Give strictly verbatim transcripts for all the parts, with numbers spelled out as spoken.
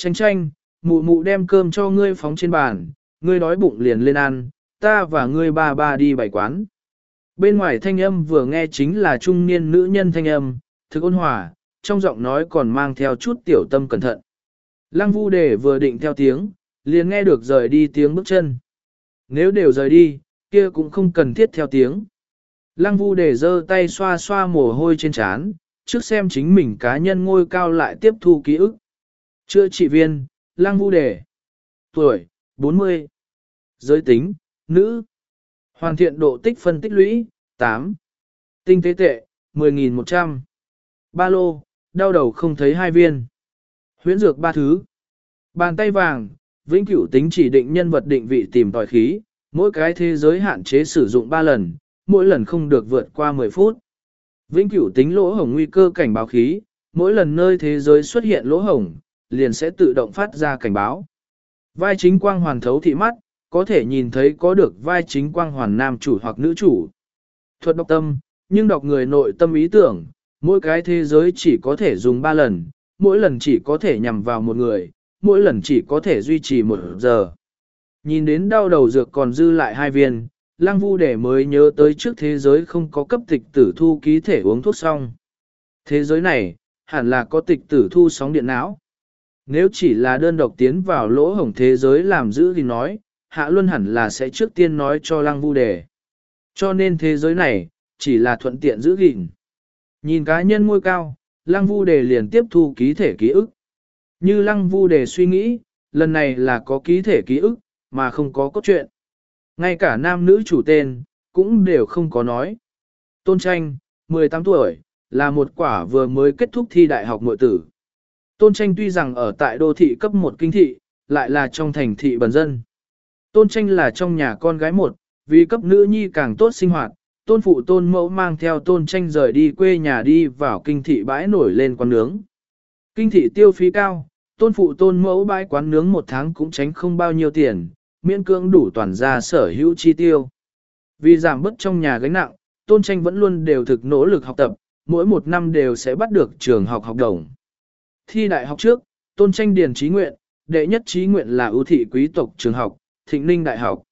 Tranh tranh, mụ mụ đem cơm cho ngươi phóng trên bàn, ngươi đói bụng liền lên ăn, ta và ngươi ba ba đi bày quán. Bên ngoài thanh âm vừa nghe chính là trung niên nữ nhân thanh âm, thực ôn hòa, trong giọng nói còn mang theo chút tiểu tâm cẩn thận. Lăng Vu Đề vừa định theo tiếng, liền nghe được rời đi tiếng bước chân. Nếu đều rời đi, kia cũng không cần thiết theo tiếng. Lăng Vu Đề giơ tay xoa xoa mồ hôi trên trán, trước xem chính mình cá nhân ngôi cao lại tiếp thu ký ức. Chữa trị viên, Lăng Vu Đề. Tuổi, bốn mươi. Giới tính, nữ. Hoàn thiện độ tích phân tích lũy, tám. Tinh tế tệ, mười nghìn một trăm. Ba lô, đau đầu không thấy hai viên. Huyễn dược ba thứ. Bàn tay vàng, vĩnh cửu tính chỉ định nhân vật định vị tìm tòi khí, mỗi cái thế giới hạn chế sử dụng ba lần, mỗi lần không được vượt qua mười phút. Vĩnh cửu tính lỗ hổng nguy cơ cảnh báo khí, mỗi lần nơi thế giới xuất hiện lỗ hổng, liền sẽ tự động phát ra cảnh báo. Vai chính quang hoàn thấu thị mắt, có thể nhìn thấy có được vai chính quang hoàn nam chủ hoặc nữ chủ. Thuật đọc tâm, nhưng đọc người nội tâm ý tưởng, mỗi cái thế giới chỉ có thể dùng ba lần, mỗi lần chỉ có thể nhằm vào một người, mỗi lần chỉ có thể duy trì một giờ. Nhìn đến đau đầu dược còn dư lại hai viên, Lăng Vu Đề mới nhớ tới trước thế giới không có cấp tịch tử thu ký thể uống thuốc xong. Thế giới này, hẳn là có tịch tử thu sóng điện não. Nếu chỉ là đơn độc tiến vào lỗ hổng thế giới làm giữ thì nói, Hạ Luân hẳn là sẽ trước tiên nói cho Lăng Vu Đề. Cho nên thế giới này, chỉ là thuận tiện giữ gìn. Nhìn cá nhân ngôi cao, Lăng Vu Đề liền tiếp thu ký thể ký ức. Như Lăng Vu Đề suy nghĩ, lần này là có ký thể ký ức, mà không có cốt truyện. Ngay cả nam nữ chủ tên, cũng đều không có nói. Tôn Tranh, mười tám tuổi, là một quả vừa mới kết thúc thi đại học muội tử. Tôn Tranh tuy rằng ở tại đô thị cấp một kinh thị, lại là trong thành thị bần dân. Tôn Tranh là trong nhà con gái một, vì cấp nữ nhi càng tốt sinh hoạt, tôn phụ tôn mẫu mang theo Tôn Tranh rời đi quê nhà đi vào kinh thị bãi nổi lên quán nướng. Kinh thị tiêu phí cao, tôn phụ tôn mẫu bãi quán nướng một tháng cũng tránh không bao nhiêu tiền, miễn cưỡng đủ toàn gia sở hữu chi tiêu. Vì giảm bớt trong nhà gánh nặng, Tôn Tranh vẫn luôn đều thực nỗ lực học tập, mỗi một năm đều sẽ bắt được trường học học đồng. Thi đại học trước, Tôn Tranh điền chí nguyện, đệ nhất chí nguyện là ưu thị quý tộc trường học, Thịnh Ninh Đại học.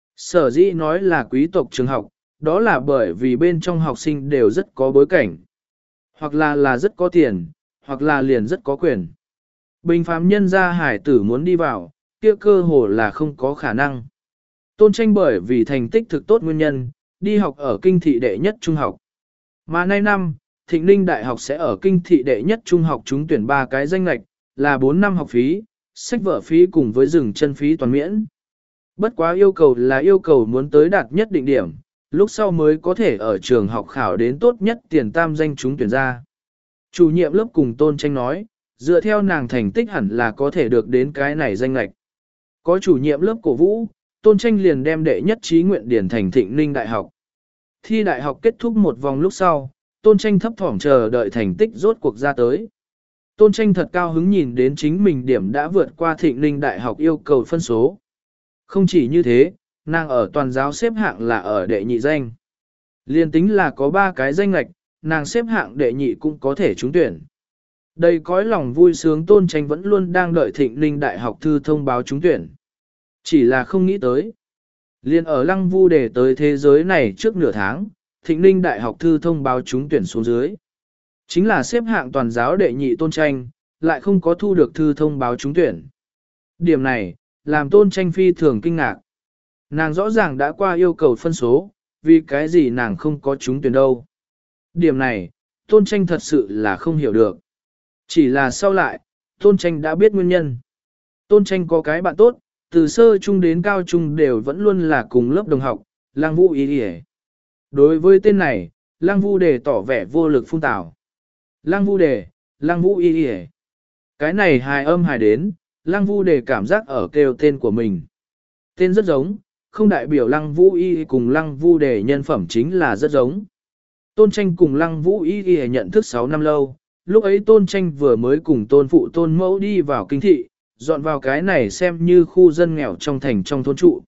Sở dĩ nói là quý tộc trường học, đó là bởi vì bên trong học sinh đều rất có bối cảnh. Hoặc là là rất có tiền, hoặc là liền rất có quyền. Bình phàm nhân gia hải tử muốn đi vào, kia cơ hồ là không có khả năng. Tôn Tranh bởi vì thành tích thực tốt nguyên nhân, đi học ở kinh thị đệ nhất trung học. Mà nay năm, Thịnh Ninh Đại học sẽ ở kinh thị đệ nhất trung học trúng tuyển ba cái danh lệch, là bốn năm học phí, sách vở phí cùng với dừng chân phí toàn miễn. Bất quá yêu cầu là yêu cầu muốn tới đạt nhất định điểm, lúc sau mới có thể ở trường học khảo đến tốt nhất tiền tam danh trúng tuyển ra. Chủ nhiệm lớp cùng Tôn Tranh nói, dựa theo nàng thành tích hẳn là có thể được đến cái này danh lệch. Có chủ nhiệm lớp cổ vũ, Tôn Tranh liền đem đệ nhất chí nguyện điển thành Thịnh Ninh Đại học. Thi đại học kết thúc một vòng lúc sau, Tôn Tranh thấp thỏm chờ đợi thành tích rốt cuộc ra tới. Tôn Tranh thật cao hứng nhìn đến chính mình điểm đã vượt qua Thịnh Ninh Đại học yêu cầu phân số. Không chỉ như thế, nàng ở toàn giáo xếp hạng là ở đệ nhị danh. Liên tính là có ba cái danh lệch, nàng xếp hạng đệ nhị cũng có thể trúng tuyển. Đầy cõi lòng vui sướng Tôn Tranh vẫn luôn đang đợi Thịnh Ninh Đại học thư thông báo trúng tuyển. Chỉ là không nghĩ tới. Liên ở Lăng Vu Đề tới thế giới này trước nửa tháng, Thịnh Ninh Đại học thư thông báo trúng tuyển xuống dưới. Chính là xếp hạng toàn giáo đệ nhị Tôn Tranh, lại không có thu được thư thông báo trúng tuyển. Điểm này, làm Tôn Tranh phi thường kinh ngạc. Nàng rõ ràng đã qua yêu cầu phân số, vì cái gì nàng không có trúng tuyển đâu. Điểm này, Tôn Tranh thật sự là không hiểu được. Chỉ là sau lại, Tôn Tranh đã biết nguyên nhân. Tôn Tranh có cái bạn tốt, từ sơ trung đến cao trung đều vẫn luôn là cùng lớp đồng học, Lăng Vũ Y Điề. Đối với tên này, Lăng Vu Đề tỏ vẻ vô lực phun tảo. Lăng Vu Đề, Lăng Vũ Y Điề. Cái này hài âm hài đến, Lăng Vu Đề cảm giác ở kêu tên của mình. Tên rất giống, không đại biểu Lăng Vũ Y cùng Lăng Vu Đề nhân phẩm chính là rất giống. Tôn Tranh cùng Lăng Vũ Y nhận thức sáu năm lâu, lúc ấy Tôn Tranh vừa mới cùng Tôn Phụ Tôn Mẫu đi vào kinh thị, dọn vào cái này xem như khu dân nghèo trong thành trong thôn trụ.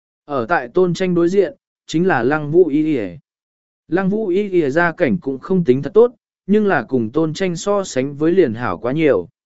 Ở tại Tôn Tranh đối diện, chính là Lăng Vũ Y. Lăng Vũ Y gia cảnh cũng không tính thật tốt, nhưng là cùng Tôn Tranh so sánh với liền hảo quá nhiều.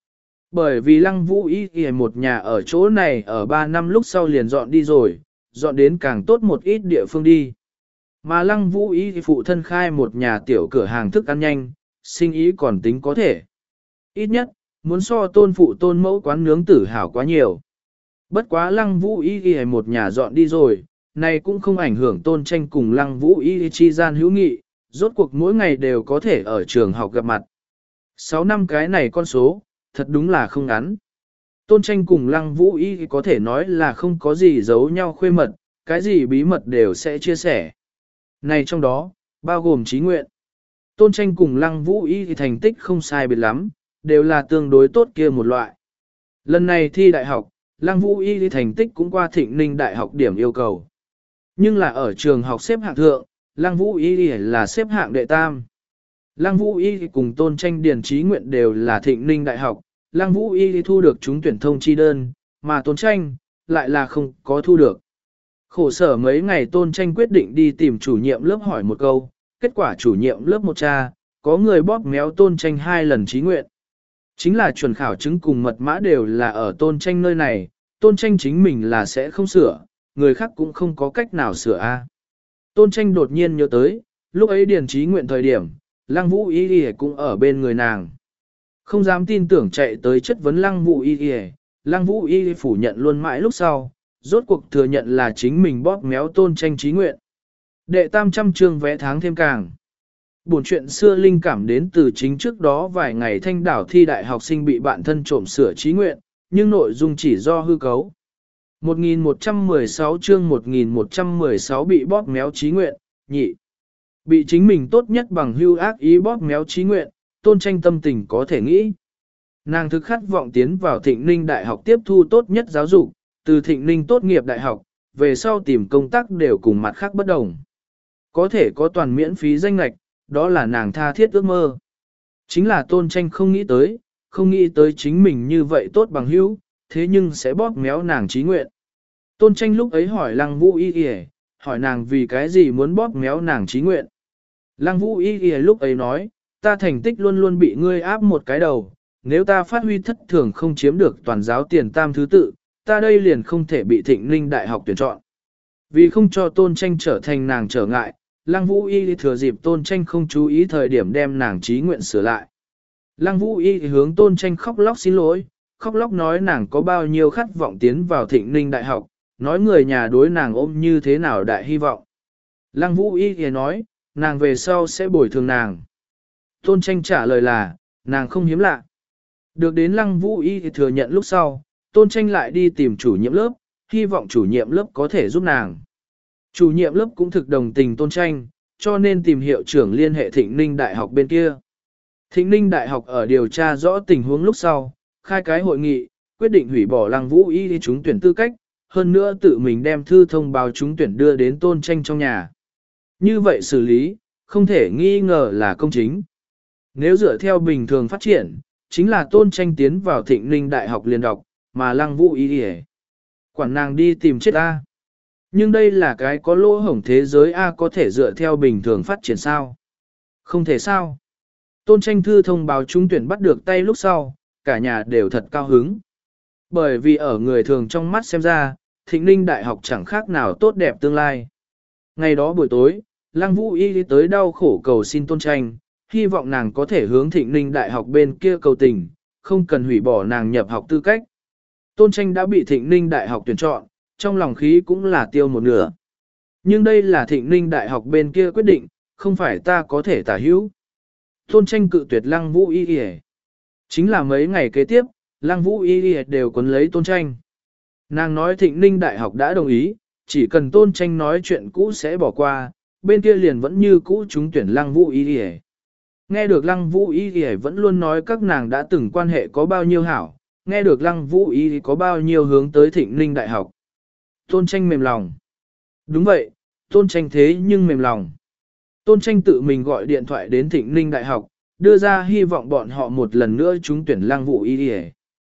Bởi vì Lăng Vũ Y Y một nhà ở chỗ này ở ba năm lúc sau liền dọn đi rồi, dọn đến càng tốt một ít địa phương đi. Mà Lăng Vũ Y phụ thân khai một nhà tiểu cửa hàng thức ăn nhanh, sinh ý còn tính có thể. Ít nhất, muốn so tôn phụ tôn mẫu quán nướng tử hảo quá nhiều. Bất quá Lăng Vũ Y Y một nhà dọn đi rồi, này cũng không ảnh hưởng tôn tranh cùng Lăng Vũ Y chi gian hữu nghị, rốt cuộc mỗi ngày đều có thể ở trường học gặp mặt. Sáu năm cái này con số, thật đúng là không ngắn. Tôn tranh cùng Lăng Vũ Y có thể nói là không có gì giấu nhau khuê mật, cái gì bí mật đều sẽ chia sẻ. Này trong đó, bao gồm trí nguyện. Tôn tranh cùng Lăng Vũ Y thì thành tích không sai biệt lắm, đều là tương đối tốt kia một loại. Lần này thi đại học, Lăng Vũ Y thì thành tích cũng qua Thịnh Ninh đại học điểm yêu cầu. Nhưng là ở trường học xếp hạng thượng, Lăng Vũ Y là xếp hạng đệ tam. Lăng Vũ Y cùng Tôn tranh điền trí nguyện đều là Thịnh Ninh đại học, Lăng Vũ Y thu được trúng tuyển thông chi đơn, mà Tôn tranh lại là không có thu được. Khổ sở mấy ngày Tôn tranh quyết định đi tìm chủ nhiệm lớp hỏi một câu, kết quả chủ nhiệm lớp một cha, có người bóp méo Tôn tranh hai lần trí nguyện. Chính là chuẩn khảo chứng cùng mật mã đều là ở Tôn tranh nơi này, Tôn tranh chính mình là sẽ không sửa, người khác cũng không có cách nào sửa a. Tôn tranh đột nhiên nhớ tới, lúc ấy điền trí nguyện thời điểm, Lăng Vũ Y Y cũng ở bên người nàng. Không dám tin tưởng chạy tới chất vấn Lăng Vũ Y Y, Lăng Vũ Y Y phủ nhận luôn mãi lúc sau, rốt cuộc thừa nhận là chính mình bóp méo Tôn tranh trí nguyện. Đệ tam trăm chương vẽ tháng thêm càng. Buồn chuyện xưa linh cảm đến từ chính trước đó vài ngày Thanh Đảo thi đại học sinh bị bạn thân trộm sửa trí nguyện, nhưng nội dung chỉ do hư cấu. một nghìn một trăm mười sáu chương một nghìn một trăm mười sáu bị bóp méo trí nguyện, nhị. Bị chính mình tốt nhất bằng hưu ác ý bóp méo trí nguyện, Tôn tranh tâm tình có thể nghĩ. Nàng thực khát vọng tiến vào Thịnh Ninh đại học tiếp thu tốt nhất giáo dục, từ Thịnh Ninh tốt nghiệp đại học, về sau tìm công tác đều cùng mặt khác bất đồng. Có thể có toàn miễn phí danh lệch, đó là nàng tha thiết ước mơ. Chính là Tôn tranh không nghĩ tới, không nghĩ tới chính mình như vậy tốt bằng hữu, thế nhưng sẽ bóp méo nàng trí nguyện. Tôn tranh lúc ấy hỏi Lăng Vũ Y Y, hỏi nàng vì cái gì muốn bóp méo nàng trí nguyện. Lăng Vũ Y Y lúc ấy nói, ta thành tích luôn luôn bị ngươi áp một cái đầu, nếu ta phát huy thất thường không chiếm được toàn giáo tiền tam thứ tự, ta đây liền không thể bị Thịnh Ninh đại học tuyển chọn. Vì không cho Tôn tranh trở thành nàng trở ngại, Lăng Vũ Y thừa dịp Tôn tranh không chú ý thời điểm đem nàng trí nguyện sửa lại. Lăng Vũ Y hướng Tôn tranh khóc lóc xin lỗi, khóc lóc nói nàng có bao nhiêu khát vọng tiến vào Thịnh Ninh đại học, nói người nhà đối nàng ôm như thế nào đại hy vọng. Lăng Vũ Y thì nói, nàng về sau sẽ bồi thường nàng. Tôn tranh trả lời là, nàng không hiếm lạ. Được đến Lăng Vũ Y thì thừa nhận lúc sau, Tôn tranh lại đi tìm chủ nhiệm lớp, hy vọng chủ nhiệm lớp có thể giúp nàng. Chủ nhiệm lớp cũng thực đồng tình Tôn tranh, cho nên tìm hiệu trưởng liên hệ Thịnh Ninh đại học bên kia. Thịnh Ninh đại học ở điều tra rõ tình huống lúc sau, khai cái hội nghị, quyết định hủy bỏ Lăng Vũ Y đi trúng tuyển tư cách, hơn nữa tự mình đem thư thông báo trúng tuyển đưa đến Tôn tranh trong nhà. Như vậy xử lý, không thể nghi ngờ là công chính. Nếu dựa theo bình thường phát triển, chính là Tôn tranh tiến vào Thịnh Ninh đại học liền đọc, mà Lăng Vũ Y đi quản nàng đi tìm chết A. Nhưng đây là cái có lỗ hổng thế giới A có thể dựa theo bình thường phát triển sao? Không thể sao? Tôn tranh thư thông báo trúng tuyển bắt được tay lúc sau, cả nhà đều thật cao hứng. Bởi vì ở người thường trong mắt xem ra, Thịnh Ninh đại học chẳng khác nào tốt đẹp tương lai. Ngày đó buổi tối, Lăng Vũ Y đi tới đau khổ cầu xin Tôn tranh, hy vọng nàng có thể hướng Thịnh Ninh đại học bên kia cầu tình, không cần hủy bỏ nàng nhập học tư cách. Tôn tranh đã bị Thịnh Ninh đại học tuyển chọn, trong lòng khí cũng là tiêu một nửa. Nhưng đây là Thịnh Ninh đại học bên kia quyết định, không phải ta có thể tả hữu. Tôn tranh cự tuyệt Lăng Vũ Y Y. Chính là mấy ngày kế tiếp, Lăng Vũ Y Y đều quấn lấy Tôn tranh. Nàng nói Thịnh Ninh đại học đã đồng ý, chỉ cần Tôn tranh nói chuyện cũ sẽ bỏ qua, bên kia liền vẫn như cũ trúng tuyển Lăng Vũ Y Y. Nghe được Lăng Vũ Y Y vẫn luôn nói các nàng đã từng quan hệ có bao nhiêu hảo, nghe được Lăng Vũ Y Y có bao nhiêu hướng tới Thịnh Ninh đại học. Tôn tranh mềm lòng. Đúng vậy, Tôn tranh thế nhưng mềm lòng. Tôn tranh tự mình gọi điện thoại đến Thịnh Ninh đại học, đưa ra hy vọng bọn họ một lần nữa trúng tuyển Lăng Vũ Y Y.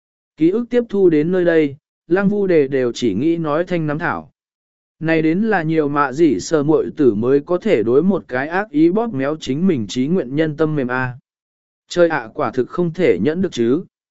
Ký ức tiếp thu đến nơi đây, Lăng Vũ Đề đều chỉ nghĩ nói thanh nắm thảo. Này đến là nhiều mạ gì sờ muội tử mới có thể đối một cái ác ý bóp méo chính mình trí nguyện nhân tâm mềm a. Chơi ạ quả thực không thể nhẫn được chứ.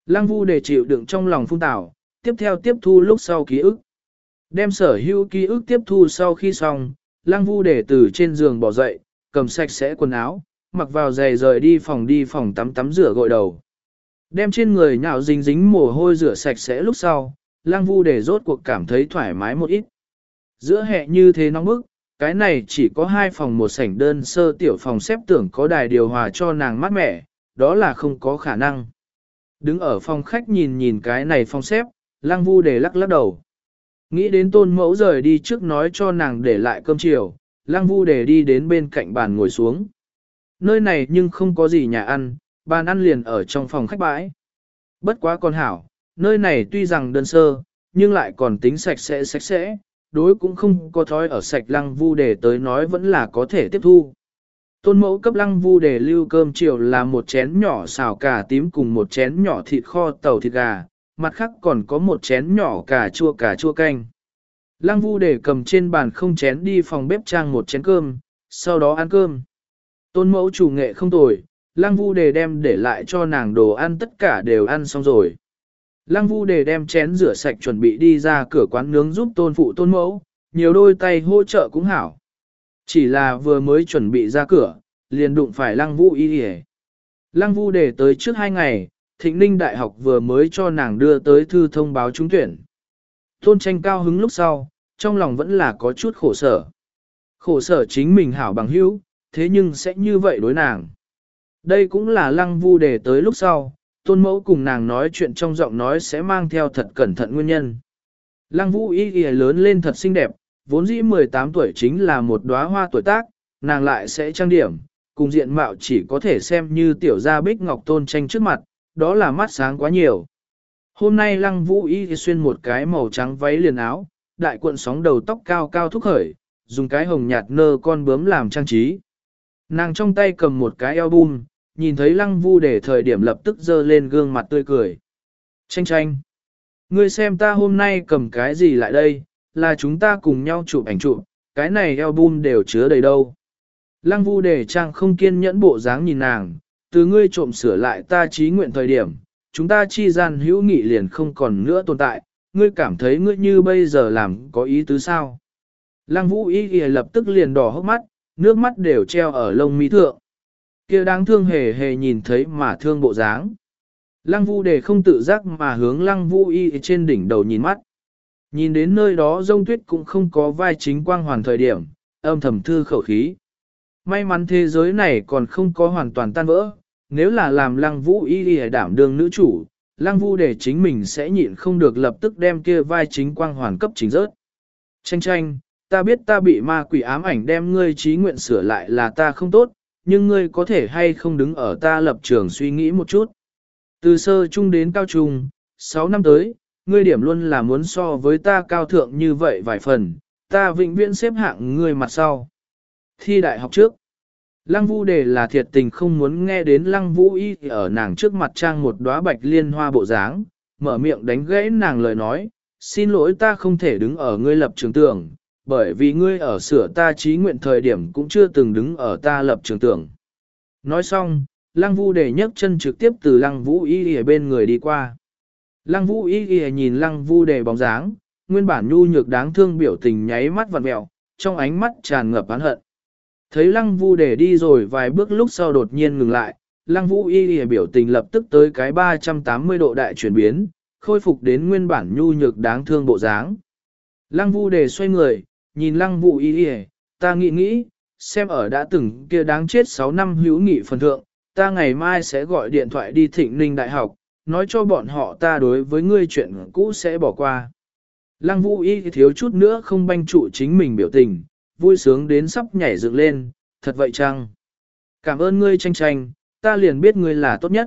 Lăng Vu để chịu đựng trong lòng phun tảo, tiếp theo tiếp thu lúc sau ký ức. Đem sở hữu ký ức tiếp thu sau khi xong, Lăng Vu để từ trên giường bỏ dậy, cầm sạch sẽ quần áo, mặc vào giày rời đi phòng đi phòng tắm tắm rửa gội đầu. Đem trên người nhạo dính dính mồ hôi rửa sạch sẽ lúc sau, Lăng Vu để rốt cuộc cảm thấy thoải mái một ít. Giữa hè như thế nóng bức, cái này chỉ có hai phòng một sảnh đơn sơ tiểu phòng xếp tưởng có đài điều hòa cho nàng mát mẻ, đó là không có khả năng. Đứng ở phòng khách nhìn nhìn cái này phòng xếp, Lăng Vu để lắc lắc đầu. Nghĩ đến Tôn Mẫu rời đi trước nói cho nàng để lại cơm chiều, Lăng Vu để đi đến bên cạnh bàn ngồi xuống. Nơi này nhưng không có gì nhà ăn, bàn ăn liền ở trong phòng khách bãi. Bất quá con hảo, nơi này tuy rằng đơn sơ, nhưng lại còn tính sạch sẽ sạch sẽ, đối cũng không có thói ở sạch. Lăng Vu để tới nói vẫn là có thể tiếp thu. Tôn Mẫu cấp Lăng Vu để lưu cơm chiều là một chén nhỏ xào cà tím cùng một chén nhỏ thịt kho tàu thịt gà, mặt khác còn có một chén nhỏ cà chua cà chua canh. Lăng Vu để cầm trên bàn không chén đi phòng bếp trang một chén cơm, sau đó ăn cơm. Tôn Mẫu chủ nghệ không tồi, Lăng Vu để đem để lại cho nàng đồ ăn tất cả đều ăn xong rồi. Lăng Vu để đem chén rửa sạch chuẩn bị đi ra cửa quán nướng giúp Tôn phụ Tôn Mẫu, nhiều đôi tay hỗ trợ cũng hảo. Chỉ là vừa mới chuẩn bị ra cửa, liền đụng phải Lăng Vũ Y Y. Lăng Vu để tới trước hai ngày, Thịnh Ninh Đại học vừa mới cho nàng đưa tới thư thông báo trúng tuyển. Tôn Tranh cao hứng lúc sau, trong lòng vẫn là có chút khổ sở. Khổ sở chính mình hảo bằng hữu, thế nhưng sẽ như vậy đối nàng. Đây cũng là Lăng Vu để tới lúc sau, Tôn Mẫu cùng nàng nói chuyện trong giọng nói sẽ mang theo thật cẩn thận nguyên nhân. Lăng Vũ Y Y lớn lên thật xinh đẹp, vốn dĩ mười tám tuổi chính là một đóa hoa tuổi tác, nàng lại sẽ trang điểm, cùng diện mạo chỉ có thể xem như tiểu gia bích ngọc Tôn Tranh trước mặt, đó là mắt sáng quá nhiều. Hôm nay Lăng Vũ Y xuyên một cái màu trắng váy liền áo, đại cuộn sóng đầu tóc cao cao thúc khởi, dùng cái hồng nhạt nơ con bướm làm trang trí. Nàng trong tay cầm một cái album, nhìn thấy Lăng Vu để thời điểm lập tức dơ lên gương mặt tươi cười. Tranh Tranh, ngươi xem ta hôm nay cầm cái gì lại đây, là chúng ta cùng nhau chụp ảnh chụp, cái này album đều chứa đầy đâu. Lăng Vu để trang không kiên nhẫn bộ dáng nhìn nàng, từ ngươi trộm sửa lại ta chí nguyện thời điểm, chúng ta chi gian hữu nghị liền không còn nữa tồn tại, ngươi cảm thấy ngươi như bây giờ làm có ý tứ sao. Lăng Vũ Y Y lập tức liền đỏ hốc mắt, nước mắt đều treo ở lông mi thượng. Kia đáng thương hề hề nhìn thấy mà thương bộ dáng. Lăng Vu để không tự giác mà hướng Lăng Vũ Y trên đỉnh đầu nhìn mắt. Nhìn đến nơi đó Dông Tuyết cũng không có vai chính quang hoàn thời điểm, âm thầm thư khẩu khí. May mắn thế giới này còn không có hoàn toàn tan vỡ, nếu là làm Lăng Vũ Y Y đảm đương nữ chủ, Lăng Vu để chính mình sẽ nhịn không được lập tức đem kia vai chính quang hoàn cấp chính rớt. Tranh Tranh, ta biết ta bị ma quỷ ám ảnh đem ngươi chí nguyện sửa lại là ta không tốt, nhưng ngươi có thể hay không đứng ở ta lập trường suy nghĩ một chút. Từ sơ trung đến cao trung, sáu năm tới, ngươi điểm luôn là muốn so với ta cao thượng như vậy vài phần, ta vĩnh viễn xếp hạng ngươi mặt sau. Thi đại học trước, Lăng Vu đề là thiệt tình không muốn nghe đến Lăng Vũ Y ở nàng trước mặt trang một đóa bạch liên hoa bộ dáng, mở miệng đánh gãy nàng lời nói, xin lỗi ta không thể đứng ở ngươi lập trường tưởng, bởi vì ngươi ở sửa ta chí nguyện thời điểm cũng chưa từng đứng ở ta lập trường tưởng. Nói xong, Lăng Vu đề nhấc chân trực tiếp từ Lăng Vũ Y ở bên người đi qua. Lăng Vũ Y nhìn Lăng Vu đề bóng dáng, nguyên bản nhu nhược đáng thương biểu tình nháy mắt vặn mẹo, trong ánh mắt tràn ngập oán hận. Thấy Lăng Vu để đi rồi vài bước lúc sau đột nhiên ngừng lại, Lăng Vũ Y Y biểu tình lập tức tới cái ba trăm tám mươi độ đại chuyển biến, khôi phục đến nguyên bản nhu nhược đáng thương bộ dáng. Lăng Vu để xoay người, nhìn Lăng Vũ Y Y, ta nghĩ nghĩ, xem ở đã từng kia đáng chết sáu năm hữu nghị phần thượng, ta ngày mai sẽ gọi điện thoại đi Thịnh Ninh Đại học, nói cho bọn họ ta đối với ngươi chuyện cũ sẽ bỏ qua. Lăng Vũ Y thiếu chút nữa không banh trụ chính mình biểu tình, vui sướng đến sắp nhảy dựng lên, thật vậy chăng? Cảm ơn ngươi Tranh Tranh, ta liền biết ngươi là tốt nhất.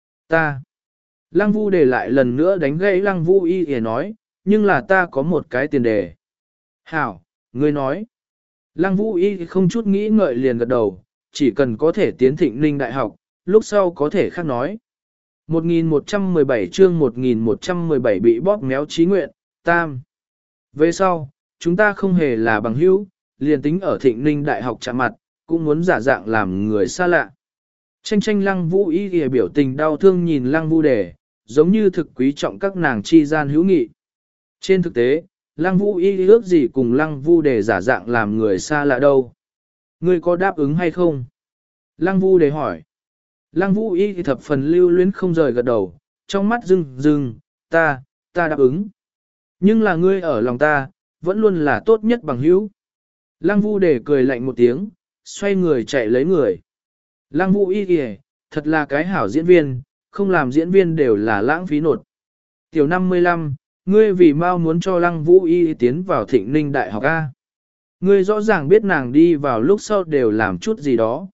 Ta. Lăng Vu để lại lần nữa đánh gãy Lăng Vũ Y để nói, nhưng là ta có một cái tiền đề. Hảo, ngươi nói. Lăng Vũ Y không chút nghĩ ngợi liền gật đầu, chỉ cần có thể tiến Thịnh Ninh Đại học, lúc sau có thể khác nói. một nghìn một trăm mười bảy chương một nghìn một trăm mười bảy bị bóp méo chí nguyện, tam. Về sau, chúng ta không hề là bằng hữu, liền tính ở Thịnh Ninh Đại học chạm mặt, cũng muốn giả dạng làm người xa lạ. Tranh Tranh Lăng Vũ Y Y biểu tình đau thương nhìn Lăng Vu Đề, giống như thực quý trọng các nàng chi gian hữu nghị. Trên thực tế, Lăng Vũ Y ước gì cùng Lăng Vu Đề giả dạng làm người xa lạ đâu. Ngươi có đáp ứng hay không? Lăng Vu Đề hỏi. Lăng Vũ Y thập phần lưu luyến không rời gật đầu, trong mắt rưng rưng, ta, ta đáp ứng. Nhưng là ngươi ở lòng ta, vẫn luôn là tốt nhất bằng hữu. Lăng Vu Đề cười lạnh một tiếng, xoay người chạy lấy người. Lăng Vũ Y kìa, thật là cái hảo diễn viên, không làm diễn viên đều là lãng phí nột. Tiểu năm mươi lăm, ngươi vì mau muốn cho Lăng Vũ Y tiến vào Thịnh Ninh Đại học A. Ngươi rõ ràng biết nàng đi vào lúc sau đều làm chút gì đó.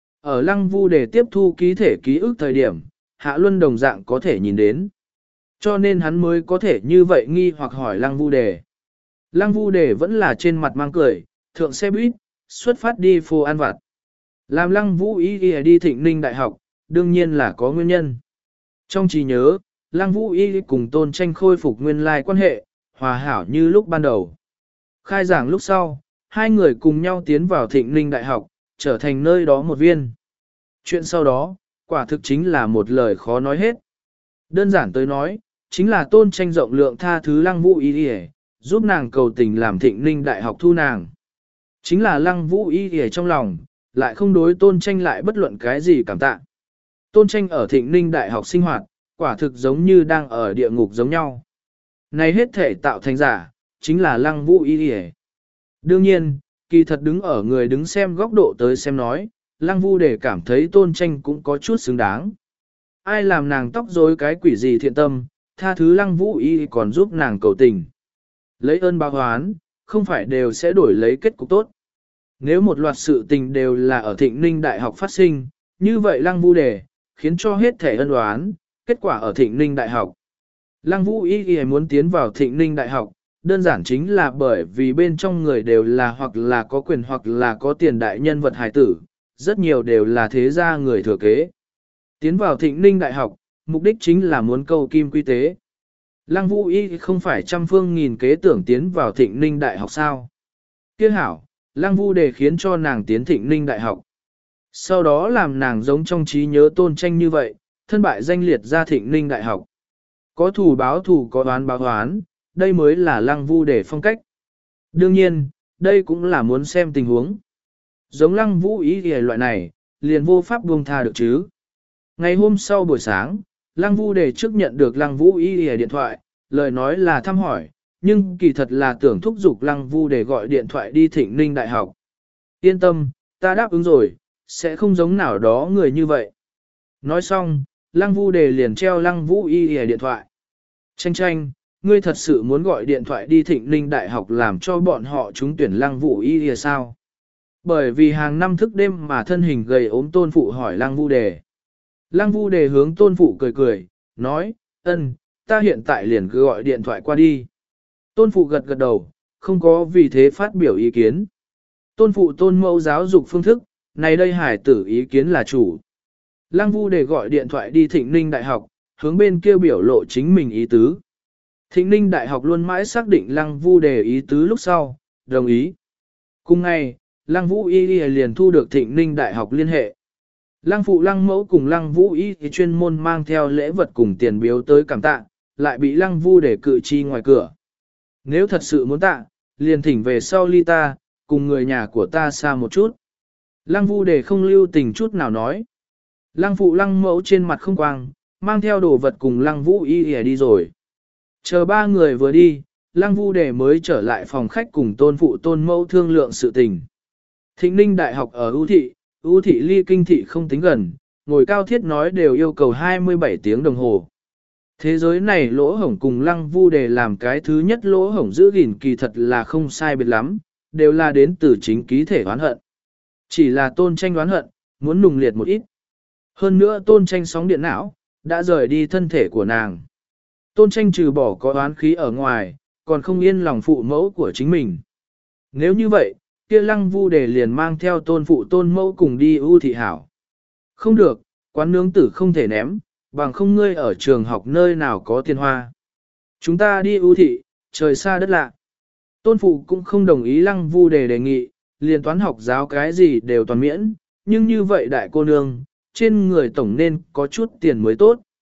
Ở Lăng Vu Đề tiếp thu ký thể ký ức thời điểm, Hạ Luân đồng dạng có thể nhìn đến. Cho nên hắn mới có thể như vậy nghi hoặc hỏi Lăng Vu Đề. Lăng Vu Đề vẫn là trên mặt mang cười, thượng xe buýt, xuất phát đi phố ăn vặt. Làm Lăng Vũ Y đi Thịnh Ninh Đại học, đương nhiên là có nguyên nhân. Trong trí nhớ, Lăng Vũ Y cùng Tôn Tranh khôi phục nguyên lai quan hệ, hòa hảo như lúc ban đầu. Khai giảng lúc sau, hai người cùng nhau tiến vào Thịnh Ninh Đại học, trở thành nơi đó một viên. Chuyện sau đó, quả thực chính là một lời khó nói hết. Đơn giản tới nói, chính là Tôn Tranh rộng lượng tha thứ Lăng Vũ Y Y, giúp nàng cầu tình làm Thịnh Ninh Đại học thu nàng. Chính là Lăng Vũ Y Y trong lòng, lại không đối Tôn Tranh lại bất luận cái gì cảm tạ. Tôn Tranh ở Thịnh Ninh Đại học sinh hoạt, quả thực giống như đang ở địa ngục giống nhau. Này hết thể tạo thành giả, chính là Lăng Vũ Y Y. Đương nhiên, kỳ thật đứng ở người đứng xem góc độ tới xem nói, Lăng Vu Đề cảm thấy Tôn Tranh cũng có chút xứng đáng. Ai làm nàng tóc rối cái quỷ gì thiện tâm, tha thứ Lăng Vũ Y còn giúp nàng cầu tình. Lấy ơn báo oán, không phải đều sẽ đổi lấy kết cục tốt. Nếu một loạt sự tình đều là ở Thịnh Ninh Đại học phát sinh, như vậy Lăng Vu Đề, khiến cho hết thể ân oán, kết quả ở Thịnh Ninh Đại học. Lăng Vũ Y Y muốn tiến vào Thịnh Ninh Đại học, đơn giản chính là bởi vì bên trong người đều là hoặc là có quyền hoặc là có tiền đại nhân vật hài tử, rất nhiều đều là thế gia người thừa kế. Tiến vào Thịnh Ninh Đại học, mục đích chính là muốn câu kim quy tế. Lăng Vũ Y không phải trăm phương nghìn kế tưởng tiến vào Thịnh Ninh Đại học sao. Kia hảo, Lăng Vu Đề khiến cho nàng tiến Thịnh Ninh Đại học. Sau đó làm nàng giống trong trí nhớ Tôn Tranh như vậy, thân bại danh liệt ra Thịnh Ninh Đại học. Có thù báo thù có oán báo oán, đây mới là Lăng Vu Đề phong cách. Đương nhiên, đây cũng là muốn xem tình huống. Giống Lăng Vũ Y Y loại này, liền vô pháp buông tha được chứ. Ngày hôm sau buổi sáng, Lăng Vu Đề trước nhận được Lăng Vũ Y Y điện thoại, lời nói là thăm hỏi, nhưng kỳ thật là tưởng thúc giục Lăng Vu Đề gọi điện thoại đi Thịnh Ninh Đại học. Yên tâm, ta đáp ứng rồi, sẽ không giống nào đó người như vậy. Nói xong, Lăng Vu Đề liền treo Lăng Vũ Y Y điện thoại. Tranh tranh, ngươi thật sự muốn gọi điện thoại đi Thịnh Ninh Đại học làm cho bọn họ trúng tuyển Lăng Vũ Y Y sao? Bởi vì hàng năm thức đêm mà thân hình gầy ốm Tôn Phụ hỏi Lăng Vu Đề. Lăng Vu Đề hướng Tôn Phụ cười cười, nói, ân, ta hiện tại liền cứ gọi điện thoại qua đi. Tôn Phụ gật gật đầu, không có vì thế phát biểu ý kiến. Tôn Phụ tôn mẫu giáo dục phương thức, này đây hải tử ý kiến là chủ. Lăng Vu Đề gọi điện thoại đi Thịnh Ninh Đại học, hướng bên kia biểu lộ chính mình ý tứ. Thịnh Ninh Đại học luôn mãi xác định Lăng Vu Đề ý tứ lúc sau, đồng ý. Cùng ngày, Lăng Vũ Y liền thu được Thịnh Ninh Đại học liên hệ. Lăng phụ Lăng mẫu cùng Lăng Vũ Y chuyên môn mang theo lễ vật cùng tiền biếu tới cảm tạ, lại bị Lăng Vu Đề cự chi ngoài cửa. Nếu thật sự muốn tạ, liền thỉnh về sau ly ta, cùng người nhà của ta xa một chút. Lăng Vu Đề không lưu tình chút nào nói. Lăng phụ Lăng mẫu trên mặt không quang, mang theo đồ vật cùng Lăng Vũ Y đi rồi. Chờ ba người vừa đi, Lăng Vu Đề mới trở lại phòng khách cùng tôn phụ tôn mẫu thương lượng sự tình. Thịnh Ninh Đại học ở ưu thị, ưu thị ly kinh thị không tính gần, ngồi cao thiết nói đều yêu cầu hai mươi bảy tiếng đồng hồ. Thế giới này lỗ hổng cùng Lăng Vu Đề làm cái thứ nhất lỗ hổng giữ gìn kỳ thật là không sai biệt lắm, đều là đến từ chính ký thể oán hận. Chỉ là Tôn Tranh oán hận, muốn nùng liệt một ít. Hơn nữa Tôn Tranh sóng điện não, đã rời đi thân thể của nàng. Tôn Tranh trừ bỏ có oán khí ở ngoài, còn không yên lòng phụ mẫu của chính mình. Nếu như vậy, kia Lăng Vu Đề liền mang theo tôn phụ tôn mẫu cùng đi ưu thị hảo. Không được, quán nướng tử không thể ném, bằng không ngươi ở trường học nơi nào có tiền hoa. Chúng ta đi ưu thị, trời xa đất lạ. Tôn phụ cũng không đồng ý Lăng Vu Đề đề nghị, liền toán học giáo cái gì đều toàn miễn, nhưng như vậy đại cô nương, trên người tổng nên có chút tiền mới tốt.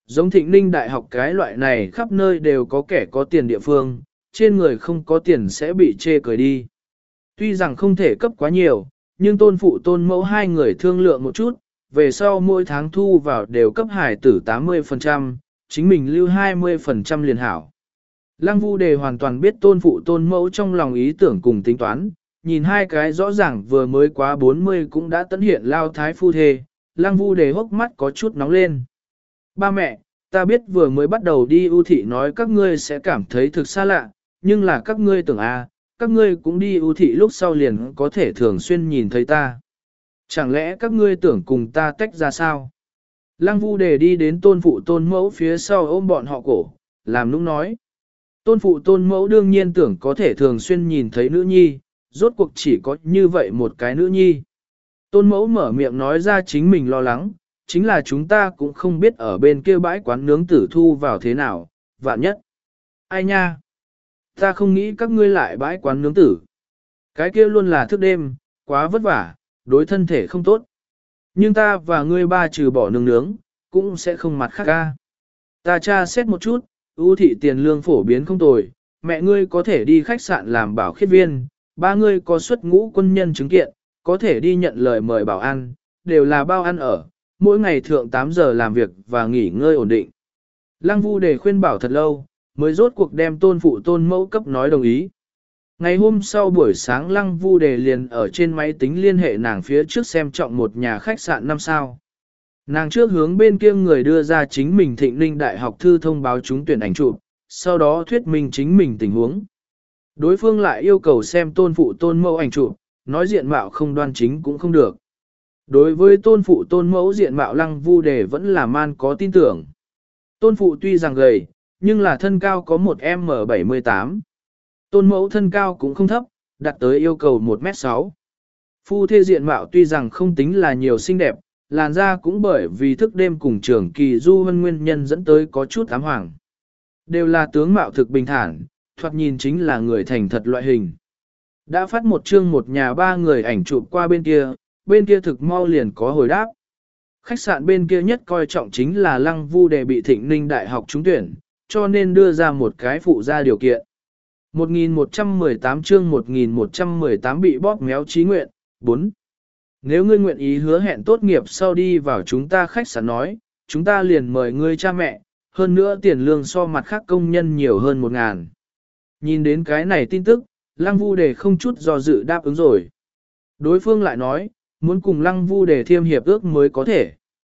Giống Thịnh Ninh Đại học cái loại này khắp nơi đều có kẻ có tiền địa phương, trên người không có tiền sẽ bị chê cười đi. Tuy rằng không thể cấp quá nhiều, nhưng tôn phụ tôn mẫu hai người thương lượng một chút, về sau mỗi tháng thu vào đều cấp hải tử tám mươi phần trăm, chính mình lưu hai mươi phần trăm liền hảo. Lăng Vu Đề hoàn toàn biết tôn phụ tôn mẫu trong lòng ý tưởng cùng tính toán, nhìn hai cái rõ ràng vừa mới quá bốn mươi cũng đã tấn hiện lao thái phu thê, Lăng Vu Đề hốc mắt có chút nóng lên. Ba mẹ, ta biết vừa mới bắt đầu đi ưu thị nói các ngươi sẽ cảm thấy thực xa lạ, nhưng là các ngươi tưởng à, các ngươi cũng đi ưu thị lúc sau liền có thể thường xuyên nhìn thấy ta. Chẳng lẽ các ngươi tưởng cùng ta tách ra sao? Lăng Vu Đề đi đến tôn phụ tôn mẫu phía sau ôm bọn họ cổ, làm nũng nói. Tôn phụ tôn mẫu đương nhiên tưởng có thể thường xuyên nhìn thấy nữ nhi, rốt cuộc chỉ có như vậy một cái nữ nhi. Tôn mẫu mở miệng nói ra chính mình lo lắng, chính là chúng ta cũng không biết ở bên kia bãi quán nướng tử thu vào thế nào, vạn nhất. Ai nha? Ta không nghĩ các ngươi lại bãi quán nướng tử. Cái kia luôn là thức đêm, quá vất vả, đối thân thể không tốt. Nhưng ta và ngươi ba trừ bỏ nướng nướng, cũng sẽ không mặt khác ca. Ta tra xét một chút, ưu thị tiền lương phổ biến không tồi, mẹ ngươi có thể đi khách sạn làm bảo khiết viên, ba ngươi có xuất ngũ quân nhân chứng kiện, có thể đi nhận lời mời bảo ăn, đều là bao ăn ở, mỗi ngày thượng tám giờ làm việc và nghỉ ngơi ổn định. Lăng Vu Đề khuyên bảo thật lâu, mới rốt cuộc đem tôn phụ tôn mẫu cấp nói đồng ý. Ngày hôm sau buổi sáng Lăng Vu Đề liền ở trên máy tính liên hệ nàng phía trước xem trọng một nhà khách sạn năm sao. Nàng trước hướng bên kia người đưa ra chính mình Thịnh Ninh Đại học thư thông báo trúng tuyển ảnh chụp, sau đó thuyết minh chính mình tình huống. Đối phương lại yêu cầu xem tôn phụ tôn mẫu ảnh chụp, nói diện mạo không đoan chính cũng không được. Đối với tôn phụ tôn mẫu diện mạo Lăng Vu Đề vẫn là man có tin tưởng. Tôn phụ tuy rằng gầy, nhưng là thân cao có một em bảy mươi tám. Tôn mẫu thân cao cũng không thấp, đạt tới yêu cầu một mét sáu. Phu thê diện mạo tuy rằng không tính là nhiều xinh đẹp, làn da cũng bởi vì thức đêm cùng trưởng kỳ du hân nguyên nhân dẫn tới có chút ám hoàng. Đều là tướng mạo thực bình thản, thoạt nhìn chính là người thành thật loại hình. Đã phát một chương một nhà ba người ảnh chụp qua bên kia, bên kia thực mau liền có hồi đáp. Khách sạn bên kia nhất coi trọng chính là Lăng Vu Đề bị Thịnh Ninh Đại học trúng tuyển, cho nên đưa ra một cái phụ ra điều kiện. một nghìn một trăm mười tám chương một nghìn một trăm mười tám bị bóp méo chí nguyện, bốn. Nếu ngươi nguyện ý hứa hẹn tốt nghiệp sau đi vào chúng ta khách sạn nói, chúng ta liền mời ngươi cha mẹ, hơn nữa tiền lương so mặt khác công nhân nhiều hơn một ngàn. Nhìn đến cái này tin tức, Lăng Vu Đề không chút do dự đáp ứng rồi. Đối phương lại nói, muốn cùng Lăng Vu Đề thiêm hiệp ước mới có thể.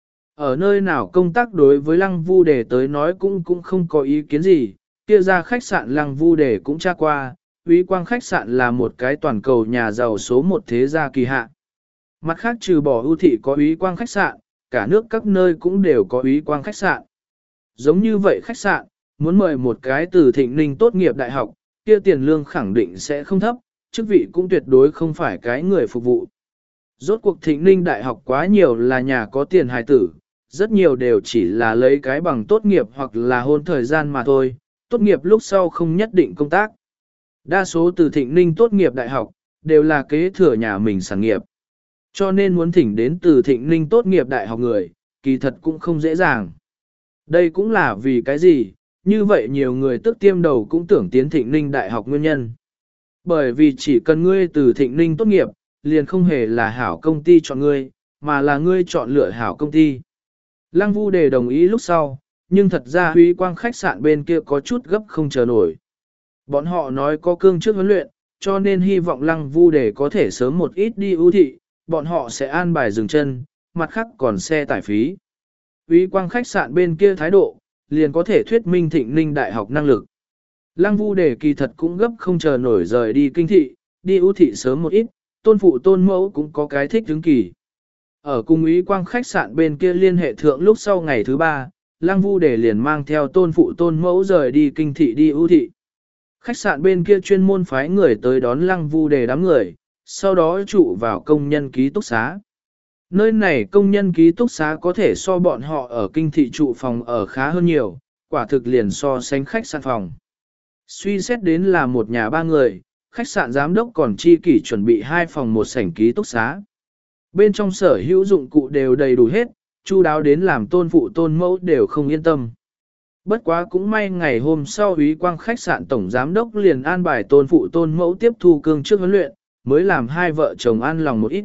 Ở nơi nào công tác đối với Lăng Vu Đề tới nói cũng cũng không có ý kiến gì, kia ra khách sạn Lăng Vu Đề cũng tra qua, Úy Quang khách sạn là một cái toàn cầu nhà giàu số một thế gia kỳ hạ. Mặt khác trừ bỏ ưu thị có Úy Quang khách sạn, cả nước các nơi cũng đều có Úy Quang khách sạn. Giống như vậy khách sạn, muốn mời một cái từ Thịnh Ninh tốt nghiệp đại học, kia tiền lương khẳng định sẽ không thấp, chức vị cũng tuyệt đối không phải cái người phục vụ. Rốt cuộc Thịnh Ninh đại học quá nhiều là nhà có tiền hài tử, rất nhiều đều chỉ là lấy cái bằng tốt nghiệp hoặc là hôn thời gian mà thôi, tốt nghiệp lúc sau không nhất định công tác. Đa số từ Thịnh Ninh tốt nghiệp đại học, đều là kế thừa nhà mình sản nghiệp. Cho nên muốn thỉnh đến từ Thịnh Ninh tốt nghiệp đại học người, kỳ thật cũng không dễ dàng. Đây cũng là vì cái gì, như vậy nhiều người tức tiêm đầu cũng tưởng tiến Thịnh Ninh đại học nguyên nhân. Bởi vì chỉ cần ngươi từ Thịnh Ninh tốt nghiệp, liền không hề là hảo công ty chọn ngươi, mà là ngươi chọn lựa hảo công ty. Lăng Vu Đề đồng ý lúc sau, nhưng thật ra Úy Quang khách sạn bên kia có chút gấp không chờ nổi. Bọn họ nói có cương trước huấn luyện, cho nên hy vọng Lăng Vu Đề có thể sớm một ít đi ưu thị, bọn họ sẽ an bài dừng chân, mặt khác còn xe tải phí. Úy Quang khách sạn bên kia thái độ, liền có thể thuyết minh Thịnh Ninh đại học năng lực. Lăng Vu Đề kỳ thật cũng gấp không chờ nổi rời đi kinh thị, đi ưu thị sớm một ít, tôn phụ tôn mẫu cũng có cái thích hứng kỳ. Ở cùng Úy Quang khách sạn bên kia liên hệ thượng lúc sau ngày thứ ba, Lăng Vu Đề liền mang theo tôn phụ tôn mẫu rời đi kinh thị đi ưu thị. Khách sạn bên kia chuyên môn phái người tới đón Lăng Vu Đề đám người, sau đó trụ vào công nhân ký túc xá. Nơi này công nhân ký túc xá có thể so bọn họ ở kinh thị trụ phòng ở khá hơn nhiều, quả thực liền so sánh khách sạn phòng. Suy xét đến là một nhà ba người, khách sạn giám đốc còn chi kỷ chuẩn bị hai phòng một sảnh ký túc xá. Bên trong sở hữu dụng cụ đều đầy đủ hết, chu đáo đến làm tôn phụ tôn mẫu đều không yên tâm. Bất quá cũng may ngày hôm sau Úy Quang khách sạn tổng giám đốc liền an bài tôn phụ tôn mẫu tiếp thu cương trước huấn luyện, mới làm hai vợ chồng an lòng một ít.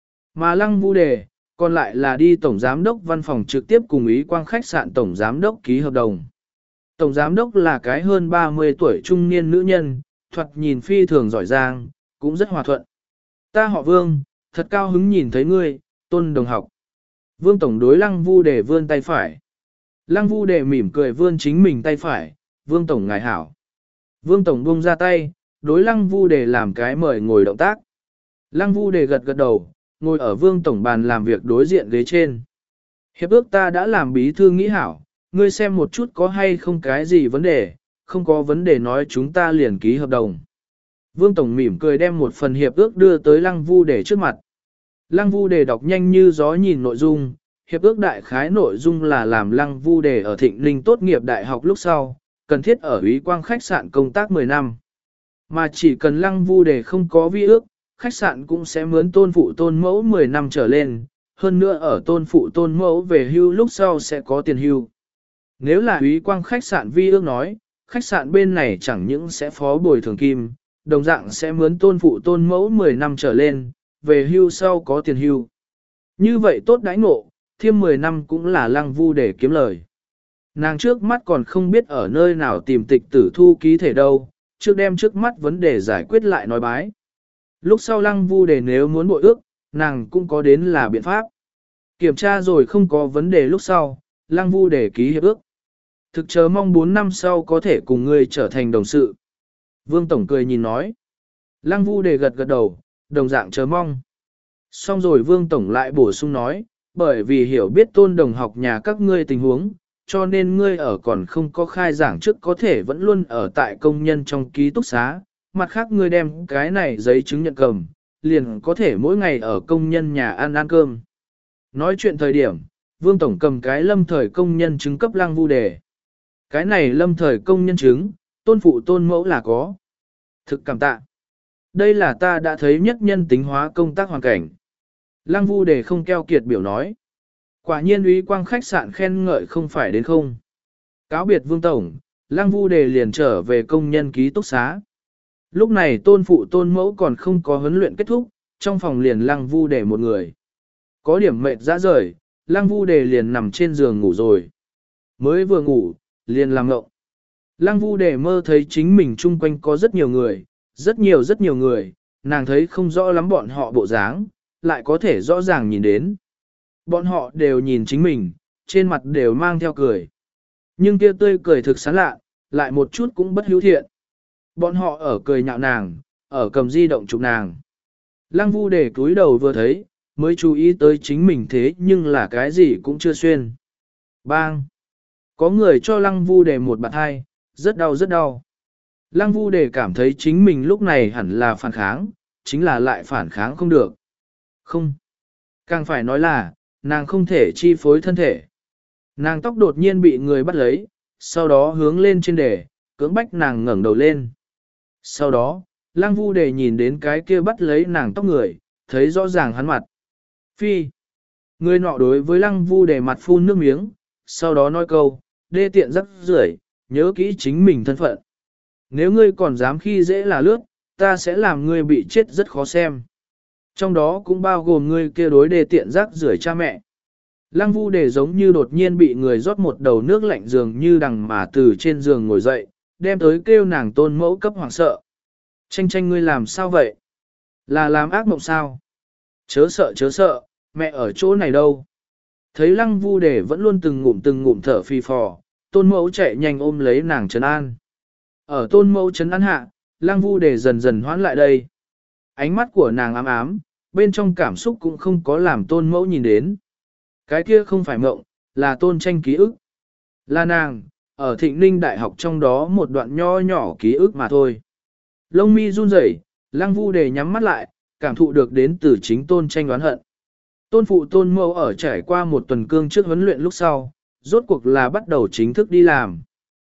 Mà Lăng Vu Đề, còn lại là đi tổng giám đốc văn phòng trực tiếp cùng Úy Quang khách sạn tổng giám đốc ký hợp đồng. Tổng giám đốc là cái hơn ba mươi tuổi trung niên nữ nhân, thoạt nhìn phi thường giỏi giang, cũng rất hòa thuận. Ta họ Vương, thật cao hứng nhìn thấy ngươi, Tôn đồng học. Vương Tổng đối Lăng Vu Đề vươn tay phải. Lăng Vu Đề mỉm cười vươn chính mình tay phải, Vương Tổng ngài hảo. Vương Tổng buông ra tay, đối Lăng Vu Đề làm cái mời ngồi động tác. Lăng Vu Đề gật gật đầu, ngồi ở Vương Tổng bàn làm việc đối diện ghế trên. Hiệp ước ta đã làm bí thư nghĩ hảo, ngươi xem một chút có hay không cái gì vấn đề, không có vấn đề nói chúng ta liền ký hợp đồng. Vương Tổng mỉm cười đem một phần hiệp ước đưa tới Lăng Vu Đề trước mặt. Lăng Vu Đề đọc nhanh như gió nhìn nội dung, hiệp ước đại khái nội dung là làm Lăng Vu Đề ở Thịnh Ninh tốt nghiệp đại học lúc sau, cần thiết ở Úy Quang khách sạn công tác mười năm. Mà chỉ cần Lăng Vu Đề không có vi ước, khách sạn cũng sẽ mướn tôn phụ tôn mẫu mười năm trở lên, hơn nữa ở tôn phụ tôn mẫu về hưu lúc sau sẽ có tiền hưu. Nếu là Úy Quang khách sạn vi ước nói, khách sạn bên này chẳng những sẽ phó bồi thường kim, đồng dạng sẽ mướn tôn phụ tôn mẫu mười năm trở lên, về hưu sau có tiền hưu. Như vậy tốt đãi ngộ, thêm mười năm cũng là Lăng Vu để kiếm lời. Nàng trước mắt còn không biết ở nơi nào tìm tịch tử thu ký thể đâu, trước đem trước mắt vấn đề giải quyết lại nói bái. Lúc sau Lăng Vu để nếu muốn bội ước, nàng cũng có đến là biện pháp. Kiểm tra rồi không có vấn đề lúc sau, Lăng Vu để ký hiệp ước. Thực chờ mong bốn năm sau có thể cùng ngươi trở thành đồng sự. Vương Tổng cười nhìn nói. Lăng Vu để gật gật đầu, đồng dạng chờ mong. Xong rồi Vương Tổng lại bổ sung nói, bởi vì hiểu biết Tôn đồng học nhà các ngươi tình huống, cho nên ngươi ở còn không có khai giảng trước có thể vẫn luôn ở tại công nhân trong ký túc xá, mặt khác ngươi đem cái này giấy chứng nhận cầm, liền có thể mỗi ngày ở công nhân nhà ăn ăn cơm. Nói chuyện thời điểm, Vương Tổng cầm cái lâm thời công nhân chứng cấp Lăng Vu Đề. Cái này lâm thời công nhân chứng, tôn phụ tôn mẫu là có. Thực cảm tạ. Đây là ta đã thấy nhất nhân tính hóa công tác hoàn cảnh. Lăng Vu Đề không keo kiệt biểu nói. Quả nhiên Úy Quang khách sạn khen ngợi không phải đến không. Cáo biệt Vương Tổng, Lăng Vu Đề liền trở về công nhân ký túc xá. Lúc này tôn phụ tôn mẫu còn không có huấn luyện kết thúc, trong phòng liền Lăng Vu Đề một người. Có điểm mệt ra rời, Lăng Vu Đề liền nằm trên giường ngủ rồi. Mới vừa ngủ, liền làm ngộng. Lăng Vu Đề mơ thấy chính mình chung quanh có rất nhiều người, rất nhiều rất nhiều người, nàng thấy không rõ lắm bọn họ bộ dáng, lại có thể rõ ràng nhìn đến. Bọn họ đều nhìn chính mình, trên mặt đều mang theo cười. Nhưng kia tươi cười thực sán lạ, lại một chút cũng bất hữu thiện. Bọn họ ở cười nhạo nàng, ở cầm di động chụp nàng. Lăng Vu Đề cúi đầu vừa thấy, mới chú ý tới chính mình thế nhưng là cái gì cũng chưa xuyên. Bang! Có người cho Lăng Vu Đề một bạt hai, rất đau rất đau. Lăng Vu Đề cảm thấy chính mình lúc này hẳn là phản kháng, chính là lại phản kháng không được. Không. Càng phải nói là, nàng không thể chi phối thân thể. Nàng tóc đột nhiên bị người bắt lấy, sau đó hướng lên trên đề, cưỡng bách nàng ngẩng đầu lên. Sau đó, Lăng Vu Đề nhìn đến cái kia bắt lấy nàng tóc người, thấy rõ ràng hắn mặt. Phi. Người nọ đối với Lăng Vu Đề mặt phun nước miếng, sau đó nói câu, đê tiện rắc rưởi, nhớ kỹ chính mình thân phận. Nếu ngươi còn dám khi dễ là lướt, ta sẽ làm ngươi bị chết rất khó xem. Trong đó cũng bao gồm ngươi kia đối đê tiện rắc rưởi cha mẹ. Lăng Vu Đề giống như đột nhiên bị người rót một đầu nước lạnh dường như đằng mà từ trên giường ngồi dậy, đem tới kêu nàng tôn mẫu cấp hoảng sợ. Tranh tranh ngươi làm sao vậy? Là làm ác mộng sao? Chớ sợ chớ sợ, mẹ ở chỗ này đâu? Thấy Lăng Vu Đề vẫn luôn từng ngụm từng ngụm thở phì phò, tôn mẫu chạy nhanh ôm lấy nàng trấn an. Ở tôn mẫu trấn an hạ, Lăng Vu Đề dần dần hoãn lại đây. Ánh mắt của nàng ám ám, bên trong cảm xúc cũng không có làm tôn mẫu nhìn đến. Cái kia không phải mộng, là tôn tranh ký ức. Là nàng, ở Thịnh Ninh Đại học trong đó một đoạn nho nhỏ ký ức mà thôi. Lông mi run rẩy, Lăng Vu Đề nhắm mắt lại, cảm thụ được đến từ chính tôn tranh đoán hận. Tôn phụ tôn mẫu ở trải qua một tuần cương trước huấn luyện lúc sau, rốt cuộc là bắt đầu chính thức đi làm.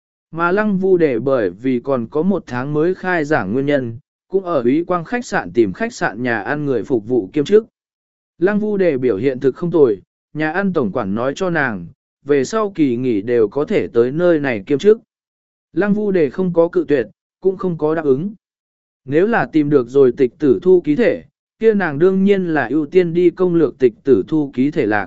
Mà Lăng Vu Đề bởi vì còn có một tháng mới khai giảng nguyên nhân, cũng ở Úy Quang khách sạn tìm khách sạn nhà ăn người phục vụ kiêm chức. Lăng Vu Đề biểu hiện thực không tồi, nhà ăn tổng quản nói cho nàng, về sau kỳ nghỉ đều có thể tới nơi này kiêm chức. Lăng Vu Đề không có cự tuyệt, cũng không có đáp ứng. Nếu là tìm được rồi tịch tử thu ký thể, kia nàng đương nhiên là ưu tiên đi công lược tịch tử thu ký thể lạc.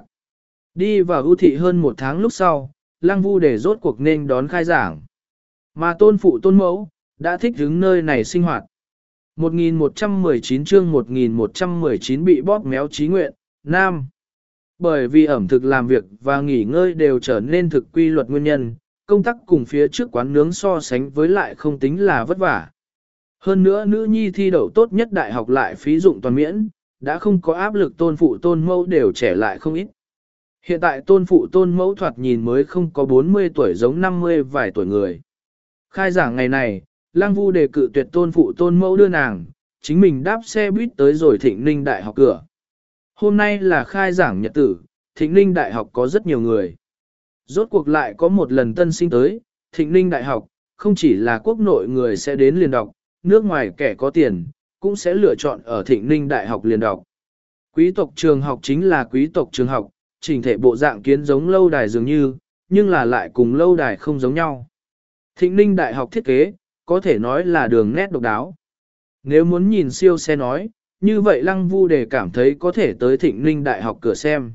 Đi vào ưu thị hơn một tháng lúc sau, Lăng Vu Đề rốt cuộc nên đón khai giảng. Mà tôn phụ tôn mẫu, đã thích đứng nơi này sinh hoạt. một nghìn một trăm mười chín chương một nghìn một trăm mười chín bị bóp méo trí nguyện, Nam. Bởi vì ẩm thực làm việc và nghỉ ngơi đều trở nên thực quy luật nguyên nhân, công tác cùng phía trước quán nướng so sánh với lại không tính là vất vả. Hơn nữa nữ nhi thi đậu tốt nhất đại học lại phí dụng toàn miễn, đã không có áp lực tôn phụ tôn mẫu đều trẻ lại không ít. Hiện tại tôn phụ tôn mẫu thoạt nhìn mới không có bốn mươi tuổi giống năm mươi vài tuổi người. Khai giảng ngày này, Lăng Vu đề cự tuyệt tôn phụ tôn mẫu đưa nàng, chính mình đáp xe buýt tới rồi Thịnh Ninh Đại học cửa. Hôm nay là khai giảng nhật tử, Thịnh Ninh Đại học có rất nhiều người. Rốt cuộc lại có một lần tân sinh tới, Thịnh Ninh Đại học, không chỉ là quốc nội người sẽ đến liền đọc, nước ngoài kẻ có tiền, cũng sẽ lựa chọn ở Thịnh Ninh Đại học liền đọc. Quý tộc trường học chính là quý tộc trường học, chỉnh thể bộ dạng kiến giống lâu đài dường như, nhưng là lại cùng lâu đài không giống nhau. Thịnh Ninh Đại học thiết kế, có thể nói là đường nét độc đáo. Nếu muốn nhìn siêu xe nói, như vậy Lăng Vu Đề cảm thấy có thể tới Thịnh Ninh Đại học cửa xem.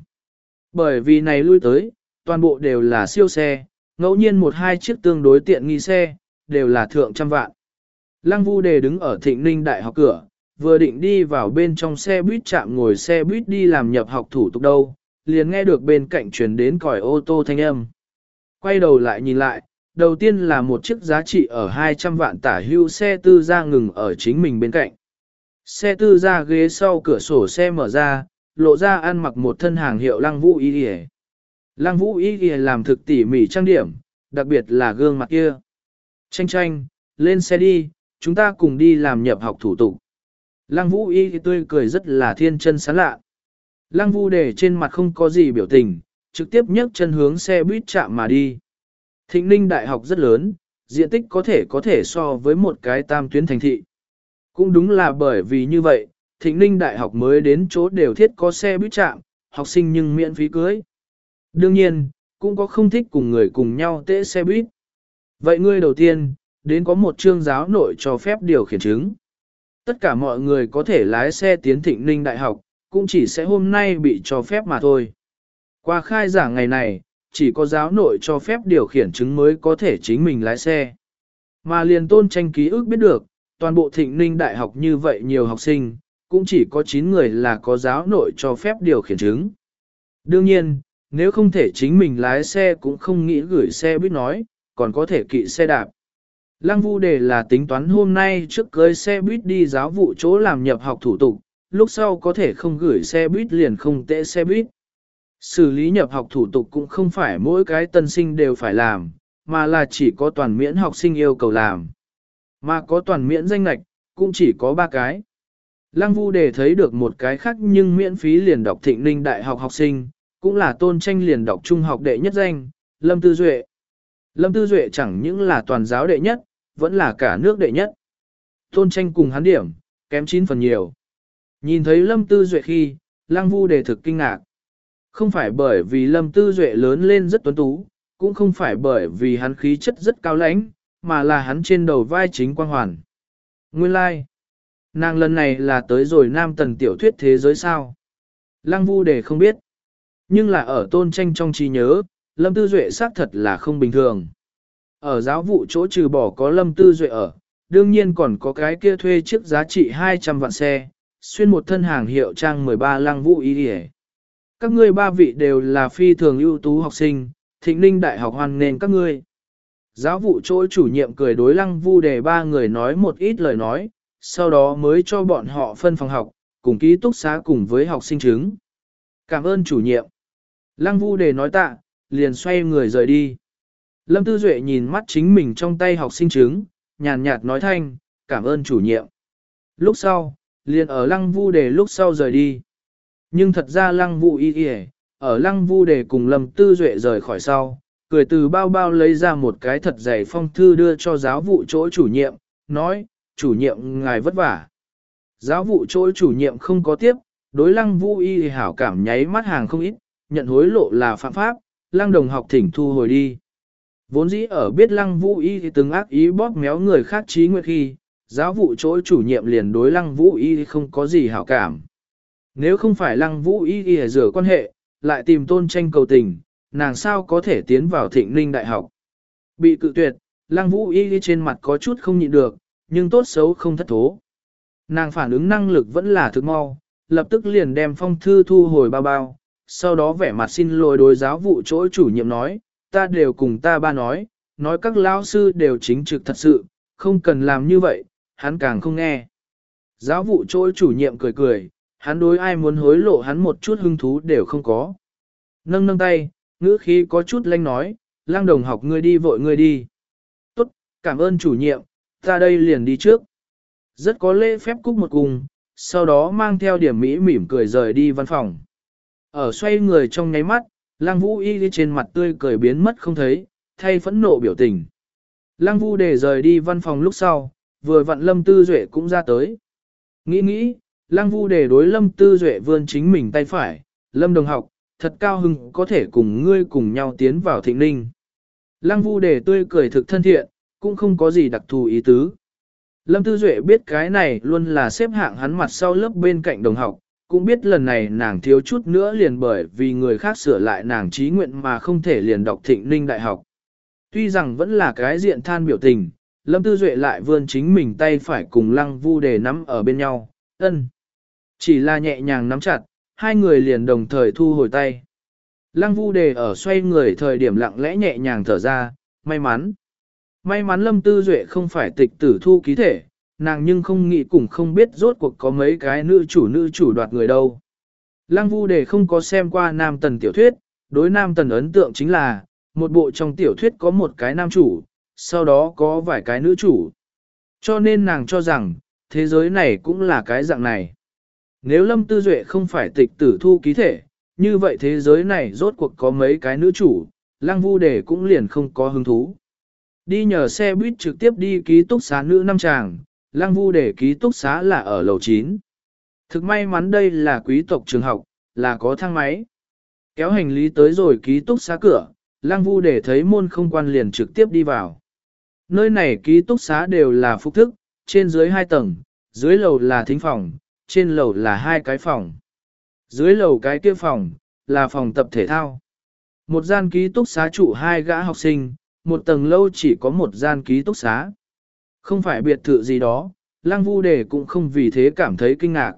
Bởi vì này lui tới, toàn bộ đều là siêu xe, ngẫu nhiên một hai chiếc tương đối tiện nghi xe, đều là thượng trăm vạn. Lăng Vu Đề đứng ở Thịnh Ninh Đại học cửa, vừa định đi vào bên trong xe buýt chạm ngồi xe buýt đi làm nhập học thủ tục đâu, liền nghe được bên cạnh truyền đến còi ô tô thanh âm. Quay đầu lại nhìn lại, đầu tiên là một chiếc giá trị ở hai trăm vạn tả hưu xe tư gia ngừng ở chính mình bên cạnh. Xe tư gia ghế sau cửa sổ xe mở ra, lộ ra ăn mặc một thân hàng hiệu Lăng Vũ Y Y. Lăng Vũ Y Y làm thực tỉ mỉ trang điểm, đặc biệt là gương mặt kia. Tranh tranh, lên xe đi, chúng ta cùng đi làm nhập học thủ tục. Lăng Vũ Y tươi cười rất là thiên chân sán lạ. Lăng Vu Đề trên mặt không có gì biểu tình, trực tiếp nhấc chân hướng xe buýt chạm mà đi. Thịnh Ninh Đại học rất lớn, diện tích có thể có thể so với một cái tam tuyến thành thị. Cũng đúng là bởi vì như vậy, Thịnh Ninh Đại học mới đến chỗ đều thiết có xe buýt chạm, học sinh nhưng miễn phí cưới. Đương nhiên, cũng có không thích cùng người cùng nhau tễ xe buýt. Vậy ngươi đầu tiên, đến có một chương giáo nội cho phép điều khiển chứng. Tất cả mọi người có thể lái xe tiến Thịnh Ninh Đại học, cũng chỉ sẽ hôm nay bị cho phép mà thôi. Qua khai giảng ngày này, chỉ có giáo nội cho phép điều khiển chứng mới có thể chính mình lái xe. Mà liền Tôn Tranh ký ức biết được, toàn bộ Thịnh Ninh Đại học như vậy nhiều học sinh, cũng chỉ có chín người là có giáo nội cho phép điều khiển chứng. Đương nhiên, nếu không thể chính mình lái xe cũng không nghĩ gửi xe buýt nói, còn có thể kỵ xe đạp. Lăng Vu Đề là tính toán hôm nay trước cưới xe buýt đi giáo vụ chỗ làm nhập học thủ tục, lúc sau có thể không gửi xe buýt liền không tệ xe buýt. Xử lý nhập học thủ tục cũng không phải mỗi cái tân sinh đều phải làm, mà là chỉ có toàn miễn học sinh yêu cầu làm. Mà có toàn miễn danh lệch, cũng chỉ có ba cái. Lăng Vu Đề thấy được một cái khác nhưng miễn phí liền đọc Thịnh Ninh Đại học học sinh, cũng là Tôn Tranh liền đọc trung học đệ nhất danh, Lâm Tư Duệ. Lâm Tư Duệ chẳng những là toàn giáo đệ nhất, vẫn là cả nước đệ nhất. Tôn Tranh cùng hắn điểm, kém chín phần nhiều. Nhìn thấy Lâm Tư Duệ khi, Lăng Vu Đề thực kinh ngạc. Không phải bởi vì Lâm Tư Duệ lớn lên rất tuấn tú, cũng không phải bởi vì hắn khí chất rất cao lãnh, mà là hắn trên đầu vai chính quang hoàn. Nguyên lai, like. Nàng lần này là tới rồi nam tần tiểu thuyết thế giới sao. Lăng Vu Đề không biết. Nhưng là ở Tôn Tranh trong trí nhớ, Lâm Tư Duệ xác thật là không bình thường. Ở giáo vụ chỗ trừ bỏ có Lâm Tư Duệ ở, đương nhiên còn có cái kia thuê chiếc giá trị hai trăm vạn xe, xuyên một thân hàng hiệu trang mười ba Lăng Vũ Y Y. Các ngươi ba vị đều là phi thường ưu tú học sinh, Thịnh Ninh Đại học hoan nghênh các ngươi. Giáo vụ chỗ chủ nhiệm cười đối Lăng Vu Đề ba người nói một ít lời nói, sau đó mới cho bọn họ phân phòng học, cùng ký túc xá cùng với học sinh chứng. Cảm ơn chủ nhiệm. Lăng Vu Đề nói tạ, liền xoay người rời đi. Lâm Tư Duệ nhìn mắt chính mình trong tay học sinh chứng, nhàn nhạt nói thanh, cảm ơn chủ nhiệm. Lúc sau, liền ở Lăng Vu Đề lúc sau rời đi. Nhưng thật ra Lăng Vũ Y Y, ở Lăng Vu Đề cùng Lâm Tư Duệ rời khỏi sau, cười từ bao bao lấy ra một cái thật dày phong thư đưa cho giáo vụ chỗ chủ nhiệm, nói, chủ nhiệm ngài vất vả. Giáo vụ chỗ chủ nhiệm không có tiếp, đối Lăng Vũ Y hảo cảm nháy mắt hàng không ít, nhận hối lộ là phạm pháp, Lăng đồng học thỉnh thu hồi đi. Vốn dĩ ở biết Lăng Vũ Y thì từng ác ý bóp méo người khác trí nguyện khi, giáo vụ chỗ chủ nhiệm liền đối Lăng Vũ Y không có gì hảo cảm. Nếu không phải Lăng Vũ Y y rửa quan hệ, lại tìm Tôn Tranh cầu tình, nàng sao có thể tiến vào Thịnh Ninh Đại học. Bị cự tuyệt, Lăng Vũ Y trên mặt có chút không nhịn được, nhưng tốt xấu không thất thố. Nàng phản ứng năng lực vẫn là thực mau, lập tức liền đem phong thư thu hồi bao bao, sau đó vẻ mặt xin lỗi đối giáo vụ chỗ chủ nhiệm nói, ta đều cùng ta ba nói, nói các lao sư đều chính trực thật sự, không cần làm như vậy, hắn càng không nghe. Giáo vụ chỗ chủ nhiệm cười cười, hắn đối ai muốn hối lộ hắn một chút hứng thú đều không có. Nâng nâng tay, ngữ khí có chút lanh nói, Lăng đồng học ngươi đi vội ngươi đi. Tốt, cảm ơn chủ nhiệm, ta đây liền đi trước. Rất có lễ phép cúc một cùng, sau đó mang theo điểm mỹ mỉm cười rời đi văn phòng. Ở xoay người trong nháy mắt, Lăng Vũ Y trên mặt tươi cười biến mất không thấy, thay phẫn nộ biểu tình. Lăng Vũ để rời đi văn phòng lúc sau, vừa vặn Lâm Tư Duệ cũng ra tới. Nghĩ nghĩ, Lăng Vũ để đối Lâm Tư Duệ vươn chính mình tay phải, Lâm đồng học, thật cao hứng có thể cùng ngươi cùng nhau tiến vào Thịnh Ninh. Lăng Vũ để tươi cười thực thân thiện, cũng không có gì đặc thù ý tứ. Lâm Tư Duệ biết cái này luôn là xếp hạng hắn mặt sau lớp bên cạnh đồng học, cũng biết lần này nàng thiếu chút nữa liền bởi vì người khác sửa lại nàng trí nguyện mà không thể liền đọc Thịnh Ninh Đại học. Tuy rằng vẫn là cái diện than biểu tình, Lâm Tư Duệ lại vươn chính mình tay phải cùng Lăng Vu Đề nắm ở bên nhau, ân. Chỉ là nhẹ nhàng nắm chặt, hai người liền đồng thời thu hồi tay. Lăng Vu Đề ở xoay người thời điểm lặng lẽ nhẹ nhàng thở ra, may mắn. May mắn Lâm Tư Duệ không phải tịch tử thu ký thể, nàng nhưng không nghĩ cùng không biết rốt cuộc có mấy cái nữ chủ nữ chủ đoạt người đâu. Lăng Vu Đề không có xem qua Nam Tần tiểu thuyết, đối Nam Tần ấn tượng chính là, một bộ trong tiểu thuyết có một cái nam chủ, sau đó có vài cái nữ chủ. Cho nên nàng cho rằng, thế giới này cũng là cái dạng này. Nếu Lâm Tư Duệ không phải tịch tử thu ký thể, như vậy thế giới này rốt cuộc có mấy cái nữ chủ, Lăng Vu Đề cũng liền không có hứng thú. Đi nhờ xe buýt trực tiếp đi ký túc xá nữ năm chàng, Lăng Vu Đề ký túc xá là ở lầu chín. Thực may mắn đây là quý tộc trường học, là có thang máy. Kéo hành lý tới rồi ký túc xá cửa, Lăng Vu Đề thấy môn không quan liền trực tiếp đi vào. Nơi này ký túc xá đều là phúc thức, trên dưới hai tầng, dưới lầu là thính phòng, trên lầu là hai cái phòng. Dưới lầu cái kia phòng, là phòng tập thể thao. Một gian ký túc xá trụ hai gã học sinh, một tầng lâu chỉ có một gian ký túc xá. Không phải biệt thự gì đó, Lăng Vu Đề cũng không vì thế cảm thấy kinh ngạc.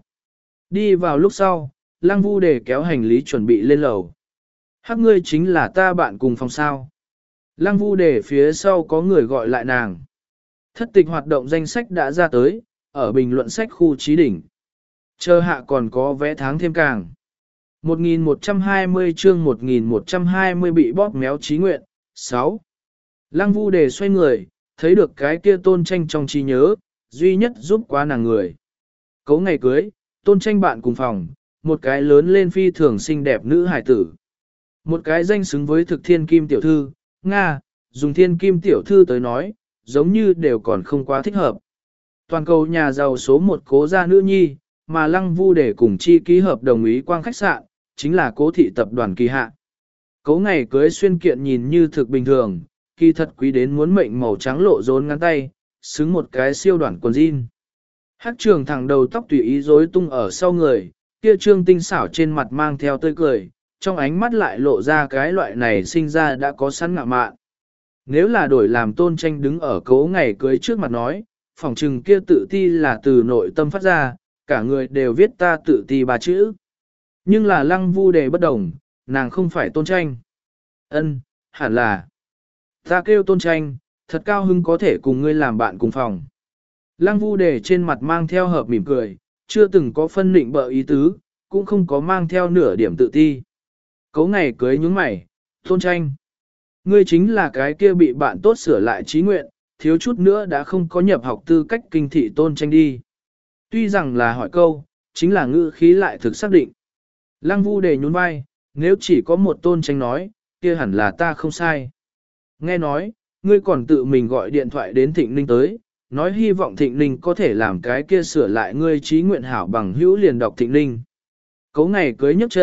Đi vào lúc sau, Lăng Vu Đề kéo hành lý chuẩn bị lên lầu. Hắc ngươi chính là ta bạn cùng phòng sao. Lăng Vu Đề phía sau có người gọi lại nàng. Thất tịch hoạt động danh sách đã ra tới, ở bình luận sách khu trí đỉnh. Chờ hạ còn có vé tháng thêm càng. một nghìn một trăm hai mươi chương một nghìn một trăm hai mươi bị bóp méo trí nguyện. sáu. Lăng Vu Đề xoay người, thấy được cái kia Tôn Tranh trong trí nhớ, duy nhất giúp quá nàng người. Cấu ngày cưới, Tôn Tranh bạn cùng phòng, một cái lớn lên phi thường xinh đẹp nữ hải tử. Một cái danh xứng với thực thiên kim tiểu thư, Nga, dùng thiên kim tiểu thư tới nói, giống như đều còn không quá thích hợp. Toàn cầu nhà giàu số một cố gia nữ nhi, mà Lăng Vu Đề cùng chi ký hợp đồng ý quang khách sạn, chính là cố thị tập đoàn Kỳ Hạ. Cấu ngày cưới xuyên kiện nhìn như thực bình thường, kỳ thật quý đến muốn mệnh màu trắng lộ rốn ngắn tay, xứng một cái siêu đoạn quần jean. Hắc trường thẳng đầu tóc tùy ý rối tung ở sau người, kia trương tinh xảo trên mặt mang theo tươi cười, trong ánh mắt lại lộ ra cái loại này sinh ra đã có sẵn ngạ mạn. Nếu là đổi làm Tôn Tranh đứng ở cấu ngày cưới trước mặt nói, phỏng trừng kia tự ti là từ nội tâm phát ra, cả người đều viết ta tự ti ba chữ. Nhưng là Lăng Vu Đề bất đồng, nàng không phải Tôn Tranh. Ân, hẳn là. Ta kêu Tôn Tranh, thật cao hứng có thể cùng ngươi làm bạn cùng phòng. Lăng Vu Đề trên mặt mang theo hợp mỉm cười, chưa từng có phân định bợ ý tứ, cũng không có mang theo nửa điểm tự ti. Cấu ngày cưới nhướng mày, Tôn Tranh. Ngươi chính là cái kia bị bạn tốt sửa lại trí nguyện, thiếu chút nữa đã không có nhập học tư cách kinh thị Tôn Tranh đi. Tuy rằng là hỏi câu, chính là ngữ khí lại thực xác định. Lăng Vu Đề nhún vai, nếu chỉ có một Tôn Tranh nói, kia hẳn là ta không sai. Nghe nói, ngươi còn tự mình gọi điện thoại đến Thịnh Ninh tới, nói hy vọng Thịnh Ninh có thể làm cái kia sửa lại ngươi trí nguyện hảo bằng hữu liền đọc Thịnh Ninh. Cấu ngày cưới nhấc chân,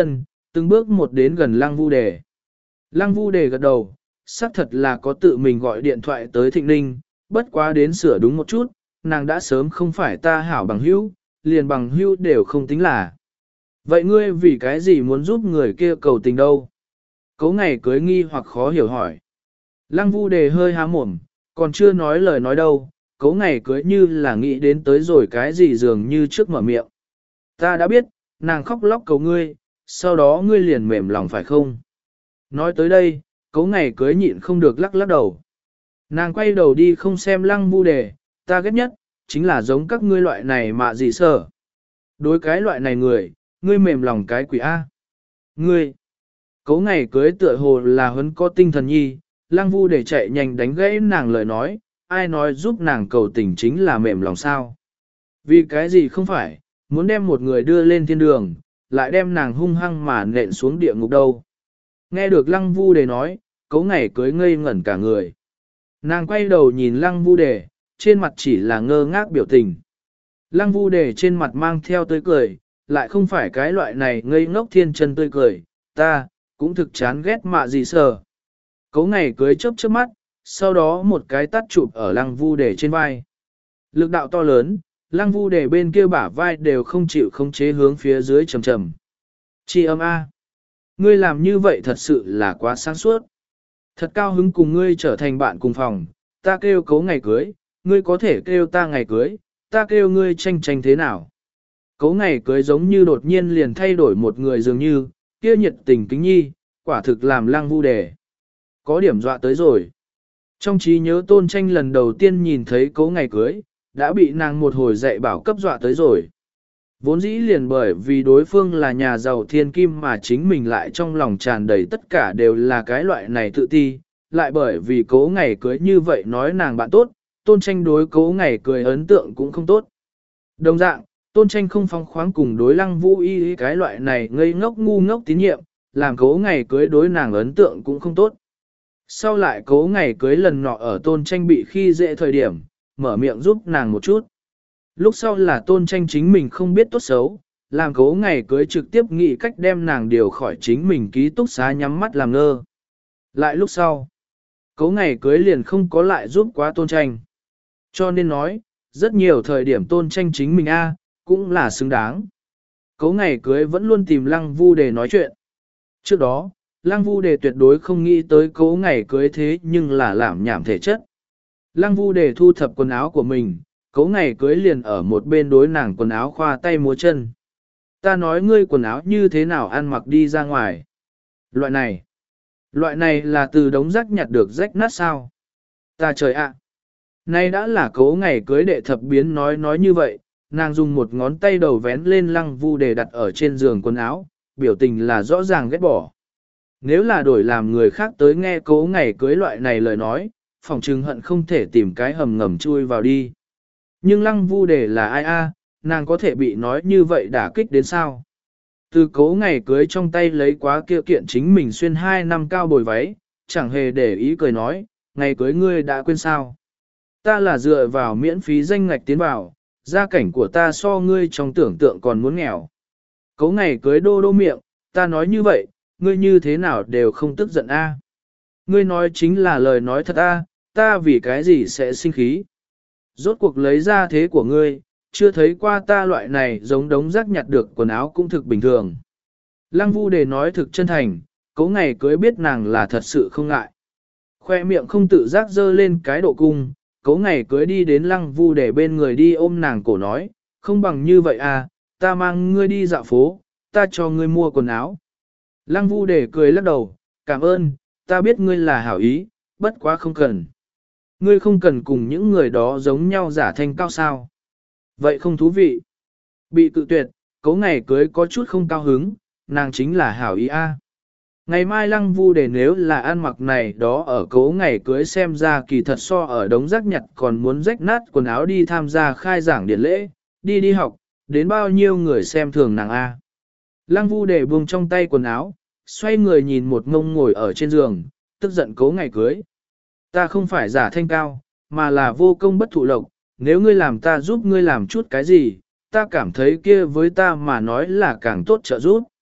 Từng bước một đến gần Lăng Vu Đề. Lăng Vu Đề gật đầu, xác thật là có tự mình gọi điện thoại tới Thịnh Ninh, bất quá đến sửa đúng một chút, nàng đã sớm không phải ta hảo bằng hữu, liền bằng hữu đều không tính là. Vậy ngươi vì cái gì muốn giúp người kia cầu tình đâu? Cấu ngày cưới nghi hoặc khó hiểu hỏi. Lăng Vu Đề hơi há mồm, còn chưa nói lời nói đâu, cấu ngày cưới như là nghĩ đến tới rồi cái gì dường như trước mở miệng. Ta đã biết, nàng khóc lóc cầu ngươi, sau đó ngươi liền mềm lòng phải không? Nói tới đây, cấu ngày cưới nhịn không được lắc lắc đầu. Nàng quay đầu đi không xem Lăng Vu Đề, ta ghét nhất, chính là giống các ngươi loại này mà gì sợ. Đối cái loại này người, ngươi mềm lòng cái quỷ A. Ngươi, cấu ngày cưới tựa hồ là huấn có tinh thần nhi, Lăng Vu Đề chạy nhanh đánh gãy nàng lời nói, ai nói giúp nàng cầu tình chính là mềm lòng sao. Vì cái gì không phải, muốn đem một người đưa lên thiên đường, lại đem nàng hung hăng mà nện xuống địa ngục đâu. Nghe được Lăng Vu Đề nói, cấu ngày cưới ngây ngẩn cả người. Nàng quay đầu nhìn Lăng Vu Đề, trên mặt chỉ là ngơ ngác biểu tình. Lăng Vu Đề trên mặt mang theo tươi cười, lại không phải cái loại này ngây ngốc thiên chân tươi cười, ta, cũng thực chán ghét mạ gì sờ. Cấu ngày cưới chớp chớp mắt, sau đó một cái tắt chụp ở Lăng Vu Đề trên vai. Lực đạo to lớn, Lăng Vu Đề bên kia bả vai đều không chịu khống chế hướng phía dưới trầm trầm. Chi âm A. Ngươi làm như vậy thật sự là quá sáng suốt. Thật cao hứng cùng ngươi trở thành bạn cùng phòng, ta kêu cấu ngày cưới, ngươi có thể kêu ta ngày cưới, ta kêu ngươi tranh tranh thế nào. Cấu ngày cưới giống như đột nhiên liền thay đổi một người dường như, kia nhiệt tình kính nhi, quả thực làm Lăng Vu Đề. Có điểm dọa tới rồi. Trong trí nhớ Tôn Tranh lần đầu tiên nhìn thấy cấu ngày cưới, đã bị nàng một hồi dạy bảo cấp dọa tới rồi. Vốn dĩ liền bởi vì đối phương là nhà giàu thiên kim mà chính mình lại trong lòng tràn đầy tất cả đều là cái loại này tự ti, lại bởi vì cố ngày cưới như vậy nói nàng bạn tốt, Tôn Tranh đối cố ngày cưới ấn tượng cũng không tốt. Đồng dạng, Tôn Tranh không phong khoáng cùng đối Lăng Vũ Y cái loại này ngây ngốc ngu ngốc tín nhiệm, làm cố ngày cưới đối nàng ấn tượng cũng không tốt. Sau lại cố ngày cưới lần nọ ở Tôn Tranh bị khi dễ thời điểm, mở miệng giúp nàng một chút. Lúc sau là Tôn Tranh chính mình không biết tốt xấu, làm cố ngày cưới trực tiếp nghĩ cách đem nàng điều khỏi chính mình ký túc xá nhắm mắt làm ngơ. Lại lúc sau, cố ngày cưới liền không có lại giúp quá Tôn Tranh. Cho nên nói, rất nhiều thời điểm Tôn Tranh chính mình a cũng là xứng đáng. Cố ngày cưới vẫn luôn tìm Lăng Vu Đề nói chuyện. Trước đó, Lăng Vu Đề tuyệt đối không nghĩ tới cố ngày cưới thế nhưng là làm nhảm thể chất. Lăng Vu Đề thu thập quần áo của mình, cố ngày cưới liền ở một bên đối nàng quần áo khoa tay múa chân. Ta nói ngươi quần áo như thế nào ăn mặc đi ra ngoài. Loại này, loại này là từ đống rác nhặt được rách nát sao. Ta trời ạ. Nay đã là cố ngày cưới đệ thập biến nói nói như vậy, nàng dùng một ngón tay đầu vén lên Lăng Vu Đề đặt ở trên giường quần áo, biểu tình là rõ ràng ghét bỏ. Nếu là đổi làm người khác tới nghe cố ngày cưới loại này lời nói, phòng trừng hận không thể tìm cái hầm ngầm chui vào đi. Nhưng Lăng Vu Đề là ai a, nàng có thể bị nói như vậy đả kích đến sao? Từ cố ngày cưới trong tay lấy quá kia kiện chính mình xuyên hai năm cao bồi váy, chẳng hề để ý cười nói, ngày cưới ngươi đã quên sao? Ta là dựa vào miễn phí danh ngạch tiến vào, gia cảnh của ta so ngươi trong tưởng tượng còn muốn nghèo. Cố ngày cưới đô đô miệng, ta nói như vậy, ngươi như thế nào đều không tức giận a? Ngươi nói chính là lời nói thật a, ta vì cái gì sẽ sinh khí? Rốt cuộc lấy ra thế của ngươi, chưa thấy qua ta loại này giống đống rác nhặt được quần áo cũng thực bình thường. Lăng Vu Đề nói thực chân thành, cố ngày cưới biết nàng là thật sự không ngại. Khoe miệng không tự giác dơ lên cái độ cung, cố ngày cưới đi đến Lăng Vu Đề bên người đi ôm nàng cổ nói, không bằng như vậy à, ta mang ngươi đi dạo phố, ta cho ngươi mua quần áo. Lăng Vu Đề cười lắc đầu, cảm ơn, ta biết ngươi là hảo ý, bất quá không cần. Ngươi không cần cùng những người đó giống nhau giả thanh cao sao. Vậy không thú vị. Bị cự tuyệt, cố ngày cưới có chút không cao hứng, nàng chính là hảo ý a. Ngày mai Lăng Vu Đề nếu là ăn mặc này đó ở cố ngày cưới xem ra kỳ thật so ở đống rác nhặt còn muốn rách nát quần áo đi tham gia khai giảng điện lễ, đi đi học, đến bao nhiêu người xem thường nàng a. Lăng Vu Đề buông trong tay quần áo, xoay người nhìn một ngông ngồi ở trên giường, tức giận cố ngày cưới. Ta không phải giả thanh cao, mà là vô công bất thụ lộc, nếu ngươi làm ta giúp ngươi làm chút cái gì, ta cảm thấy kia với ta mà nói là càng tốt trợ giúp.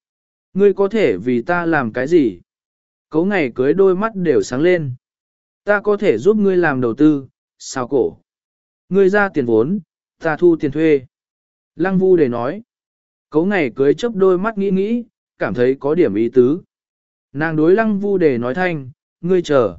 Ngươi có thể vì ta làm cái gì? Cấu ngày cưới đôi mắt đều sáng lên. Ta có thể giúp ngươi làm đầu tư, sao cổ. Ngươi ra tiền vốn, ta thu tiền thuê. Lăng Vu Đề nói. Cấu ngày cưới chớp đôi mắt nghĩ nghĩ, cảm thấy có điểm ý tứ. Nàng đối Lăng Vu Đề nói thanh, ngươi chờ.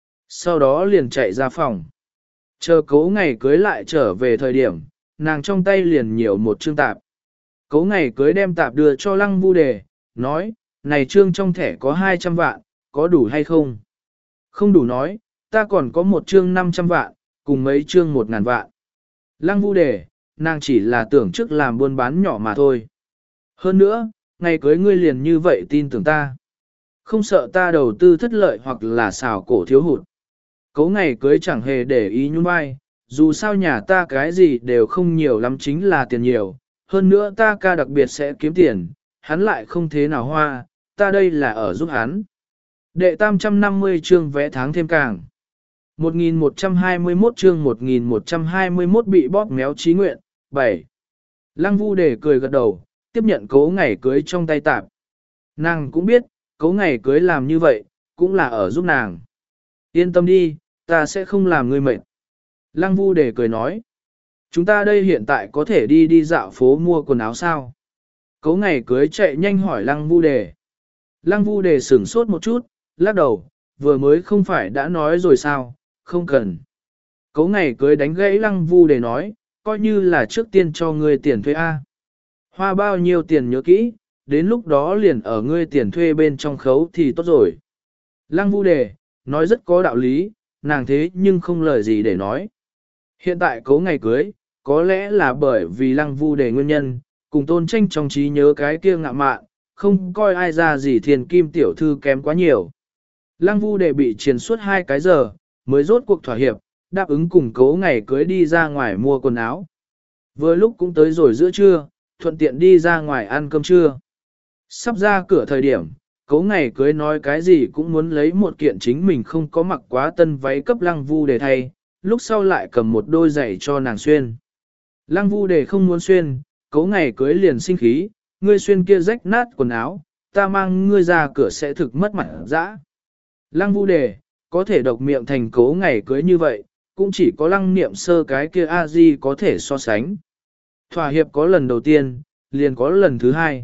Sau đó liền chạy ra phòng. Chờ cấu ngày cưới lại trở về thời điểm, nàng trong tay liền nhiều một chương tạp. Cấu ngày cưới đem tạp đưa cho Lăng Vu Đề, nói, này trương trong thẻ có hai trăm vạn, có đủ hay không? Không đủ nói, ta còn có một trương năm trăm vạn, cùng mấy trương một ngàn vạn. Lăng Vu Đề, nàng chỉ là tưởng trước làm buôn bán nhỏ mà thôi. Hơn nữa, ngày cưới ngươi liền như vậy tin tưởng ta. Không sợ ta đầu tư thất lợi hoặc là xào cổ thiếu hụt. Cấu ngày cưới chẳng hề để ý nhún vai, dù sao nhà ta cái gì đều không nhiều lắm chính là tiền nhiều. Hơn nữa ta ca đặc biệt sẽ kiếm tiền, hắn lại không thế nào hoa, ta đây là ở giúp hắn. Đệ tam trăm năm mươi chương vẽ tháng thêm càng. một nghìn một trăm hai mươi mốt chương một nghìn một trăm hai mươi mốt bị bóp méo trí nguyện, bảy. Lăng Vu Đề cười gật đầu, tiếp nhận cố ngày cưới trong tay tạp. Nàng cũng biết, cố ngày cưới làm như vậy, cũng là ở giúp nàng. Yên tâm đi, ta sẽ không làm ngươi mệt. Lăng Vu Đề cười nói. Chúng ta đây hiện tại có thể đi đi dạo phố mua quần áo sao? Cố ngày cưới chạy nhanh hỏi Lăng Vu Đề. Lăng Vu Đề sửng sốt một chút, lắc đầu, vừa mới không phải đã nói rồi sao, không cần. Cố ngày cưới đánh gãy Lăng Vu Đề nói, coi như là trước tiên cho ngươi tiền thuê A. Hoa bao nhiêu tiền nhớ kỹ, đến lúc đó liền ở ngươi tiền thuê bên trong khấu thì tốt rồi. Lăng Vu Đề, nói rất có đạo lý, nàng thế nhưng không lời gì để nói. Hiện tại cố ngày cưới, có lẽ là bởi vì Lăng Vu Đề nguyên nhân, cùng Tôn Tranh trong trí nhớ cái kia ngạ mạn, không coi ai ra gì thiền kim tiểu thư kém quá nhiều. Lăng Vu Đề bị triền suốt hai cái giờ, mới rốt cuộc thỏa hiệp, đáp ứng cùng cố ngày cưới đi ra ngoài mua quần áo. Vừa lúc cũng tới rồi giữa trưa, thuận tiện đi ra ngoài ăn cơm trưa. Sắp ra cửa thời điểm, cố ngày cưới nói cái gì cũng muốn lấy một kiện chính mình không có mặc quá tân váy cấp Lăng Vu Đề thay, lúc sau lại cầm một đôi giày cho nàng xuyên. Lăng Vu Đề không muốn xuyên, cố ngày cưới liền sinh khí, ngươi xuyên kia rách nát quần áo, ta mang ngươi ra cửa sẽ thực mất mặt dã. Lăng Vu Đề, có thể độc miệng thành cố ngày cưới như vậy, cũng chỉ có Lăng Niệm Sơ cái kia A-di có thể so sánh. Thỏa hiệp có lần đầu tiên, liền có lần thứ hai.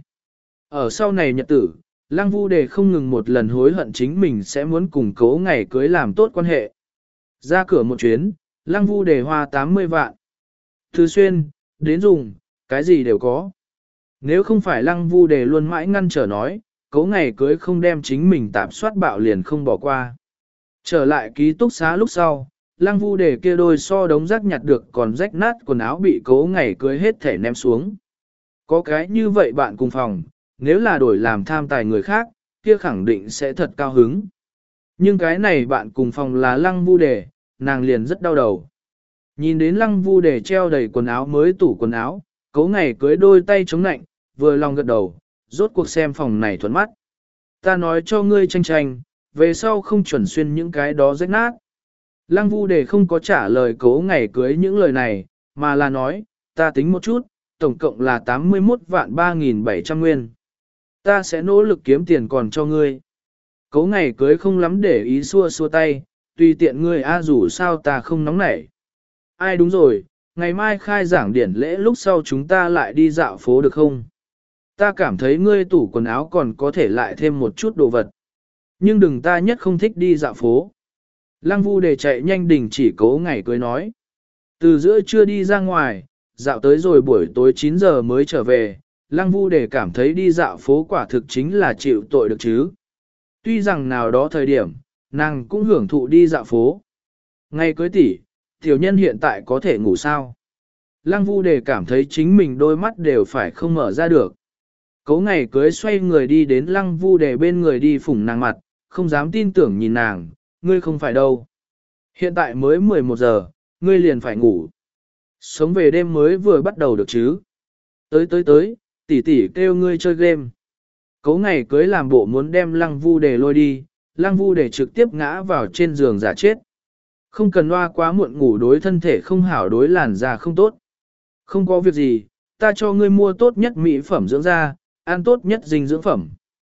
Ở sau này nhật tử, Lăng Vu Đề không ngừng một lần hối hận chính mình sẽ muốn cùng cố ngày cưới làm tốt quan hệ. Ra cửa một chuyến, Lăng Vu Đề hoa tám mươi vạn. Từ xuyên, đến dùng, cái gì đều có. Nếu không phải Lăng Vu Đề luôn mãi ngăn trở nói, cố ngày cưới không đem chính mình tạp soát bạo liền không bỏ qua. Trở lại ký túc xá lúc sau, Lăng Vu Đề kia đôi so đống rác nhặt được còn rách nát quần áo bị cố ngày cưới hết thể ném xuống. Có cái như vậy bạn cùng phòng, nếu là đổi làm tham tài người khác, kia khẳng định sẽ thật cao hứng. Nhưng cái này bạn cùng phòng là Lăng Vu Đề, nàng liền rất đau đầu. Nhìn đến Lăng Vu Đề treo đầy quần áo mới tủ quần áo, cố ngày cưới đôi tay chống nạnh, vừa lòng gật đầu, rốt cuộc xem phòng này thuận mắt. Ta nói cho ngươi tranh tranh, về sau không chuẩn xuyên những cái đó rách nát. Lăng Vu Đề không có trả lời cố ngày cưới những lời này, mà là nói, ta tính một chút, tổng cộng là tám mươi mốt vạn ba nghìn bảy trăm nguyên. Ta sẽ nỗ lực kiếm tiền còn cho ngươi. Cố ngày cưới không lắm để ý xua xua tay, tùy tiện ngươi a dù sao ta không nóng nảy. Ai đúng rồi, ngày mai khai giảng điển lễ lúc sau chúng ta lại đi dạo phố được không? Ta cảm thấy ngươi tủ quần áo còn có thể lại thêm một chút đồ vật. Nhưng đừng ta nhất không thích đi dạo phố. Lăng Vu Đề chạy nhanh đình chỉ cố ngày cưới nói. Từ giữa trưa đi ra ngoài, dạo tới rồi buổi tối chín giờ mới trở về, Lăng Vu Đề cảm thấy đi dạo phố quả thực chính là chịu tội được chứ. Tuy rằng nào đó thời điểm, nàng cũng hưởng thụ đi dạo phố. Ngày cưới tỷ, tiểu nhân hiện tại có thể ngủ sao? Lăng Vu Đề cảm thấy chính mình đôi mắt đều phải không mở ra được. Cố ngày cưới xoay người đi đến Lăng Vu Đề bên người đi phủng nàng mặt, không dám tin tưởng nhìn nàng, ngươi không phải đâu. Hiện tại mới mười một giờ, ngươi liền phải ngủ. Sống về đêm mới vừa bắt đầu được chứ. Tới tới tới, tỷ tỷ kêu ngươi chơi game. Cố ngày cưới làm bộ muốn đem Lăng Vu Đề lôi đi, Lăng Vu Đề trực tiếp ngã vào trên giường giả chết. Không cần loa quá muộn ngủ đối thân thể không hảo đối làn da không tốt. Không có việc gì, ta cho ngươi mua tốt nhất mỹ phẩm dưỡng da, ăn tốt nhất dinh dưỡng phẩm.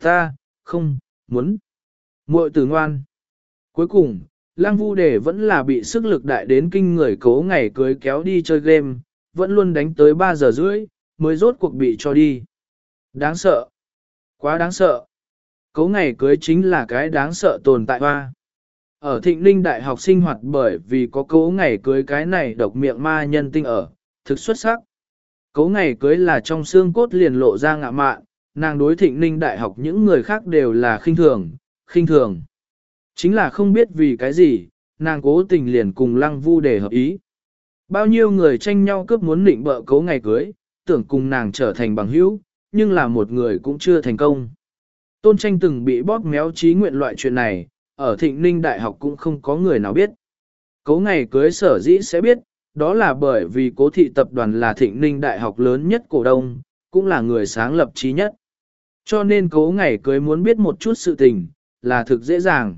Ta, không, muốn. Muội tử ngoan. Cuối cùng, Lăng Vu Đề vẫn là bị sức lực đại đến kinh người cố ngày cưới kéo đi chơi game, vẫn luôn đánh tới ba giờ rưỡi, mới rốt cuộc bị cho đi. Đáng sợ. Quá đáng sợ. Cố ngày cưới chính là cái đáng sợ tồn tại hoa. Ở Thịnh Ninh Đại học sinh hoạt bởi vì có cố ngày cưới cái này độc miệng ma nhân tinh ở, thực xuất sắc. Cố ngày cưới là trong xương cốt liền lộ ra ngạ mạn, nàng đối Thịnh Ninh Đại học những người khác đều là khinh thường, khinh thường. Chính là không biết vì cái gì, nàng cố tình liền cùng Lăng Vu Đề hợp ý. Bao nhiêu người tranh nhau cướp muốn định bợ cố ngày cưới, tưởng cùng nàng trở thành bằng hữu, nhưng là một người cũng chưa thành công. Tôn Tranh từng bị bóp méo trí nguyện loại chuyện này, ở Thịnh Ninh Đại học cũng không có người nào biết. Cố ngày cưới sở dĩ sẽ biết, đó là bởi vì cố thị tập đoàn là Thịnh Ninh Đại học lớn nhất cổ đông, cũng là người sáng lập trí nhất. Cho nên cố ngày cưới muốn biết một chút sự tình, là thực dễ dàng.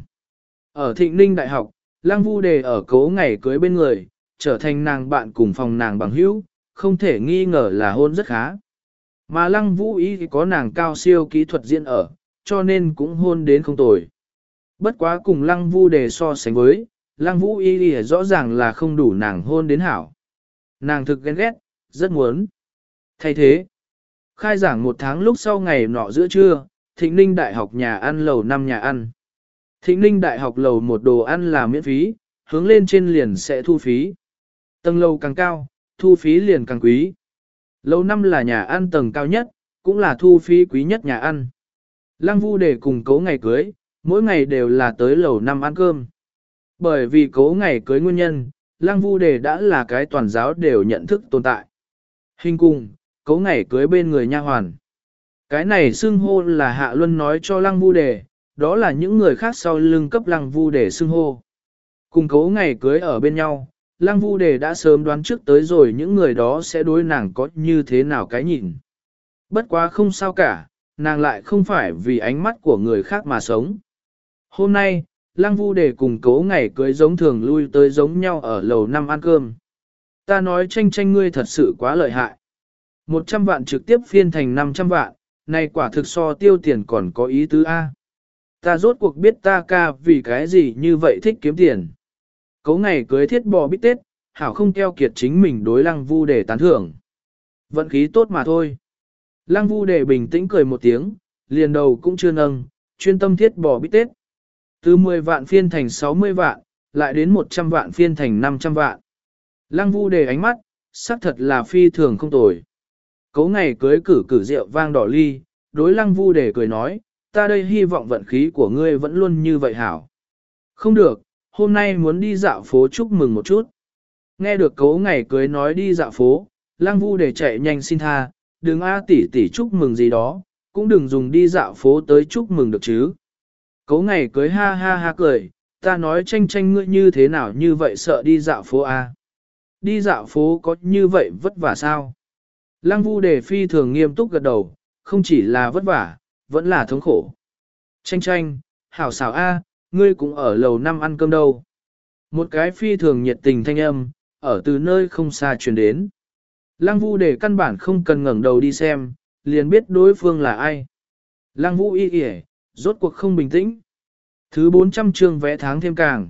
Ở Thịnh Ninh Đại học, Lăng Vu Đề ở cố ngày cưới bên người, trở thành nàng bạn cùng phòng nàng bằng hữu, không thể nghi ngờ là hôn rất khá. Mà Lăng Vũ Ý thì có nàng cao siêu kỹ thuật diễn ở, cho nên cũng hôn đến không tồi. Bất quá cùng Lăng Vu Đề so sánh với, Lăng Vũ Y thì rõ ràng là không đủ nàng hôn đến hảo. Nàng thực ghen ghét, rất muốn. Thay thế, khai giảng một tháng lúc sau ngày nọ giữa trưa, Thịnh Ninh Đại học nhà ăn lầu năm nhà ăn. Thịnh Ninh Đại học lầu một đồ ăn là miễn phí, hướng lên trên liền sẽ thu phí. Tầng lầu càng cao, thu phí liền càng quý. Lầu năm là nhà ăn tầng cao nhất, cũng là thu phí quý nhất nhà ăn. Lăng Vu Đề cùng cố ngày cưới, mỗi ngày đều là tới lầu năm ăn cơm. Bởi vì cố ngày cưới nguyên nhân, Lăng Vu Đề đã là cái toàn giáo đều nhận thức tồn tại. Hình cùng, cố ngày cưới bên người nha hoàn. Cái này xưng hô là Hạ Luân nói cho Lăng Vu Đề, đó là những người khác sau lưng cấp Lăng Vu Đề xưng hô. Cùng cố ngày cưới ở bên nhau, Lăng Vu Đề đã sớm đoán trước tới rồi những người đó sẽ đối nàng có như thế nào cái nhìn. Bất quá không sao cả, nàng lại không phải vì ánh mắt của người khác mà sống. Hôm nay, Lăng Vu Đề cùng cố ngày cưới giống thường lui tới giống nhau ở lầu năm ăn cơm. Ta nói Tranh Tranh ngươi thật sự quá lợi hại. một trăm vạn trực tiếp phiên thành năm trăm vạn, này quả thực so tiêu tiền còn có ý tứ A. Ta rốt cuộc biết ta ca vì cái gì như vậy thích kiếm tiền. Cố ngày cưới thiết bò bít tết, hảo không keo kiệt chính mình đối Lăng Vu Đề tán thưởng. Vận khí tốt mà thôi. Lăng Vu Đề bình tĩnh cười một tiếng, liền đầu cũng chưa nâng, chuyên tâm thiết bò bít tết. Từ mười vạn phiên thành sáu mươi vạn, lại đến một trăm vạn phiên thành năm trăm vạn. Lăng Vu Đề ánh mắt, xác thật là phi thường không tồi. Cố ngày cưới cử cử rượu vang đỏ ly, đối Lăng Vu Đề cười nói, ta đây hy vọng vận khí của ngươi vẫn luôn như vậy hảo. Không được, hôm nay muốn đi dạo phố chúc mừng một chút. Nghe được cố ngày cưới nói đi dạo phố, Lăng Vu Đề chạy nhanh xin tha, đừng a tỷ tỷ chúc mừng gì đó, cũng đừng dùng đi dạo phố tới chúc mừng được chứ. Cố ngày cưới ha ha ha cười, ta nói Tranh Tranh ngươi như thế nào như vậy sợ đi dạo phố a? Đi dạo phố có như vậy vất vả sao? Lăng Vu Đề phi thường nghiêm túc gật đầu, không chỉ là vất vả, vẫn là thống khổ. Tranh Tranh, hảo xảo a, ngươi cũng ở lầu năm ăn cơm đâu. Một cái phi thường nhiệt tình thanh âm, ở từ nơi không xa truyền đến. Lăng Vu Đề căn bản không cần ngẩng đầu đi xem, liền biết đối phương là ai. Lăng Vũ y y, rốt cuộc không bình tĩnh. Thứ bốn trăm chương vẽ tháng thêm càng.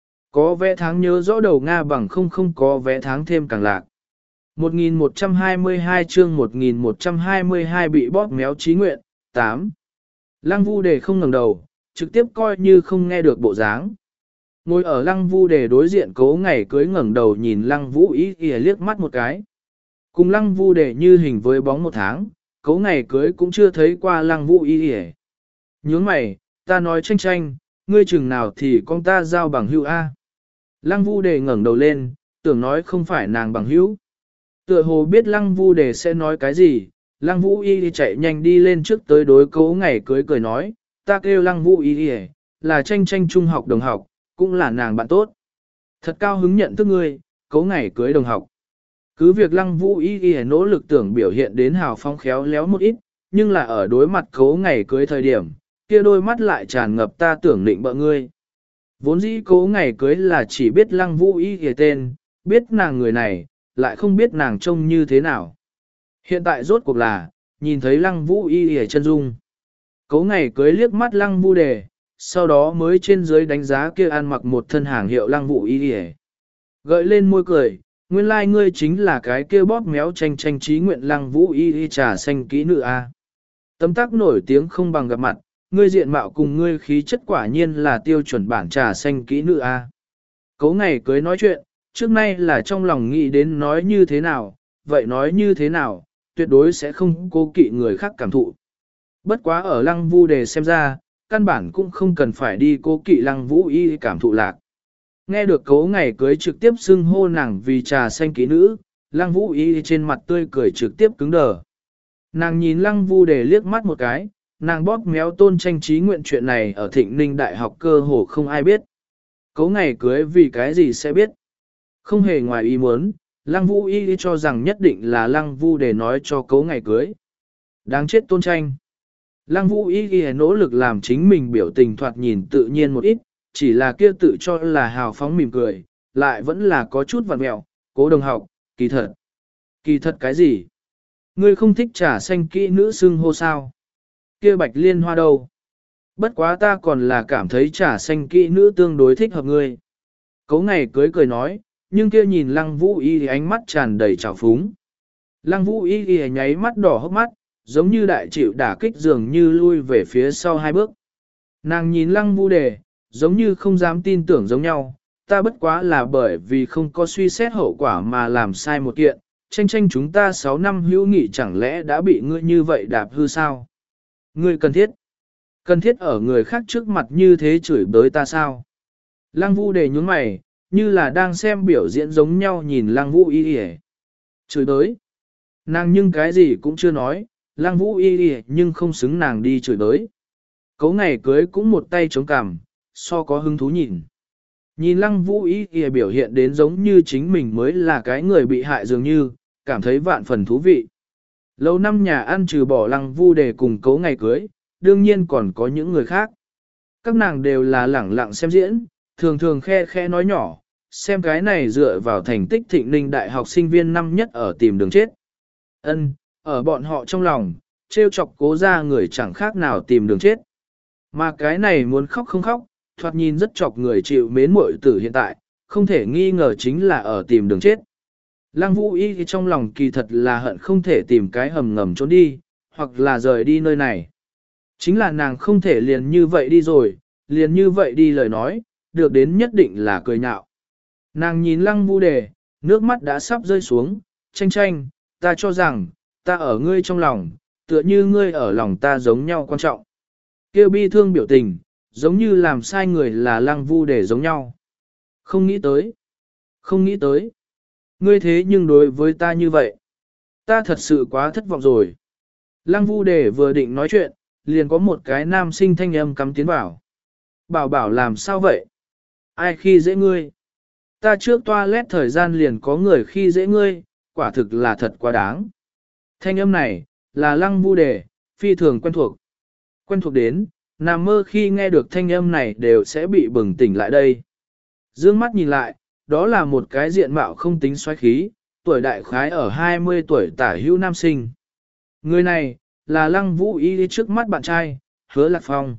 Có vẽ tháng nhớ rõ đầu Nga bằng không không có vẽ tháng thêm càng lạc. một nghìn một trăm hai mươi hai chương một nghìn một trăm hai mươi hai bị bóp méo trí nguyện, tám. Lăng Vu Đề không ngẩng đầu, trực tiếp coi như không nghe được bộ dáng. Ngồi ở Lăng Vu Đề đối diện cố ngày cưới ngẩng đầu nhìn Lăng Vũ y y liếc mắt một cái. Cùng Lăng Vu Đề như hình với bóng một tháng, cố ngày cưới cũng chưa thấy qua Lăng Vũ y y. Nhướng mày, ta nói Tranh Tranh, ngươi chừng nào thì con ta giao bằng hữu A. Lăng Vu Đề ngẩng đầu lên, tưởng nói không phải nàng bằng hữu. Tựa hồ biết Lăng Vu Đề sẽ nói cái gì, Lăng Vũ y chạy nhanh đi lên trước tới đối cố ngày cưới cười nói, ta kêu Lăng Vũ y là Tranh Tranh trung học đồng học, cũng là nàng bạn tốt. Thật cao hứng nhận thức ngươi, cố ngày cưới đồng học. Cứ việc Lăng Vũ y y nỗ lực tưởng biểu hiện đến hào phóng khéo léo một ít, nhưng là ở đối mặt cố ngày cưới thời điểm, kia đôi mắt lại tràn ngập ta tưởng định bợ ngươi. Vốn dĩ cố ngày cưới là chỉ biết Lăng Vũ y y tên, biết nàng người này, lại không biết nàng trông như thế nào. Hiện tại rốt cuộc là, nhìn thấy Lăng Vũ y y chân dung. Cố ngày cưới liếc mắt lăng vu đề, sau đó mới trên dưới đánh giá kia ăn mặc một thân hàng hiệu lăng vụ y y. Gợi lên môi cười, nguyên lai like ngươi chính là cái kia bóp méo tranh tranh trí nguyện lăng vũ y y trà xanh kỹ nữ a. Tấm tắc nổi tiếng không bằng gặp mặt, ngươi diện mạo cùng ngươi khí chất quả nhiên là tiêu chuẩn bản trà xanh kỹ nữ a. Cố ngày cưới nói chuyện, trước nay là trong lòng nghĩ đến nói như thế nào, vậy nói như thế nào, tuyệt đối sẽ không cố kỵ người khác cảm thụ. Bất quá ở lăng vu đề xem ra, căn bản cũng không cần phải đi cố kỵ lăng vũ y cảm thụ lạc. Nghe được cố ngày cưới trực tiếp xưng hô nàng vì trà xanh kỹ nữ, lăng vũ y trên mặt tươi cười trực tiếp cứng đờ. Nàng nhìn lăng vu đề liếc mắt một cái, nàng bóp méo tôn tranh trí nguyện chuyện này ở Thịnh Ninh Đại học cơ hồ không ai biết. Cố ngày cưới vì cái gì sẽ biết. Không hề ngoài ý muốn, lăng vũ y cho rằng nhất định là lăng vu đề nói cho cố ngày cưới. Đáng chết tôn tranh. Lăng vũ y ghi nỗ lực làm chính mình biểu tình thoạt nhìn tự nhiên một ít, chỉ là kia tự cho là hào phóng mỉm cười, lại vẫn là có chút vặn mẹo, cố đồng học, kỳ thật. Kỳ thật cái gì? Ngươi không thích trà xanh kỹ nữ xưng hô sao? Kia bạch liên hoa đâu? Bất quá ta còn là cảm thấy trà xanh kỹ nữ tương đối thích hợp ngươi. Cố ngày cưới cười nói, nhưng kia nhìn lăng vũ y thì ánh mắt tràn đầy trào phúng. Lăng vũ y thì nháy mắt đỏ hốc mắt, giống như đại chịu đả kích dường như lui về phía sau hai bước. Nàng nhìn lăng vu đề, giống như không dám tin tưởng giống nhau, ta bất quá là bởi vì không có suy xét hậu quả mà làm sai một kiện, tranh tranh chúng ta sáu năm hữu nghị chẳng lẽ đã bị ngươi như vậy đạp hư sao? Ngươi cần thiết, cần thiết ở người khác trước mặt như thế chửi bới ta sao? Lăng vu đề nhún mày, như là đang xem biểu diễn giống nhau nhìn lăng vũ y y. Chửi bới. Nàng nhưng cái gì cũng chưa nói, lăng vũ y y nhưng không xứng nàng đi chửi bới. Cấu ngày cưới cũng một tay chống cằm, so có hứng thú nhìn. Nhìn lăng vũ y y biểu hiện đến giống như chính mình mới là cái người bị hại dường như, cảm thấy vạn phần thú vị. Lâu năm nhà ăn trừ bỏ lăng vu để cùng cấu ngày cưới, đương nhiên còn có những người khác. Các nàng đều là lẳng lặng xem diễn, thường thường khe khe nói nhỏ, xem cái này dựa vào thành tích Thịnh Ninh đại học sinh viên năm nhất ở tìm đường chết. Ân, ở bọn họ trong lòng, trêu chọc cố ra người chẳng khác nào tìm đường chết. Mà cái này muốn khóc không khóc, thoạt nhìn rất chọc người chịu mến muội tử hiện tại, không thể nghi ngờ chính là ở tìm đường chết. Lăng Vũ Y thì trong lòng kỳ thật là hận không thể tìm cái hầm ngầm trốn đi, hoặc là rời đi nơi này. Chính là nàng không thể liền như vậy đi rồi, liền như vậy đi lời nói, được đến nhất định là cười nhạo. Nàng nhìn Lăng Vũ Đề, nước mắt đã sắp rơi xuống, tranh tranh, ta cho rằng, ta ở ngươi trong lòng, tựa như ngươi ở lòng ta giống nhau quan trọng. Kêu bi thương biểu tình, giống như làm sai người là Lăng Vu Đề giống nhau. Không nghĩ tới, không nghĩ tới. Ngươi thế nhưng đối với ta như vậy, ta thật sự quá thất vọng rồi. Lăng Vu Đề vừa định nói chuyện, liền có một cái nam sinh thanh âm cắm tiến vào. Bảo bảo làm sao vậy? Ai khi dễ ngươi? Ta trước toilet thời gian liền có người khi dễ ngươi, quả thực là thật quá đáng. Thanh âm này, là Lăng Vu Đề, phi thường quen thuộc. Quen thuộc đến, nằm mơ khi nghe được thanh âm này đều sẽ bị bừng tỉnh lại đây. Dương mắt nhìn lại, đó là một cái diện mạo không tính xoáy khí, tuổi đại khái ở hai mươi tuổi tả hữu nam sinh. Người này, là Lăng Vũ Y đi trước mắt bạn trai, Hứa Lạc Phong.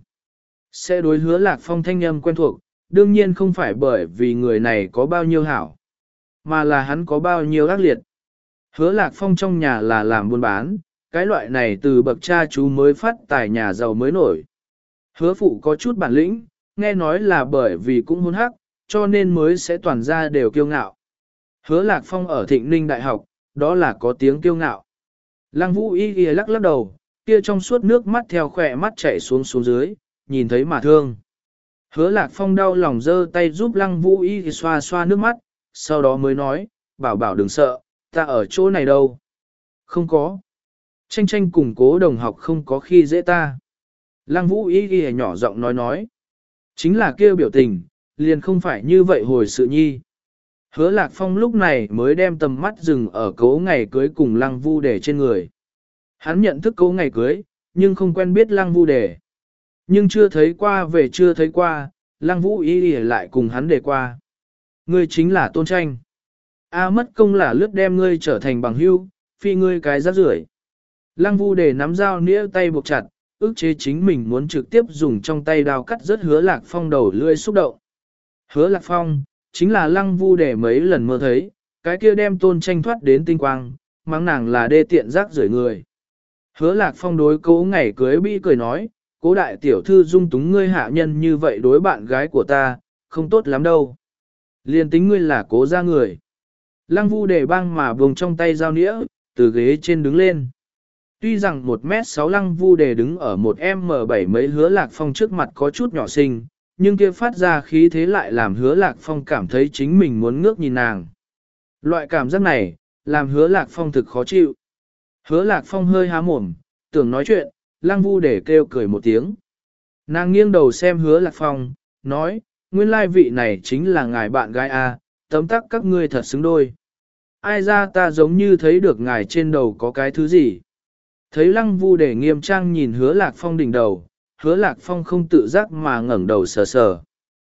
Sẽ đối Hứa Lạc Phong thanh âm quen thuộc, đương nhiên không phải bởi vì người này có bao nhiêu hảo, mà là hắn có bao nhiêu ác liệt. Hứa Lạc Phong trong nhà là làm buôn bán, cái loại này từ bậc cha chú mới phát tài nhà giàu mới nổi. Hứa phụ có chút bản lĩnh, nghe nói là bởi vì cũng hôn hắc, cho nên mới sẽ toàn ra đều kiêu ngạo. Hứa Lạc Phong ở Thịnh Ninh Đại học, đó là có tiếng kiêu ngạo. Lăng Vũ Y ghi lắc lắc đầu, kia trong suốt nước mắt theo khỏe mắt chảy xuống xuống dưới, nhìn thấy mà thương. Hứa Lạc Phong đau lòng giơ tay giúp Lăng Vũ Y xoa xoa nước mắt, sau đó mới nói, bảo bảo đừng sợ, ta ở chỗ này đâu. Không có. Tranh tranh cùng cố đồng học không có khi dễ ta. Lăng Vũ Y ghi nhỏ giọng nói nói. Chính là kêu biểu tình, liền không phải như vậy hồi sự nhi. Hứa Lạc Phong lúc này mới đem tầm mắt dừng ở cố ngày cưới cùng Lăng Vu Đề trên người. Hắn nhận thức cố ngày cưới, nhưng không quen biết Lăng Vu Đề. Nhưng chưa thấy qua về chưa thấy qua, Lăng Vũ Y lại cùng hắn đề qua. Ngươi chính là Tôn Tranh. A mất công là lướt đem ngươi trở thành bằng hưu, phi ngươi cái rác rưởi. Lăng Vu Đề nắm dao nĩa tay buộc chặt, ức chế chính mình muốn trực tiếp dùng trong tay đao cắt rớt hứa lạc phong đầu lưỡi xúc động. Hứa lạc phong, chính là lăng vu để mấy lần mơ thấy, cái kia đem tôn tranh thoát đến tinh quang, mắng nàng là đê tiện rác rưởi người. Hứa lạc phong đối cố ngày cưới bị cười nói, cố đại tiểu thư dung túng ngươi hạ nhân như vậy đối bạn gái của ta, không tốt lắm đâu. Liên tính ngươi là cố ra người. Lăng vu để băng mà buông trong tay dao nĩa, từ ghế trên đứng lên. Tuy rằng một mét sáu lăng vu để đứng ở một em bảy mấy hứa lạc phong trước mặt có chút nhỏ xinh, nhưng kia phát ra khí thế lại làm hứa lạc phong cảm thấy chính mình muốn ngước nhìn nàng. Loại cảm giác này, làm hứa lạc phong thực khó chịu. Hứa lạc phong hơi há mồm, tưởng nói chuyện, lăng vu để kêu cười một tiếng. Nàng nghiêng đầu xem hứa lạc phong, nói, nguyên lai vị này chính là ngài bạn gái A, tấm tắc các ngươi thật xứng đôi. Ai ra ta giống như thấy được ngài trên đầu có cái thứ gì. Thấy lăng vu để nghiêm trang nhìn hứa lạc phong đỉnh đầu, hứa lạc phong không tự giác mà ngẩng đầu sờ sờ.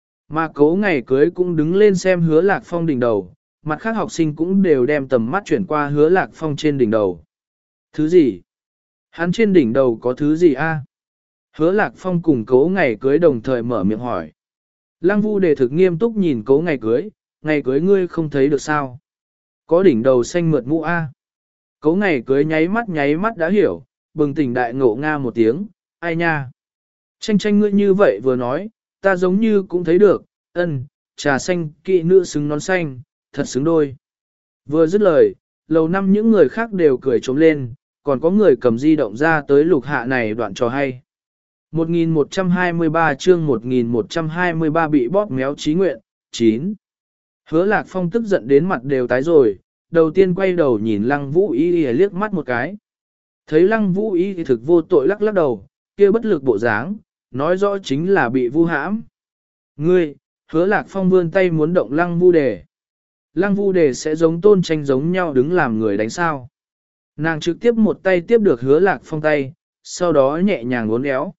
Mà cố ngày cưới cũng đứng lên xem hứa lạc phong đỉnh đầu, mặt khác học sinh cũng đều đem tầm mắt chuyển qua hứa lạc phong trên đỉnh đầu. Thứ gì? Hắn trên đỉnh đầu có thứ gì a? Hứa lạc phong cùng cố ngày cưới đồng thời mở miệng hỏi. Lăng vu đề thực nghiêm túc nhìn cố ngày cưới, ngày cưới ngươi không thấy được sao? Có đỉnh đầu xanh mượt mũ a. Cố ngày cưới nháy mắt nháy mắt đã hiểu, bừng tỉnh đại ngộ nga một tiếng, ai nha? Tranh tranh ngươi như vậy vừa nói, ta giống như cũng thấy được, ân, trà xanh kỵ nữ xứng nón xanh, thật xứng đôi. Vừa dứt lời, lầu năm những người khác đều cười trống lên, còn có người cầm di động ra tới lục hạ này đoạn trò hay. một nghìn một trăm hai mươi ba chương một nghìn một trăm hai mươi ba bị bóp méo trí nguyện, chín. Hứa lạc phong tức giận đến mặt đều tái rồi, đầu tiên quay đầu nhìn lăng vũ y y liếc mắt một cái. Thấy lăng vũ y thì thực vô tội lắc lắc đầu, kia bất lực bộ dáng, nói rõ chính là bị vu hãm. Ngươi, hứa lạc phong vươn tay muốn động lăng vu đề. Lăng vu đề sẽ giống tôn tranh giống nhau đứng làm người đánh sao. Nàng trực tiếp một tay tiếp được hứa lạc phong tay, sau đó nhẹ nhàng uốn éo.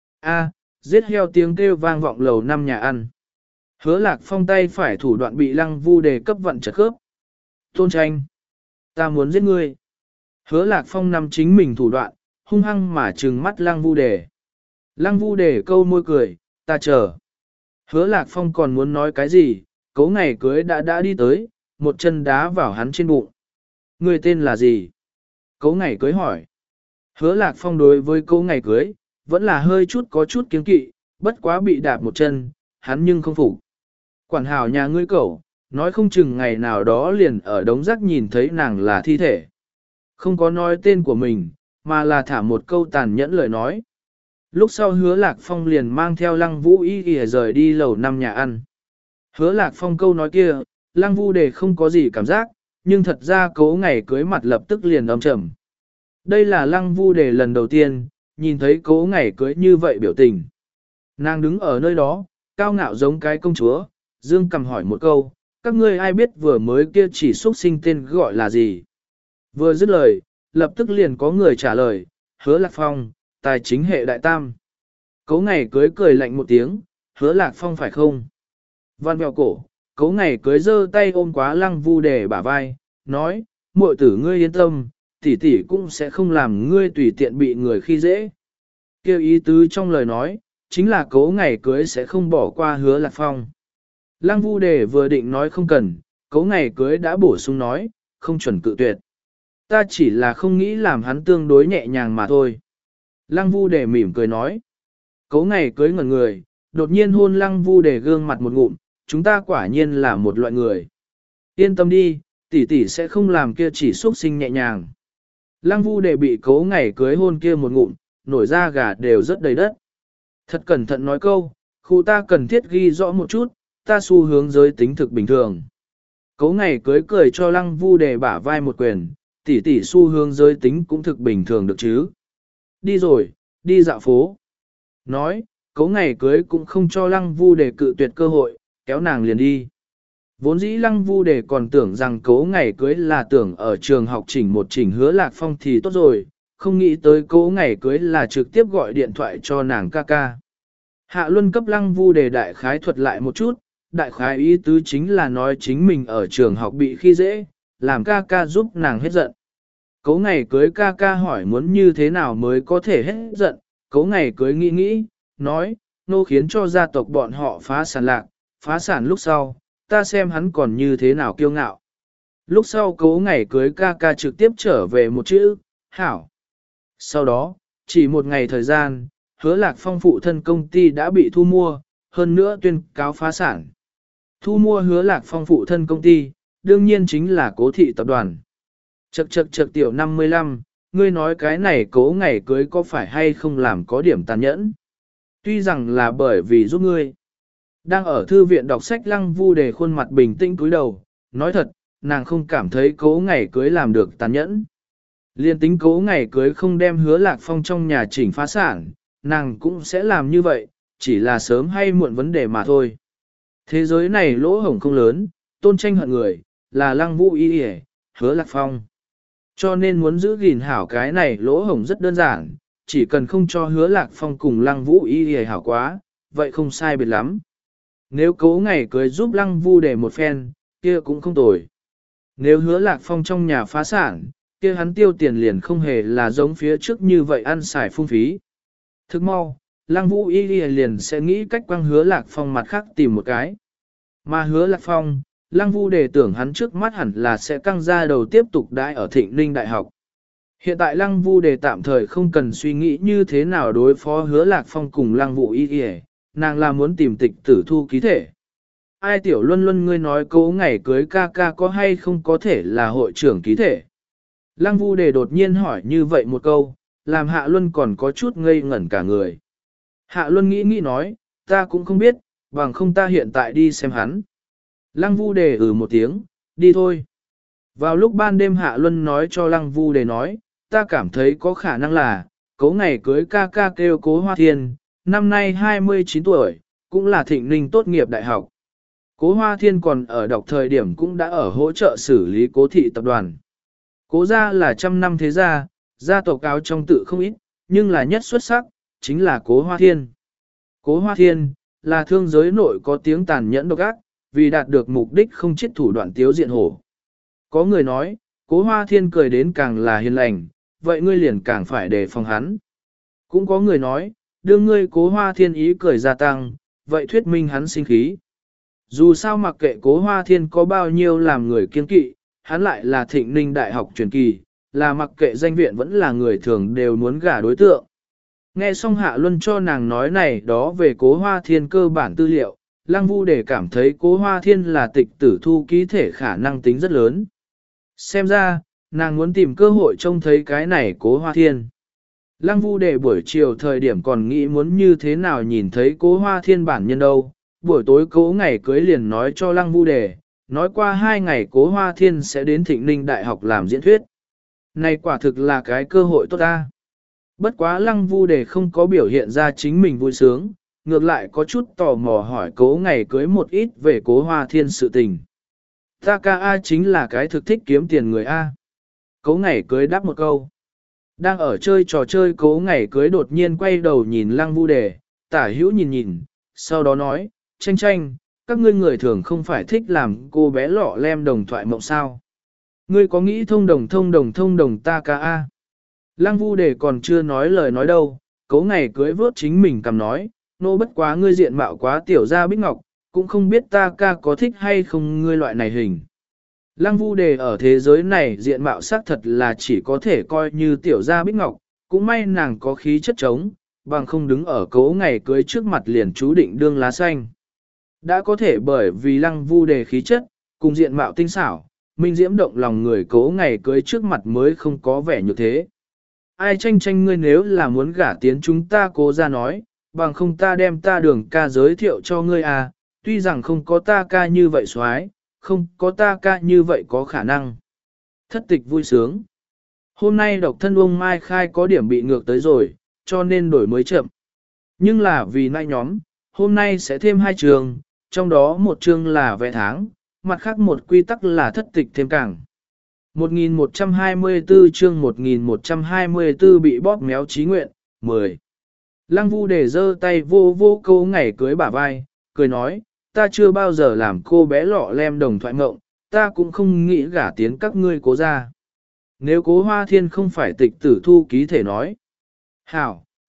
A, giết heo tiếng kêu vang vọng lầu năm nhà ăn. Hứa lạc phong tay phải thủ đoạn bị lăng vu đề cấp vận chật khớp. Tôn tranh, ta muốn giết ngươi. Hứa lạc phong nằm chính mình thủ đoạn, hung hăng mà trừng mắt lăng vu đề. Lăng vu đề câu môi cười, ta chờ. Hứa lạc phong còn muốn nói cái gì, cố ngày cưới đã đã đi tới, một chân đá vào hắn trên bụng. Người tên là gì? Cố ngày cưới hỏi. Hứa lạc phong đối với cố ngày cưới, vẫn là hơi chút có chút kiêng kỵ, bất quá bị đạp một chân, hắn nhưng không phục. Quản hảo nhà ngươi cẩu, nói không chừng ngày nào đó liền ở đống rác nhìn thấy nàng là thi thể. Không có nói tên của mình, mà là thả một câu tàn nhẫn lời nói. Lúc sau hứa lạc phong liền mang theo lăng vũ y y rời đi lầu năm nhà ăn. Hứa lạc phong câu nói kia, lăng vu đề không có gì cảm giác, nhưng thật ra cố ngày cưới mặt lập tức liền âm trầm. Đây là lăng vu đề lần đầu tiên, nhìn thấy cố ngày cưới như vậy biểu tình. Nàng đứng ở nơi đó, cao ngạo giống cái công chúa, dương cầm hỏi một câu, các ngươi ai biết vừa mới kia chỉ xuất sinh tên gọi là gì? Vừa dứt lời, lập tức liền có người trả lời, hứa lạc phong, tài chính hệ đại tam. Cố ngày cưới cười lạnh một tiếng, hứa lạc phong phải không? Văn mèo cổ, cố ngày cưới giơ tay ôm quá lăng vu đề bả vai, nói, muội tử ngươi yên tâm, tỷ tỷ cũng sẽ không làm ngươi tùy tiện bị người khi dễ. Kêu ý tứ trong lời nói, chính là cố ngày cưới sẽ không bỏ qua hứa lạc phong. Lăng vu đề vừa định nói không cần, cố ngày cưới đã bổ sung nói, không chuẩn cự tuyệt. Ta chỉ là không nghĩ làm hắn tương đối nhẹ nhàng mà thôi. Lăng vu đề mỉm cười nói. Cố ngày cưới ngẩn người, đột nhiên hôn lăng vu đề gương mặt một ngụm, chúng ta quả nhiên là một loại người. Yên tâm đi, tỷ tỷ sẽ không làm kia chỉ xuất sinh nhẹ nhàng. Lăng vu đề bị cố ngày cưới hôn kia một ngụm, nổi da gà đều rất đầy đất. Thật cẩn thận nói câu, khu ta cần thiết ghi rõ một chút, ta xu hướng giới tính thực bình thường. Cố ngày cưới cười cho lăng vu đề bả vai một quyền, tỷ tỷ xu hướng giới tính cũng thực bình thường được chứ. Đi rồi, đi dạo phố. Nói, cố ngày cưới cũng không cho lăng vu đề cự tuyệt cơ hội, kéo nàng liền đi. Vốn dĩ lăng vu đề còn tưởng rằng cố ngày cưới là tưởng ở trường học chỉnh một chỉnh hứa lạc phong thì tốt rồi, không nghĩ tới cố ngày cưới là trực tiếp gọi điện thoại cho nàng ca ca. Hạ Luân cấp lăng vu đề đại khái thuật lại một chút, đại khái ý tứ chính là nói chính mình ở trường học bị khi dễ, làm ca ca giúp nàng hết giận. Cố ngày cưới ca ca hỏi muốn như thế nào mới có thể hết giận, Cấu ngày cưới nghĩ nghĩ, nói, nô khiến cho gia tộc bọn họ phá sản lạc, phá sản lúc sau, ta xem hắn còn như thế nào kiêu ngạo. Lúc sau cấu ngày cưới ca ca trực tiếp trở về một chữ, hảo. Sau đó, chỉ một ngày thời gian, hứa lạc phong phụ thân công ty đã bị thu mua, hơn nữa tuyên cáo phá sản. Thu mua hứa lạc phong phụ thân công ty, đương nhiên chính là cố thị tập đoàn. Chậc chậc chậc tiểu năm mươi lăm, ngươi nói cái này cố ngày cưới có phải hay không làm có điểm tàn nhẫn. Tuy rằng là bởi vì giúp ngươi. Đang ở thư viện đọc sách Lăng Vu Đề khuôn mặt bình tĩnh cúi đầu, nói thật, nàng không cảm thấy cố ngày cưới làm được tàn nhẫn. Liên tính cố ngày cưới không đem hứa lạc phong trong nhà chỉnh phá sản, nàng cũng sẽ làm như vậy, chỉ là sớm hay muộn vấn đề mà thôi. Thế giới này lỗ hổng không lớn, tôn tranh hận người, là Lăng Vũ y y, hứa lạc phong. Cho nên muốn giữ gìn hảo cái này lỗ hổng rất đơn giản, chỉ cần không cho hứa lạc phong cùng Lăng Vũ y y hảo quá, vậy không sai biệt lắm. Nếu cố ngày cưới giúp Lăng Vu để một phen, kia cũng không tồi. Nếu hứa lạc phong trong nhà phá sản, kia hắn tiêu tiền liền không hề là giống phía trước như vậy ăn xài phung phí. Thức mau, Lăng Vũ y y liền sẽ nghĩ cách quăng hứa lạc phong mặt khác tìm một cái. Mà hứa lạc phong, Lăng Vu đề tưởng hắn trước mắt hẳn là sẽ căng ra đầu tiếp tục đãi ở Thịnh Ninh Đại học. Hiện tại Lăng Vu đề tạm thời không cần suy nghĩ như thế nào đối phó hứa lạc phong cùng Lăng Vũ y y, nàng là muốn tìm tịch tử thu ký thể. Ai tiểu luân luân ngươi nói cố ngày cưới ca ca có hay không có thể là hội trưởng ký thể. Lăng Vu đề đột nhiên hỏi như vậy một câu, làm Hạ Luân còn có chút ngây ngẩn cả người. Hạ Luân nghĩ nghĩ nói, ta cũng không biết, bằng không ta hiện tại đi xem hắn. Lăng Vu đề ừ một tiếng, đi thôi. Vào lúc ban đêm Hạ Luân nói cho Lăng Vu đề nói, ta cảm thấy có khả năng là, cố ngày cưới ca ca kêu Cố Hoa Thiên, năm nay hai mươi chín tuổi, cũng là Thịnh Ninh tốt nghiệp đại học. Cố Hoa Thiên còn ở đọc thời điểm cũng đã ở hỗ trợ xử lý Cố thị tập đoàn. Cố gia là trăm năm thế gia, gia tộc áo trong tự không ít, nhưng là nhất xuất sắc, chính là Cố Hoa Thiên. Cố Hoa Thiên, là thương giới nội có tiếng tàn nhẫn độc ác, vì đạt được mục đích không chết thủ đoạn tiếu diện hổ. Có người nói, Cố Hoa Thiên cười đến càng là hiền lành, vậy ngươi liền càng phải đề phòng hắn. Cũng có người nói, đương ngươi Cố Hoa Thiên ý cười gia tăng, vậy thuyết minh hắn sinh khí. Dù sao mặc kệ Cố Hoa Thiên có bao nhiêu làm người kiên kỵ, hắn lại là Thịnh Ninh Đại học truyền kỳ, là mặc kệ danh viện vẫn là người thường đều muốn gả đối tượng. Nghe xong Hạ Luân cho nàng nói này đó về Cố Hoa Thiên cơ bản tư liệu, Lăng Vu để cảm thấy Cố Hoa Thiên là tịch tử thu ký thể khả năng tính rất lớn. Xem ra, nàng muốn tìm cơ hội trông thấy cái này Cố Hoa Thiên. Lăng Vu để buổi chiều thời điểm còn nghĩ muốn như thế nào nhìn thấy Cố Hoa Thiên bản nhân đâu, buổi tối Cố ngày cưới liền nói cho Lăng Vu đề, nói qua hai ngày Cố Hoa Thiên sẽ đến Thịnh Ninh Đại học làm diễn thuyết. Này quả thực là cái cơ hội tốt ta. Bất quá Lăng Vu đề không có biểu hiện ra chính mình vui sướng, ngược lại có chút tò mò hỏi Cố ngày cưới một ít về Cố Hoa Thiên sự tình. Ta ca A chính là cái thực thích kiếm tiền người A. Cố ngày cưới đáp một câu. Đang ở chơi trò chơi Cố ngày cưới đột nhiên quay đầu nhìn Lăng Vu đề, tả hữu nhìn nhìn, sau đó nói, tranh tranh, các ngươi người thường không phải thích làm cô bé lọ lem đồng thoại mộng sao. Ngươi có nghĩ thông đồng thông đồng thông đồng ta ca A. Lăng Vu đề còn chưa nói lời nói đâu, Cố ngày cưới vớt chính mình cầm nói, nô bất quá ngươi diện mạo quá tiểu ra bích ngọc, cũng không biết ta ca có thích hay không ngươi loại này hình. Lăng Vu đề ở thế giới này diện mạo xác thật là chỉ có thể coi như tiểu gia bích ngọc, cũng may nàng có khí chất trống, bằng không đứng ở Cố ngày cưới trước mặt liền chú định đương lá xanh. Đã có thể bởi vì Lăng Vu đề khí chất, cùng diện mạo tinh xảo, minh diễm động lòng người Cố ngày cưới trước mặt mới không có vẻ như thế. Ai tranh tranh ngươi nếu là muốn gả tiến chúng ta Cố ra nói, bằng không ta đem ta đường ca giới thiệu cho ngươi à, tuy rằng không có ta ca như vậy xoái, không có ta ca như vậy có khả năng. Thất tịch vui sướng. Hôm nay độc thân ông Mai Khai có điểm bị ngược tới rồi, cho nên đổi mới chậm. Nhưng là vì nai nhóm, hôm nay sẽ thêm hai trường, trong đó một chương là vẽ tháng, mặt khác một quy tắc là thất tịch thêm càng. một nghìn một trăm hai mươi tư chương một nghìn một trăm hai mươi tư bị bóp méo trí nguyện, mười. Lăng Vu để giơ tay vô vô Cố ngày cưới bả vai, cười nói, ta chưa bao giờ làm cô bé lọ lem đồng thoại ngộng, ta cũng không nghĩ gả tiến các ngươi Cố ra. Nếu Cố Hoa Thiên không phải tịch tử thu ký thể nói. Hảo,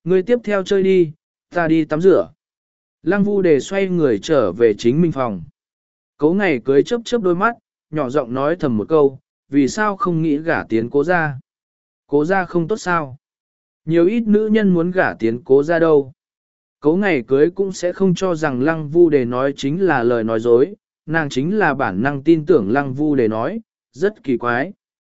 Ngươi tiếp theo chơi đi, ta đi tắm rửa. Lăng Vu Đề xoay người trở về chính mình phòng. Cố ngày cưới chớp chớp đôi mắt, nhỏ giọng nói thầm một câu, vì sao không nghĩ gả tiến cố ra? Cố ra không tốt sao? Nhiều ít nữ nhân muốn gả tiến cố ra đâu. Cố ngày cưới cũng sẽ không cho rằng Lăng Vu Đề nói chính là lời nói dối, nàng chính là bản năng tin tưởng Lăng Vu Đề nói, rất kỳ quái.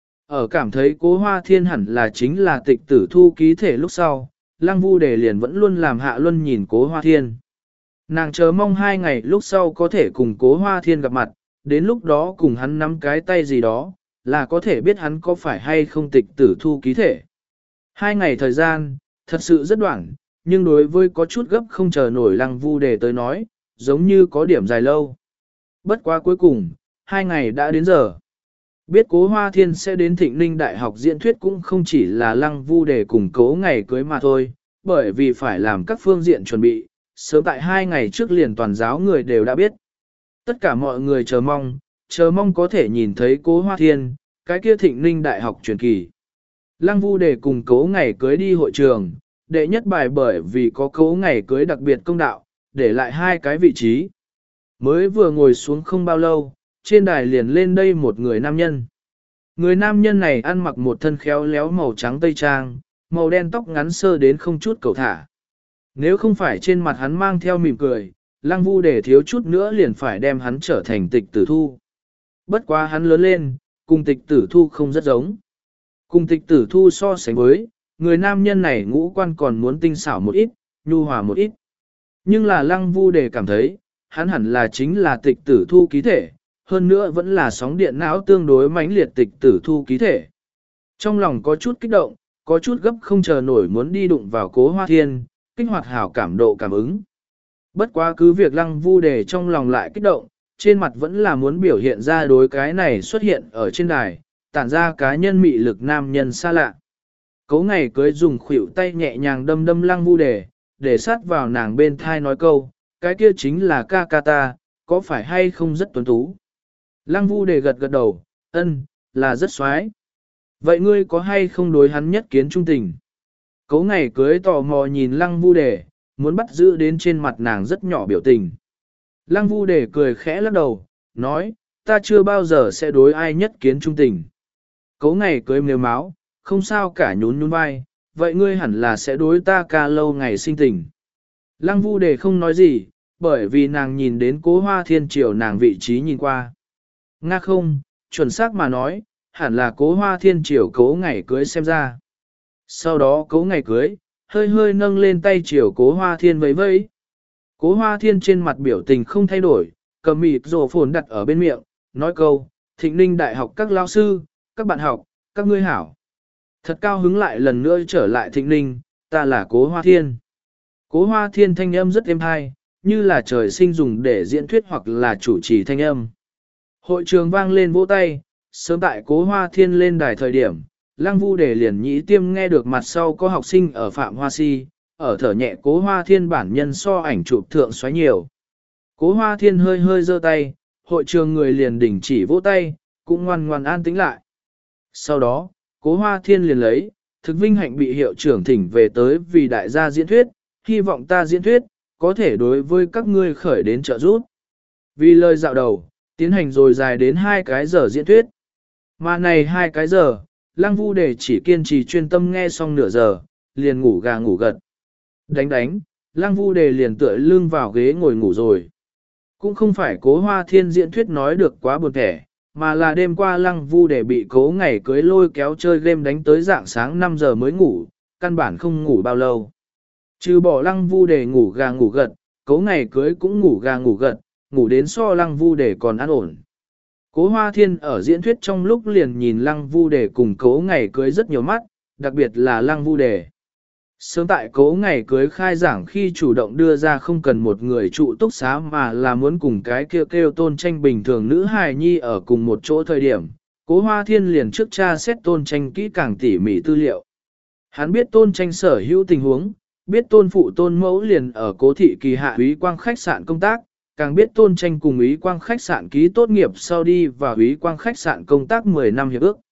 Ở cảm thấy cố hoa thiên hẳn là chính là tịch tử thu ký thể lúc sau, Lăng Vu Đề liền vẫn luôn làm hạ luân nhìn cố hoa thiên. Nàng chờ mong hai ngày lúc sau có thể cùng cố hoa thiên gặp mặt, đến lúc đó cùng hắn nắm cái tay gì đó, là có thể biết hắn có phải hay không tịch tử thu ký thể. Hai ngày thời gian, thật sự rất đoạn, nhưng đối với có chút gấp không chờ nổi Lăng Vu Đề tới nói, giống như có điểm dài lâu. Bất quá cuối cùng, hai ngày đã đến giờ. Biết cố hoa thiên sẽ đến Thịnh Ninh Đại học diễn thuyết cũng không chỉ là Lăng Vu Đề cùng cố ngày cưới mà thôi, bởi vì phải làm các phương diện chuẩn bị, sớm tại hai ngày trước liền toàn giáo người đều đã biết. Tất cả mọi người chờ mong, chờ mong có thể nhìn thấy cố hoa thiên, cái kia Thịnh Ninh Đại học truyền kỳ. Lăng Vu Đề cùng cố ngày cưới đi hội trường, đệ nhất bài bởi vì có cố ngày cưới đặc biệt công đạo, để lại hai cái vị trí. Mới vừa ngồi xuống không bao lâu, trên đài liền lên đây một người nam nhân. Người nam nhân này ăn mặc một thân khéo léo màu trắng tây trang, màu đen tóc ngắn sơ đến không chút cầu thả. Nếu không phải trên mặt hắn mang theo mỉm cười, Lăng Vu Đề thiếu chút nữa liền phải đem hắn trở thành tịch tử thu. Bất quá hắn lớn lên, cùng tịch tử thu không rất giống. Cùng tịch tử thu so sánh với, người nam nhân này ngũ quan còn muốn tinh xảo một ít, nhu hòa một ít. Nhưng là Lăng Vu Đề cảm thấy, hắn hẳn là chính là tịch tử thu ký thể, hơn nữa vẫn là sóng điện não tương đối mãnh liệt tịch tử thu ký thể. Trong lòng có chút kích động, có chút gấp không chờ nổi muốn đi đụng vào cố hoa thiên, kích hoạt hảo cảm độ cảm ứng. Bất quá cứ việc Lăng Vu Đề trong lòng lại kích động, trên mặt vẫn là muốn biểu hiện ra đối cái này xuất hiện ở trên đài, tản ra cá nhân mị lực nam nhân xa lạ. Cố ngày cưới dùng khuỷu tay nhẹ nhàng đâm đâm Lăng Vu Đề, để sát vào nàng bên thai nói câu, cái kia chính là ca ca ta, có phải hay không rất tuấn tú. Lăng Vu Đề gật gật đầu, ân, là rất xoái. Vậy ngươi có hay không đối hắn nhất kiến trung tình? Cố ngày cưới tò mò nhìn Lăng Vu Đề, muốn bắt giữ đến trên mặt nàng rất nhỏ biểu tình. Lăng Vu Đề cười khẽ lắc đầu, nói, ta chưa bao giờ sẽ đối ai nhất kiến trung tình. Cố ngày cưới mềm máu, không sao cả nhún nhún vai, vậy ngươi hẳn là sẽ đối ta ca lâu ngày sinh tình. Lăng Vu Đề không nói gì, bởi vì nàng nhìn đến cố hoa thiên triều nàng vị trí nhìn qua. Nga không, chuẩn xác mà nói, hẳn là cố hoa thiên triều cố ngày cưới xem ra. Sau đó cố ngày cưới, hơi hơi nâng lên tay chiều cố hoa thiên vẫy vẫy. Cố hoa thiên trên mặt biểu tình không thay đổi, cầm mịt rổ phồn đặt ở bên miệng, nói câu, Thịnh Ninh Đại học các lao sư, các bạn học, các ngươi hảo. Thật cao hứng lại lần nữa trở lại Thịnh Ninh, ta là cố hoa thiên. Cố hoa thiên thanh âm rất êm hay, như là trời sinh dùng để diễn thuyết hoặc là chủ trì thanh âm. Hội trường vang lên vỗ tay, sớm tại cố hoa thiên lên đài thời điểm, Lăng Vu Đề liền nhĩ tiêm nghe được mặt sau có học sinh ở Phạm Hoa Si, ở thở nhẹ cố hoa thiên bản nhân so ảnh chụp thượng xoáy nhiều. Cố hoa thiên hơi hơi giơ tay, hội trường người liền đình chỉ vỗ tay, cũng ngoan ngoan an tĩnh lại. Sau đó, cố hoa thiên liền lấy, thực vinh hạnh bị hiệu trưởng thỉnh về tới vì đại gia diễn thuyết, hy vọng ta diễn thuyết, có thể đối với các ngươi khởi đến trợ giúp. Vì lời dạo đầu, tiến hành rồi dài đến hai cái giờ diễn thuyết. Mà này hai cái giờ, Lăng Vu Đề chỉ kiên trì chuyên tâm nghe xong nửa giờ, liền ngủ gà ngủ gật. Đánh đánh, Lăng Vu Đề liền tựa lưng vào ghế ngồi ngủ rồi. Cũng không phải cố hoa thiên diễn thuyết nói được quá buồn thẻ, mà là đêm qua Lăng Vu Đề bị cố ngày cưới lôi kéo chơi game đánh tới dạng sáng năm giờ mới ngủ, căn bản không ngủ bao lâu. Trừ bỏ Lăng Vu Đề ngủ gà ngủ gật, cố ngày cưới cũng ngủ gà ngủ gật, ngủ đến so Lăng Vu Đề còn an ổn. Cố Hoa Thiên ở diễn thuyết trong lúc liền nhìn Lăng Vu Đề cùng cố ngày cưới rất nhiều mắt, đặc biệt là Lăng Vu Đề. Sớm tại cố ngày cưới khai giảng khi chủ động đưa ra không cần một người trụ túc xá mà là muốn cùng cái kêu kêu tôn tranh bình thường nữ hài nhi ở cùng một chỗ thời điểm, cố Hoa Thiên liền trước tra xét tôn tranh kỹ càng tỉ mỉ tư liệu. Hắn biết tôn tranh sở hữu tình huống, biết tôn phụ tôn mẫu liền ở cố thị kỳ hạ úy quang khách sạn công tác, càng biết tôn tranh cùng úy quang khách sạn ký tốt nghiệp sau đi và úy quang khách sạn công tác mười năm hiệp ước.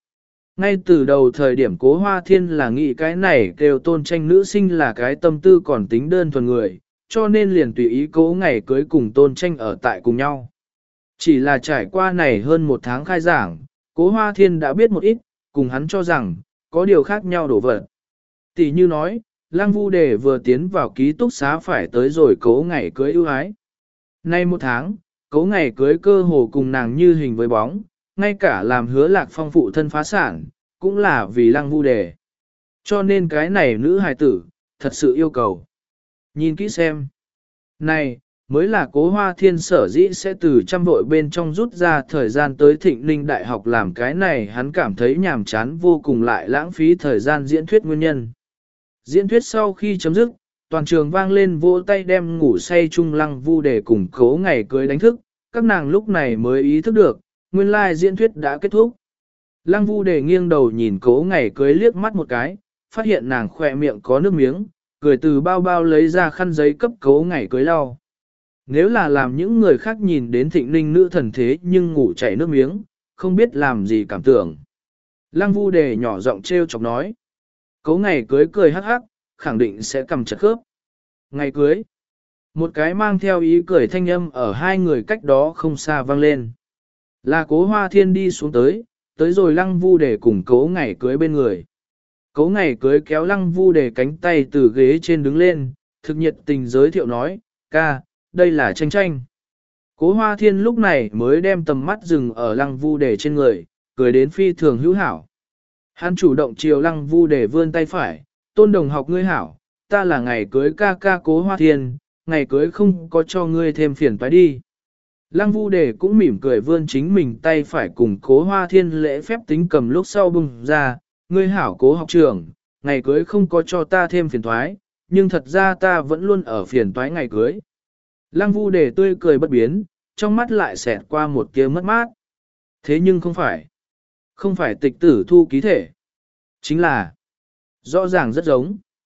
Ngay từ đầu thời điểm Cố Hoa Thiên là nghĩ cái này kêu Tôn Tranh nữ sinh là cái tâm tư còn tính đơn thuần người, cho nên liền tùy ý Cố ngày cưới cùng Tôn Tranh ở tại cùng nhau. Chỉ là trải qua này hơn một tháng khai giảng, Cố Hoa Thiên đã biết một ít, cùng hắn cho rằng, có điều khác nhau đổ vật. Tỷ như nói, Lăng Vu Đề vừa tiến vào ký túc xá phải tới rồi Cố ngày cưới ưu ái. Nay một tháng, Cố ngày cưới cơ hồ cùng nàng như hình với bóng, ngay cả làm Hứa Lạc Phong phụ thân phá sản, cũng là vì Lăng Vu Đề. Cho nên cái này nữ hài tử, thật sự yêu cầu. Nhìn kỹ xem. Này, mới là Cố Hoa Thiên sở dĩ sẽ từ trăm vội bên trong rút ra thời gian tới Thịnh Ninh Đại học làm cái này hắn cảm thấy nhàm chán vô cùng lại lãng phí thời gian diễn thuyết nguyên nhân. Diễn thuyết sau khi chấm dứt, toàn trường vang lên vỗ tay đem ngủ say chung Lăng Vu Đề cùng Cố ngày cưới đánh thức, các nàng lúc này mới ý thức được, nguyên lai diễn thuyết đã kết thúc. Lăng Vu Đề nghiêng đầu nhìn Cố ngày cưới liếc mắt một cái, phát hiện nàng khỏe miệng có nước miếng, cười từ bao bao lấy ra khăn giấy cấp Cố ngày cưới lau. Nếu là làm những người khác nhìn đến Thịnh Ninh nữ thần thế nhưng ngủ chảy nước miếng, không biết làm gì cảm tưởng. Lăng Vu Đề nhỏ giọng trêu chọc nói. Cố ngày cưới cười hắc hắc, khẳng định sẽ cầm chặt khớp. Ngày cưới. Một cái mang theo ý cười thanh âm ở hai người cách đó không xa vang lên. Là Cố Hoa Thiên đi xuống tới, tới rồi Lăng Vu Đề cùng Cố ngày cưới bên người. Cố ngày cưới kéo Lăng Vu Đề cánh tay từ ghế trên đứng lên, thực nhiệt tình giới thiệu nói, ca, đây là Tranh Tranh. Cố Hoa Thiên lúc này mới đem tầm mắt dừng ở Lăng Vu Đề trên người, cười đến phi thường hữu hảo. Hắn chủ động chiều Lăng Vu Đề vươn tay phải, Tôn đồng học ngươi hảo, ta là ngày cưới ca ca Cố Hoa Thiên, ngày cưới không có cho ngươi thêm phiền phải đi. Lăng Vu Đề cũng mỉm cười vươn chính mình tay phải cùng Cố Hoa Thiên lễ phép tính cầm lúc sau bùng ra, ngươi hảo Cố học trưởng, ngày cưới không có cho ta thêm phiền toái, nhưng thật ra ta vẫn luôn ở phiền toái ngày cưới. Lăng Vu Đề tươi cười bất biến, trong mắt lại xẹt qua một tia mất mát. Thế nhưng không phải, không phải tịch tử thu ký thể. Chính là, rõ ràng rất giống.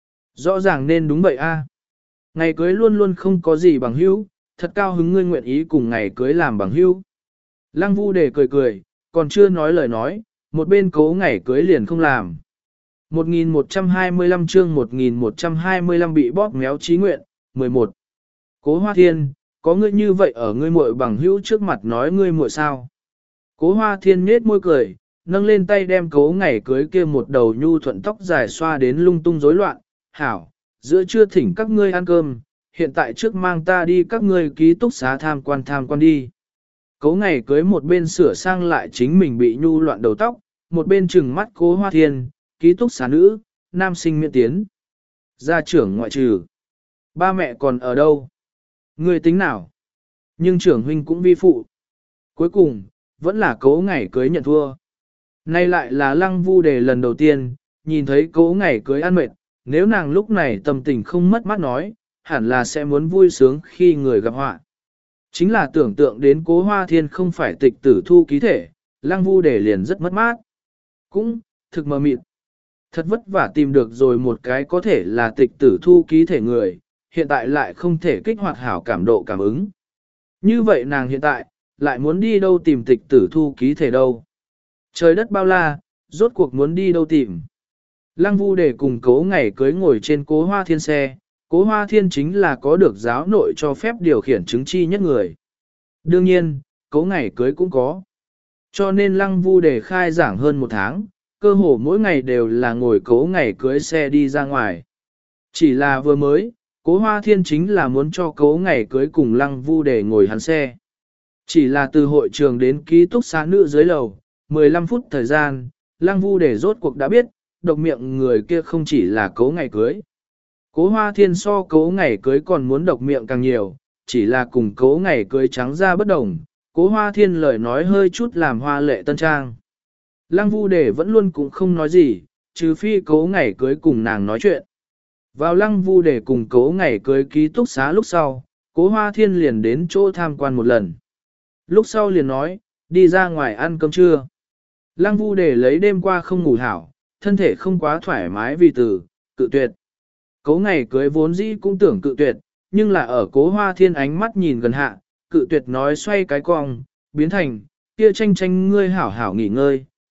Rõ ràng nên đúng vậy a. Ngày cưới luôn luôn không có gì bằng hữu, thật cao hứng ngươi nguyện ý cùng ngày cưới làm bằng hữu. Lăng Vu Đề cười cười, còn chưa nói lời nói, một bên Cố ngày cưới liền không làm. một nghìn một trăm hai mươi lăm chương một nghìn một trăm hai mươi lăm bị bóp méo chí nguyện, mười một. Cố Hoa Thiên, có ngươi như vậy ở ngươi muội bằng hữu trước mặt nói ngươi muội sao? Cố Hoa Thiên nhếch môi cười, nâng lên tay đem Cố ngày cưới kia một đầu nhu thuận tóc dài xoa đến lung tung rối loạn. Hảo, giữa trưa thỉnh các ngươi ăn cơm, hiện tại trước mang ta đi các ngươi ký túc xá tham quan tham quan đi. Cố ngày cưới một bên sửa sang lại chính mình bị nhu loạn đầu tóc, một bên trừng mắt Cố Hoa Thiên, ký túc xá nữ, nam sinh miễn tiến. Gia trưởng ngoại trừ. Ba mẹ còn ở đâu? Ngươi tính nào? Nhưng trưởng huynh cũng vi phụ. Cuối cùng, vẫn là Cố ngày cưới nhận thua. Nay lại là Lăng Vu Đề lần đầu tiên, nhìn thấy Cố ngày cưới ăn mệt, nếu nàng lúc này tâm tình không mất mát nói, hẳn là sẽ muốn vui sướng khi người gặp họa. Chính là tưởng tượng đến Cố Hoa Thiên không phải tịch tử thu ký thể, Lăng Vu Đề liền rất mất mát. Cũng, thực mờ mịt. Thật vất vả tìm được rồi một cái có thể là tịch tử thu ký thể người, hiện tại lại không thể kích hoạt hảo cảm độ cảm ứng. Như vậy nàng hiện tại, lại muốn đi đâu tìm tịch tử thu ký thể đâu. Trời đất bao la, rốt cuộc muốn đi đâu tìm. Lăng Vu Đề cùng Cố ngày cưới ngồi trên Cố Hoa Thiên xe, Cố Hoa Thiên chính là có được giáo nội cho phép điều khiển chứng chi nhất người. Đương nhiên, Cố ngày cưới cũng có. Cho nên Lăng Vu Đề khai giảng hơn một tháng, cơ hồ mỗi ngày đều là ngồi Cố ngày cưới xe đi ra ngoài. Chỉ là vừa mới, Cố Hoa Thiên chính là muốn cho Cố ngày cưới cùng Lăng Vu Đề ngồi hắn xe. Chỉ là từ hội trường đến ký túc xá nữ dưới lầu, mười lăm phút thời gian, Lăng Vu Đề rốt cuộc đã biết, độc miệng người kia không chỉ là Cố ngày cưới. Cố Hoa Thiên so Cố ngày cưới còn muốn độc miệng càng nhiều, chỉ là cùng Cố ngày cưới trắng ra bất đồng, Cố Hoa Thiên lời nói hơi chút làm hoa lệ tân trang. Lăng Vu Đề vẫn luôn cũng không nói gì, trừ phi Cố ngày cưới cùng nàng nói chuyện. Vào Lăng Vu Đề cùng Cố ngày cưới ký túc xá lúc sau, Cố Hoa Thiên liền đến chỗ tham quan một lần. Lúc sau liền nói, đi ra ngoài ăn cơm trưa. Lăng Vu Đề lấy đêm qua không ngủ hảo, thân thể không quá thoải mái vì từ, cự tuyệt. Cố ngày cưới vốn dĩ cũng tưởng cự tuyệt, nhưng là ở Cố Hoa Thiên ánh mắt nhìn gần hạ, cự tuyệt nói xoay cái cong, biến thành, kia Tranh Tranh ngươi hảo hảo nghỉ ngơi,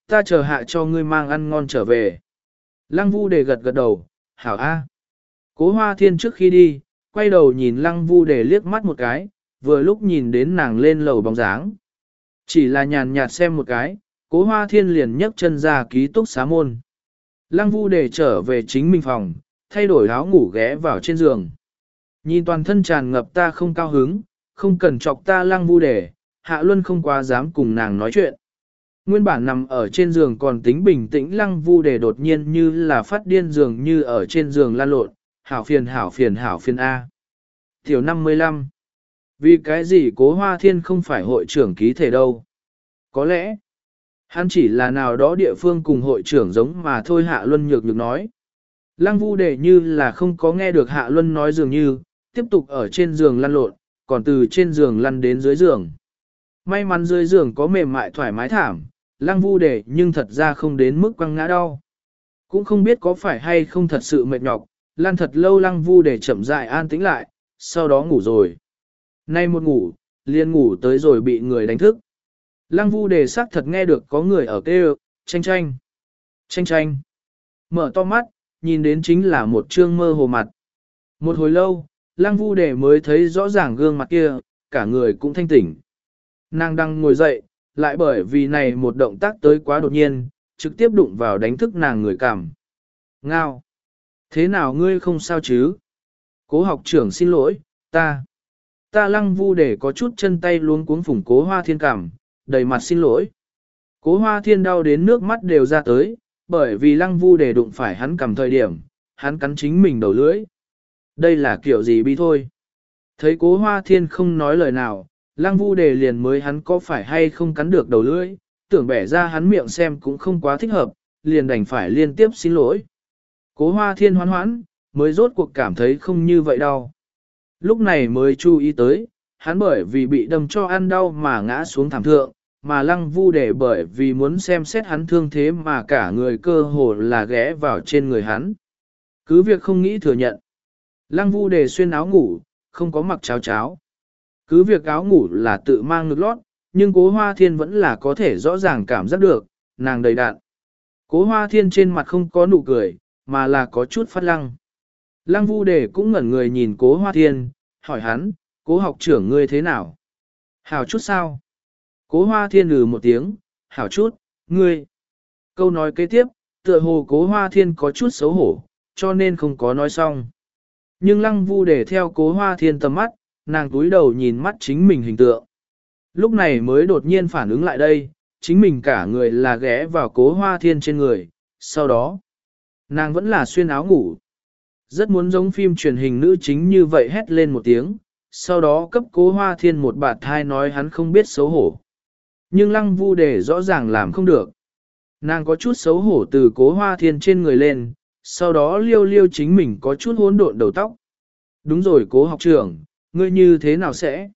ta chờ hạ cho ngươi mang ăn ngon trở về. Lăng Vu Đề gật gật đầu, hảo a. Cố Hoa Thiên trước khi đi, quay đầu nhìn Lăng Vu Đề liếc mắt một cái, vừa lúc nhìn đến nàng lên lầu bóng dáng. Chỉ là nhàn nhạt xem một cái, Cố Hoa Thiên liền nhấc chân ra ký túc xá môn. Lăng Vu Đề trở về chính mình phòng, thay đổi áo ngủ ghé vào trên giường. Nhìn toàn thân tràn ngập ta không cao hứng, không cần chọc ta Lăng Vu Đề, Hạ Luân không quá dám cùng nàng nói chuyện. Nguyên bản nằm ở trên giường còn tính bình tĩnh Lăng Vu Đề đột nhiên như là phát điên dường như ở trên giường lan lộn, hảo phiền hảo phiền hảo phiền A. Tiểu năm mươi lăm. Vì cái gì Cố Hoa Thiên không phải hội trưởng ký thể đâu? Có lẽ, hắn chỉ là nào đó địa phương cùng hội trưởng giống mà thôi. Hạ Luân nhược nhược nói. Lăng Vu Đề như là không có nghe được Hạ Luân nói dường như, tiếp tục ở trên giường lăn lộn, còn từ trên giường lăn đến dưới giường. May mắn dưới giường có mềm mại thoải mái thảm, Lăng Vu Đề nhưng thật ra không đến mức quăng ngã đau. Cũng không biết có phải hay không thật sự mệt nhọc, lăn thật lâu Lăng Vu Đề chậm rãi an tĩnh lại, sau đó ngủ rồi. Nay một ngủ, liền ngủ tới rồi bị người đánh thức. Lăng Vu Đề xác thật nghe được có người ở kêu, tranh tranh, tranh tranh. Mở to mắt, nhìn đến chính là một trương mơ hồ mặt. Một hồi lâu, Lăng Vu Đề mới thấy rõ ràng gương mặt kia, cả người cũng thanh tỉnh. Nàng đang ngồi dậy, lại bởi vì này một động tác tới quá đột nhiên, trực tiếp đụng vào đánh thức nàng người cảm. Ngao! Thế nào ngươi không sao chứ? Cố học trưởng xin lỗi, ta. Ta Lăng Vu Đề có chút chân tay luống cuống phủng Cố Hoa Thiên cảm, đầy mặt xin lỗi. Cố Hoa Thiên đau đến nước mắt đều ra tới, bởi vì Lăng Vu Đề đụng phải hắn cầm thời điểm, hắn cắn chính mình đầu lưỡi. Đây là kiểu gì bi thôi. Thấy Cố Hoa Thiên không nói lời nào, Lăng Vu Đề liền mới hắn có phải hay không cắn được đầu lưỡi, tưởng bẻ ra hắn miệng xem cũng không quá thích hợp, liền đành phải liên tiếp xin lỗi. Cố Hoa Thiên hoán hoãn, mới rốt cuộc cảm thấy không như vậy đâu. Lúc này mới chú ý tới, hắn bởi vì bị đâm cho ăn đau mà ngã xuống thảm thượng, mà Lăng Vu Đề bởi vì muốn xem xét hắn thương thế mà cả người cơ hồ là ghé vào trên người hắn. Cứ việc không nghĩ thừa nhận. Lăng Vu Đề xuyên áo ngủ, không có mặc cháo cháo. Cứ việc áo ngủ là tự mang ngực lót, nhưng Cố Hoa Thiên vẫn là có thể rõ ràng cảm giác được, nàng đầy đạn. Cố Hoa Thiên trên mặt không có nụ cười, mà là có chút phát lăng. Lăng Vu Đề cũng ngẩn người nhìn Cố Hoa Thiên, hỏi hắn, Cố học trưởng ngươi thế nào? Hảo chút sao? Cố Hoa Thiên lừ một tiếng, hảo chút, ngươi. Câu nói kế tiếp, tựa hồ Cố Hoa Thiên có chút xấu hổ, cho nên không có nói xong. Nhưng Lăng Vu Đề theo Cố Hoa Thiên tầm mắt, nàng túi đầu nhìn mắt chính mình hình tượng. Lúc này mới đột nhiên phản ứng lại đây, chính mình cả người là ghé vào Cố Hoa Thiên trên người, sau đó, nàng vẫn là xuyên áo ngủ. Rất muốn giống phim truyền hình nữ chính như vậy hét lên một tiếng, sau đó cấp Cố Hoa Thiên một bạt thai nói hắn không biết xấu hổ. Nhưng Lăng Vu Đề rõ ràng làm không được. Nàng có chút xấu hổ từ Cố Hoa Thiên trên người lên, sau đó liêu liêu chính mình có chút hỗn độn đầu tóc. Đúng rồi Cố học trưởng, ngươi như thế nào sẽ?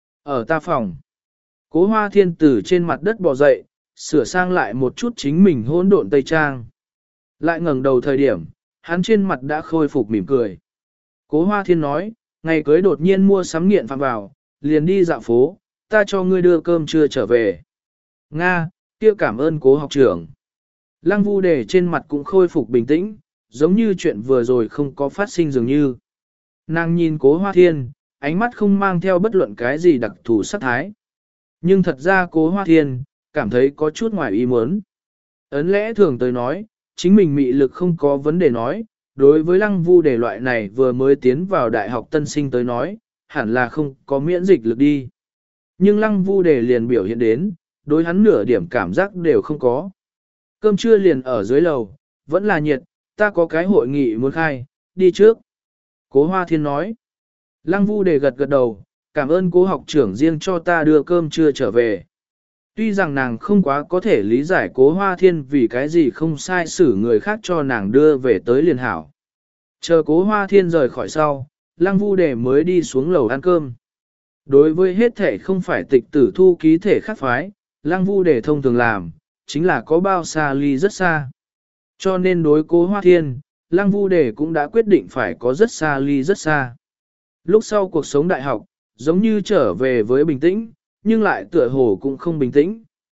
Ở ta phòng. Cố Hoa Thiên từ trên mặt đất bò dậy, sửa sang lại một chút chính mình hỗn độn tây trang. Lại ngẩng đầu thời điểm, hắn trên mặt đã khôi phục mỉm cười. Cố Hoa Thiên nói, ngày cưới đột nhiên mua sắm nghiện phạm vào, liền đi dạo phố, ta cho ngươi đưa cơm trưa trở về. Nga, kia cảm ơn Cố học trưởng. Lăng Vu Đề trên mặt cũng khôi phục bình tĩnh, giống như chuyện vừa rồi không có phát sinh dường như. Nàng nhìn Cố Hoa Thiên, ánh mắt không mang theo bất luận cái gì đặc thù sắc thái. Nhưng thật ra Cố Hoa Thiên, cảm thấy có chút ngoài ý muốn. Ấn lẽ thường tới nói, chính mình mị lực không có vấn đề nói, đối với Lăng Vu Đề loại này vừa mới tiến vào đại học tân sinh tới nói, hẳn là không có miễn dịch lực đi. Nhưng Lăng Vu Đề liền biểu hiện đến, đối hắn nửa điểm cảm giác đều không có. Cơm trưa liền ở dưới lầu, vẫn là nhiệt, ta có cái hội nghị muốn khai, đi trước. Cố Hoa Thiên nói. Lăng Vu Đề gật gật đầu, cảm ơn Cố học trưởng riêng cho ta đưa cơm trưa trở về. Tuy rằng nàng không quá có thể lý giải Cố Hoa Thiên vì cái gì không sai xử người khác cho nàng đưa về tới liền hảo. Chờ Cố Hoa Thiên rời khỏi sau, Lăng Vu Đề mới đi xuống lầu ăn cơm. Đối với hết thể không phải tịch tử thu ký thể khác phái, Lăng Vu Đề thông thường làm, chính là có bao xa ly rất xa. Cho nên đối Cố Hoa Thiên, Lăng Vu Đề cũng đã quyết định phải có rất xa ly rất xa. Lúc sau cuộc sống đại học, giống như trở về với bình tĩnh, nhưng lại tựa hồ cũng không bình tĩnh.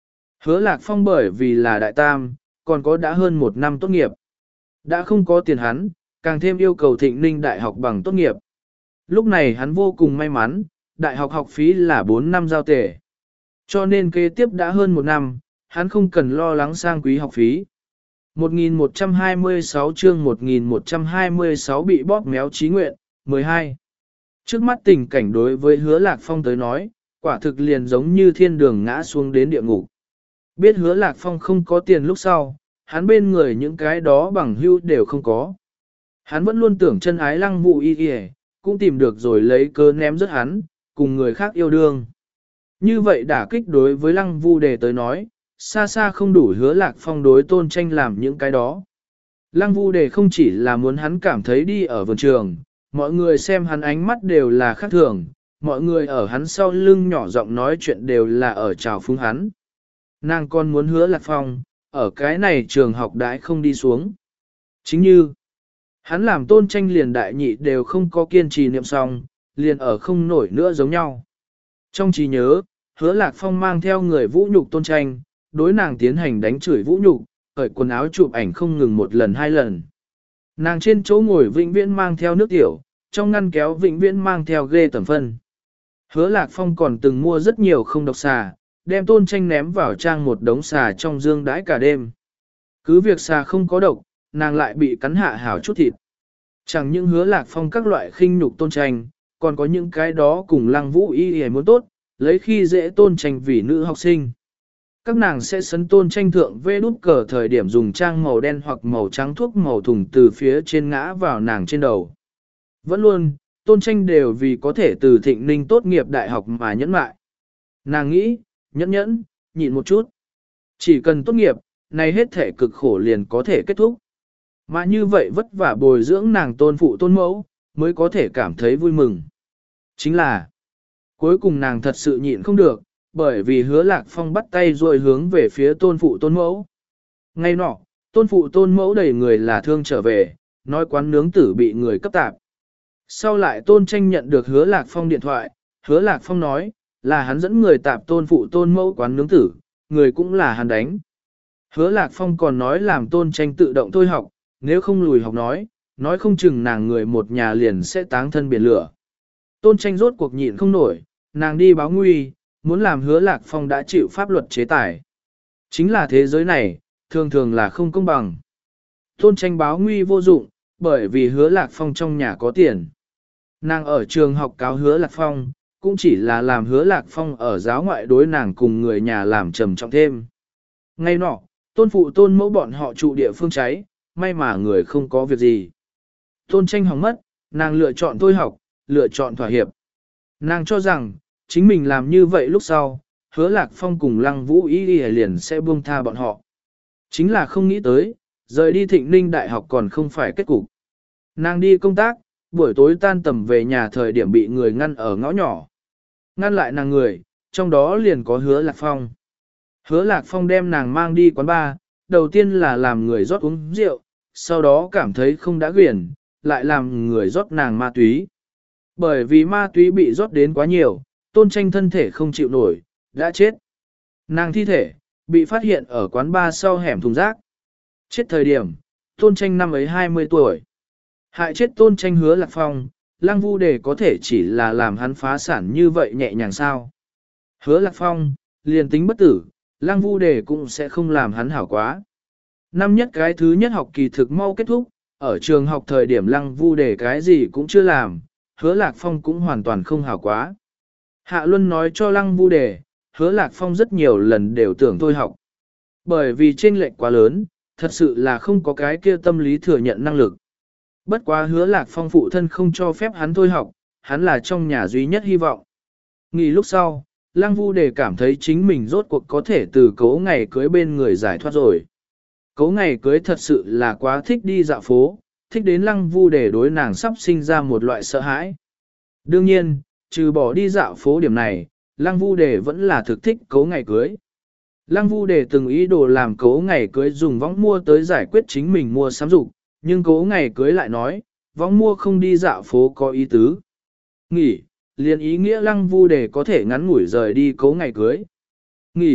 Hứa Lạc Phong bởi vì là đại tam, còn có đã hơn một năm tốt nghiệp. Đã không có tiền hắn, càng thêm yêu cầu Thịnh Ninh Đại học bằng tốt nghiệp. Lúc này hắn vô cùng may mắn, đại học học phí là bốn năm giao tệ. Cho nên kế tiếp đã hơn một năm, hắn không cần lo lắng sang quý học phí. một nghìn một trăm hai mươi sáu chương một nghìn một trăm hai mươi sáu bị bóp méo chí nguyện, mười hai. Trước mắt tình cảnh đối với Hứa Lạc Phong tới nói, quả thực liền giống như thiên đường ngã xuống đến địa ngục. Biết Hứa Lạc Phong không có tiền lúc sau, hắn bên người những cái đó bằng hữu đều không có. Hắn vẫn luôn tưởng chân ái Lăng Vũ Y Y, cũng tìm được rồi lấy cớ ném rất hắn, cùng người khác yêu đương. Như vậy đả kích đối với Lăng Vu Đề tới nói, xa xa không đủ Hứa Lạc Phong đối Tôn Tranh làm những cái đó. Lăng Vu Đề không chỉ là muốn hắn cảm thấy đi ở vườn trường, mọi người xem hắn ánh mắt đều là khác thường, mọi người ở hắn sau lưng nhỏ giọng nói chuyện đều là ở chào phúng hắn. Nàng còn muốn Hứa Lạc Phong, ở cái này trường học đãi không đi xuống. Chính như, hắn làm Tôn Tranh liền đại nhị đều không có kiên trì niệm xong, liền ở không nổi nữa giống nhau. Trong trí nhớ, Hứa Lạc Phong mang theo người vũ nhục Tôn Tranh, đối nàng tiến hành đánh chửi vũ nhục, cởi quần áo chụp ảnh không ngừng một lần hai lần. Nàng trên chỗ ngồi vĩnh viễn mang theo nước tiểu, trong ngăn kéo vĩnh viễn mang theo ghê tẩm phân. Hứa Lạc Phong còn từng mua rất nhiều không độc xà, đem Tôn Tranh ném vào trang một đống xà trong dương đãi cả đêm. Cứ việc xà không có độc, nàng lại bị cắn hạ hảo chút thịt. Chẳng những Hứa Lạc Phong các loại khinh nhục Tôn Tranh, còn có những cái đó cùng Lăng Vũ Y Y muốn tốt, lấy khi dễ Tôn Tranh vì nữ học sinh. Các nàng sẽ sấn Tôn Tranh thượng vê đút cờ thời điểm dùng trang màu đen hoặc màu trắng thuốc màu thùng từ phía trên ngã vào nàng trên đầu. Vẫn luôn, Tôn Tranh đều vì có thể từ Thịnh Ninh tốt nghiệp đại học mà nhẫn mại. Nàng nghĩ, nhẫn nhẫn, nhịn một chút. Chỉ cần tốt nghiệp, này hết thể cực khổ liền có thể kết thúc. Mà như vậy vất vả bồi dưỡng nàng tôn phụ tôn mẫu, mới có thể cảm thấy vui mừng. Chính là, cuối cùng nàng thật sự nhịn không được, bởi vì Hứa Lạc Phong bắt tay rồi hướng về phía tôn phụ tôn mẫu. Ngay nọ, tôn phụ tôn mẫu đầy người là thương trở về, nói quán nướng tử bị người cấp tạp. Sau lại Tôn Tranh nhận được Hứa Lạc Phong điện thoại, Hứa Lạc Phong nói, là hắn dẫn người tạp tôn phụ tôn mẫu quán nướng tử, người cũng là hắn đánh. Hứa Lạc Phong còn nói làm Tôn Tranh tự động thôi học, nếu không lùi học nói, nói không chừng nàng người một nhà liền sẽ táng thân biển lửa. Tôn Tranh rốt cuộc nhịn không nổi, nàng đi báo nguy, muốn làm Hứa Lạc Phong đã chịu pháp luật chế tài. Chính là thế giới này, thường thường là không công bằng. Tôn Tranh báo nguy vô dụng, bởi vì Hứa Lạc Phong trong nhà có tiền. Nàng ở trường học cáo Hứa Lạc Phong, cũng chỉ là làm Hứa Lạc Phong ở giáo ngoại đối nàng cùng người nhà làm trầm trọng thêm. Ngay nọ, tôn phụ tôn mẫu bọn họ trụ địa phương cháy, may mà người không có việc gì. Tôn Tranh hỏng mất, nàng lựa chọn thôi học, lựa chọn thỏa hiệp. Nàng cho rằng, chính mình làm như vậy lúc sau, Hứa Lạc Phong cùng Lăng Vũ Y Y liền sẽ buông tha bọn họ. Chính là không nghĩ tới, rời đi Thịnh Ninh Đại học còn không phải kết cục. Nàng đi công tác, buổi tối tan tầm về nhà thời điểm bị người ngăn ở ngõ nhỏ. Ngăn lại nàng người, trong đó liền có Hứa Lạc Phong. Hứa Lạc Phong đem nàng mang đi quán bar, đầu tiên là làm người rót uống rượu, sau đó cảm thấy không đã quyển, lại làm người rót nàng ma túy. Bởi vì ma túy bị rót đến quá nhiều, Tôn Tranh thân thể không chịu nổi, đã chết. Nàng thi thể, bị phát hiện ở quán bar sau hẻm thùng rác. Chết thời điểm, Tôn Tranh năm ấy hai mươi tuổi. Hại chết Tôn Tranh Hứa Lạc Phong, Lăng Vu Đề có thể chỉ là làm hắn phá sản như vậy nhẹ nhàng sao. Hứa Lạc Phong, liền tính bất tử, Lăng Vu Đề cũng sẽ không làm hắn hảo quá. Năm nhất cái thứ nhất học kỳ thực mau kết thúc, ở trường học thời điểm Lăng Vu Đề cái gì cũng chưa làm, Hứa Lạc Phong cũng hoàn toàn không hảo quá. Hạ Luân nói cho Lăng Vu Đề, Hứa Lạc Phong rất nhiều lần đều tưởng thôi học. Bởi vì chênh lệch quá lớn, thật sự là không có cái kia tâm lý thừa nhận năng lực. Bất quá Hứa Lạc Phong phụ thân không cho phép hắn thôi học, hắn là trong nhà duy nhất hy vọng. Nghỉ lúc sau, Lăng Vu Đề cảm thấy chính mình rốt cuộc có thể từ cấu ngày cưới bên người giải thoát rồi. Cấu ngày cưới thật sự là quá thích đi dạo phố, thích đến Lăng Vu Đề đối nàng sắp sinh ra một loại sợ hãi. Đương nhiên, trừ bỏ đi dạo phố điểm này, Lăng Vu Đề vẫn là thực thích cấu ngày cưới. Lăng Vu Đề từng ý đồ làm cấu ngày cưới dùng võng mua tới giải quyết chính mình mua sắm dục, nhưng cấu ngày cưới lại nói, võng mua không đi dạo phố có ý tứ. Nghỉ, liền ý nghĩa Lăng Vu Đề có thể ngắn ngủi rời đi cấu ngày cưới. Nghỉ,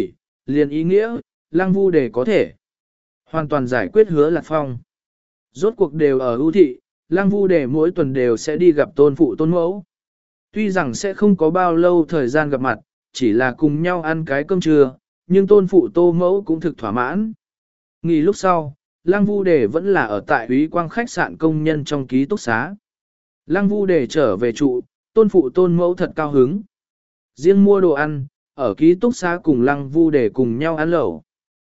Liền ý nghĩa, Lăng Vu Đề có thể hoàn toàn giải quyết Hứa Lạc Phong. Rốt cuộc đều ở ưu thị, Lăng Vu Đề mỗi tuần đều sẽ đi gặp tôn phụ tôn mẫu. Tuy rằng sẽ không có bao lâu thời gian gặp mặt, chỉ là cùng nhau ăn cái cơm trưa, nhưng tôn phụ tô mẫu cũng thực thỏa mãn. Nghỉ lúc sau, Lăng Vu Đề vẫn là ở tại Úy Quang khách sạn công nhân trong ký túc xá. Lăng Vu Đề trở về trụ, tôn phụ tôn mẫu thật cao hứng. Riêng mua đồ ăn, ở ký túc xá cùng Lăng Vu Đề cùng nhau ăn lẩu.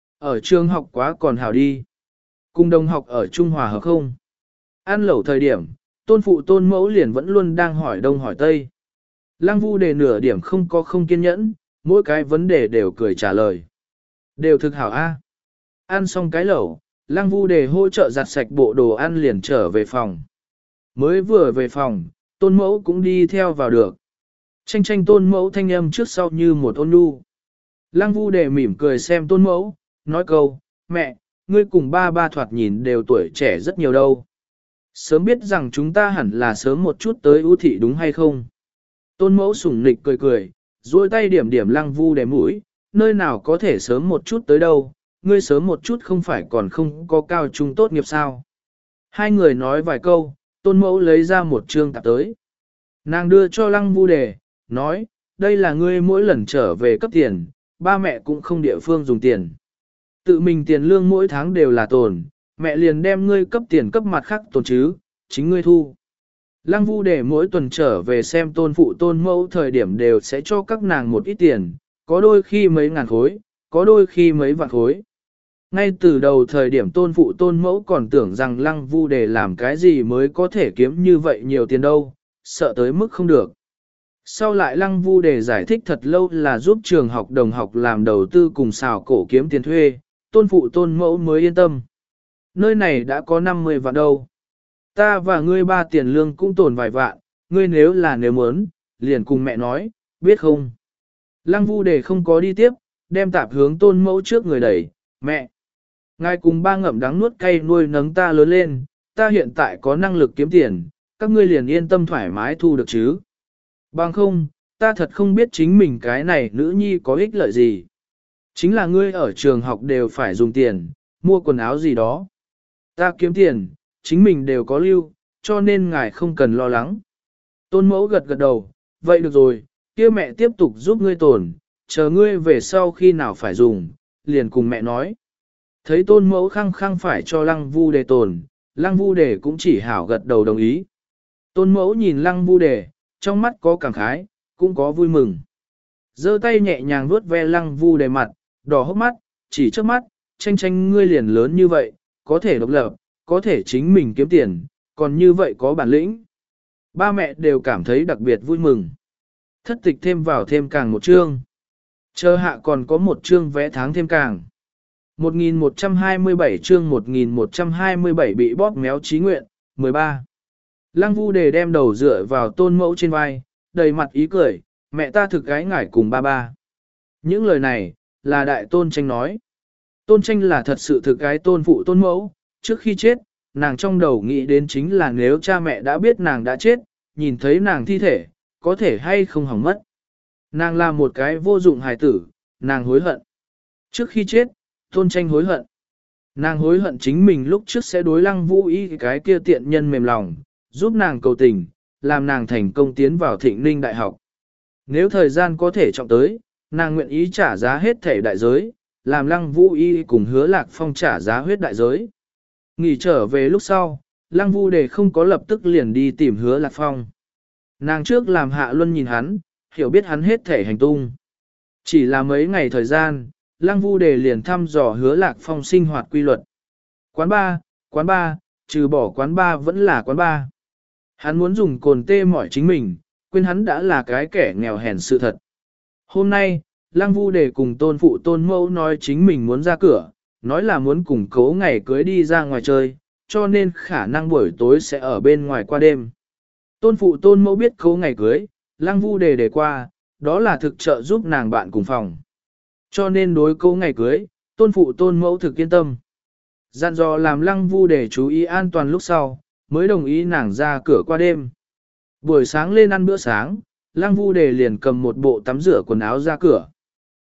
Ở trường học quá còn hảo đi. Cùng đồng học ở Trung Hòa hợp không? Ăn lẩu thời điểm, tôn phụ tôn mẫu liền vẫn luôn đang hỏi đông hỏi tây. Lăng Vu Đề nửa điểm không có không kiên nhẫn, mỗi cái vấn đề đều cười trả lời. Đều thực hảo a. Ăn xong cái lẩu, Lăng Vu Đề hỗ trợ giặt sạch bộ đồ ăn liền trở về phòng. Mới vừa về phòng, tôn mẫu cũng đi theo vào được. Tranh tranh tôn mẫu thanh âm trước sau như một ôn nhu. Lăng Vu Đề mỉm cười xem tôn mẫu, nói câu, mẹ, ngươi cùng ba ba thoạt nhìn đều tuổi trẻ rất nhiều đâu. Sớm biết rằng chúng ta hẳn là sớm một chút tới ưu thị đúng hay không? Tôn mẫu sủng nịch cười cười, duỗi tay điểm điểm Lăng Vu Đề mũi, nơi nào có thể sớm một chút tới đâu, ngươi sớm một chút không phải còn không có cao trung tốt nghiệp sao. Hai người nói vài câu, tôn mẫu lấy ra một trương tạp tới. Nàng đưa cho Lăng Vu Đề, nói, đây là ngươi mỗi lần trở về cấp tiền, ba mẹ cũng không địa phương dùng tiền. Tự mình tiền lương mỗi tháng đều là tồn, mẹ liền đem ngươi cấp tiền cấp mặt khác tồn chứ, chính ngươi thu. Lăng Vu Đề mỗi tuần trở về xem tôn phụ tôn mẫu thời điểm đều sẽ cho các nàng một ít tiền, có đôi khi mấy ngàn khối, có đôi khi mấy vạn khối. Ngay từ đầu thời điểm tôn phụ tôn mẫu còn tưởng rằng Lăng Vu Đề làm cái gì mới có thể kiếm như vậy nhiều tiền đâu, sợ tới mức không được. Sau lại Lăng Vu Đề giải thích thật lâu là giúp trường học đồng học làm đầu tư cùng xào cổ kiếm tiền thuê, tôn phụ tôn mẫu mới yên tâm. Nơi này đã có năm mươi vạn đâu. Ta và ngươi ba tiền lương cũng tồn vài vạn, ngươi nếu là nếu muốn, liền cùng mẹ nói, biết không? Lăng Vu Đề không có đi tiếp, đem tạp hướng tôn mẫu trước người đẩy, mẹ. Ngài cùng ba ngậm đắng nuốt cay nuôi nấng ta lớn lên, ta hiện tại có năng lực kiếm tiền, các ngươi liền yên tâm thoải mái thu được chứ. Bằng không, ta thật không biết chính mình cái này nữ nhi có ích lợi gì. Chính là ngươi ở trường học đều phải dùng tiền, mua quần áo gì đó. Ta kiếm tiền, chính mình đều có lưu, cho nên ngài không cần lo lắng. Tôn mẫu gật gật đầu, vậy được rồi, kia mẹ tiếp tục giúp ngươi tồn, chờ ngươi về sau khi nào phải dùng, liền cùng mẹ nói. Thấy tôn mẫu khăng khăng phải cho Lăng Vu Đề tồn, Lăng Vu Đề cũng chỉ hảo gật đầu đồng ý. Tôn mẫu nhìn Lăng Vu Đề, trong mắt có cảm khái, cũng có vui mừng. Giơ tay nhẹ nhàng vuốt ve Lăng Vu Đề mặt, đỏ hốc mắt, chỉ trước mắt, tranh tranh ngươi liền lớn như vậy, có thể độc lập, có thể chính mình kiếm tiền, còn như vậy có bản lĩnh. Ba mẹ đều cảm thấy đặc biệt vui mừng. Thất tịch thêm vào thêm càng một chương. Chờ hạ còn có một chương vẽ tháng thêm càng. một nghìn một trăm hai mươi bảy chương một nghìn một trăm hai mươi bảy bị bóp méo trí nguyện, mười ba. Lăng Vu Đề đem đầu dựa vào tôn mẫu trên vai, đầy mặt ý cười, mẹ ta thực gái ngải cùng ba ba. Những lời này, là đại tôn tranh nói. Tôn tranh là thật sự thực gái tôn phụ tôn mẫu, trước khi chết, nàng trong đầu nghĩ đến chính là nếu cha mẹ đã biết nàng đã chết, nhìn thấy nàng thi thể, có thể hay không hỏng mất. Nàng là một cái vô dụng hài tử, nàng hối hận. Trước khi chết, tôn tranh hối hận. Nàng hối hận chính mình lúc trước sẽ đối Lăng Vũ Y cái kia tiện nhân mềm lòng, giúp nàng cầu tình, làm nàng thành công tiến vào Thịnh Ninh Đại học. Nếu thời gian có thể trọng tới, nàng nguyện ý trả giá hết thể đại giới, làm Lăng Vũ Y cùng Hứa Lạc Phong trả giá huyết đại giới. Nghỉ trở về lúc sau, Lăng Vu Đề không có lập tức liền đi tìm Hứa Lạc Phong. Nàng trước làm Hạ Luân nhìn hắn, hiểu biết hắn hết thể hành tung. Chỉ là mấy ngày thời gian, Lăng Vu Đề liền thăm dò Hứa Lạc Phong sinh hoạt quy luật. Quán ba, quán ba, trừ bỏ quán ba vẫn là quán ba. Hắn muốn dùng cồn tê mỏi chính mình, quên hắn đã là cái kẻ nghèo hèn sự thật. Hôm nay, Lăng Vu Đề cùng tôn phụ tôn mẫu nói chính mình muốn ra cửa, nói là muốn cùng cố ngày cưới đi ra ngoài chơi, cho nên khả năng buổi tối sẽ ở bên ngoài qua đêm. Tôn phụ tôn mẫu biết cố ngày cưới, Lăng Vu Đề đề qua, đó là thực trợ giúp nàng bạn cùng phòng. Cho nên đối cố ngày cưới, tôn phụ tôn mẫu thực yên tâm. Dặn dò làm Lăng Vu Đề chú ý an toàn lúc sau, mới đồng ý nàng ra cửa qua đêm. Buổi sáng lên ăn bữa sáng, Lăng Vu Đề liền cầm một bộ tắm rửa quần áo ra cửa.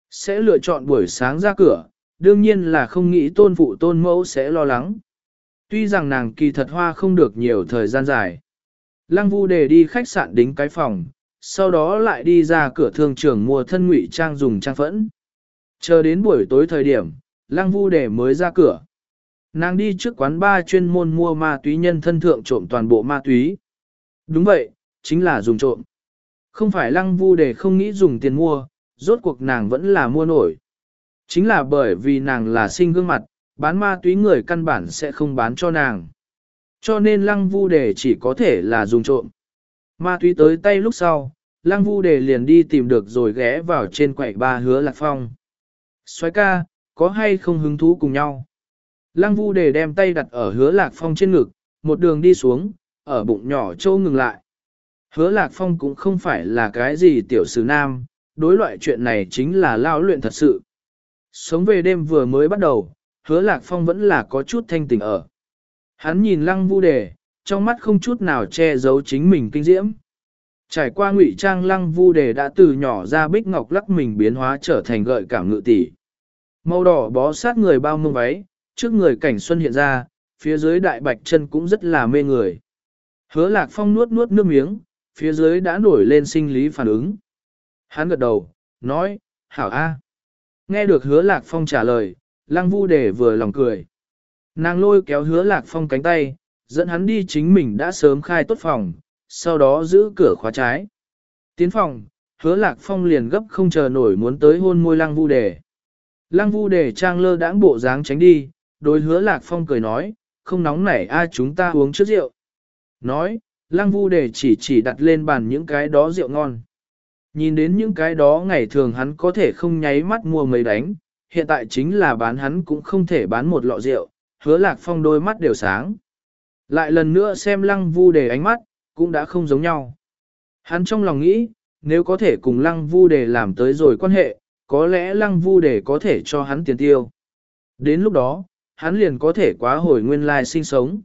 Sẽ lựa chọn buổi sáng ra cửa, đương nhiên là không nghĩ tôn phụ tôn mẫu sẽ lo lắng. Tuy rằng nàng kỳ thật hoa không được nhiều thời gian dài. Lăng Vu Đề đi khách sạn đính cái phòng, sau đó lại đi ra cửa thương trường mua thân ngụy trang dùng trang phẫn. Chờ đến buổi tối thời điểm, Lăng Vu Đề mới ra cửa. Nàng đi trước quán bar chuyên môn mua ma túy nhân thân thượng trộm toàn bộ ma túy. Đúng vậy, chính là dùng trộm. Không phải Lăng Vu Đề không nghĩ dùng tiền mua, rốt cuộc nàng vẫn là mua nổi. Chính là bởi vì nàng là sinh gương mặt, bán ma túy người căn bản sẽ không bán cho nàng. Cho nên Lăng Vu Đề chỉ có thể là dùng trộm. Ma túy tới tay lúc sau, Lăng Vu Đề liền đi tìm được rồi ghé vào trên quầy ba Hứa Lạc Phong. Soái ca, có hay không hứng thú cùng nhau? Lăng Vu Đề đem tay đặt ở Hứa Lạc Phong trên ngực, một đường đi xuống, ở bụng nhỏ châu ngừng lại. Hứa Lạc Phong cũng không phải là cái gì tiểu sử nam, đối loại chuyện này chính là lao luyện thật sự. Sống về đêm vừa mới bắt đầu, Hứa Lạc Phong vẫn là có chút thanh tỉnh ở. Hắn nhìn Lăng Vu Đề, trong mắt không chút nào che giấu chính mình kinh diễm. Trải qua ngụy trang, Lăng Vu Đề đã từ nhỏ ra bích ngọc lắc mình biến hóa trở thành gợi cảm ngự tỷ. Màu đỏ bó sát người bao mông váy, trước người cảnh xuân hiện ra, phía dưới đại bạch chân cũng rất là mê người. Hứa Lạc Phong nuốt nuốt nước miếng, phía dưới đã nổi lên sinh lý phản ứng. Hắn gật đầu, nói, hảo a. Nghe được Hứa Lạc Phong trả lời, Lăng Vu Đề vừa lòng cười. Nàng lôi kéo Hứa Lạc Phong cánh tay, dẫn hắn đi chính mình đã sớm khai tốt phòng, sau đó giữ cửa khóa trái. Tiến phòng, Hứa Lạc Phong liền gấp không chờ nổi muốn tới hôn môi Lăng Vu Đề. Lăng Vu Đề trang lơ đãng bộ dáng tránh đi, đối Hứa Lạc Phong cười nói, không nóng nảy ai chúng ta uống trước rượu. Nói, Lăng Vu Đề chỉ chỉ đặt lên bàn những cái đó rượu ngon. Nhìn đến những cái đó ngày thường hắn có thể không nháy mắt mua mấy đánh, hiện tại chính là bán hắn cũng không thể bán một lọ rượu, Hứa Lạc Phong đôi mắt đều sáng. Lại lần nữa xem Lăng Vu Đề ánh mắt, cũng đã không giống nhau. Hắn trong lòng nghĩ, nếu có thể cùng Lăng Vu Đề làm tới rồi quan hệ, có lẽ Lăng Vu Đề có thể cho hắn tiền tiêu. Đến lúc đó, hắn liền có thể quá hồi nguyên lai sinh sống.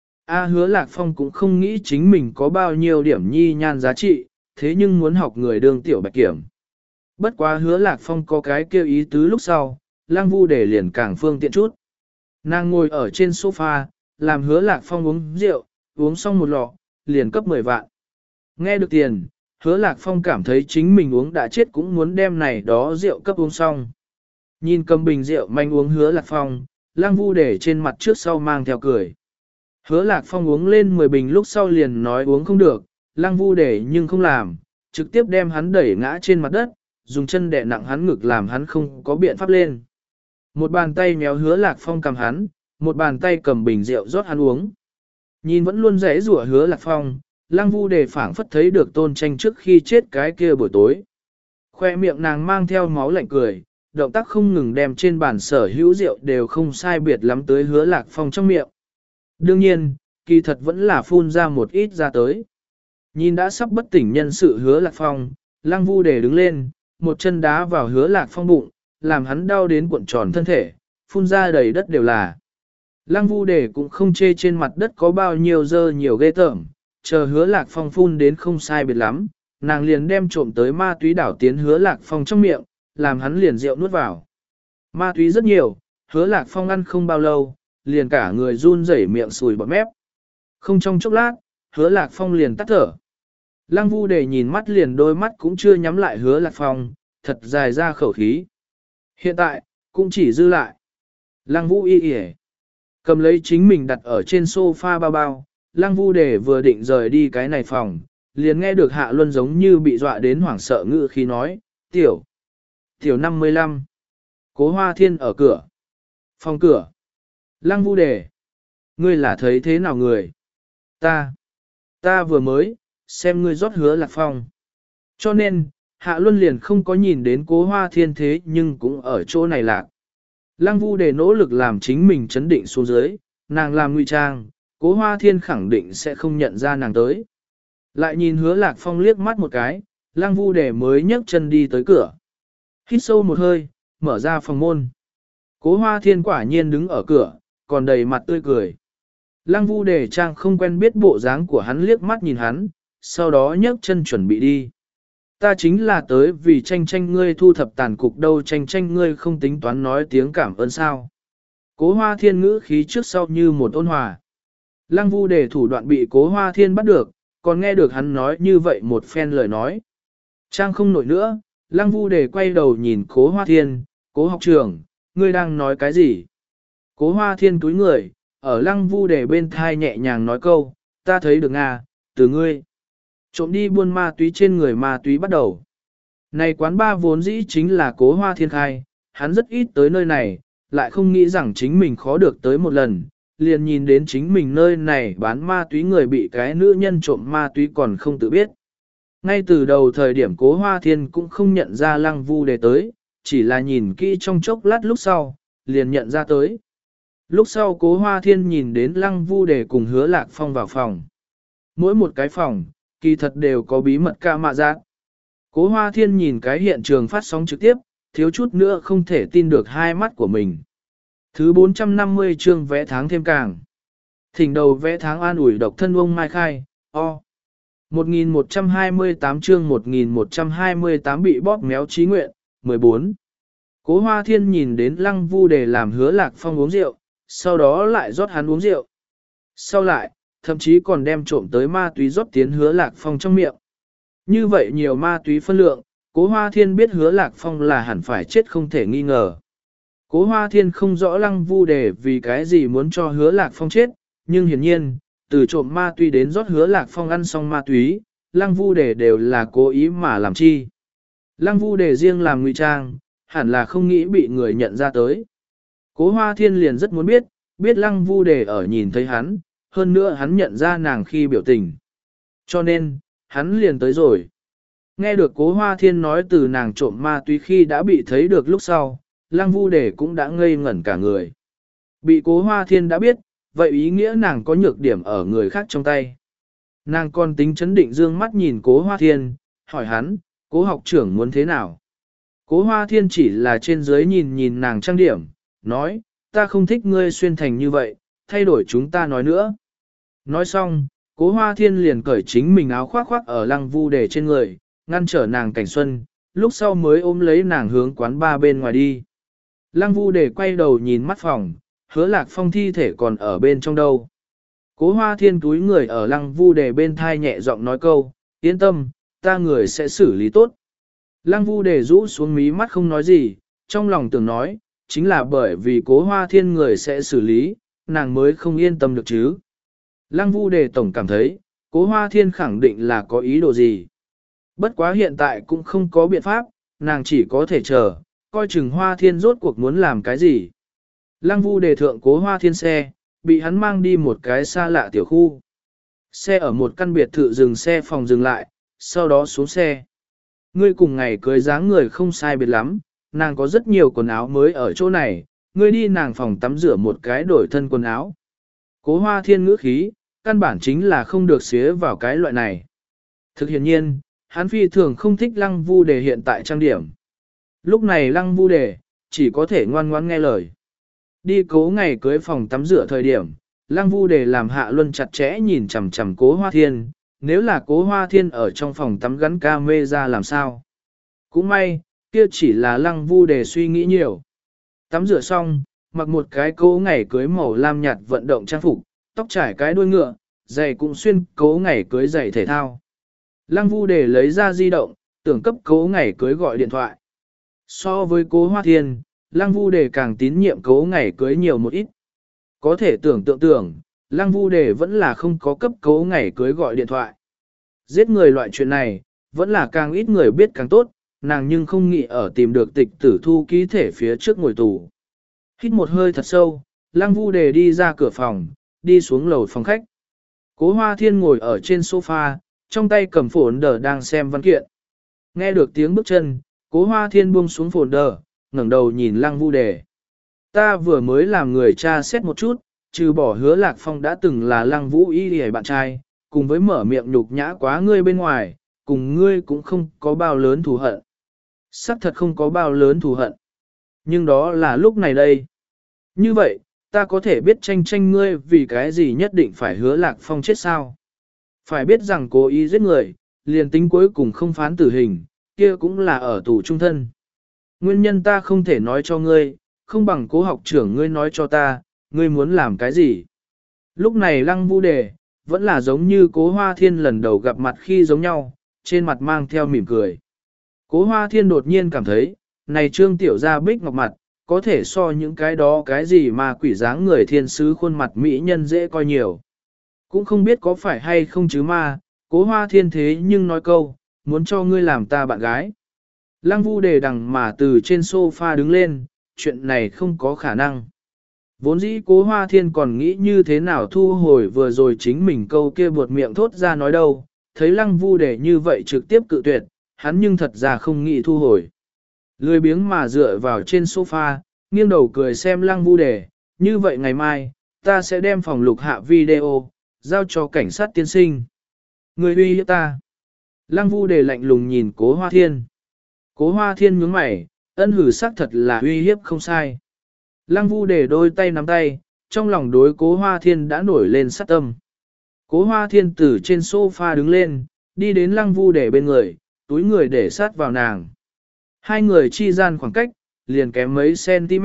A Hứa Lạc Phong cũng không nghĩ chính mình có bao nhiêu điểm nhi nhan giá trị, thế nhưng muốn học người đương tiểu bạch kiểm. Bất quá Hứa Lạc Phong có cái kêu ý tứ lúc sau, Lăng Vu Đề liền càng phương tiện chút. Nàng ngồi ở trên sofa, làm Hứa Lạc Phong uống rượu, uống xong một lọ, liền cấp mười vạn. Nghe được tiền, Hứa Lạc Phong cảm thấy chính mình uống đã chết cũng muốn đem này đó rượu cấp uống xong. Nhìn cầm bình rượu manh uống Hứa Lạc Phong, Lăng Vu Đề trên mặt trước sau mang theo cười. Hứa Lạc Phong uống lên mười bình lúc sau liền nói uống không được, Lăng Vu Đề nhưng không làm, trực tiếp đem hắn đẩy ngã trên mặt đất, dùng chân đè nặng hắn ngực làm hắn không có biện pháp lên. Một bàn tay méo Hứa Lạc Phong cầm hắn, một bàn tay cầm bình rượu rót hắn uống. Nhìn vẫn luôn rẽ rủa Hứa Lạc Phong, Lăng Vu Đề phảng phất thấy được Tôn Tranh trước khi chết cái kia buổi tối. Khoe miệng nàng mang theo máu lạnh cười, động tác không ngừng đem trên bàn sở hữu rượu đều không sai biệt lắm tới Hứa Lạc Phong trong miệng. Đương nhiên, kỳ thật vẫn là phun ra một ít ra tới. Nhìn đã sắp bất tỉnh nhân sự Hứa Lạc Phong, Lăng Vu Đề đứng lên, một chân đá vào Hứa Lạc Phong bụng, làm hắn đau đến cuộn tròn thân thể, phun ra đầy đất đều là. Lăng Vu Đề cũng không chê trên mặt đất có bao nhiêu dơ nhiều ghê tởm, chờ Hứa Lạc Phong phun đến không sai biệt lắm, nàng liền đem trộm tới ma túy đảo tiến Hứa Lạc Phong trong miệng, làm hắn liền rượu nuốt vào. Ma túy rất nhiều, Hứa Lạc Phong ăn không bao lâu, liền cả người run rẩy miệng sùi bọt mép. Không trong chốc lát, Hứa Lạc Phong liền tắt thở. Lăng Vu Đề nhìn mắt liền đôi mắt cũng chưa nhắm lại Hứa Lạc Phong, thật dài ra khẩu khí. Hiện tại, cũng chỉ dư lại. Lăng Vũ y y cầm lấy chính mình đặt ở trên sofa bao bao, Lăng Vu Đề vừa định rời đi cái này phòng, liền nghe được Hạ Luân giống như bị dọa đến hoảng sợ ngữ khi nói, tiểu, tiểu năm mươi lăm, Cố Hoa Thiên ở cửa, phòng cửa, Lăng Vu Đề, ngươi là thấy thế nào người? Ta, ta vừa mới, xem ngươi rót Hứa Lạc Phong. Cho nên, Hạ Luân liền không có nhìn đến Cố Hoa Thiên thế nhưng cũng ở chỗ này lạc. Lăng Vu Đề nỗ lực làm chính mình chấn định xuống dưới, nàng làm ngụy trang, Cố Hoa Thiên khẳng định sẽ không nhận ra nàng tới. Lại nhìn Hứa Lạc Phong liếc mắt một cái, Lăng Vu Đề mới nhấc chân đi tới cửa. Hít sâu một hơi, mở ra phòng môn. Cố Hoa Thiên quả nhiên đứng ở cửa, còn đầy mặt tươi cười. Lăng Vu Đề trang không quen biết bộ dáng của hắn liếc mắt nhìn hắn, sau đó nhấc chân chuẩn bị đi. Ta chính là tới vì tranh tranh ngươi thu thập tàn cục đâu, tranh tranh ngươi không tính toán nói tiếng cảm ơn sao. Cố Hoa Thiên ngữ khí trước sau như một ôn hòa. Lăng Vu Đề thủ đoạn bị Cố Hoa Thiên bắt được, còn nghe được hắn nói như vậy một phen lời nói. Trang không nổi nữa, Lăng Vu Đề quay đầu nhìn Cố Hoa Thiên, Cố học trưởng, ngươi đang nói cái gì? Cố Hoa Thiên túi người, ở Lăng Vu Đề bên thai nhẹ nhàng nói câu, ta thấy được Nga, từ ngươi. Trộm đi buôn ma túy trên người ma túy bắt đầu. Này quán ba vốn dĩ chính là Cố Hoa Thiên khai, hắn rất ít tới nơi này, lại không nghĩ rằng chính mình khó được tới một lần, liền nhìn đến chính mình nơi này bán ma túy người bị cái nữ nhân trộm ma túy còn không tự biết. Ngay từ đầu thời điểm Cố Hoa Thiên cũng không nhận ra Lăng Vu Đề tới, chỉ là nhìn kỹ trong chốc lát lúc sau, liền nhận ra tới. Lúc sau Cố Hoa Thiên nhìn đến Lăng Vu Đề cùng Hứa Lạc Phong vào phòng. Mỗi một cái phòng, kỳ thật đều có bí mật ca mạ giác. Cố Hoa Thiên nhìn cái hiện trường phát sóng trực tiếp, thiếu chút nữa không thể tin được hai mắt của mình. Thứ bốn trăm năm mươi chương vẽ tháng thêm càng. Thỉnh đầu vẽ tháng an ủi độc thân ông Mai Khai, o. một nghìn một trăm hai mươi tám chương một nghìn một trăm hai mươi tám bị bóp méo trí nguyện, mười bốn. Cố Hoa Thiên nhìn đến Lăng Vu Đề làm Hứa Lạc Phong uống rượu, sau đó lại rót hắn uống rượu. Sau lại, thậm chí còn đem trộm tới ma túy rót tiến Hứa Lạc Phong trong miệng. Như vậy nhiều ma túy phân lượng, Cố Hoa Thiên biết Hứa Lạc Phong là hẳn phải chết không thể nghi ngờ. Cố Hoa Thiên không rõ Lăng Vu Đề vì cái gì muốn cho Hứa Lạc Phong chết, nhưng hiển nhiên, từ trộm ma túy đến rót Hứa Lạc Phong ăn xong ma túy, Lăng Vu Đề đều là cố ý mà làm chi. Lăng Vu Đề riêng làm ngụy trang, hẳn là không nghĩ bị người nhận ra tới. Cố Hoa Thiên liền rất muốn biết, biết Lăng Vu Đề ở nhìn thấy hắn, hơn nữa hắn nhận ra nàng khi biểu tình. Cho nên, hắn liền tới rồi. Nghe được Cố Hoa Thiên nói từ nàng trộm ma túy khi đã bị thấy được lúc sau, Lăng Vu Đề cũng đã ngây ngẩn cả người. Bị Cố Hoa Thiên đã biết, vậy ý nghĩa nàng có nhược điểm ở người khác trong tay. Nàng còn tính chấn định dương mắt nhìn Cố Hoa Thiên, hỏi hắn, Cố học trưởng muốn thế nào? Cố Hoa Thiên chỉ là trên dưới nhìn nhìn nàng trang điểm, nói, ta không thích ngươi xuyên thành như vậy, thay đổi chúng ta nói nữa. Nói xong, Cố Hoa Thiên liền cởi chính mình áo khoác khoác ở Lăng Vu Đề trên người, ngăn trở nàng cảnh xuân, lúc sau mới ôm lấy nàng hướng quán ba bên ngoài đi. Lăng Vu Đề quay đầu nhìn mắt phòng, Hứa Lạc Phong thi thể còn ở bên trong đâu. Cố Hoa Thiên túi người ở Lăng Vu Đề bên thai nhẹ giọng nói câu, yên tâm, ta người sẽ xử lý tốt. Lăng Vu Đề rũ xuống mí mắt không nói gì, trong lòng tưởng nói, chính là bởi vì Cố Hoa Thiên người sẽ xử lý, nàng mới không yên tâm được chứ. Lăng Vu Đề tổng cảm thấy, Cố Hoa Thiên khẳng định là có ý đồ gì. Bất quá hiện tại cũng không có biện pháp, nàng chỉ có thể chờ, coi chừng Hoa Thiên rốt cuộc muốn làm cái gì. Lăng Vu Đề thượng Cố Hoa Thiên xe, bị hắn mang đi một cái xa lạ tiểu khu. Xe ở một căn biệt thự dừng xe phòng dừng lại, sau đó xuống xe. Ngươi cùng ngày cưới dáng người không sai biệt lắm, nàng có rất nhiều quần áo mới ở chỗ này, ngươi đi nàng phòng tắm rửa một cái đổi thân quần áo. Cố Hoa Thiên ngữ khí, căn bản chính là không được xía vào cái loại này. Thực hiện nhiên, hắn phi thường không thích Lăng Vu Đề hiện tại trang điểm. Lúc này Lăng Vu Đề, chỉ có thể ngoan ngoãn nghe lời. Đi Cố ngày cưới phòng tắm rửa thời điểm, Lăng Vu Đề làm Hạ Luân chặt chẽ nhìn chằm chằm Cố Hoa Thiên, nếu là Cố Hoa Thiên ở trong phòng tắm gắn camera làm sao. Cũng may, kia chỉ là Lăng Vu Đề suy nghĩ nhiều. Tắm rửa xong, mặc một cái Cố ngày cưới màu lam nhạt vận động trang phục, tóc trải cái đuôi ngựa, giày cũng xuyên Cố ngày cưới giày thể thao. Lăng Vu Đề lấy ra di động, tưởng cấp Cố ngày cưới gọi điện thoại. So với Cố Hoa Thiên, Lăng Vu Đề càng tín nhiệm Cố ngày cưới nhiều một ít. Có thể tưởng tượng tưởng, Lăng Vu Đề vẫn là không có cấp Cố ngày cưới gọi điện thoại. Giết người loại chuyện này, vẫn là càng ít người biết càng tốt, nàng nhưng không nghĩ ở tìm được tịch tử thu ký thể phía trước ngồi tù. Hít một hơi thật sâu, Lăng Vu Đề đi ra cửa phòng, đi xuống lầu phòng khách. Cố Hoa Thiên ngồi ở trên sofa, trong tay cầm phổn đờ đang xem văn kiện. Nghe được tiếng bước chân, Cố Hoa Thiên buông xuống phổn đờ, ngẩng đầu nhìn Lăng Vu Đề. Ta vừa mới làm người tra xét một chút, trừ bỏ Hứa Lạc Phong đã từng là Lăng Vũ Y hề bạn trai, cùng với mở miệng nhục nhã quá ngươi bên ngoài, cùng ngươi cũng không có bao lớn thù hận. Sắc thật không có bao lớn thù hận. Nhưng đó là lúc này đây. Như vậy, ta có thể biết tranh tranh ngươi vì cái gì nhất định phải Hứa Lạc Phong chết sao? Phải biết rằng cố ý giết người, liền tính cuối cùng không phán tử hình, kia cũng là ở tù trung thân. Nguyên nhân ta không thể nói cho ngươi, không bằng cố học trưởng ngươi nói cho ta, ngươi muốn làm cái gì. Lúc này lăng vu đề, vẫn là giống như cố hoa thiên lần đầu gặp mặt khi giống nhau, trên mặt mang theo mỉm cười. Cố hoa thiên đột nhiên cảm thấy, này trương tiểu gia bích ngọc mặt, có thể so những cái đó cái gì mà quỷ dáng người thiên sứ khuôn mặt mỹ nhân dễ coi nhiều. Cũng không biết có phải hay không chứ ma, cố hoa thiên thế nhưng nói câu, muốn cho ngươi làm ta bạn gái. Lăng vu đề đằng mà từ trên sofa đứng lên, chuyện này không có khả năng. Vốn dĩ cố hoa thiên còn nghĩ như thế nào thu hồi vừa rồi chính mình câu kia buột miệng thốt ra nói đâu, thấy lăng vu đề như vậy trực tiếp cự tuyệt, hắn nhưng thật ra không nghĩ thu hồi. Lười biếng mà dựa vào trên sofa, nghiêng đầu cười xem lăng vu đề, như vậy ngày mai, ta sẽ đem phòng lục hạ video, giao cho cảnh sát tiên sinh. Người uy hiếp ta. Lăng vu đề lạnh lùng nhìn cố hoa thiên. Cố hoa thiên nhướng mày, ân hử xác thật là uy hiếp không sai. Lăng vu đề đôi tay nắm tay, trong lòng đối cố hoa thiên đã nổi lên sát tâm. Cố hoa thiên từ trên sofa đứng lên, đi đến lăng vu đề bên người, túi người để sát vào nàng. Hai người chi gian khoảng cách, liền kém mấy cm.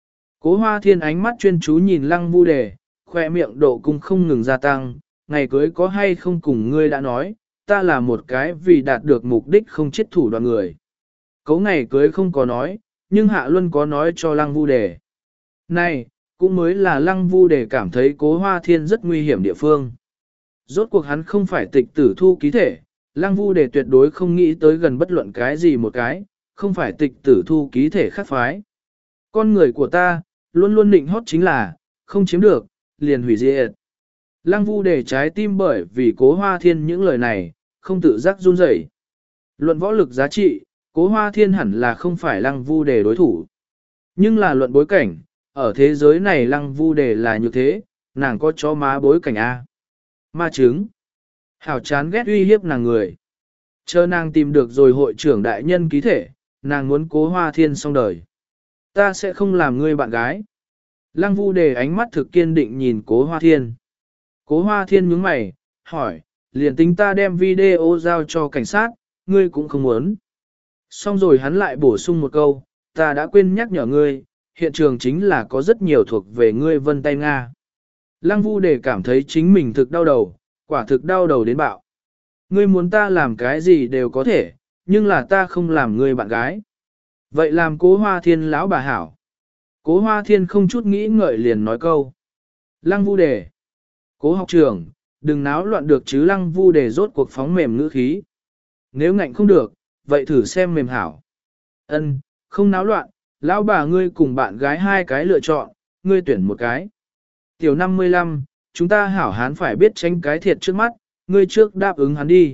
Cố hoa thiên ánh mắt chuyên chú nhìn lăng vu đề, khoe miệng độ cung không ngừng gia tăng, ngày cưới có hay không cùng ngươi đã nói, ta là một cái vì đạt được mục đích không chết thủ đoàn người. Cấu ngày cưới không có nói, nhưng Hạ Luân có nói cho lăng vu đề. Này, cũng mới là lăng vu đề cảm thấy cố hoa thiên rất nguy hiểm địa phương. Rốt cuộc hắn không phải tịch tử thu ký thể, lăng vu đề tuyệt đối không nghĩ tới gần bất luận cái gì một cái, không phải tịch tử thu ký thể khác phái. Con người của ta, luôn luôn định hót chính là, không chiếm được, liền hủy diệt. Lăng vu đề trái tim bởi vì cố hoa thiên những lời này, không tự giác run rẩy. Luận võ lực giá trị, cố hoa thiên hẳn là không phải lăng vu đề đối thủ. Nhưng là luận bối cảnh, ở thế giới này lăng vu đề là như thế, nàng có cho má bối cảnh A. Ma chứng. Hảo chán ghét uy hiếp nàng người. Chờ nàng tìm được rồi hội trưởng đại nhân ký thể, nàng muốn cố hoa thiên xong đời. Ta sẽ không làm ngươi bạn gái. Lăng vu đề ánh mắt thực kiên định nhìn cố hoa thiên. Cố hoa thiên nhướng mày, hỏi, liền tính ta đem video giao cho cảnh sát, ngươi cũng không muốn. Xong rồi hắn lại bổ sung một câu, ta đã quên nhắc nhở ngươi, hiện trường chính là có rất nhiều thuộc về ngươi vân tay Nga. Lăng vu đề cảm thấy chính mình thực đau đầu, quả thực đau đầu đến bạo. Ngươi muốn ta làm cái gì đều có thể, nhưng là ta không làm ngươi bạn gái. Vậy làm cố hoa thiên lão bà hảo. Cố hoa thiên không chút nghĩ ngợi liền nói câu. Lăng vu đề. Cố học trưởng, đừng náo loạn được chứ lăng vu đề rốt cuộc phóng mềm ngữ khí. Nếu ngạnh không được, vậy thử xem mềm hảo. Ân, không náo loạn, lão bà ngươi cùng bạn gái hai cái lựa chọn, ngươi tuyển một cái. Tiểu năm mươi lăm, chúng ta hảo hán phải biết tránh cái thiệt trước mắt, ngươi trước đáp ứng hắn đi.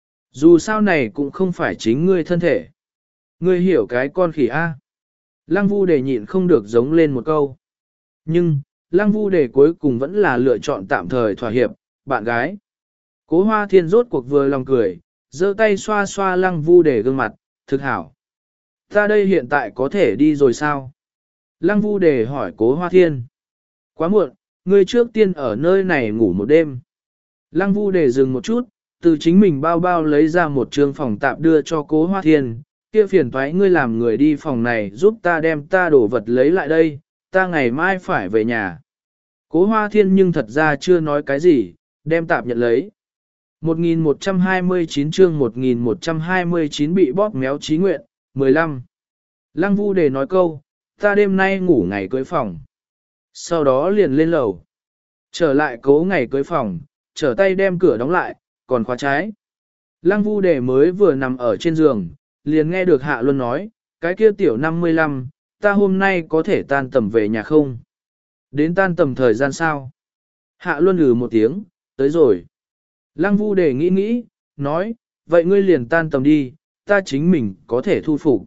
Dù sao này cũng không phải chính ngươi thân thể. Ngươi hiểu cái con khỉ A. Lăng vu đề nhịn không được giống lên một câu. Nhưng, lăng vu đề cuối cùng vẫn là lựa chọn tạm thời thỏa hiệp, bạn gái. Cố hoa thiên rốt cuộc vừa lòng cười, giơ tay xoa xoa lăng vu đề gương mặt, thực hảo. Ta đây hiện tại có thể đi rồi sao? Lăng vu đề hỏi cố hoa thiên. Quá muộn, ngươi trước tiên ở nơi này ngủ một đêm. Lăng vu đề dừng một chút, từ chính mình bao bao lấy ra một trường phòng tạm đưa cho cố hoa thiên. Kia phiền thoái ngươi làm người đi phòng này giúp ta đem ta đổ vật lấy lại đây, ta ngày mai phải về nhà. Cố hoa thiên nhưng thật ra chưa nói cái gì, đem tạm nhận lấy. một nghìn một trăm hai mươi chín chương một nghìn một trăm hai mươi chín bị bóp méo trí nguyện, mười lăm. Lăng vu đề nói câu, ta đêm nay ngủ ngày cưới phòng. Sau đó liền lên lầu. Trở lại cố ngày cưới phòng, trở tay đem cửa đóng lại, còn khóa trái. Lăng vu đề mới vừa nằm ở trên giường, liền nghe được Hạ Luân nói, cái kia tiểu năm mươi lăm, ta hôm nay có thể tan tầm về nhà không? Đến tan tầm thời gian sao? Hạ Luân ừ một tiếng, tới rồi. Lăng vu đề nghĩ nghĩ, nói, vậy ngươi liền tan tầm đi, ta chính mình có thể thu phục.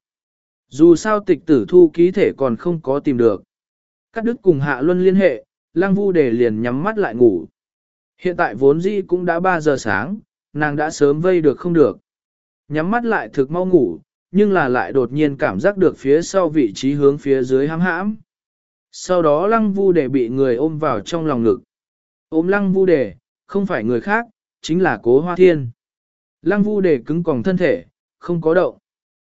Dù sao tịch tử thu ký thể còn không có tìm được. Cắt đứt cùng Hạ Luân liên hệ, Lăng vu đề liền nhắm mắt lại ngủ. Hiện tại vốn dĩ cũng đã ba giờ sáng, nàng đã sớm vây được không được. Nhắm mắt lại thực mau ngủ, nhưng là lại đột nhiên cảm giác được phía sau vị trí hướng phía dưới hãm hãm. Sau đó lăng vu đề bị người ôm vào trong lòng ngực. Ôm lăng vu đề, không phải người khác, chính là cố hoa thiên. Lăng vu đề cứng còng thân thể, không có động.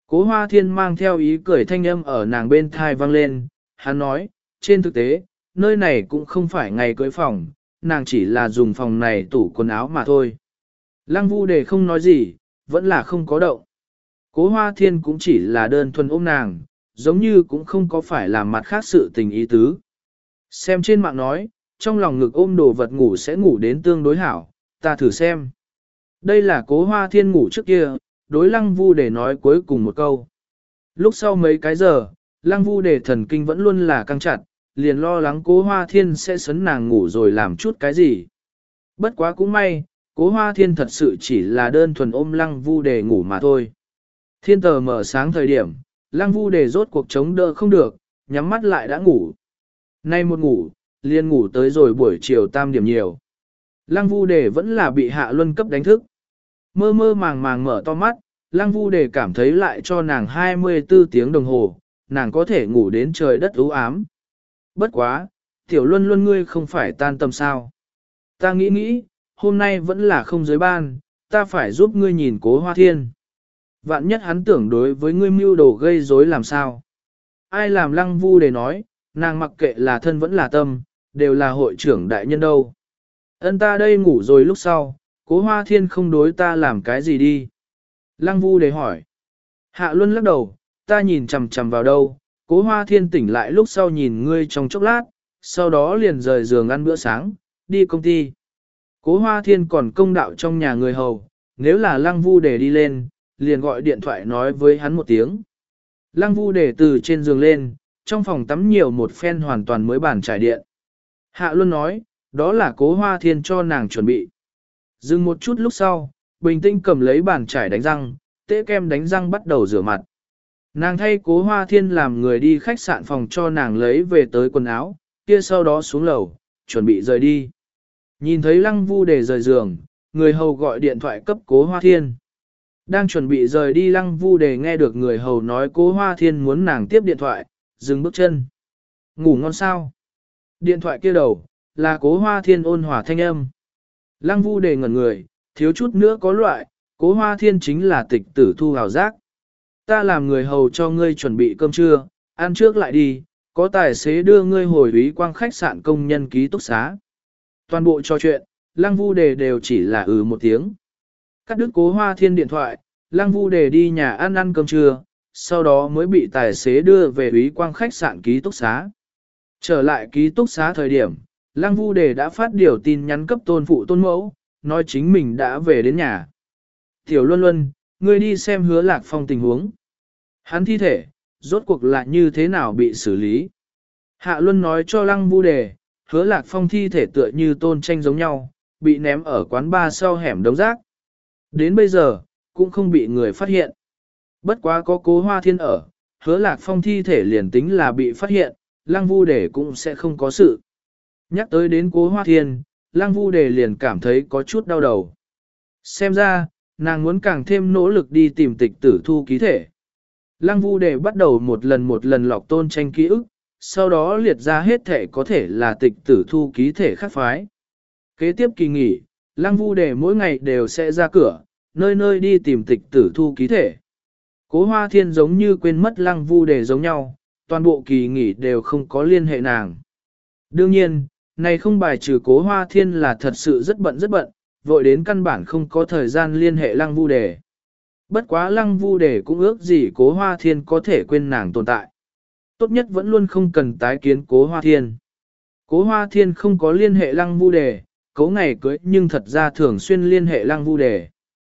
Cố Hoa Thiên mang theo ý cười thanh âm ở nàng bên thai vang lên, hắn nói, trên thực tế, nơi này cũng không phải ngày cưới phòng, nàng chỉ là dùng phòng này tủ quần áo mà thôi. Lăng Vu Đề không nói gì, vẫn là không có động. Cố Hoa Thiên cũng chỉ là đơn thuần ôm nàng, giống như cũng không có phải làm mặt khác sự tình ý tứ. Xem trên mạng nói, trong lòng ngực ôm đồ vật ngủ sẽ ngủ đến tương đối hảo, ta thử xem. Đây là Cố Hoa Thiên ngủ trước kia, đối Lăng Vu Đề nói cuối cùng một câu. Lúc sau mấy cái giờ, Lăng Vu Đề thần kinh vẫn luôn là căng chặt, liền lo lắng Cố Hoa Thiên sẽ sấn nàng ngủ rồi làm chút cái gì. Bất quá cũng may, Cố Hoa Thiên thật sự chỉ là đơn thuần ôm Lăng Vu Đề ngủ mà thôi. Thiên tờ mở sáng thời điểm, Lăng Vu Đề rốt cuộc chống đỡ không được, nhắm mắt lại đã ngủ. Nay một ngủ, liền ngủ tới rồi buổi chiều tam điểm nhiều. Lăng Vu Đề vẫn là bị Hạ Luân cấp đánh thức. Mơ mơ màng màng mở to mắt, Lăng Vu Đề cảm thấy lại cho nàng hai mươi bốn tiếng đồng hồ, nàng có thể ngủ đến trời đất u ám. Bất quá, Tiểu Luân Luân ngươi không phải tan tầm sao. Ta nghĩ nghĩ, hôm nay vẫn là không giới ban, ta phải giúp ngươi nhìn Cố Hoa Thiên. Vạn nhất hắn tưởng đối với ngươi mưu đồ gây rối làm sao. Ai làm Lăng Vu Đề nói, nàng mặc kệ là thân vẫn là tâm, đều là hội trưởng đại nhân đâu. Ân ta đây ngủ rồi lúc sau, Cố Hoa Thiên không đối ta làm cái gì đi. Lăng Vu Đề hỏi. Hạ Luân lắc đầu, ta nhìn chằm chằm vào đâu, Cố Hoa Thiên tỉnh lại lúc sau nhìn ngươi trong chốc lát, sau đó liền rời giường ăn bữa sáng, đi công ty. Cố Hoa Thiên còn công đạo trong nhà người hầu, nếu là Lăng Vu Đề đi lên, liền gọi điện thoại nói với hắn một tiếng. Lăng Vu Đề từ trên giường lên, trong phòng tắm nhiều một phen hoàn toàn mới bàn trải điện. Hạ Luân nói, đó là Cố Hoa Thiên cho nàng chuẩn bị. Dừng một chút lúc sau, bình tĩnh cầm lấy bàn trải đánh răng, tế kem đánh răng bắt đầu rửa mặt. Nàng thay Cố Hoa Thiên làm người đi khách sạn phòng cho nàng lấy về tới quần áo, kia sau đó xuống lầu, chuẩn bị rời đi. Nhìn thấy Lăng Vu Đề rời giường, người hầu gọi điện thoại cấp Cố Hoa Thiên. Đang chuẩn bị rời đi Lăng Vu Đề nghe được người hầu nói Cố Hoa Thiên muốn nàng tiếp điện thoại, dừng bước chân. Ngủ ngon sao? Điện thoại kia đầu, là Cố Hoa Thiên ôn hòa thanh âm. Lăng Vu Đề ngẩn người, thiếu chút nữa có loại, Cố Hoa Thiên chính là tịch tử thu hào giác. Ta làm người hầu cho ngươi chuẩn bị cơm trưa, ăn trước lại đi, có tài xế đưa ngươi hồi úy quang khách sạn công nhân ký túc xá. Toàn bộ trò chuyện, Lăng Vu Đề đều chỉ là ừ một tiếng. Cắt đứt Cố Hoa Thiên điện thoại, Lăng Vu Đề đi nhà ăn ăn cơm trưa, sau đó mới bị tài xế đưa về úy quang khách sạn ký túc xá. Trở lại ký túc xá thời điểm, Lăng Vu Đề đã phát điều tin nhắn cấp tôn phụ tôn mẫu, nói chính mình đã về đến nhà. Tiểu Luân Luân, ngươi đi xem Hứa Lạc Phong tình huống. Hắn thi thể, rốt cuộc là như thế nào bị xử lý. Hạ Luân nói cho Lăng Vu Đề, Hứa Lạc Phong thi thể tựa như tôn tranh giống nhau, bị ném ở quán bar sau hẻm đống rác. Đến bây giờ, cũng không bị người phát hiện. Bất quá có Cố Hoa Thiên ở, Hứa Lạc Phong thi thể liền tính là bị phát hiện, Lăng Vu Đề cũng sẽ không có sự. Nhắc tới đến Cố Hoa Thiên, Lăng Vu Đề liền cảm thấy có chút đau đầu. Xem ra, nàng muốn càng thêm nỗ lực đi tìm tịch tử thu ký thể. Lăng Vu Đề bắt đầu một lần một lần lọc tôn tranh ký ức, sau đó liệt ra hết thể có thể là tịch tử thu ký thể khác phái. Kế tiếp kỳ nghỉ, Lăng Vu Đề mỗi ngày đều sẽ ra cửa, nơi nơi đi tìm tịch tử thu ký thể. Cố Hoa Thiên giống như quên mất Lăng Vu Đề giống nhau, toàn bộ kỳ nghỉ đều không có liên hệ nàng. Đương nhiên, này không bài trừ Cố Hoa Thiên là thật sự rất bận rất bận, vội đến căn bản không có thời gian liên hệ Lăng Vu Đề. Bất quá Lăng Vu Đề cũng ước gì Cố Hoa Thiên có thể quên nàng tồn tại. Tốt nhất vẫn luôn không cần tái kiến Cố Hoa Thiên. Cố Hoa Thiên không có liên hệ Lăng Vu Đề, cố ngày cưới nhưng thật ra thường xuyên liên hệ Lăng Vu Đề.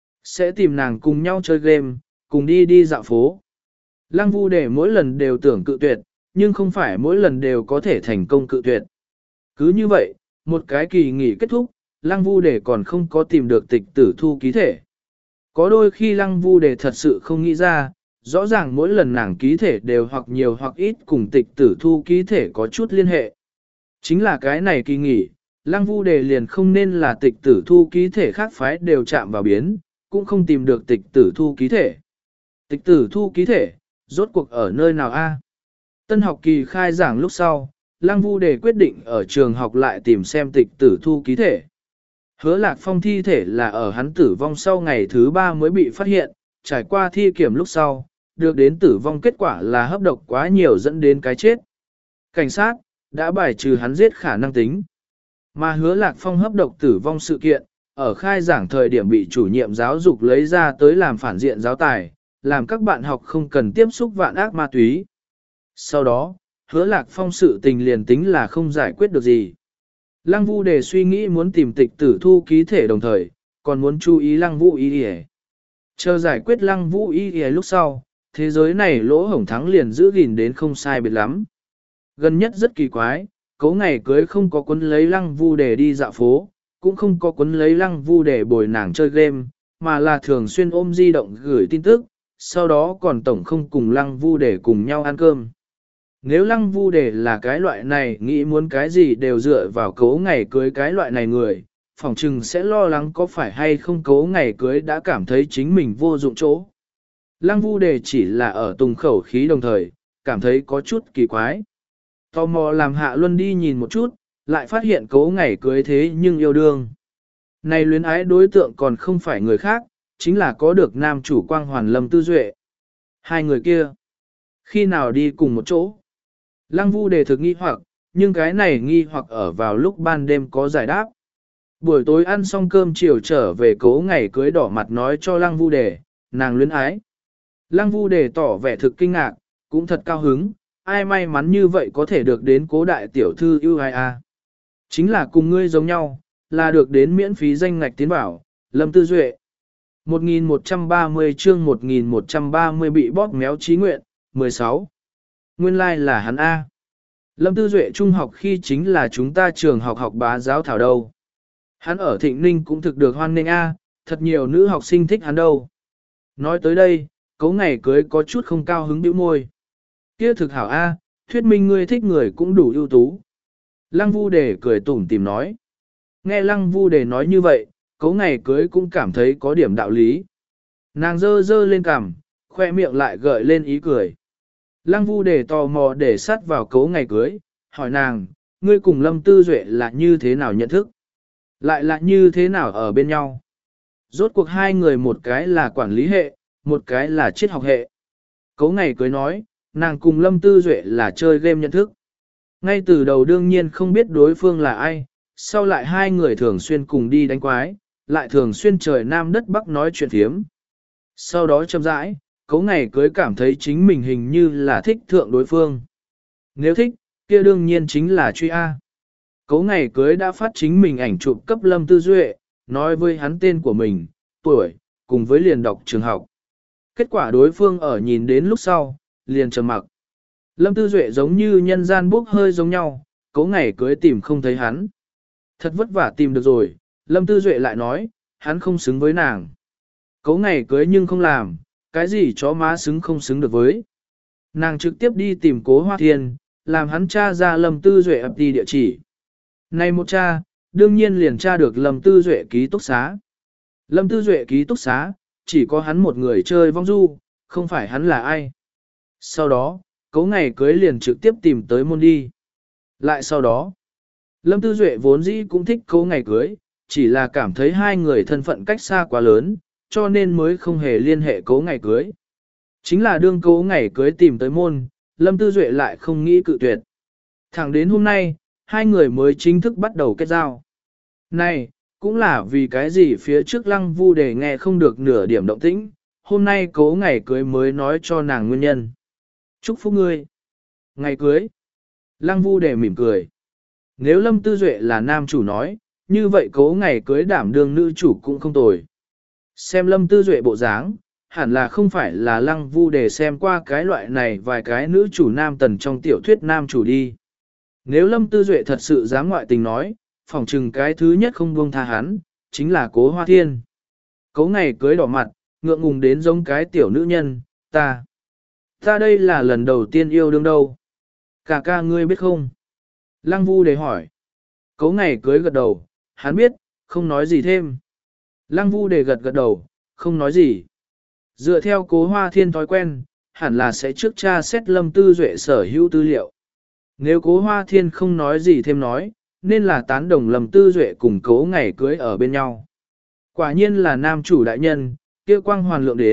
Sẽ tìm nàng cùng nhau chơi game, cùng đi đi dạo phố. Lăng Vu Đề mỗi lần đều tưởng cự tuyệt, nhưng không phải mỗi lần đều có thể thành công cự tuyệt. Cứ như vậy, một cái kỳ nghỉ kết thúc, Lăng Vu Đề còn không có tìm được tịch tử thu ký thể. Có đôi khi Lăng Vu Đề thật sự không nghĩ ra, rõ ràng mỗi lần nàng ký thể đều hoặc nhiều hoặc ít cùng tịch tử thu ký thể có chút liên hệ. Chính là cái này kỳ nghỉ, Lăng Vu Đề liền không nên là tịch tử thu ký thể khác phái đều chạm vào biến, cũng không tìm được tịch tử thu ký thể. Tịch tử thu ký thể, rốt cuộc ở nơi nào a? Tân học kỳ khai giảng lúc sau, Lăng Vu Đề quyết định ở trường học lại tìm xem tịch tử thu ký thể. Hứa Lạc Phong thi thể là ở hắn tử vong sau ngày thứ ba mới bị phát hiện, trải qua thi kiểm lúc sau, được đến tử vong kết quả là hấp độc quá nhiều dẫn đến cái chết. Cảnh sát đã bài trừ hắn giết khả năng tính. Mà Hứa Lạc Phong hấp độc tử vong sự kiện, ở khai giảng thời điểm bị chủ nhiệm giáo dục lấy ra tới làm phản diện giáo tài, làm các bạn học không cần tiếp xúc vạn ác ma túy. Sau đó, Hứa Lạc Phong sự tình liền tính là không giải quyết được gì. Lăng Vu Đề suy nghĩ muốn tìm tịch tử thu ký thể đồng thời, còn muốn chú ý Lăng Vũ Y Y. Chờ giải quyết Lăng Vũ Y Y lúc sau, thế giới này lỗ hổng thắng liền giữ gìn đến không sai biệt lắm. Gần nhất rất kỳ quái, cấu ngày cưới không có cuốn lấy Lăng Vu Đề đi dạo phố, cũng không có cuốn lấy Lăng Vu Đề bồi nàng chơi game, mà là thường xuyên ôm di động gửi tin tức, sau đó còn tổng không cùng Lăng Vu Đề cùng nhau ăn cơm. Nếu Lăng Vu Đề là cái loại này nghĩ muốn cái gì đều dựa vào cấu ngày cưới cái loại này người, phỏng chừng sẽ lo lắng có phải hay không cấu ngày cưới đã cảm thấy chính mình vô dụng chỗ. Lăng Vu Đề chỉ là ở tùng khẩu khí đồng thời, cảm thấy có chút kỳ quái. Tò mò làm Hạ Luân đi nhìn một chút, lại phát hiện cấu ngày cưới thế nhưng yêu đương. Này luyến ái đối tượng còn không phải người khác, chính là có được nam chủ quang hoàn Lâm Tư Duệ. Hai người kia, khi nào đi cùng một chỗ? Lăng Vu Đề thực nghi hoặc, nhưng cái này nghi hoặc ở vào lúc ban đêm có giải đáp. Buổi tối ăn xong cơm chiều trở về cố ngày cưới đỏ mặt nói cho Lăng Vu Đề, nàng luyến ái. Lăng Vu Đề tỏ vẻ thực kinh ngạc, cũng thật cao hứng, ai may mắn như vậy có thể được đến cố đại tiểu thư yêu ai a. Chính là cùng ngươi giống nhau, là được đến miễn phí danh ngạch tiến bảo, Lâm Tư Duệ. một nghìn một trăm ba mươi chương một nghìn một trăm ba mươi bị bóp méo trí nguyện, mười sáu. Nguyên lai like là hắn A. Lâm Tư Duệ trung học khi chính là chúng ta trường học học bá giáo thảo đâu. Hắn ở Thịnh Ninh cũng thực được hoan nghênh A, thật nhiều nữ học sinh thích hắn đâu. Nói tới đây, cấu ngày cưới có chút không cao hứng bĩu môi. Kia thực hảo A, thuyết minh ngươi thích người cũng đủ ưu tú. Lăng Vu Đề cười tủm tìm nói. Nghe Lăng Vu Đề nói như vậy, cấu ngày cưới cũng cảm thấy có điểm đạo lý. Nàng dơ dơ lên cằm, khoe miệng lại gợi lên ý cười. Lăng Vu Đề tò mò để sát vào cấu ngày cưới, hỏi nàng, ngươi cùng Lâm Tư Duệ là như thế nào nhận thức? Lại là như thế nào ở bên nhau? Rốt cuộc hai người một cái là quản lý hệ, một cái là triết học hệ. Cấu ngày cưới nói, nàng cùng Lâm Tư Duệ là chơi game nhận thức. Ngay từ đầu đương nhiên không biết đối phương là ai, sau lại hai người thường xuyên cùng đi đánh quái, lại thường xuyên trời nam đất bắc nói chuyện thiếm. Sau đó chậm rãi, cấu ngày cưới cảm thấy chính mình hình như là thích thượng đối phương. Nếu thích, kia đương nhiên chính là truy A. Cấu ngày cưới đã phát chính mình ảnh chụp cấp Lâm Tư Duệ, nói với hắn tên của mình, tuổi, cùng với liền đọc trường học. Kết quả đối phương ở nhìn đến lúc sau, liền trầm mặc. Lâm Tư Duệ giống như nhân gian bốc hơi giống nhau, cấu ngày cưới tìm không thấy hắn. Thật vất vả tìm được rồi, Lâm Tư Duệ lại nói, hắn không xứng với nàng. Cấu ngày cưới nhưng không làm, cái gì chó má xứng không xứng được với. Nàng trực tiếp đi tìm Cố Hoa Thiên, làm hắn tra ra Lâm Tư Duệ ập đi địa chỉ. Này một cha, đương nhiên liền tra được Lâm Tư Duệ ký túc xá. Lâm Tư Duệ ký túc xá, chỉ có hắn một người chơi vong du, không phải hắn là ai. Sau đó, cấu ngày cưới liền trực tiếp tìm tới môn đi. Lại sau đó, Lâm Tư Duệ vốn dĩ cũng thích cấu ngày cưới, chỉ là cảm thấy hai người thân phận cách xa quá lớn, cho nên mới không hề liên hệ cấu ngày cưới. Chính là đương cấu ngày cưới tìm tới môn, Lâm Tư Duệ lại không nghĩ cự tuyệt. Thẳng đến hôm nay, hai người mới chính thức bắt đầu kết giao. Này, cũng là vì cái gì phía trước Lăng Vu Đề nghe không được nửa điểm động tĩnh, hôm nay cấu ngày cưới mới nói cho nàng nguyên nhân. Chúc phúc ngươi. Ngày cưới. Lăng Vu Đề mỉm cười. Nếu Lâm Tư Duệ là nam chủ nói, như vậy cấu ngày cưới đảm đương nữ chủ cũng không tồi. Xem Lâm Tư Duệ bộ dáng, hẳn là không phải là Lăng Vu Đề xem qua cái loại này vài cái nữ chủ nam tần trong tiểu thuyết nam chủ đi. Nếu Lâm Tư Duệ thật sự dám ngoại tình nói, phỏng chừng cái thứ nhất không buông tha hắn, chính là Cố Hoa Thiên. Cấu ngày cưới đỏ mặt, ngượng ngùng đến giống cái tiểu nữ nhân, ta. Ta đây là lần đầu tiên yêu đương đâu. Cả ca ngươi biết không? Lăng Vu Đề hỏi. Cấu ngày cưới gật đầu, hắn biết, không nói gì thêm. Lăng Vu Đề gật gật đầu, không nói gì. Dựa theo Cố Hoa Thiên thói quen, hẳn là sẽ trước tra xét Lâm Tư Duệ sở hữu tư liệu. Nếu Cố Hoa Thiên không nói gì thêm nói, nên là tán đồng Lâm Tư Duệ cùng Cố ngày cưới ở bên nhau. Quả nhiên là nam chủ đại nhân, kia quang hoàn lượng đến,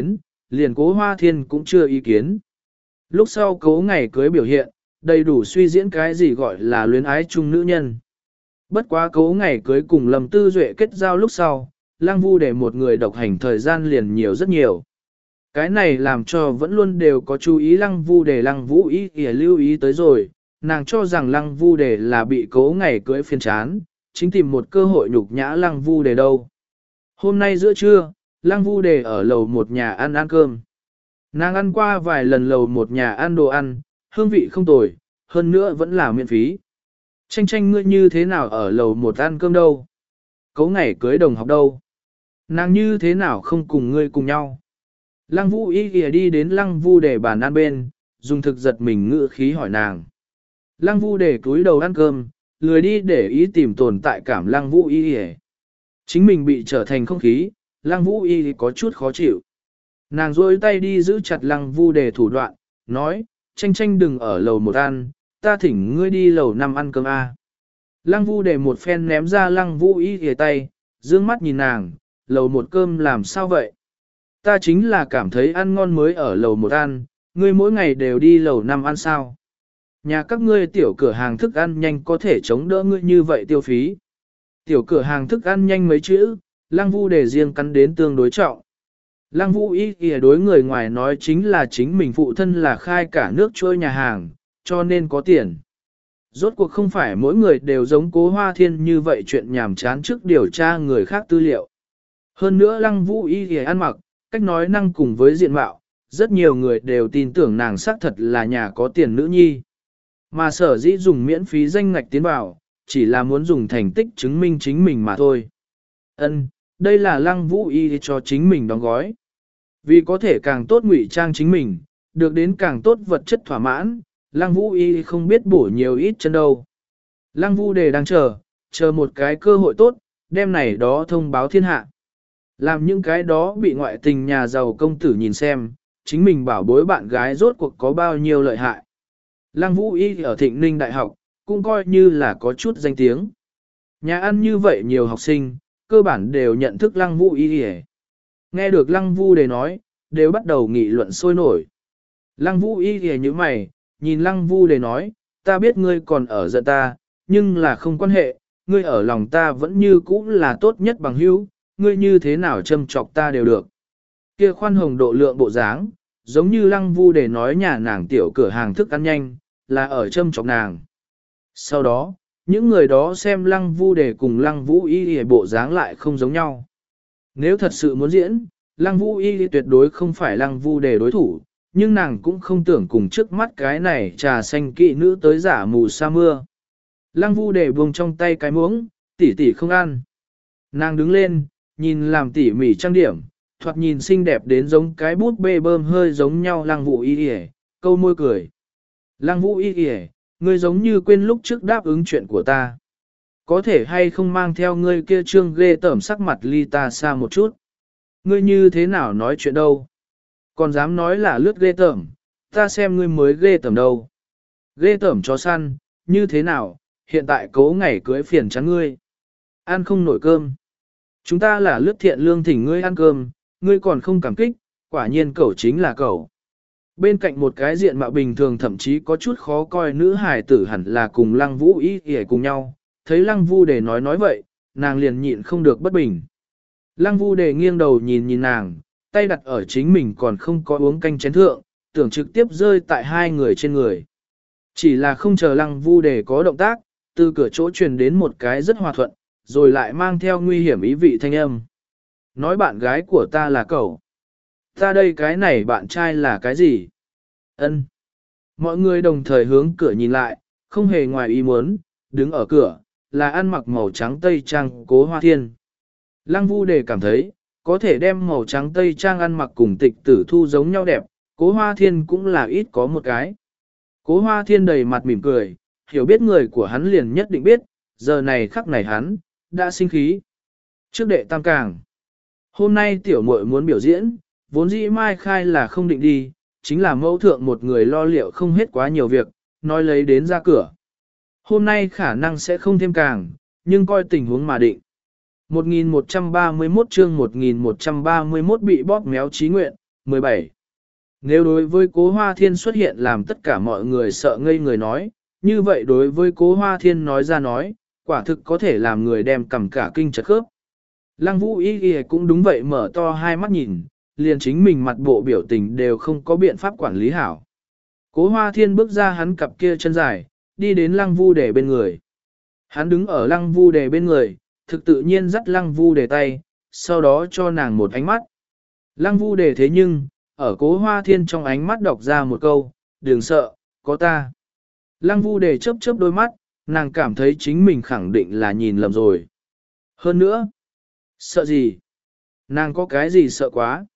liền Cố Hoa Thiên cũng chưa ý kiến. Lúc sau Cố ngày cưới biểu hiện, đầy đủ suy diễn cái gì gọi là luyến ái chung nữ nhân. Bất quá Cố ngày cưới cùng Lâm Tư Duệ kết giao lúc sau, Lăng Vu để một người độc hành thời gian liền nhiều rất nhiều. Cái này làm cho vẫn luôn đều có chú ý Lăng Vu để Lăng Vũ ý kìa lưu ý tới rồi, nàng cho rằng Lăng Vu để là bị Cố ngày cưới phiền chán, chính tìm một cơ hội nhục nhã Lăng Vu để đâu. Hôm nay giữa trưa, Lăng Vu để ở lầu một nhà ăn ăn cơm. Nàng ăn qua vài lần lầu một nhà ăn đồ ăn, hương vị không tồi, hơn nữa vẫn là miễn phí. Tranh tranh ngươi như thế nào ở lầu một ăn cơm đâu? Cấu ngày cưới đồng học đâu? Nàng như thế nào không cùng ngươi cùng nhau? Lăng Vũ ý kìa đi đến Lăng Vu để bàn ăn bên, dùng thực giật mình ngữ khí hỏi nàng. Lăng Vu để cúi đầu ăn cơm, lười đi để ý tìm tồn tại cảm Lăng Vũ ý kìa. Chính mình bị trở thành không khí, Lăng Vũ y có chút khó chịu. Nàng rôi tay đi giữ chặt Lăng Vu để thủ đoạn, nói, tranh tranh đừng ở lầu một ăn, ta thỉnh ngươi đi lầu năm ăn cơm a. Lăng Vu để một phen ném ra Lăng Vũ y ghề tay, dương mắt nhìn nàng, lầu một cơm làm sao vậy? Ta chính là cảm thấy ăn ngon mới ở lầu một ăn, ngươi mỗi ngày đều đi lầu năm ăn sao? Nhà các ngươi tiểu cửa hàng thức ăn nhanh có thể chống đỡ ngươi như vậy tiêu phí. Tiểu cửa hàng thức ăn nhanh mấy chữ, Lăng Vu để riêng cắn đến tương đối trọng. Lăng Vũ ý kìa đối người ngoài nói chính là chính mình phụ thân là khai cả nước trôi nhà hàng, cho nên có tiền. Rốt cuộc không phải mỗi người đều giống Cố Hoa Thiên như vậy chuyện nhảm chán trước điều tra người khác tư liệu. Hơn nữa Lăng Vũ ý kìa ăn mặc, cách nói năng cùng với diện mạo, rất nhiều người đều tin tưởng nàng xác thật là nhà có tiền nữ nhi. Mà sở dĩ dùng miễn phí danh ngạch tiến vào, chỉ là muốn dùng thành tích chứng minh chính mình mà thôi. Ân, đây là Lăng Vũ y cho chính mình đóng gói. Vì có thể càng tốt ngụy trang chính mình, được đến càng tốt vật chất thỏa mãn, Lăng Vũ y không biết bổ nhiều ít chân đâu. Lăng Vũ đề đang chờ, chờ một cái cơ hội tốt, đem này đó thông báo thiên hạ. Làm những cái đó bị ngoại tình nhà giàu công tử nhìn xem, chính mình bảo bối bạn gái rốt cuộc có bao nhiêu lợi hại. Lăng Vũ y ở Thịnh Ninh Đại học, cũng coi như là có chút danh tiếng. Nhà ăn như vậy nhiều học sinh, cơ bản đều nhận thức Lăng Vũ y hề. Nghe được Lăng Vu đề nói, đều bắt đầu nghị luận sôi nổi. Lăng Vũ y hề như mày, nhìn Lăng Vu đề nói, ta biết ngươi còn ở giận ta, nhưng là không quan hệ, ngươi ở lòng ta vẫn như cũ là tốt nhất bằng hữu, ngươi như thế nào châm chọc ta đều được. Kia khoan hồng độ lượng bộ dáng, giống như Lăng Vu đề nói nhà nàng tiểu cửa hàng thức ăn nhanh, là ở châm chọc nàng. Sau đó, những người đó xem Lăng Vu đề cùng Lăng Vũ y hề bộ dáng lại không giống nhau. Nếu thật sự muốn diễn, Lăng Vũ y tuyệt đối không phải Lăng Vu đề đối thủ, nhưng nàng cũng không tưởng cùng trước mắt cái này trà xanh kỵ nữ tới giả mù sa mưa. Lăng Vu đề buông trong tay cái muỗng, tỉ tỉ không ăn. Nàng đứng lên, nhìn làm tỉ mỉ trang điểm, thoạt nhìn xinh đẹp đến giống cái bút bê bơm hơi giống nhau Lăng Vũ y y, câu môi cười. Lăng Vũ y y, ngươi giống như quên lúc trước đáp ứng chuyện của ta. Có thể hay không mang theo ngươi kia trương ghê tởm sắc mặt ly ta xa một chút. Ngươi như thế nào nói chuyện đâu? Còn dám nói là lướt ghê tởm, ta xem ngươi mới ghê tởm đâu. Ghê tởm chó săn, như thế nào, hiện tại cố ngày cưới phiền chán ngươi. Ăn không nổi cơm. Chúng ta là lướt thiện lương thỉnh ngươi ăn cơm, ngươi còn không cảm kích, quả nhiên cẩu chính là cẩu. Bên cạnh một cái diện mạo bình thường thậm chí có chút khó coi nữ hài tử hẳn là cùng Lăng Vũ y y cùng nhau. Thấy Lăng Vu đề nói nói vậy, nàng liền nhịn không được bất bình. Lăng Vu đề nghiêng đầu nhìn nhìn nàng, tay đặt ở chính mình còn không có uống canh chén thượng, tưởng trực tiếp rơi tại hai người trên người. Chỉ là không chờ Lăng Vu đề có động tác, từ cửa chỗ truyền đến một cái rất hòa thuận, rồi lại mang theo nguy hiểm ý vị thanh âm. Nói bạn gái của ta là cậu. Ta đây cái này bạn trai là cái gì? Ân. Mọi người đồng thời hướng cửa nhìn lại, không hề ngoài ý muốn, đứng ở cửa, là ăn mặc màu trắng tây trang Cố Hoa Thiên. Lăng Vu đề cảm thấy, có thể đem màu trắng tây trang ăn mặc cùng Tịch Tử Thu giống nhau đẹp, Cố Hoa Thiên cũng là ít có một cái. Cố Hoa Thiên đầy mặt mỉm cười, hiểu biết người của hắn liền nhất định biết, giờ này khắc này hắn, đã sinh khí. Trước đệ tam càng, hôm nay tiểu muội muốn biểu diễn, vốn dĩ mai khai là không định đi, chính là mẫu thượng một người lo liệu không hết quá nhiều việc, nói lấy đến ra cửa. Hôm nay khả năng sẽ không thêm càng, nhưng coi tình huống mà định. một nghìn một trăm ba mươi mốt chương một nghìn một trăm ba mươi mốt bị bóp méo chí nguyện, mười bảy. Nếu đối với Cố Hoa Thiên xuất hiện làm tất cả mọi người sợ ngây người nói, như vậy đối với Cố Hoa Thiên nói ra nói, quả thực có thể làm người đem cầm cả kinh chật khớp. Lăng Vũ Y Y cũng đúng vậy, mở to hai mắt nhìn, liền chính mình mặt bộ biểu tình đều không có biện pháp quản lý hảo. Cố Hoa Thiên bước ra hắn cặp kia chân dài, đi đến Lăng Vu Đề bên người. Hắn đứng ở Lăng Vu Đề bên người, thực tự nhiên dắt Lăng Vu Đề tay, sau đó cho nàng một ánh mắt. Lăng Vu Đề thế nhưng, ở Cố Hoa Thiên trong ánh mắt đọc ra một câu, đừng sợ, có ta. Lăng Vu Đề chớp chớp đôi mắt, nàng cảm thấy chính mình khẳng định là nhìn lầm rồi. Hơn nữa, sợ gì? Nàng có cái gì sợ quá?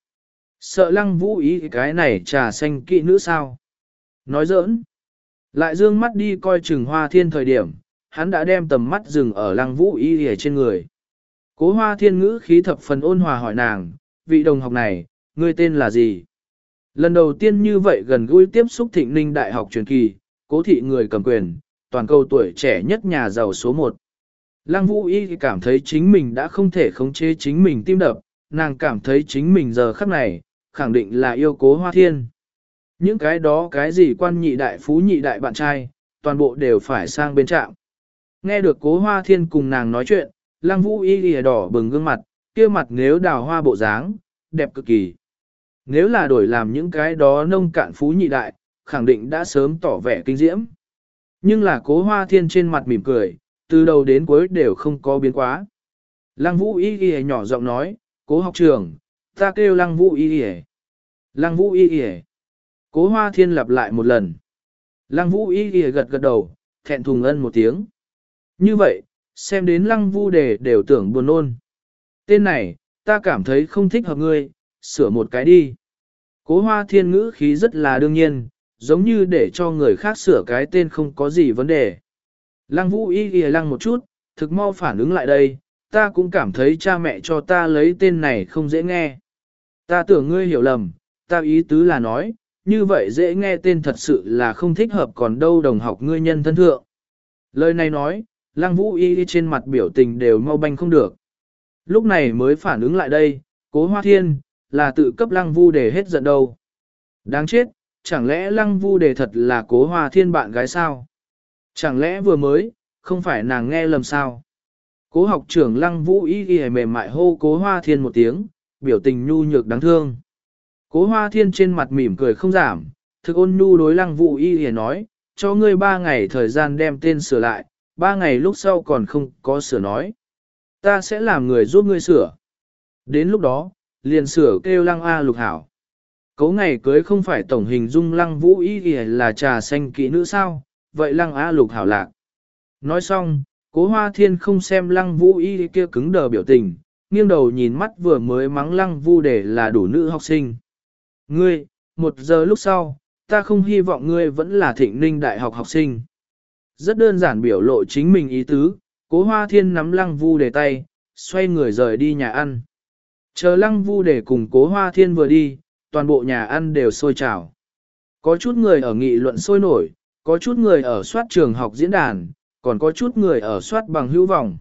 Sợ Lăng Vũ Ý cái này trà xanh kỵ nữ sao? Nói giỡn. Lại dương mắt đi coi chừng Hoa Thiên thời điểm, hắn đã đem tầm mắt dừng ở Lăng Vũ Ý ở trên người. Cố Hoa Thiên ngữ khí thập phần ôn hòa hỏi nàng, vị đồng học này, ngươi tên là gì? Lần đầu tiên như vậy gần gũi tiếp xúc Thịnh Ninh Đại học truyền kỳ, Cố thị người cầm quyền, toàn cầu tuổi trẻ nhất nhà giàu số một. Lăng Vũ Y cảm thấy chính mình đã không thể khống chế chính mình tim đập, nàng cảm thấy chính mình giờ khắc này, khẳng định là yêu Cố Hoa Thiên. Những cái đó cái gì quan nhị đại phú nhị đại bạn trai, toàn bộ đều phải sang bên trạm. Nghe được Cố Hoa Thiên cùng nàng nói chuyện, Lăng Vũ Y lìa đỏ bừng gương mặt, kia mặt nếu đào hoa bộ dáng, đẹp cực kỳ. Nếu là đổi làm những cái đó nông cạn phú nhị đại, khẳng định đã sớm tỏ vẻ kinh diễm. Nhưng là Cố Hoa Thiên trên mặt mỉm cười, từ đầu đến cuối đều không có biến quá. Lăng Vũ Y Y nhỏ giọng nói, Cố học trưởng, ta kêu Lăng Vũ Y Y. Lăng Vũ Y Y. Cố Hoa Thiên lặp lại một lần. Lăng Vũ Y Y gật gật đầu, thẹn thùng ân một tiếng. Như vậy, xem đến Lăng Vu Đề đều tưởng buồn nôn. Tên này, ta cảm thấy không thích hợp ngươi, sửa một cái đi. Cố Hoa Thiên ngữ khí rất là đương nhiên, giống như để cho người khác sửa cái tên không có gì vấn đề. Lăng Vũ Y Y lăng một chút, thực mau phản ứng lại đây, ta cũng cảm thấy cha mẹ cho ta lấy tên này không dễ nghe. Ta tưởng ngươi hiểu lầm, ta ý tứ là nói, như vậy dễ nghe tên thật sự là không thích hợp còn đâu đồng học ngươi nhân thân thượng. Lời này nói, Lăng Vũ Y Y trên mặt biểu tình đều mau banh không được. Lúc này mới phản ứng lại đây, Cố Hoa Thiên, là tự cấp Lăng Vu Đề hết giận đâu. Đáng chết, chẳng lẽ Lăng Vu Đề thật là Cố Hoa Thiên bạn gái sao? Chẳng lẽ vừa mới, không phải nàng nghe lầm sao? Cố học trưởng Lăng Vũ Y Y mềm mại hô Cố Hoa Thiên một tiếng, biểu tình nhu nhược đáng thương. Cố Hoa Thiên trên mặt mỉm cười không giảm, thực ôn nhu đối Lăng Vũ Y Y nói, cho ngươi ba ngày thời gian đem tên sửa lại, ba ngày lúc sau còn không có sửa nói. Ta sẽ làm người giúp ngươi sửa. Đến lúc đó, liền sửa kêu Lăng A Lục hảo. Cấu ngày cưới không phải tổng hình dung Lăng Vũ Y Y là trà xanh kỹ nữ sao, vậy Lăng A Lục hảo lạc. Nói xong, Cố Hoa Thiên không xem Lăng Vũ Y kia cứng đờ biểu tình, nghiêng đầu nhìn mắt vừa mới mắng Lăng Vu Đề là đủ nữ học sinh. Ngươi, một giờ lúc sau, ta không hy vọng ngươi vẫn là Thịnh Ninh Đại học học sinh. Rất đơn giản biểu lộ chính mình ý tứ, Cố Hoa Thiên nắm Lăng Vu Đề tay, xoay người rời đi nhà ăn. Chờ Lăng Vu Đề cùng Cố Hoa Thiên vừa đi, toàn bộ nhà ăn đều sôi trào. Có chút người ở nghị luận sôi nổi, có chút người ở soát trường học diễn đàn, còn có chút người ở soát bằng hữu vọng.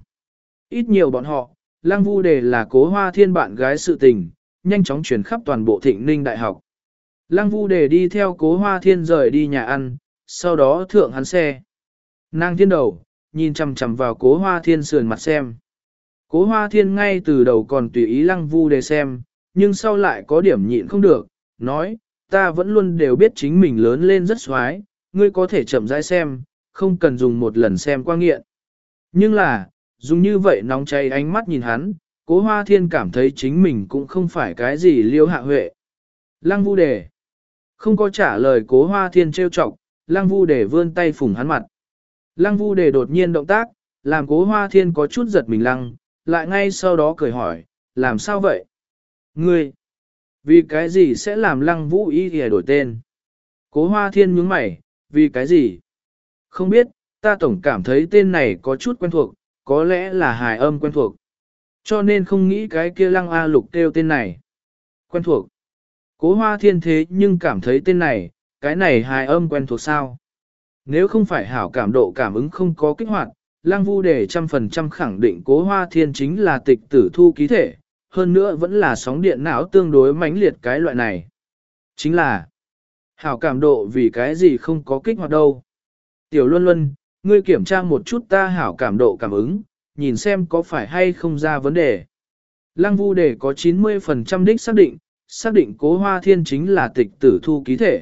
Ít nhiều bọn họ, Lăng Vu Đề là Cố Hoa Thiên bạn gái sự tình, nhanh chóng truyền khắp toàn bộ Thịnh Ninh Đại học. Lăng Vu Đề đi theo Cố Hoa Thiên rời đi nhà ăn, sau đó thượng hắn xe. Nàng thiên đầu, nhìn chằm chằm vào Cố Hoa Thiên sườn mặt xem. Cố Hoa Thiên ngay từ đầu còn tùy ý Lăng Vu Đề xem, nhưng sau lại có điểm nhịn không được, nói, ta vẫn luôn đều biết chính mình lớn lên rất xoái, ngươi có thể chậm rãi xem, không cần dùng một lần xem qua nghiện. Nhưng là, dùng như vậy nóng cháy ánh mắt nhìn hắn, Cố Hoa Thiên cảm thấy chính mình cũng không phải cái gì liêu hạ huệ. Lăng Vu Đề không có trả lời Cố Hoa Thiên trêu chọc, Lăng Vu Đề vươn tay phủng hắn mặt. Lăng Vu Đề đột nhiên động tác, làm Cố Hoa Thiên có chút giật mình lăng, lại ngay sau đó cười hỏi, làm sao vậy? Ngươi, vì cái gì sẽ làm Lăng Vũ Y Y đổi tên? Cố Hoa Thiên nhướng mày, vì cái gì? Không biết, ta tổng cảm thấy tên này có chút quen thuộc, có lẽ là hài âm quen thuộc. Cho nên không nghĩ cái kia Lăng A Lục kêu tên này. Quen thuộc. Cố Hoa Thiên thế nhưng cảm thấy tên này, cái này hài âm quen thuộc sao? Nếu không phải hảo cảm độ cảm ứng không có kích hoạt, Lăng Vu Đề trăm phần trăm khẳng định Cố Hoa Thiên chính là tịch tử thu ký thể, hơn nữa vẫn là sóng điện não tương đối mãnh liệt cái loại này. Chính là, hảo cảm độ vì cái gì không có kích hoạt đâu. Tiểu Luân Luân, ngươi kiểm tra một chút ta hảo cảm độ cảm ứng, nhìn xem có phải hay không ra vấn đề. Lăng Vu Đề có chín mươi phần trăm đích xác định, xác định Cố Hoa Thiên chính là tịch tử thu ký thể.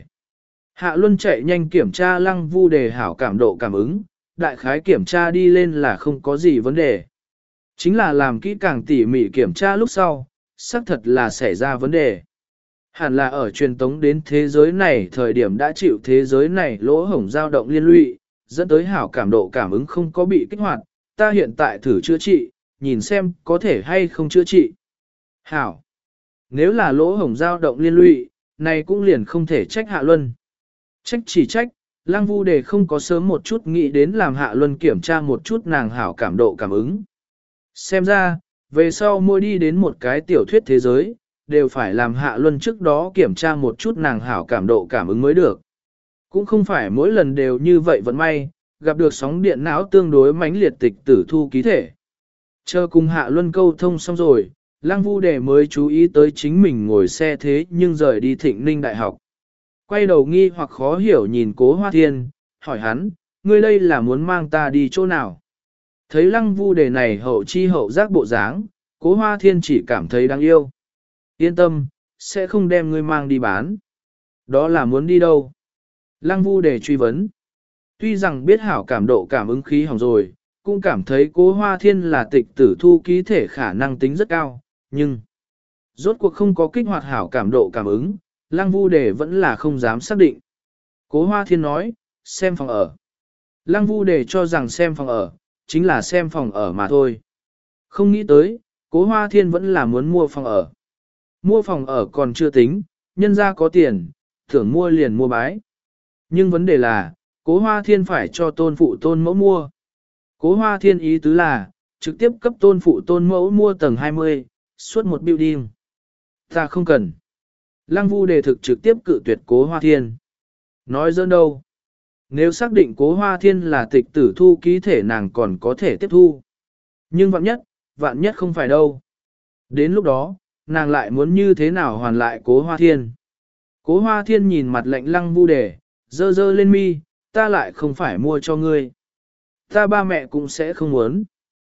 Hạ Luân chạy nhanh kiểm tra Lăng Vu Đề hảo cảm độ cảm ứng, đại khái kiểm tra đi lên là không có gì vấn đề. Chính là làm kỹ càng tỉ mỉ kiểm tra lúc sau, xác thật là xảy ra vấn đề. Hẳn là ở truyền tống đến thế giới này thời điểm đã chịu thế giới này lỗ hổng dao động liên lụy, dẫn tới hảo cảm độ cảm ứng không có bị kích hoạt, ta hiện tại thử chữa trị, nhìn xem có thể hay không chữa trị. Hảo, nếu là lỗ hổng dao động liên lụy, này cũng liền không thể trách Hạ Luân. Trách chỉ trách, Lăng Vu Đề không có sớm một chút nghĩ đến làm Hạ Luân kiểm tra một chút nàng hảo cảm độ cảm ứng. Xem ra, về sau mỗi đi đến một cái tiểu thuyết thế giới, đều phải làm Hạ Luân trước đó kiểm tra một chút nàng hảo cảm độ cảm ứng mới được. Cũng không phải mỗi lần đều như vậy vẫn may, gặp được sóng điện não tương đối mãnh liệt tịch tử thu ký thể. Chờ cùng Hạ Luân câu thông xong rồi, Lăng Vu Đề mới chú ý tới chính mình ngồi xe thế nhưng rời đi Thịnh Ninh Đại học. Quay đầu nghi hoặc khó hiểu nhìn Cố Hoa Thiên, hỏi hắn, ngươi đây là muốn mang ta đi chỗ nào? Thấy Lăng Vu Đề này hậu chi hậu giác bộ dáng, Cố Hoa Thiên chỉ cảm thấy đáng yêu. Yên tâm, sẽ không đem ngươi mang đi bán. Đó là muốn đi đâu? Lăng Vu Đề truy vấn. Tuy rằng biết hảo cảm độ cảm ứng khí hỏng rồi, cũng cảm thấy Cố Hoa Thiên là tịch tử thu ký thể khả năng tính rất cao, nhưng rốt cuộc không có kích hoạt hảo cảm độ cảm ứng, Lăng Vu Đề vẫn là không dám xác định. Cố Hoa Thiên nói, xem phòng ở. Lăng Vu Đề cho rằng xem phòng ở, chính là xem phòng ở mà thôi. Không nghĩ tới, Cố Hoa Thiên vẫn là muốn mua phòng ở. Mua phòng ở còn chưa tính, nhân ra có tiền, tưởng mua liền mua bái. Nhưng vấn đề là, Cố Hoa Thiên phải cho tôn phụ tôn mẫu mua. Cố Hoa Thiên ý tứ là, trực tiếp cấp tôn phụ tôn mẫu mua tầng hai mươi, suốt một building. Ta không cần. Lăng Vu Đề thực trực tiếp cự tuyệt Cố Hoa Thiên. Nói dỡn đâu. Nếu xác định Cố Hoa Thiên là tịch tử thu ký thể nàng còn có thể tiếp thu. Nhưng vạn nhất, vạn nhất không phải đâu. Đến lúc đó, nàng lại muốn như thế nào hoàn lại Cố Hoa Thiên. Cố Hoa Thiên nhìn mặt lạnh Lăng Vu Đề, dơ dơ lên mi, ta lại không phải mua cho ngươi. Ta ba mẹ cũng sẽ không muốn.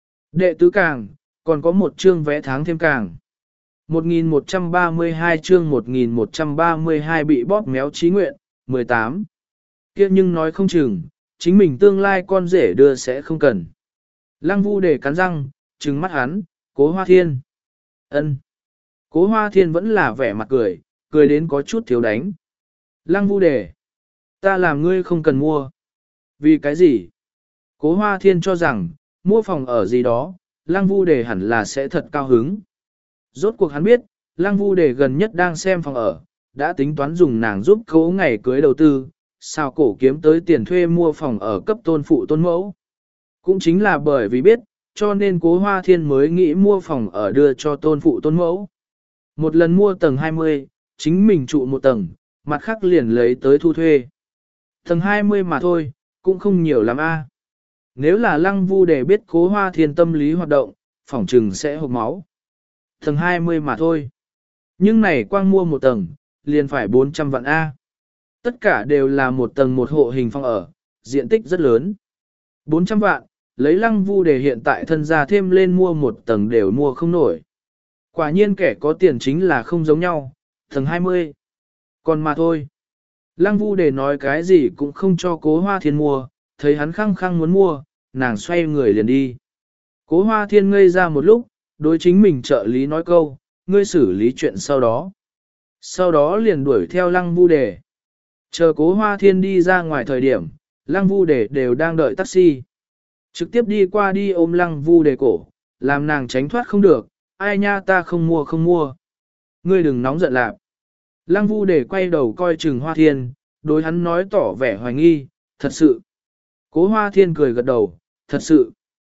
Đệ tứ càng, còn có một chương vé tháng thêm càng. một nghìn một trăm ba mươi hai chương một nghìn một trăm ba mươi hai bị bóp méo trí nguyện, mười tám. Kia nhưng nói không chừng, chính mình tương lai con rể đưa sẽ không cần. Lăng Vu Đề cắn răng, trừng mắt hắn, Cố Hoa Thiên. Ân. Cố Hoa Thiên vẫn là vẻ mặt cười, cười đến có chút thiếu đánh. Lăng Vu Đề. Ta làm ngươi không cần mua. Vì cái gì? Cố Hoa Thiên cho rằng, mua phòng ở gì đó, Lăng Vu Đề hẳn là sẽ thật cao hứng. Rốt cuộc hắn biết, Lăng Vu Đề gần nhất đang xem phòng ở, đã tính toán dùng nàng giúp Cố ngày cưới đầu tư, sao cổ kiếm tới tiền thuê mua phòng ở cấp tôn phụ tôn mẫu. Cũng chính là bởi vì biết, cho nên Cố Hoa Thiên mới nghĩ mua phòng ở đưa cho tôn phụ tôn mẫu. Một lần mua tầng hai mươi, chính mình trụ một tầng, mặt khác liền lấy tới thu thuê. Tầng hai mươi mà thôi, cũng không nhiều lắm a. Nếu là Lăng Vu Đề biết Cố Hoa Thiên tâm lý hoạt động, phỏng trừng sẽ hộc máu. Tầng hai mươi mà thôi. Nhưng này quang mua một tầng, liền phải bốn trăm vạn A. Tất cả đều là một tầng một hộ hình phòng ở, diện tích rất lớn. bốn trăm vạn, lấy Lăng Vu Đề hiện tại thân gia thêm lên mua một tầng đều mua không nổi. Quả nhiên kẻ có tiền chính là không giống nhau, tầng hai mươi. Còn mà thôi. Lăng Vu Đề nói cái gì cũng không cho Cố Hoa Thiên mua, thấy hắn khăng khăng muốn mua, nàng xoay người liền đi. Cố Hoa Thiên ngây ra một lúc, đối chính mình trợ lý nói câu, ngươi xử lý chuyện sau đó. Sau đó liền đuổi theo Lăng Vu Đề. Chờ Cố Hoa Thiên đi ra ngoài thời điểm, Lăng Vu Đề đều đang đợi taxi. Trực tiếp đi qua đi ôm Lăng Vu Đề cổ, làm nàng tránh thoát không được, ai nha ta không mua không mua. Ngươi đừng nóng giận lạp. Lăng Vu Đề quay đầu coi chừng Hoa Thiên, đối hắn nói tỏ vẻ hoài nghi, thật sự. Cố Hoa Thiên cười gật đầu, thật sự.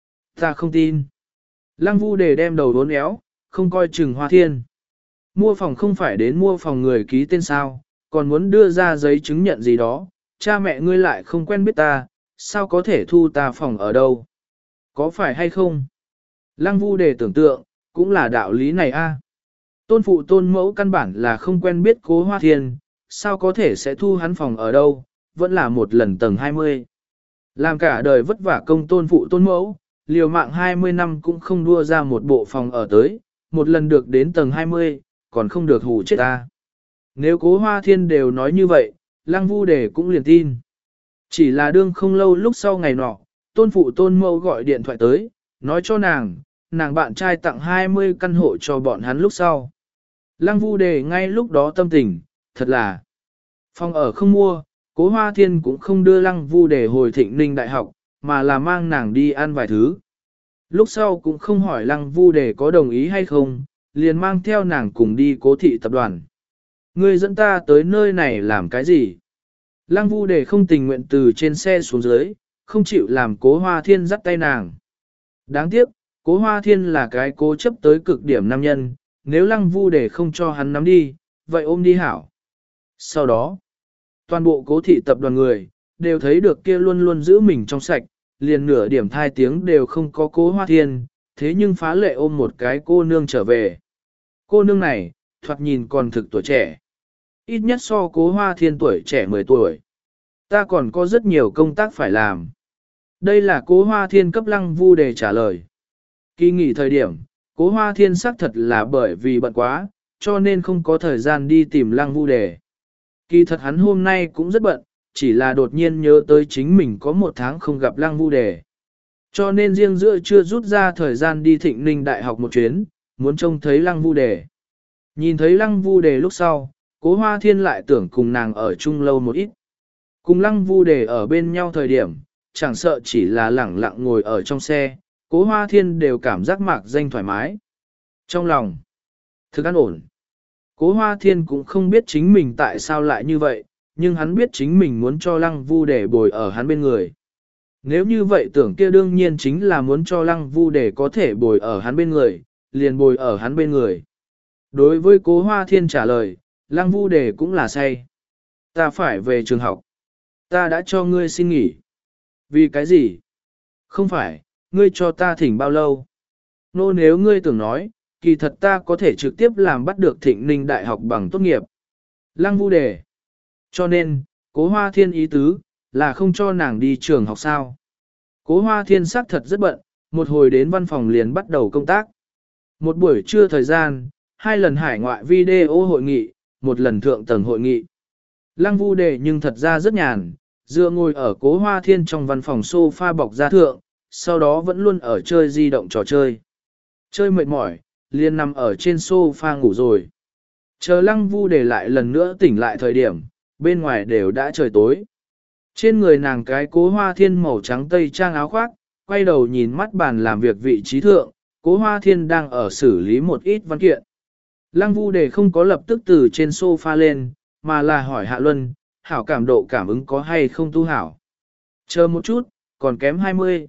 Ta không tin. Lăng Vu Đề đem đầu đốn éo, không coi chừng Hoa Thiên. Mua phòng không phải đến mua phòng người ký tên sao, còn muốn đưa ra giấy chứng nhận gì đó, cha mẹ ngươi lại không quen biết ta, sao có thể thu ta phòng ở đâu? Có phải hay không? Lăng Vu Đề tưởng tượng, cũng là đạo lý này a. Tôn phụ tôn mẫu căn bản là không quen biết Cố Hoa Thiên, sao có thể sẽ thu hắn phòng ở đâu, vẫn là một lần tầng hai mươi. Làm cả đời vất vả công tôn phụ tôn mẫu, liều mạng hai mươi năm cũng không đua ra một bộ phòng ở tới, một lần được đến tầng hai mươi, còn không được hù chết ta. Nếu Cố Hoa Thiên đều nói như vậy, Lăng Vu Đề cũng liền tin. Chỉ là đương không lâu lúc sau ngày nọ, tôn phụ tôn mẫu gọi điện thoại tới, nói cho nàng, nàng bạn trai tặng hai mươi căn hộ cho bọn hắn lúc sau. Lăng Vu Đề ngay lúc đó tâm tình, thật là phòng ở không mua, Cố Hoa Thiên cũng không đưa Lăng Vu Đề hồi Thịnh Ninh Đại học, mà là mang nàng đi ăn vài thứ. Lúc sau cũng không hỏi Lăng Vu Đề có đồng ý hay không, liền mang theo nàng cùng đi Cố thị tập đoàn. Ngươi dẫn ta tới nơi này làm cái gì? Lăng Vu Đề không tình nguyện từ trên xe xuống dưới, không chịu làm Cố Hoa Thiên dắt tay nàng. Đáng tiếc, Cố Hoa Thiên là cái cố chấp tới cực điểm nam nhân, nếu Lăng Vu Đề không cho hắn nắm đi, vậy ôm đi hảo. Sau đó, toàn bộ Cố thị tập đoàn người, đều thấy được kia luôn luôn giữ mình trong sạch, liền nửa điểm thai tiếng đều không có Cố Hoa Thiên, thế nhưng phá lệ ôm một cái cô nương trở về. Cô nương này, thoạt nhìn còn thực tuổi trẻ. Ít nhất so Cố Hoa Thiên tuổi trẻ mười tuổi. Ta còn có rất nhiều công tác phải làm. Đây là Cố Hoa Thiên cấp Lăng Vu Đề trả lời. Kỳ nghỉ thời điểm, Cố Hoa Thiên xác thật là bởi vì bận quá, cho nên không có thời gian đi tìm Lăng Vu Đề. Kỳ thật hắn hôm nay cũng rất bận, chỉ là đột nhiên nhớ tới chính mình có một tháng không gặp Lăng Vu Đề. Cho nên riêng giữa chưa rút ra thời gian đi Thịnh Ninh Đại học một chuyến, muốn trông thấy Lăng Vu Đề. Nhìn thấy Lăng Vu Đề lúc sau, Cố Hoa Thiên lại tưởng cùng nàng ở chung lâu một ít. Cùng Lăng Vu Đề ở bên nhau thời điểm, chẳng sợ chỉ là lẳng lặng ngồi ở trong xe, Cố Hoa Thiên đều cảm giác mạc danh thoải mái. Trong lòng, thực an ổn. Cố Hoa Thiên cũng không biết chính mình tại sao lại như vậy, nhưng hắn biết chính mình muốn cho Lăng Vu Đề bồi ở hắn bên người. Nếu như vậy tưởng kia đương nhiên chính là muốn cho Lăng Vu Đề có thể bồi ở hắn bên người, liền bồi ở hắn bên người. Đối với Cố Hoa Thiên trả lời, Lăng Vu Đề cũng là say. Ta phải về trường học. Ta đã cho ngươi xin nghỉ. Vì cái gì? Không phải, ngươi cho ta thỉnh bao lâu? Nô nếu ngươi tưởng nói, kỳ thật ta có thể trực tiếp làm bắt được Thịnh Ninh Đại học bằng tốt nghiệp. Lăng Vu Đề. Cho nên, Cố Hoa Thiên ý tứ, là không cho nàng đi trường học sao. Cố Hoa Thiên xác thật rất bận, một hồi đến văn phòng liền bắt đầu công tác. Một buổi trưa thời gian, hai lần hải ngoại video hội nghị, một lần thượng tầng hội nghị. Lăng Vu Đề nhưng thật ra rất nhàn, dựa ngồi ở Cố Hoa Thiên trong văn phòng sofa bọc da thượng, sau đó vẫn luôn ở chơi di động trò chơi. Chơi mệt mỏi, liền nằm ở trên sofa ngủ rồi. Chờ Lăng Vu Đề lại lần nữa tỉnh lại thời điểm, bên ngoài đều đã trời tối. Trên người nàng cái Cố Hoa Thiên màu trắng tây trang áo khoác, quay đầu nhìn mắt bàn làm việc vị trí thượng, Cố Hoa Thiên đang ở xử lý một ít văn kiện. Lăng Vu Đề không có lập tức từ trên sofa lên, mà là hỏi Hạ Luân, hảo cảm độ cảm ứng có hay không tu hảo. Chờ một chút, còn kém hai mươi.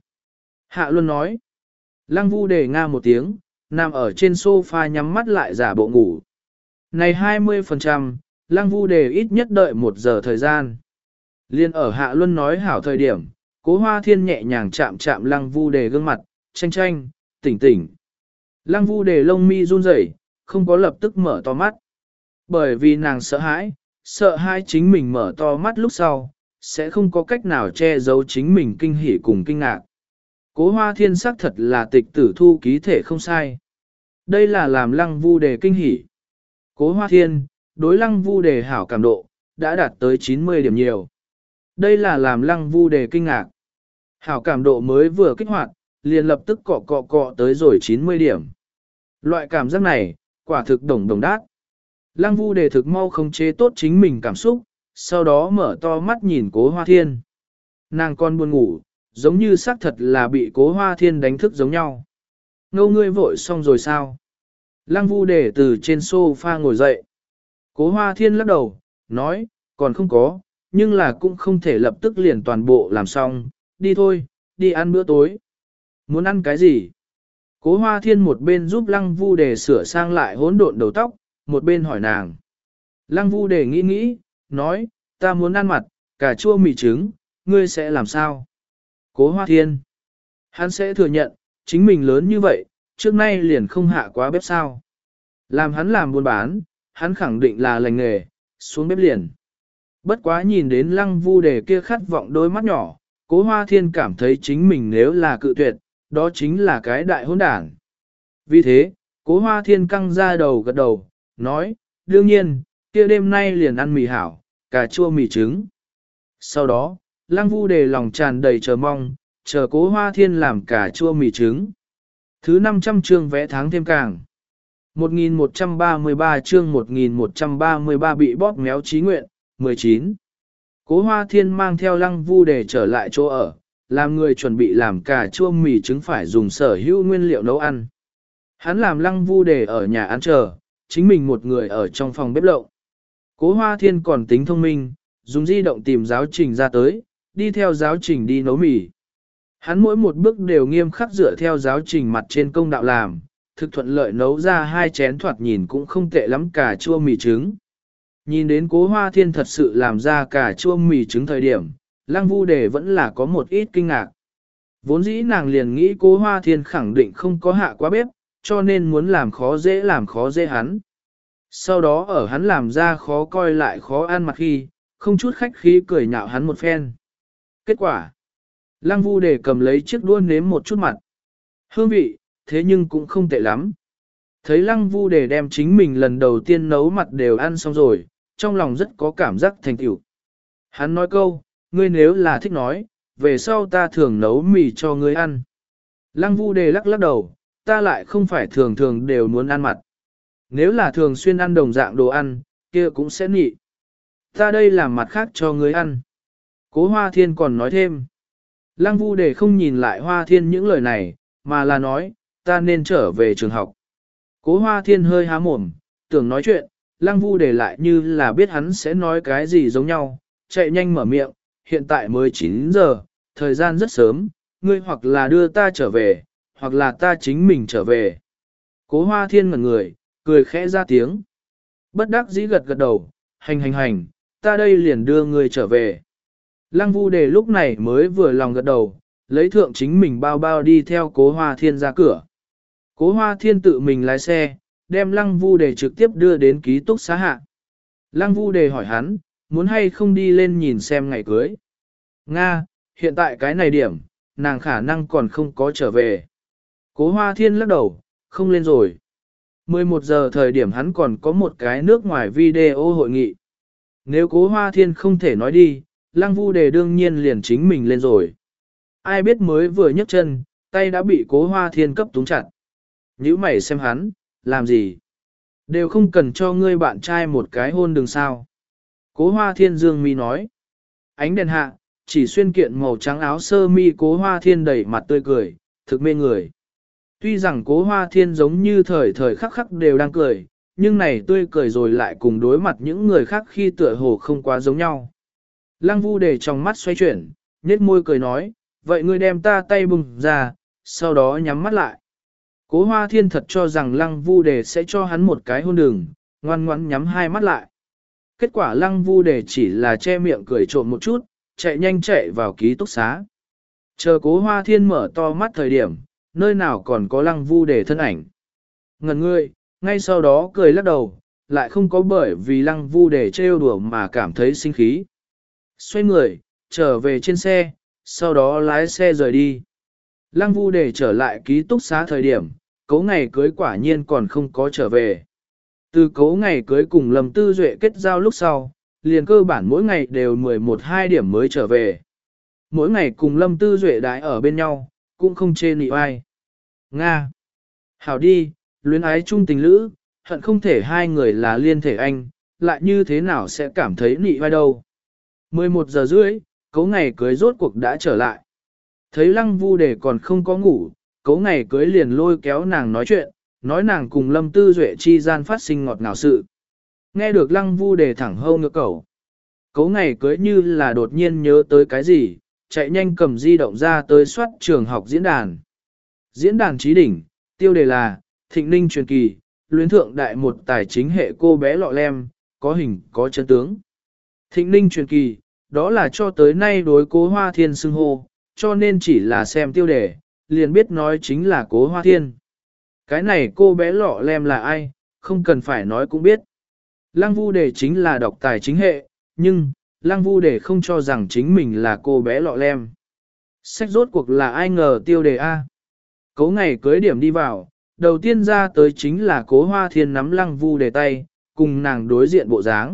Hạ Luân nói. Lăng Vu Đề nga một tiếng, nằm ở trên sofa nhắm mắt lại giả bộ ngủ. Này hai mươi phần trăm, Lăng Vu Đề ít nhất đợi một giờ thời gian. Liên ở Hạ Luân nói hảo thời điểm, Cố Hoa Thiên nhẹ nhàng chạm chạm Lăng Vu Đề gương mặt, tranh tranh, tỉnh tỉnh. Lăng Vu Đề lông mi run rẩy, không có lập tức mở to mắt. Bởi vì nàng sợ hãi, sợ hãi chính mình mở to mắt lúc sau, sẽ không có cách nào che giấu chính mình kinh hỉ cùng kinh ngạc. Cố Hoa Thiên xác thật là tịch tử thu ký thể không sai. Đây là làm Lăng Vu Đề kinh hỉ. Cố Hoa Thiên, đối Lăng Vu Đề hảo cảm độ, đã đạt tới chín mươi điểm nhiều. Đây là làm Lăng Vu Đề kinh ngạc. Hảo cảm độ mới vừa kích hoạt, liền lập tức cọ cọ cọ tới rồi chín mươi điểm. Loại cảm giác này, quả thực đồng đồng đát. Lăng Vu Đề thực mau khống chế tốt chính mình cảm xúc, sau đó mở to mắt nhìn Cố Hoa Thiên. Nàng con buồn ngủ, giống như xác thật là bị Cố Hoa Thiên đánh thức giống nhau. Ngô ngươi vội xong rồi sao? Lăng Vu Đề từ trên sofa ngồi dậy. Cố Hoa Thiên lắc đầu, nói, còn không có, nhưng là cũng không thể lập tức liền toàn bộ làm xong, đi thôi, đi ăn bữa tối. Muốn ăn cái gì? Cố Hoa Thiên một bên giúp Lăng Vu Đề sửa sang lại hỗn độn đầu tóc, một bên hỏi nàng. Lăng Vu Đề nghĩ nghĩ, nói, ta muốn ăn mặt, cà chua mì trứng, ngươi sẽ làm sao? Cố Hoa Thiên. Hắn sẽ thừa nhận, chính mình lớn như vậy, trước nay liền không hạ quá bếp sao. Làm hắn làm buôn bán, hắn khẳng định là lành nghề, xuống bếp liền. Bất quá nhìn đến lăng vu đề kia khát vọng đôi mắt nhỏ, cố hoa thiên cảm thấy chính mình nếu là cự tuyệt, đó chính là cái đại hỗn đảng. Vì thế, cố hoa thiên căng ra đầu gật đầu, nói, đương nhiên, kia đêm nay liền ăn mì hảo, cà chua mì trứng. Sau đó, lăng vu đề lòng tràn đầy chờ mong, chờ cố hoa thiên làm cà chua mì trứng. Thứ năm trăm chương vẽ tháng thêm càng. một nghìn một trăm ba mươi ba chương một nghìn một trăm ba mươi ba bị bóp méo trí nguyện, mười chín. Cố hoa thiên mang theo lăng vu đề trở lại chỗ ở, làm người chuẩn bị làm cà chua mì trứng phải dùng sở hữu nguyên liệu nấu ăn. Hắn làm lăng vu đề ở nhà ăn chờ, chính mình một người ở trong phòng bếp lậu. Cố hoa thiên còn tính thông minh, dùng di động tìm giáo trình ra tới, đi theo giáo trình đi nấu mì. Hắn mỗi một bước đều nghiêm khắc dựa theo giáo trình mặt trên công đạo làm, thực thuận lợi nấu ra hai chén thoạt nhìn cũng không tệ lắm cà chua mì trứng. Nhìn đến cố hoa thiên thật sự làm ra cà chua mì trứng thời điểm, lăng vu đề vẫn là có một ít kinh ngạc. Vốn dĩ nàng liền nghĩ cố hoa thiên khẳng định không có hạ quá bếp, cho nên muốn làm khó dễ làm khó dễ hắn. Sau đó ở hắn làm ra khó coi lại khó ăn mặt khi, không chút khách khí cười nhạo hắn một phen. Kết quả, lăng vu đề cầm lấy chiếc đũa nếm một chút mặt. Hương vị, thế nhưng cũng không tệ lắm. Thấy lăng vu đề đem chính mình lần đầu tiên nấu mặt đều ăn xong rồi, trong lòng rất có cảm giác thành tựu. Hắn nói câu, ngươi nếu là thích nói, về sau ta thường nấu mì cho ngươi ăn. Lăng vu đề lắc lắc đầu, ta lại không phải thường thường đều muốn ăn mặt. Nếu là thường xuyên ăn đồng dạng đồ ăn, kia cũng sẽ nị. Ta đây làm mặt khác cho ngươi ăn. Cố hoa thiên còn nói thêm. Lăng vu đề không nhìn lại hoa thiên những lời này, mà là nói, ta nên trở về trường học. Cố hoa thiên hơi há mồm, tưởng nói chuyện, lăng vu đề lại như là biết hắn sẽ nói cái gì giống nhau, chạy nhanh mở miệng, hiện tại mới chín giờ, thời gian rất sớm, ngươi hoặc là đưa ta trở về, hoặc là ta chính mình trở về. Cố hoa thiên ngẩn người, cười khẽ ra tiếng. Bất đắc dĩ gật gật đầu, hành hành hành, ta đây liền đưa ngươi trở về. Lăng vu đề lúc này mới vừa lòng gật đầu, lấy thượng chính mình bao bao đi theo cố hoa thiên ra cửa. Cố hoa thiên tự mình lái xe, đem lăng vu đề trực tiếp đưa đến ký túc xá hạ. Lăng vu đề hỏi hắn, muốn hay không đi lên nhìn xem ngày cưới. Nga, hiện tại cái này điểm, nàng khả năng còn không có trở về. Cố hoa thiên lắc đầu, không lên rồi. mười một giờ thời điểm hắn còn có một cái nước ngoài video hội nghị. Nếu cố hoa thiên không thể nói đi, lăng vu đề đương nhiên liền chính mình lên rồi. Ai biết mới vừa nhấc chân, tay đã bị cố hoa thiên cấp túng chặt. Nhữ mày xem hắn, làm gì? Đều không cần cho ngươi bạn trai một cái hôn đừng sao. Cố hoa thiên dương mi nói. Ánh đèn hạ, chỉ xuyên kiện màu trắng áo sơ mi cố hoa thiên đẩy mặt tươi cười, thực mê người. Tuy rằng cố hoa thiên giống như thời thời khắc khắc đều đang cười, nhưng này tươi cười rồi lại cùng đối mặt những người khác khi tựa hồ không quá giống nhau. Lăng vu để trong mắt xoay chuyển, nhếch môi cười nói, vậy ngươi đem ta tay bùng ra, sau đó nhắm mắt lại. Cố hoa thiên thật cho rằng lăng vu đề sẽ cho hắn một cái hôn đường, ngoan ngoãn nhắm hai mắt lại. Kết quả lăng vu đề chỉ là che miệng cười trộm một chút, chạy nhanh chạy vào ký túc xá. Chờ cố hoa thiên mở to mắt thời điểm, nơi nào còn có lăng vu đề thân ảnh. Ngần ngươi, ngay sau đó cười lắc đầu, lại không có bởi vì lăng vu đề trêu đùa mà cảm thấy sinh khí. Xoay người, trở về trên xe, sau đó lái xe rời đi. Lăng vu đề trở lại ký túc xá thời điểm, cấu ngày cưới quả nhiên còn không có trở về. Từ cấu ngày cưới cùng Lâm Tư Duệ kết giao lúc sau, liền cơ bản mỗi ngày đều mười một hai điểm mới trở về. Mỗi ngày cùng Lâm Tư Duệ đãi ở bên nhau, cũng không chê nị oai. Nga. Hảo đi, luyến ái chung tình lữ, hận không thể hai người là liên thể anh, lại như thế nào sẽ cảm thấy nị oai đâu. mười một giờ rưỡi, cấu ngày cưới rốt cuộc đã trở lại. Thấy lăng vu đề còn không có ngủ, cấu ngày cưới liền lôi kéo nàng nói chuyện, nói nàng cùng Lâm Tư Duệ chi gian phát sinh ngọt ngào sự. Nghe được lăng vu đề thẳng hâu ngược cẩu. Cấu ngày cưới như là đột nhiên nhớ tới cái gì, chạy nhanh cầm di động ra tới soát trường học diễn đàn. Diễn đàn trí đỉnh, tiêu đề là, Thịnh Ninh truyền kỳ, luyến thượng đại một tài chính hệ cô bé lọ lem, có hình, có chân tướng. Thịnh Ninh truyền kỳ, đó là cho tới nay đối cố hoa thiên xưng hô, cho nên chỉ là xem tiêu đề, liền biết nói chính là cố hoa thiên. Cái này cô bé lọ lem là ai, không cần phải nói cũng biết. Lăng Vu Đề chính là độc tài chính hệ, nhưng, Lăng Vu Đề không cho rằng chính mình là cô bé lọ lem. Sách rốt cuộc là ai ngờ tiêu đề A. Cố ngày cưới điểm đi vào, đầu tiên ra tới chính là Cố Hoa Thiên nắm Lăng Vu Đề tay, cùng nàng đối diện bộ dáng.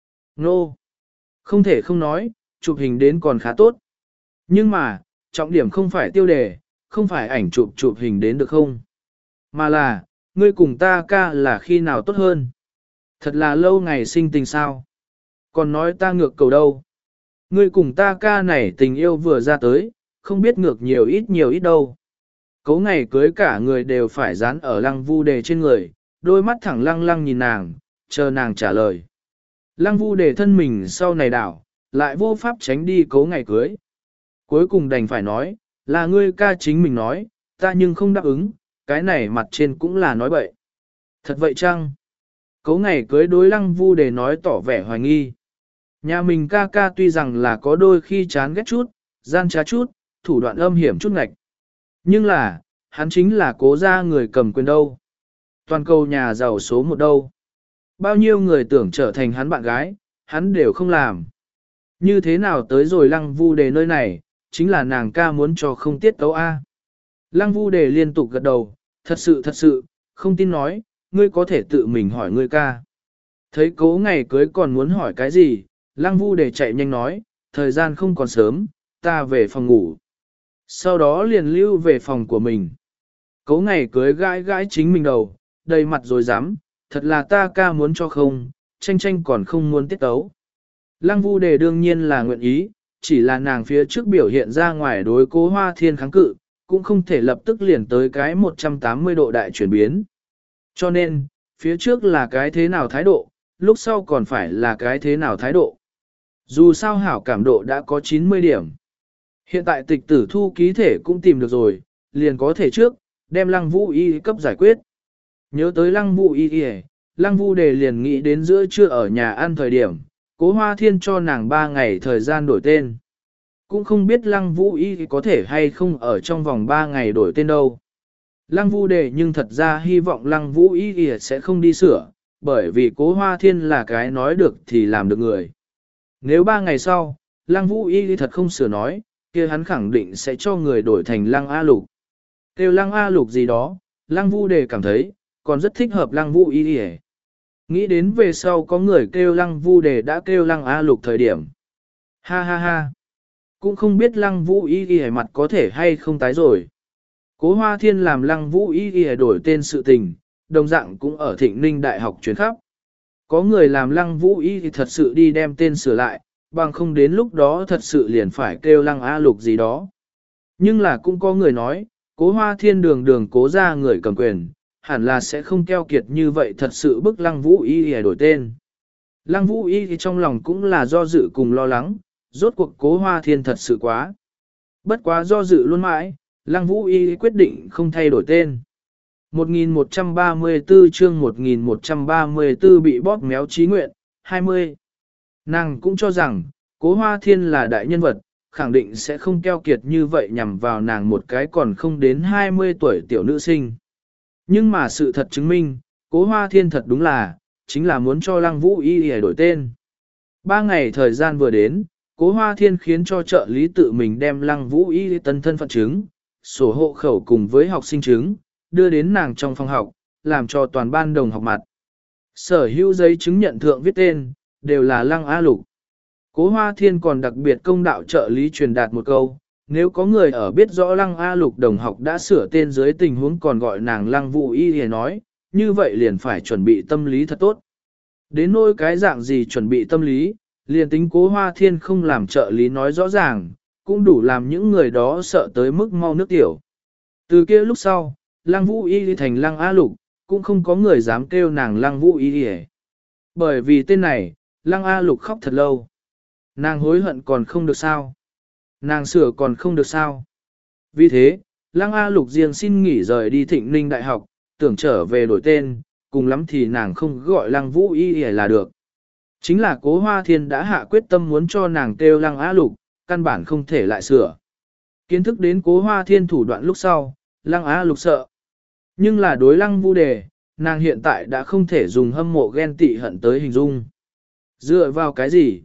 Nô! Không thể không nói, chụp hình đến còn khá tốt. Nhưng mà, trọng điểm không phải tiêu đề, không phải ảnh chụp chụp hình đến được không? Mà là, ngươi cùng ta ca là khi nào tốt hơn? Thật là lâu ngày sinh tình sao? Còn nói ta ngược cầu đâu? Ngươi cùng ta ca này tình yêu vừa ra tới, không biết ngược nhiều ít nhiều ít đâu. Cấu ngày cưới cả người đều phải dán ở Lăng Vu Đề trên người, đôi mắt thẳng lăng lăng nhìn nàng, chờ nàng trả lời. Lăng Vu Đề thân mình sau này đảo, lại vô pháp tránh đi cấu ngày cưới. Cuối cùng đành phải nói, là ngươi ca chính mình nói, ta nhưng không đáp ứng, cái này mặt trên cũng là nói bậy. Thật vậy chăng? Cấu ngày cưới đối Lăng Vu Đề nói tỏ vẻ hoài nghi. Nhà mình ca ca tuy rằng là có đôi khi chán ghét chút, gian trá chút, thủ đoạn âm hiểm chút ngạch. Nhưng là, hắn chính là cố gia người cầm quyền đâu. Toàn cầu nhà giàu số một đâu. Bao nhiêu người tưởng trở thành hắn bạn gái, hắn đều không làm. Như thế nào tới rồi Lăng Vu Đề nơi này, chính là nàng ca muốn cho không tiết tấu A. Lăng Vu Đề liên tục gật đầu, thật sự thật sự, không tin nói, ngươi có thể tự mình hỏi ngươi ca. Thấy cố ngày cưới còn muốn hỏi cái gì, Lăng Vu Đề chạy nhanh nói, thời gian không còn sớm, ta về phòng ngủ. Sau đó liền lưu về phòng của mình. Cố ngày cưới gãi gãi chính mình đầu, đầy mặt rồi dám, thật là ta ca muốn cho không, tranh tranh còn không muốn tiết tấu. Lăng Vu Đề đương nhiên là nguyện ý, chỉ là nàng phía trước biểu hiện ra ngoài đối Cố Hoa Thiên kháng cự, cũng không thể lập tức liền tới cái một trăm tám mươi độ đại chuyển biến. Cho nên, phía trước là cái thế nào thái độ, lúc sau còn phải là cái thế nào thái độ. Dù sao hảo cảm độ đã có chín mươi điểm. Hiện tại tịch tử thu ký thể cũng tìm được rồi, liền có thể trước, đem Lăng Vũ Y cấp giải quyết. Nhớ tới Lăng Vũ Y Y, Lăng Vu Đề liền nghĩ đến giữa trưa ở nhà ăn thời điểm, Cố Hoa Thiên cho nàng ba ngày thời gian đổi tên. Cũng không biết Lăng Vũ Y có thể hay không ở trong vòng ba ngày đổi tên đâu. Lăng Vu Đề nhưng thật ra hy vọng Lăng Vũ Y Y sẽ không đi sửa, bởi vì Cố Hoa Thiên là cái nói được thì làm được người. Nếu ba ngày sau, Lăng Vũ Y thật không sửa nói, kia hắn khẳng định sẽ cho người đổi thành Lăng A Lục. Kêu Lăng A Lục gì đó, Lăng Vu Đề cảm thấy, còn rất thích hợp Lăng Vũ Y Y. Nghĩ đến về sau có người kêu Lăng Vu Đề đã kêu Lăng A Lục thời điểm. Ha ha ha. Cũng không biết Lăng Vũ Y Y mặt có thể hay không tái rồi. Cố Hoa Thiên làm Lăng Vũ Y Y đổi tên sự tình, đồng dạng cũng ở Thịnh Ninh Đại học chuyến khắp. Có người làm Lăng Vũ Y thì thật sự đi đem tên sửa lại, bằng không đến lúc đó thật sự liền phải kêu Lăng A Lục gì đó. Nhưng là cũng có người nói, Cố Hoa Thiên đường đường cố ra người cầm quyền, hẳn là sẽ không keo kiệt như vậy thật sự bức Lăng Vũ Y để đổi tên. Lăng Vũ Y thì trong lòng cũng là do dự cùng lo lắng, rốt cuộc Cố Hoa Thiên thật sự quá. Bất quá do dự luôn mãi, Lăng Vũ Y quyết định không thay đổi tên. một nghìn một trăm ba mươi tư chương một nghìn một trăm ba mươi tư bị bóp méo trí nguyện, hai mươi. Nàng cũng cho rằng, Cố Hoa Thiên là đại nhân vật, khẳng định sẽ không keo kiệt như vậy nhằm vào nàng một cái còn không đến hai mươi tuổi tiểu nữ sinh. Nhưng mà sự thật chứng minh, Cố Hoa Thiên thật đúng là, chính là muốn cho Lăng Vũ Y để đổi tên. Ba ngày thời gian vừa đến, Cố Hoa Thiên khiến cho trợ lý tự mình đem Lăng Vũ Y tân thân phận chứng, sổ hộ khẩu cùng với học sinh chứng, đưa đến nàng trong phòng học, làm cho toàn ban đồng học mặt. Sở hữu giấy chứng nhận thượng viết tên, đều là Lăng A Lục. Cố Hoa Thiên còn đặc biệt công đạo trợ lý truyền đạt một câu, nếu có người ở biết rõ Lăng A Lục đồng học đã sửa tên dưới tình huống còn gọi nàng Lăng Vũ Y để nói, như vậy liền phải chuẩn bị tâm lý thật tốt. Đến nỗi cái dạng gì chuẩn bị tâm lý, liền tính Cố Hoa Thiên không làm trợ lý nói rõ ràng, cũng đủ làm những người đó sợ tới mức mau nước tiểu. Từ kia lúc sau, Lăng Vũ Y thành Lăng A Lục, cũng không có người dám kêu nàng Lăng Vũ Y. Bởi vì tên này, Lăng A Lục khóc thật lâu. Nàng hối hận còn không được sao? Nàng sửa còn không được sao? Vì thế, Lăng A Lục riêng xin nghỉ rời đi Thịnh Ninh Đại học, tưởng trở về đổi tên, cùng lắm thì nàng không gọi Lăng Vũ Y là được. Chính là Cố Hoa Thiên đã hạ quyết tâm muốn cho nàng kêu Lăng A Lục, căn bản không thể lại sửa. Kiến thức đến Cố Hoa Thiên thủ đoạn lúc sau, Lăng A Lục sợ. Nhưng là đối Lăng Vu Đề, nàng hiện tại đã không thể dùng hâm mộ ghen tị hận tới hình dung. Dựa vào cái gì?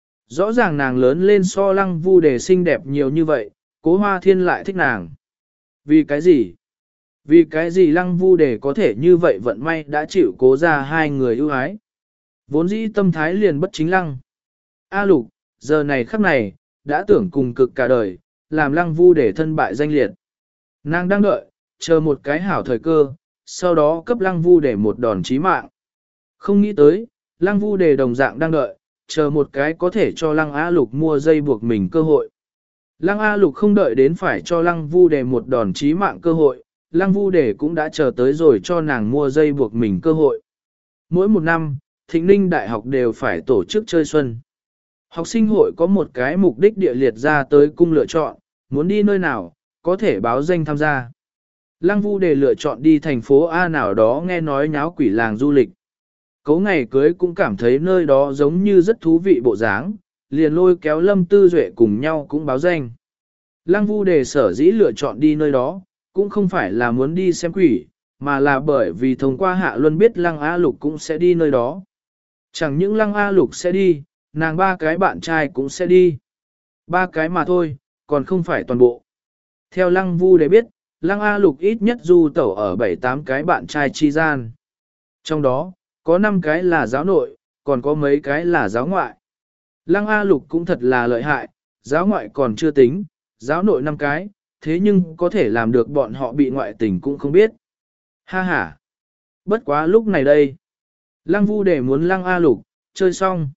Rõ ràng nàng lớn lên so Lăng Vu Đề xinh đẹp nhiều như vậy, Cố Hoa Thiên lại thích nàng. Vì cái gì? Vì cái gì Lăng Vu Đề có thể như vậy vận may đã chịu Cố ra hai người ưu ái? Vốn dĩ tâm thái liền bất chính Lăng. A Lục, giờ này khắc này, đã tưởng cùng cực cả đời, làm Lăng Vu Đề thân bại danh liệt. Nàng đang đợi, chờ một cái hảo thời cơ, sau đó cấp Lăng Vu Đề một đòn chí mạng. Không nghĩ tới, Lăng Vu Đề đồng dạng đang đợi, chờ một cái có thể cho Lăng A Lục mua dây buộc mình cơ hội. Lăng A Lục không đợi đến phải cho Lăng Vu Đề một đòn chí mạng cơ hội, Lăng Vu Đề cũng đã chờ tới rồi cho nàng mua dây buộc mình cơ hội. Mỗi một năm, Thịnh Ninh Đại học đều phải tổ chức chơi xuân. Học sinh hội có một cái mục đích địa liệt ra tới cung lựa chọn, muốn đi nơi nào, có thể báo danh tham gia. Lăng Vu Đề lựa chọn đi thành phố A nào đó nghe nói nháo quỷ làng du lịch. Cấu ngày cưới cũng cảm thấy nơi đó giống như rất thú vị bộ dáng, liền lôi kéo Lâm Tư Duệ cùng nhau cũng báo danh. Lăng Vu Đề sở dĩ lựa chọn đi nơi đó, cũng không phải là muốn đi xem quỷ, mà là bởi vì thông qua Hạ Luân biết Lăng A Lục cũng sẽ đi nơi đó. Chẳng những Lăng A Lục sẽ đi, nàng ba cái bạn trai cũng sẽ đi. Ba cái mà thôi, còn không phải toàn bộ. Theo Lăng Vu Đề biết, Lăng A Lục ít nhất du tẩu ở bảy tám cái bạn trai chi gian. Trong đó, có năm cái là giáo nội, còn có mấy cái là giáo ngoại. Lăng A Lục cũng thật là lợi hại, giáo ngoại còn chưa tính, giáo nội năm cái, thế nhưng có thể làm được bọn họ bị ngoại tình cũng không biết. Ha ha! Bất quá lúc này đây. Lăng Vu Đề muốn Lăng A Lục, chơi xong.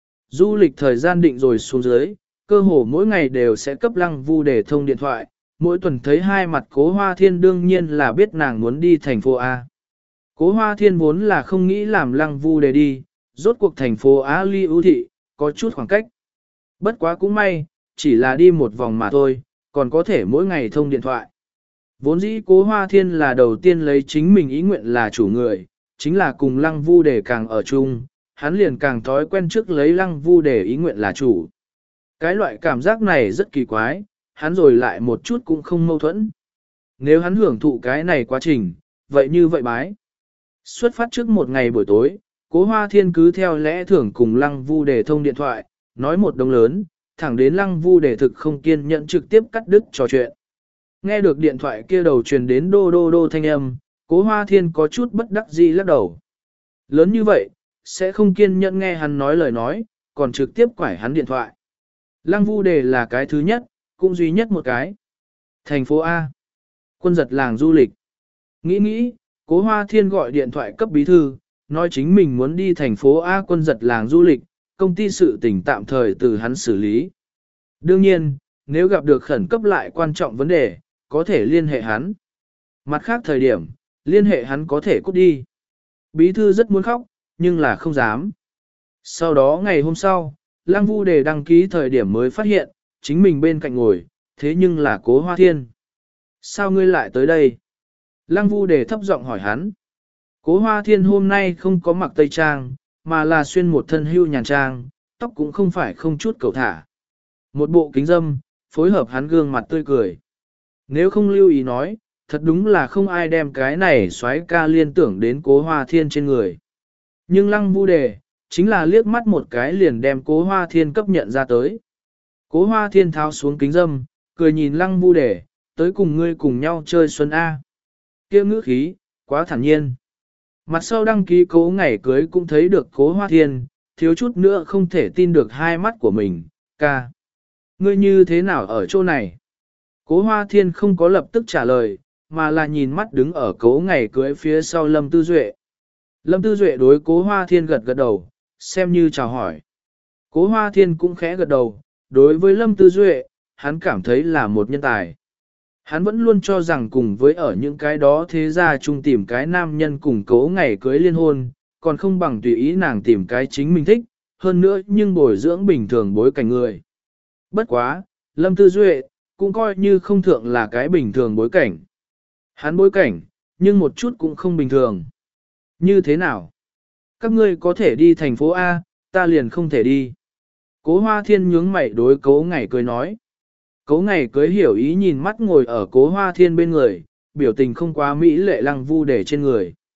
Du lịch thời gian định rồi xuống dưới, cơ hồ mỗi ngày đều sẽ cấp Lăng Vu Đề thông điện thoại, mỗi tuần thấy hai mặt Cố Hoa Thiên đương nhiên là biết nàng muốn đi thành phố A. Cố Hoa Thiên vốn là không nghĩ làm Lăng Vu Đề đi, rốt cuộc thành phố Á ly ưu thị, có chút khoảng cách. Bất quá cũng may, chỉ là đi một vòng mà thôi, còn có thể mỗi ngày thông điện thoại. Vốn dĩ Cố Hoa Thiên là đầu tiên lấy chính mình ý nguyện là chủ người, chính là cùng Lăng Vu Đề càng ở chung, hắn liền càng thói quen trước lấy Lăng Vu Đề ý nguyện là chủ. Cái loại cảm giác này rất kỳ quái, hắn rồi lại một chút cũng không mâu thuẫn. Nếu hắn hưởng thụ cái này quá trình, vậy như vậy bái. Xuất phát trước một ngày buổi tối, Cố Hoa Thiên cứ theo lẽ thường cùng Lăng Vu Đề thông điện thoại, nói một đồng lớn, thẳng đến Lăng Vu Đề thực không kiên nhẫn trực tiếp cắt đứt trò chuyện. Nghe được điện thoại kia đầu truyền đến đô đô đô thanh âm, Cố Hoa Thiên có chút bất đắc dĩ lắc đầu. Lớn như vậy, sẽ không kiên nhẫn nghe hắn nói lời nói, còn trực tiếp quải hắn điện thoại. Lăng Vu Đề là cái thứ nhất, cũng duy nhất một cái. Thành phố A. Quân giật làng du lịch. Nghĩ nghĩ, Cố Hoa Thiên gọi điện thoại cấp bí thư, nói chính mình muốn đi thành phố A quân giật làng du lịch, công ty sự tình tạm thời từ hắn xử lý. Đương nhiên, nếu gặp được khẩn cấp lại quan trọng vấn đề, có thể liên hệ hắn. Mặt khác thời điểm, liên hệ hắn có thể cút đi. Bí thư rất muốn khóc, nhưng là không dám. Sau đó ngày hôm sau, Lăng Vu Đề đăng ký thời điểm mới phát hiện, chính mình bên cạnh ngồi, thế nhưng là Cố Hoa Thiên. Sao ngươi lại tới đây? Lăng Vu Đề thấp giọng hỏi hắn. Cố Hoa Thiên hôm nay không có mặc tây trang, mà là xuyên một thân hưu nhàn trang, tóc cũng không phải không chút cầu thả. Một bộ kính dâm, phối hợp hắn gương mặt tươi cười. Nếu không lưu ý nói, thật đúng là không ai đem cái này xoáy ca liên tưởng đến Cố Hoa Thiên trên người. Nhưng Lăng Vu Đề, chính là liếc mắt một cái liền đem Cố Hoa Thiên cấp nhận ra tới. Cố Hoa Thiên tháo xuống kính dâm, cười nhìn Lăng Vu Đề, tới cùng ngươi cùng nhau chơi xuân A. Kia ngữ khí, quá thản nhiên. Mặt sau đăng ký cố ngày cưới cũng thấy được Cố Hoa Thiên, thiếu chút nữa không thể tin được hai mắt của mình, ca. Ngươi như thế nào ở chỗ này? Cố Hoa Thiên không có lập tức trả lời, mà là nhìn mắt đứng ở cố ngày cưới phía sau Lâm Tư Duệ. Lâm Tư Duệ đối Cố Hoa Thiên gật gật đầu, xem như chào hỏi. Cố Hoa Thiên cũng khẽ gật đầu, đối với Lâm Tư Duệ, hắn cảm thấy là một nhân tài. Hắn vẫn luôn cho rằng cùng với ở những cái đó thế gia chung tìm cái nam nhân cùng cố ngày cưới liên hôn, còn không bằng tùy ý nàng tìm cái chính mình thích, hơn nữa nhưng bồi dưỡng bình thường bối cảnh người. Bất quá, Lâm Tư Duệ, cũng coi như không thượng là cái bình thường bối cảnh. Hắn bối cảnh, nhưng một chút cũng không bình thường. Như thế nào? Các ngươi có thể đi thành phố A, ta liền không thể đi. Cố Hoa Thiên nhướng mày đối cố ngày cưới nói. Cố ngày cưới hiểu ý nhìn mắt ngồi ở Cố Hoa Thiên bên người, biểu tình không quá mỹ lệ Lăng Vu Đề trên người.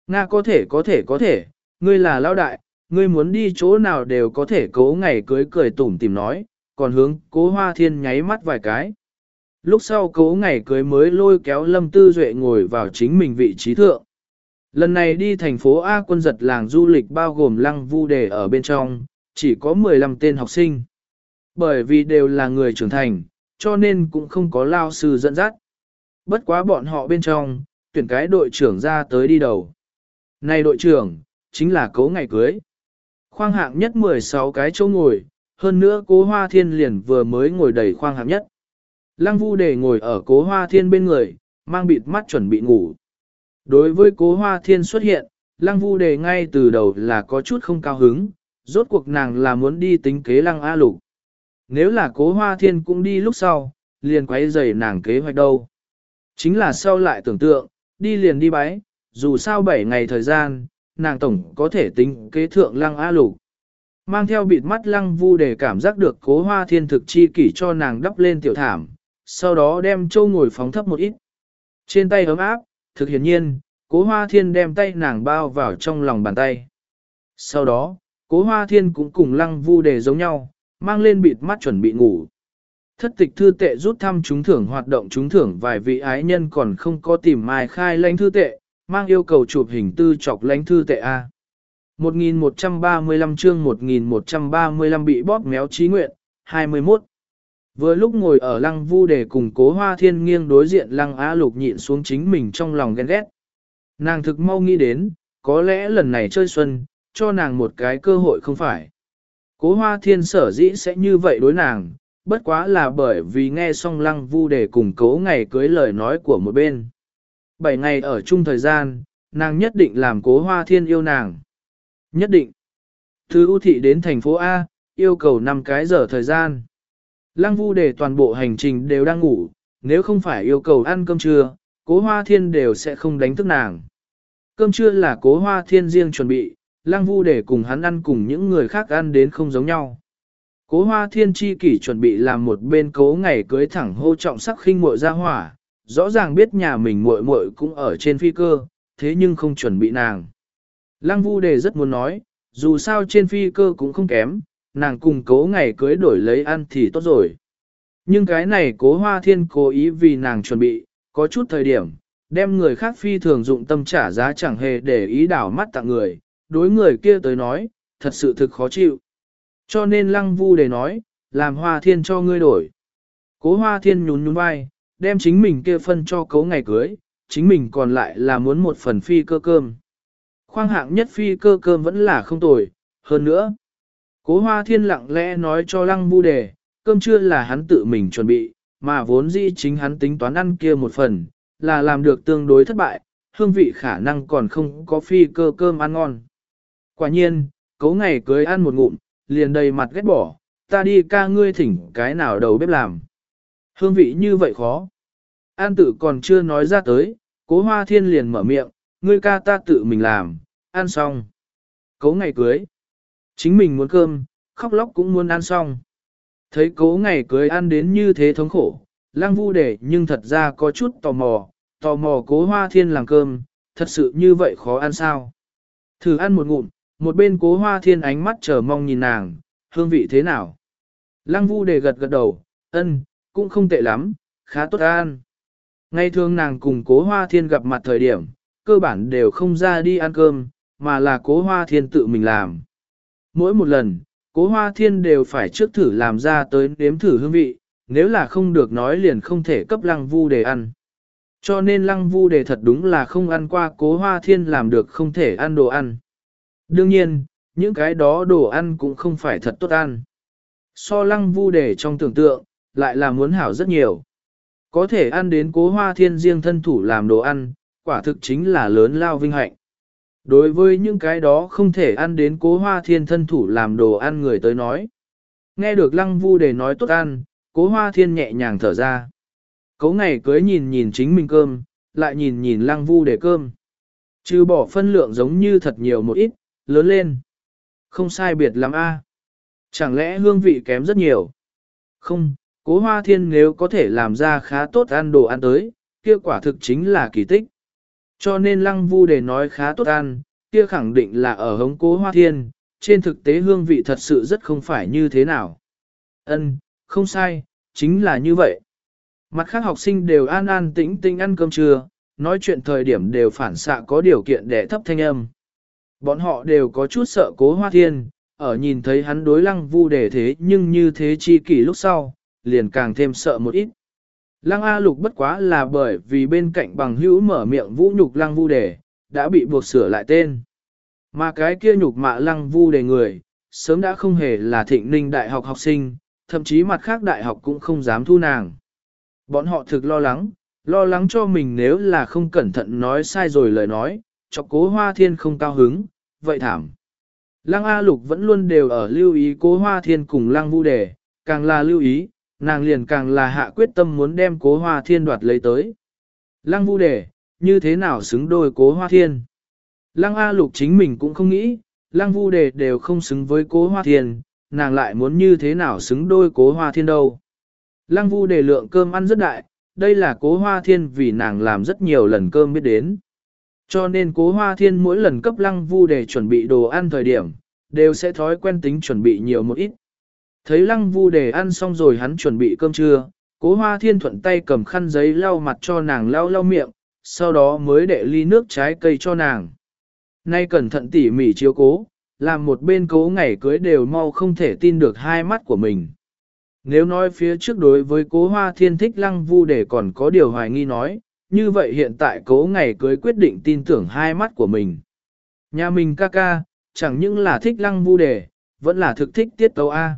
Nga có thể có thể có thể, ngươi là lão đại, ngươi muốn đi chỗ nào đều có thể. Cố ngày cưới cười tủm tìm nói, còn hướng cố hoa thiên nháy mắt vài cái. Lúc sau cố ngày cưới mới lôi kéo Lâm Tư Duệ ngồi vào chính mình vị trí thượng. Lần này đi thành phố A quân giật làng du lịch bao gồm Lăng Vu Đề ở bên trong, chỉ có mười lăm tên học sinh. Bởi vì đều là người trưởng thành, cho nên cũng không có lao sư dẫn dắt. Bất quá bọn họ bên trong, tuyển cái đội trưởng ra tới đi đầu. Này đội trưởng, chính là cố ngày cưới. Khoang hạng nhất mười sáu cái chỗ ngồi, hơn nữa cố hoa thiên liền vừa mới ngồi đầy khoang hạng nhất. Lăng Vu Đề ngồi ở cố hoa thiên bên người, mang bịt mắt chuẩn bị ngủ. Đối với cố hoa thiên xuất hiện, Lăng Vu Đề ngay từ đầu là có chút không cao hứng, rốt cuộc nàng là muốn đi tính kế Lăng A Lục. Nếu là cố hoa thiên cũng đi lúc sau, liền quấy rầy nàng kế hoạch đâu. Chính là sau lại tưởng tượng, đi liền đi bái, dù sao bảy ngày thời gian, nàng tổng có thể tính kế thượng Lăng A Lục. Mang theo bịt mắt Lăng Vu Đề cảm giác được cố hoa thiên thực chi kỷ cho nàng đắp lên tiểu thảm, sau đó đem châu ngồi phóng thấp một ít. Trên tay ấm áp, thực hiển nhiên, cố hoa thiên đem tay nàng bao vào trong lòng bàn tay. Sau đó, cố hoa thiên cũng cùng Lăng Vu Đề giống nhau, mang lên bịt mắt chuẩn bị ngủ. Thất tịch thư tệ rút thăm trúng thưởng hoạt động trúng thưởng vài vị ái nhân còn không có tìm mai khai lãnh thư tệ, mang yêu cầu chụp hình tư chọc lãnh thư tệ A. một nghìn một trăm ba mươi lăm chương một nghìn một trăm ba mươi lăm bị bóp méo trí nguyện, hai mươi mốt. Vừa lúc ngồi ở Lăng Vu Đề cùng cố hoa thiên nghiêng đối diện Lăng Á Lục nhịn xuống chính mình trong lòng ghen ghét. Nàng thực mau nghĩ đến, có lẽ lần này chơi xuân, cho nàng một cái cơ hội không phải. Cố hoa thiên sở dĩ sẽ như vậy đối nàng, bất quá là bởi vì nghe xong Lăng Vu Đề cùng cố ngày cưới lời nói của một bên. Bảy ngày ở chung thời gian, nàng nhất định làm cố hoa thiên yêu nàng. Nhất định. Từ ưu thị đến thành phố A, yêu cầu năm cái giờ thời gian. Lăng Vu Đề toàn bộ hành trình đều đang ngủ, nếu không phải yêu cầu ăn cơm trưa, cố hoa thiên đều sẽ không đánh thức nàng. Cơm trưa là cố hoa thiên riêng chuẩn bị, Lăng Vu Đề cùng hắn ăn cùng những người khác ăn đến không giống nhau. Cố hoa thiên chi kỷ chuẩn bị làm một bên cố ngày cưới thẳng hô trọng sắc khinh muội ra hỏa, rõ ràng biết nhà mình muội muội cũng ở trên phi cơ, thế nhưng không chuẩn bị nàng. Lăng Vu Đề rất muốn nói, dù sao trên phi cơ cũng không kém, nàng cùng cố ngày cưới đổi lấy ăn thì tốt rồi. Nhưng cái này cố hoa thiên cố ý vì nàng chuẩn bị, có chút thời điểm, đem người khác phi thường dụng tâm trả giá chẳng hề để ý đảo mắt tặng người, đối người kia tới nói, thật sự thực khó chịu. Cho nên Lăng Vu Đề nói, làm hoa thiên cho ngươi đổi. Cố hoa thiên nhún nhún vai, đem chính mình kia phân cho cố ngày cưới, chính mình còn lại là muốn một phần phi cơ cơm. Khoang hạng nhất phi cơ cơm vẫn là không tồi, hơn nữa. Cố hoa thiên lặng lẽ nói cho Lăng Vu Đề, cơm trưa là hắn tự mình chuẩn bị, mà vốn dĩ chính hắn tính toán ăn kia một phần, là làm được tương đối thất bại, hương vị khả năng còn không có phi cơ cơm ăn ngon. Quả nhiên, cố ngày cưới ăn một ngụm, liền đầy mặt ghét bỏ, ta đi ca ngươi thỉnh cái nào đầu bếp làm. Hương vị như vậy khó. An tự còn chưa nói ra tới, cố hoa thiên liền mở miệng, ngươi ca ta tự mình làm, ăn xong. Cố ngày cưới. Chính mình muốn cơm, khóc lóc cũng muốn ăn xong. Thấy cố ngày cưới ăn đến như thế thống khổ, Lăng Vu Đề nhưng thật ra có chút tò mò, tò mò cố hoa thiên làm cơm, thật sự như vậy khó ăn sao. Thử ăn một ngụm, một bên cố hoa thiên ánh mắt chờ mong nhìn nàng, hương vị thế nào. Lăng Vu Đề gật gật đầu, ân, cũng không tệ lắm, khá tốt ăn. Ngày thường nàng cùng cố hoa thiên gặp mặt thời điểm, cơ bản đều không ra đi ăn cơm, mà là cố hoa thiên tự mình làm. Mỗi một lần, cố hoa thiên đều phải trước thử làm ra tới nếm thử hương vị, nếu là không được nói liền không thể cấp Lăng Vu Đề ăn. Cho nên Lăng Vu Đề thật đúng là không ăn qua cố hoa thiên làm được không thể ăn đồ ăn. Đương nhiên, những cái đó đồ ăn cũng không phải thật tốt ăn. So Lăng Vu Đề trong tưởng tượng, lại là muốn hảo rất nhiều. Có thể ăn đến cố hoa thiên riêng thân thủ làm đồ ăn, quả thực chính là lớn lao vinh hạnh. Đối với những cái đó không thể ăn đến cố hoa thiên thân thủ làm đồ ăn người tới nói. Nghe được Lăng Vu Đề nói tốt ăn, cố hoa thiên nhẹ nhàng thở ra. Cố ngày cưới nhìn nhìn chính mình cơm, lại nhìn nhìn Lăng Vu Đề cơm. Trừ bỏ phân lượng giống như thật nhiều một ít, lớn lên. Không sai biệt lắm a. Chẳng lẽ hương vị kém rất nhiều? Không, cố hoa thiên nếu có thể làm ra khá tốt ăn đồ ăn tới, kia quả thực chính là kỳ tích. Cho nên lăng vu để nói khá tốt ăn, kia khẳng định là ở hống Cố Hoa Thiên, trên thực tế hương vị thật sự rất không phải như thế nào. Ân, không sai, chính là như vậy. Mặt khác học sinh đều an an tĩnh tĩnh ăn cơm trưa, nói chuyện thời điểm đều phản xạ có điều kiện để thấp thanh âm. Bọn họ đều có chút sợ Cố Hoa Thiên, ở nhìn thấy hắn đối lăng vu để thế nhưng như thế chi kỷ lúc sau, liền càng thêm sợ một ít. Lăng A Lục bất quá là bởi vì bên cạnh bằng hữu mở miệng vũ nhục lăng vu đề, đã bị buộc sửa lại tên. Mà cái kia nhục mạ lăng vu đề người, sớm đã không hề là Thịnh Ninh đại học học sinh, thậm chí mặt khác đại học cũng không dám thu nàng. Bọn họ thực lo lắng, lo lắng cho mình nếu là không cẩn thận nói sai rồi lời nói, cho Cố Hoa Thiên không cao hứng, vậy thảm. Lăng A Lục vẫn luôn đều ở lưu ý Cố Hoa Thiên cùng lăng vu đề, càng là lưu ý, nàng liền càng là hạ quyết tâm muốn đem Cố Hoa Thiên đoạt lấy tới. Lăng vu đề, như thế nào xứng đôi Cố Hoa Thiên? Lăng A Lục chính mình cũng không nghĩ, lăng vu đề đều không xứng với Cố Hoa Thiên, nàng lại muốn như thế nào xứng đôi Cố Hoa Thiên đâu. Lăng vu đề lượng cơm ăn rất đại, đây là Cố Hoa Thiên vì nàng làm rất nhiều lần cơm biết đến. Cho nên Cố Hoa Thiên mỗi lần cấp lăng vu đề chuẩn bị đồ ăn thời điểm, đều sẽ thói quen tính chuẩn bị nhiều một ít. Thấy lăng vu đề ăn xong rồi hắn chuẩn bị cơm trưa, Cố Hoa Thiên thuận tay cầm khăn giấy lau mặt cho nàng lau lau miệng, sau đó mới đệ ly nước trái cây cho nàng. Nay cẩn thận tỉ mỉ chiếu cố, làm một bên Cố ngày cưới đều mau không thể tin được hai mắt của mình. Nếu nói phía trước đối với Cố Hoa Thiên thích lăng vu đề còn có điều hoài nghi nói, như vậy hiện tại Cố ngày cưới quyết định tin tưởng hai mắt của mình. Nhà mình ca ca, chẳng những là thích lăng vu đề, vẫn là thực thích tiết tấu A.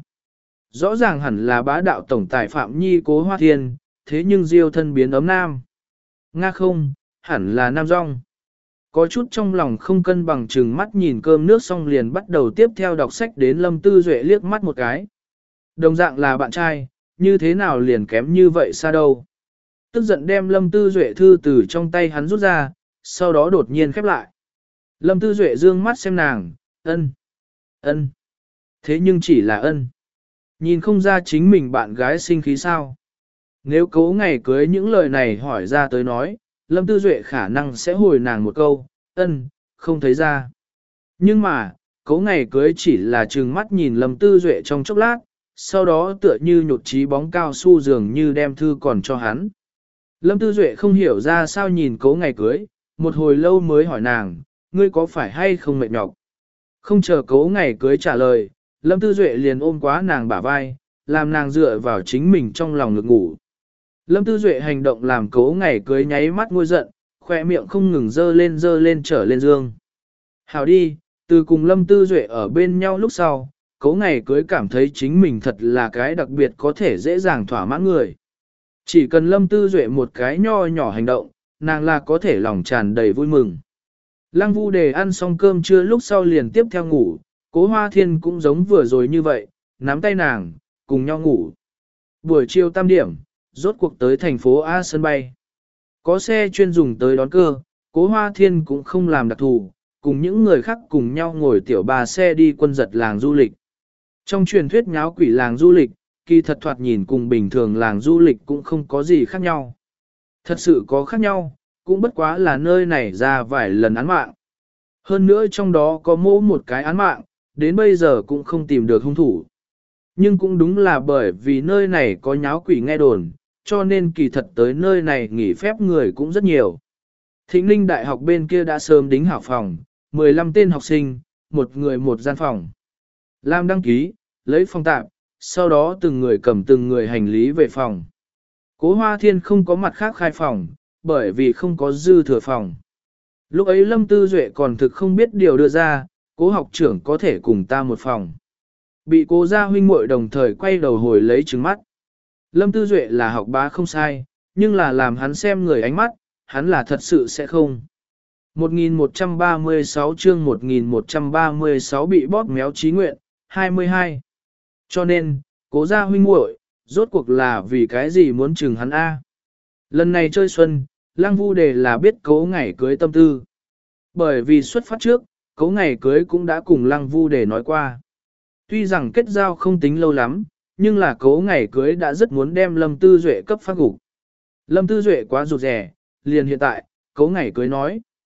Rõ ràng hẳn là bá đạo tổng tài Phạm Nhi Cố Hoa Thiên, thế nhưng diêu thân biến ấm nam. Nga không, hẳn là nam rong. Có chút trong lòng không cân bằng chừng mắt nhìn cơm nước xong liền bắt đầu tiếp theo đọc sách đến Lâm Tư Duệ liếc mắt một cái. Đồng dạng là bạn trai, như thế nào liền kém như vậy xa đâu. Tức giận đem Lâm Tư Duệ thư từ trong tay hắn rút ra, sau đó đột nhiên khép lại. Lâm Tư Duệ dương mắt xem nàng, ân, ân. Thế nhưng chỉ là ân. Nhìn không ra chính mình bạn gái sinh khí sao. Nếu Cố ngày cưới những lời này hỏi ra tới nói, Lâm Tư Duệ khả năng sẽ hồi nàng một câu, ân, không thấy ra. Nhưng mà, Cố ngày cưới chỉ là trừng mắt nhìn Lâm Tư Duệ trong chốc lát, sau đó tựa như nhột trí bóng cao su dường như đem thư còn cho hắn. Lâm Tư Duệ không hiểu ra sao nhìn Cố ngày cưới, một hồi lâu mới hỏi nàng, ngươi có phải hay không mệt nhọc? Không chờ Cố ngày cưới trả lời, Lâm Tư Duệ liền ôm quá nàng bả vai, làm nàng dựa vào chính mình trong lòng ngực ngủ. Lâm Tư Duệ hành động làm Cố ngày cưới nháy mắt ngôi giận, khoe miệng không ngừng dơ lên dơ lên trở lên dương. Hảo đi, từ cùng Lâm Tư Duệ ở bên nhau lúc sau, Cố ngày cưới cảm thấy chính mình thật là cái đặc biệt có thể dễ dàng thỏa mãn người. Chỉ cần Lâm Tư Duệ một cái nho nhỏ hành động, nàng là có thể lòng tràn đầy vui mừng. Lăng vu đề ăn xong cơm trưa lúc sau liền tiếp theo ngủ, Cố Hoa Thiên cũng giống vừa rồi như vậy, nắm tay nàng, cùng nhau ngủ. Buổi chiều tam điểm, rốt cuộc tới thành phố A sân bay. Có xe chuyên dùng tới đón cơ, Cố Hoa Thiên cũng không làm đặc thù, cùng những người khác cùng nhau ngồi tiểu bà xe đi quân giật làng du lịch. Trong truyền thuyết nháo quỷ làng du lịch, kỳ thật thoạt nhìn cùng bình thường làng du lịch cũng không có gì khác nhau. Thật sự có khác nhau, cũng bất quá là nơi này ra vài lần án mạng. Hơn nữa trong đó có mỗi một cái án mạng, đến bây giờ cũng không tìm được hung thủ. Nhưng cũng đúng là bởi vì nơi này có nháo quỷ nghe đồn, cho nên kỳ thật tới nơi này nghỉ phép người cũng rất nhiều. Thịnh Ninh Đại học bên kia đã sớm đính hảo phòng, mười lăm tên học sinh, một người một gian phòng. Làm đăng ký, lấy phòng tạm, sau đó từng người cầm từng người hành lý về phòng. Cố Hoa Thiên không có mặt khác khai phòng, bởi vì không có dư thừa phòng. Lúc ấy Lâm Tư Duệ còn thực không biết điều đưa ra, Cố học trưởng có thể cùng ta một phòng. Bị Cố gia huynh muội đồng thời quay đầu hồi lấy trứng mắt. Lâm Tư Duệ là học bá không sai, nhưng là làm hắn xem người ánh mắt, hắn là thật sự sẽ không. một nghìn một trăm ba mươi sáu chương một nghìn một trăm ba mươi sáu bị bóp méo trí nguyện, hai mươi hai. Cho nên, Cố gia huynh muội, rốt cuộc là vì cái gì muốn chừng hắn A. Lần này chơi xuân, Lăng Vu Đề là biết Cố ngày cưới tâm tư. Bởi vì xuất phát trước, Cố ngày cưới cũng đã cùng Lăng Vu Đề nói qua. Tuy rằng kết giao không tính lâu lắm, nhưng là Cố ngày cưới đã rất muốn đem Lâm Tư Duệ cấp phát gục. Lâm Tư Duệ quá rụt rẻ, liền hiện tại, Cố ngày cưới nói.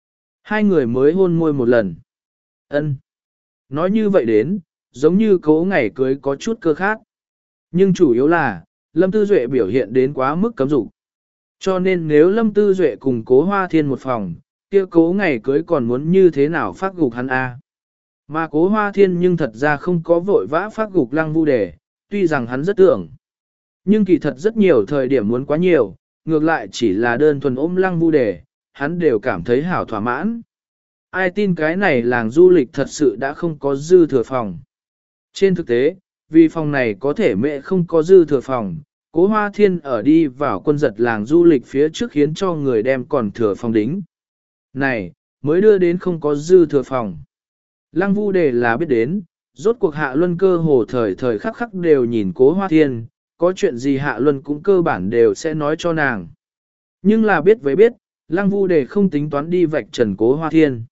Hai người mới hôn môi một lần. Ân. Nói như vậy đến, giống như cố ngày cưới có chút cơ khác. Nhưng chủ yếu là, Lâm Tư Duệ biểu hiện đến quá mức cấm dục. Cho nên nếu Lâm Tư Duệ cùng cố Hoa Thiên một phòng, kia cố ngày cưới còn muốn như thế nào phát gục hắn a? Mà cố Hoa Thiên nhưng thật ra không có vội vã phát gục Lăng Vu Đề, tuy rằng hắn rất tưởng. Nhưng kỳ thật rất nhiều thời điểm muốn quá nhiều, ngược lại chỉ là đơn thuần ôm Lăng Vu Đề, hắn đều cảm thấy hảo thỏa mãn. Ai tin cái này làng du lịch thật sự đã không có dư thừa phòng. Trên thực tế, vì phòng này có thể mẹ không có dư thừa phòng, cố Hoa Thiên ở đi vào quân giật làng du lịch phía trước khiến cho người đem còn thừa phòng đính. Này, mới đưa đến không có dư thừa phòng. Lăng Vu Đề là biết đến, rốt cuộc Hạ Luân cơ hồ thời thời khắc khắc đều nhìn cố Hoa Thiên, có chuyện gì Hạ Luân cũng cơ bản đều sẽ nói cho nàng. Nhưng là biết với biết, Lăng Vu Đề không tính toán đi vạch trần cố Hoa Thiên.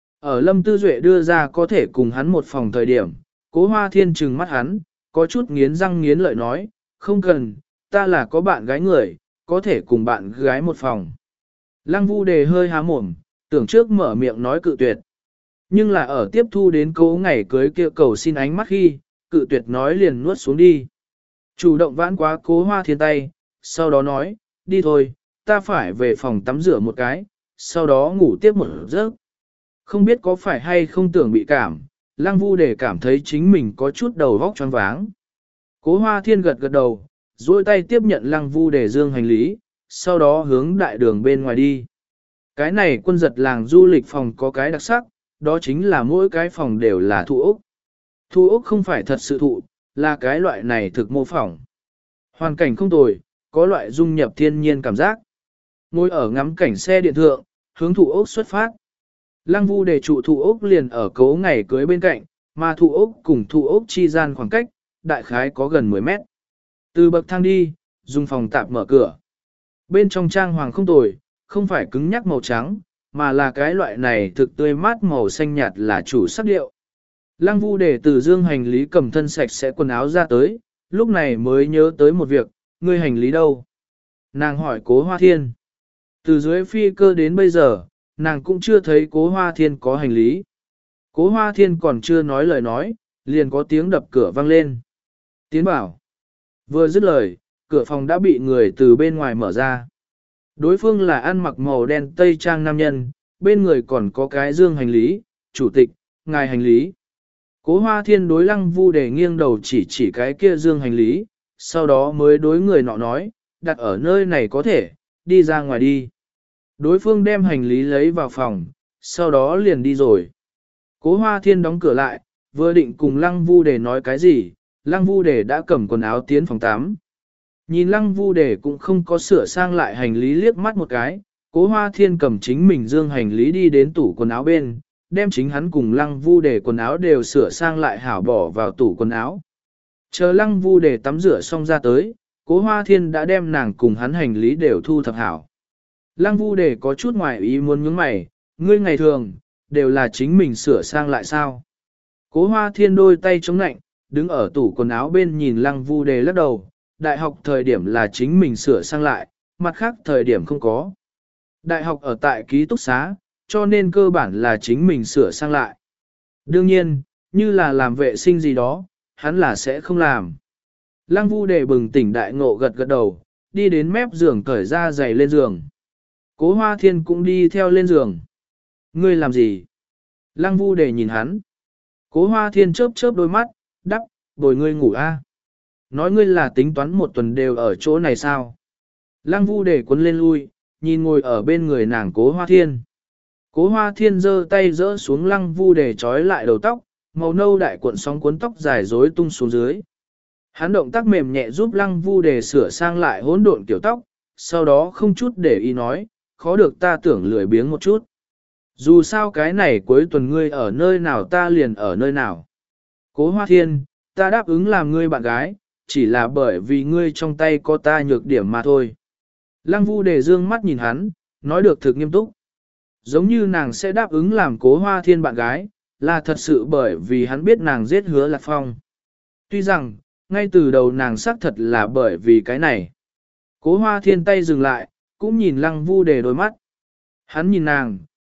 Ở Lâm Tư Duệ đưa ra có thể cùng hắn một phòng thời điểm, cố Hoa Thiên trừng mắt hắn, có chút nghiến răng nghiến lợi nói, không cần, ta là có bạn gái người, có thể cùng bạn gái một phòng. Lăng Vu Đề hơi há mồm, tưởng trước mở miệng nói cự tuyệt. Nhưng là ở tiếp thu đến cố ngày cưới kia cầu xin ánh mắt khi, cự tuyệt nói liền nuốt xuống đi. Chủ động vãn quá cố Hoa Thiên tay, sau đó nói, đi thôi, ta phải về phòng tắm rửa một cái, sau đó ngủ tiếp một giấc. Không biết có phải hay không tưởng bị cảm, Lăng Vu Đề cảm thấy chính mình có chút đầu vóc choáng váng. Cố Hoa Thiên gật gật đầu, duỗi tay tiếp nhận Lăng Vu Đề dương hành lý, sau đó hướng đại đường bên ngoài đi. Cái này quân giật làng du lịch phòng có cái đặc sắc, đó chính là mỗi cái phòng đều là thụ ốc. Thụ ốc không phải thật sự thụ, là cái loại này thực mô phỏng. Hoàn cảnh không tồi, có loại dung nhập thiên nhiên cảm giác. Ngồi ở ngắm cảnh xe điện thượng, hướng thụ ốc xuất phát. Lăng Vu Đề trụ thụ ốc liền ở cố ngày cưới bên cạnh, mà thụ ốc cùng thụ ốc chi gian khoảng cách, đại khái có gần mười mét. Từ bậc thang đi, dùng phòng tạp mở cửa. Bên trong trang hoàng không tồi, không phải cứng nhắc màu trắng, mà là cái loại này thực tươi mát màu xanh nhạt là chủ sắc điệu. Lăng Vu Đề từ dương hành lý cầm thân sạch sẽ quần áo ra tới, lúc này mới nhớ tới một việc, ngươi hành lý đâu? Nàng hỏi cố Hoa Thiên. Từ dưới phi cơ đến bây giờ, nàng cũng chưa thấy cố Hoa Thiên có hành lý. Cố Hoa Thiên còn chưa nói lời nói, liền có tiếng đập cửa vang lên. Tiến bảo. Vừa dứt lời, cửa phòng đã bị người từ bên ngoài mở ra. Đối phương là ăn mặc màu đen tây trang nam nhân, bên người còn có cái dương hành lý, chủ tịch, ngài hành lý. Cố Hoa Thiên đối Lăng Vu Đề nghiêng đầu chỉ chỉ cái kia dương hành lý, sau đó mới đối người nọ nói, đặt ở nơi này có thể, đi ra ngoài đi. Đối phương đem hành lý lấy vào phòng, sau đó liền đi rồi. Cố Hoa Thiên đóng cửa lại, vừa định cùng Lăng Vu Đề nói cái gì, Lăng Vu Đề đã cầm quần áo tiến phòng tắm. Nhìn Lăng Vu Đề cũng không có sửa sang lại hành lý liếc mắt một cái, Cố Hoa Thiên cầm chính mình dương hành lý đi đến tủ quần áo bên, đem chính hắn cùng Lăng Vu Đề quần áo đều sửa sang lại hảo bỏ vào tủ quần áo. Chờ Lăng Vu Đề tắm rửa xong ra tới, Cố Hoa Thiên đã đem nàng cùng hắn hành lý đều thu thập hảo. Lăng Vu Đề có chút ngoài ý muốn nhướng mày, ngươi ngày thường, đều là chính mình sửa sang lại sao. Cố Hoa Thiên đôi tay chống nạnh, đứng ở tủ quần áo bên nhìn Lăng Vu Đề lắc đầu, đại học thời điểm là chính mình sửa sang lại, mặt khác thời điểm không có. Đại học ở tại ký túc xá, cho nên cơ bản là chính mình sửa sang lại. Đương nhiên, như là làm vệ sinh gì đó, hắn là sẽ không làm. Lăng Vu Đề bừng tỉnh đại ngộ gật gật đầu, đi đến mép giường cởi ra giày lên giường. Cố Hoa Thiên cũng đi theo lên giường. Ngươi làm gì? Lăng Vu Đề nhìn hắn. Cố Hoa Thiên chớp chớp đôi mắt, đắp, bồi ngươi ngủ a. Nói ngươi là tính toán một tuần đều ở chỗ này sao? Lăng Vu Đề cuốn lên lui, nhìn ngồi ở bên người nàng Cố Hoa Thiên. Cố Hoa Thiên giơ tay giơ xuống Lăng Vu Đề trói lại đầu tóc, màu nâu đại cuộn sóng cuốn tóc dài rối tung xuống dưới. Hắn động tác mềm nhẹ giúp Lăng Vu Đề sửa sang lại hỗn độn kiểu tóc, sau đó không chút để ý nói, khó được ta tưởng lười biếng một chút. Dù sao cái này cuối tuần ngươi ở nơi nào ta liền ở nơi nào. Cố Hoa Thiên, ta đáp ứng làm ngươi bạn gái, chỉ là bởi vì ngươi trong tay có ta nhược điểm mà thôi. Lăng Vu Đề dương mắt nhìn hắn, nói được thực nghiêm túc. Giống như nàng sẽ đáp ứng làm Cố Hoa Thiên bạn gái, là thật sự bởi vì hắn biết nàng giết Hứa Lạc Phong. Tuy rằng, ngay từ đầu nàng xác thật là bởi vì cái này. Cố Hoa Thiên tay dừng lại, cũng nhìn Lăng Vu Đề đôi mắt. Hắn nhìn nàng,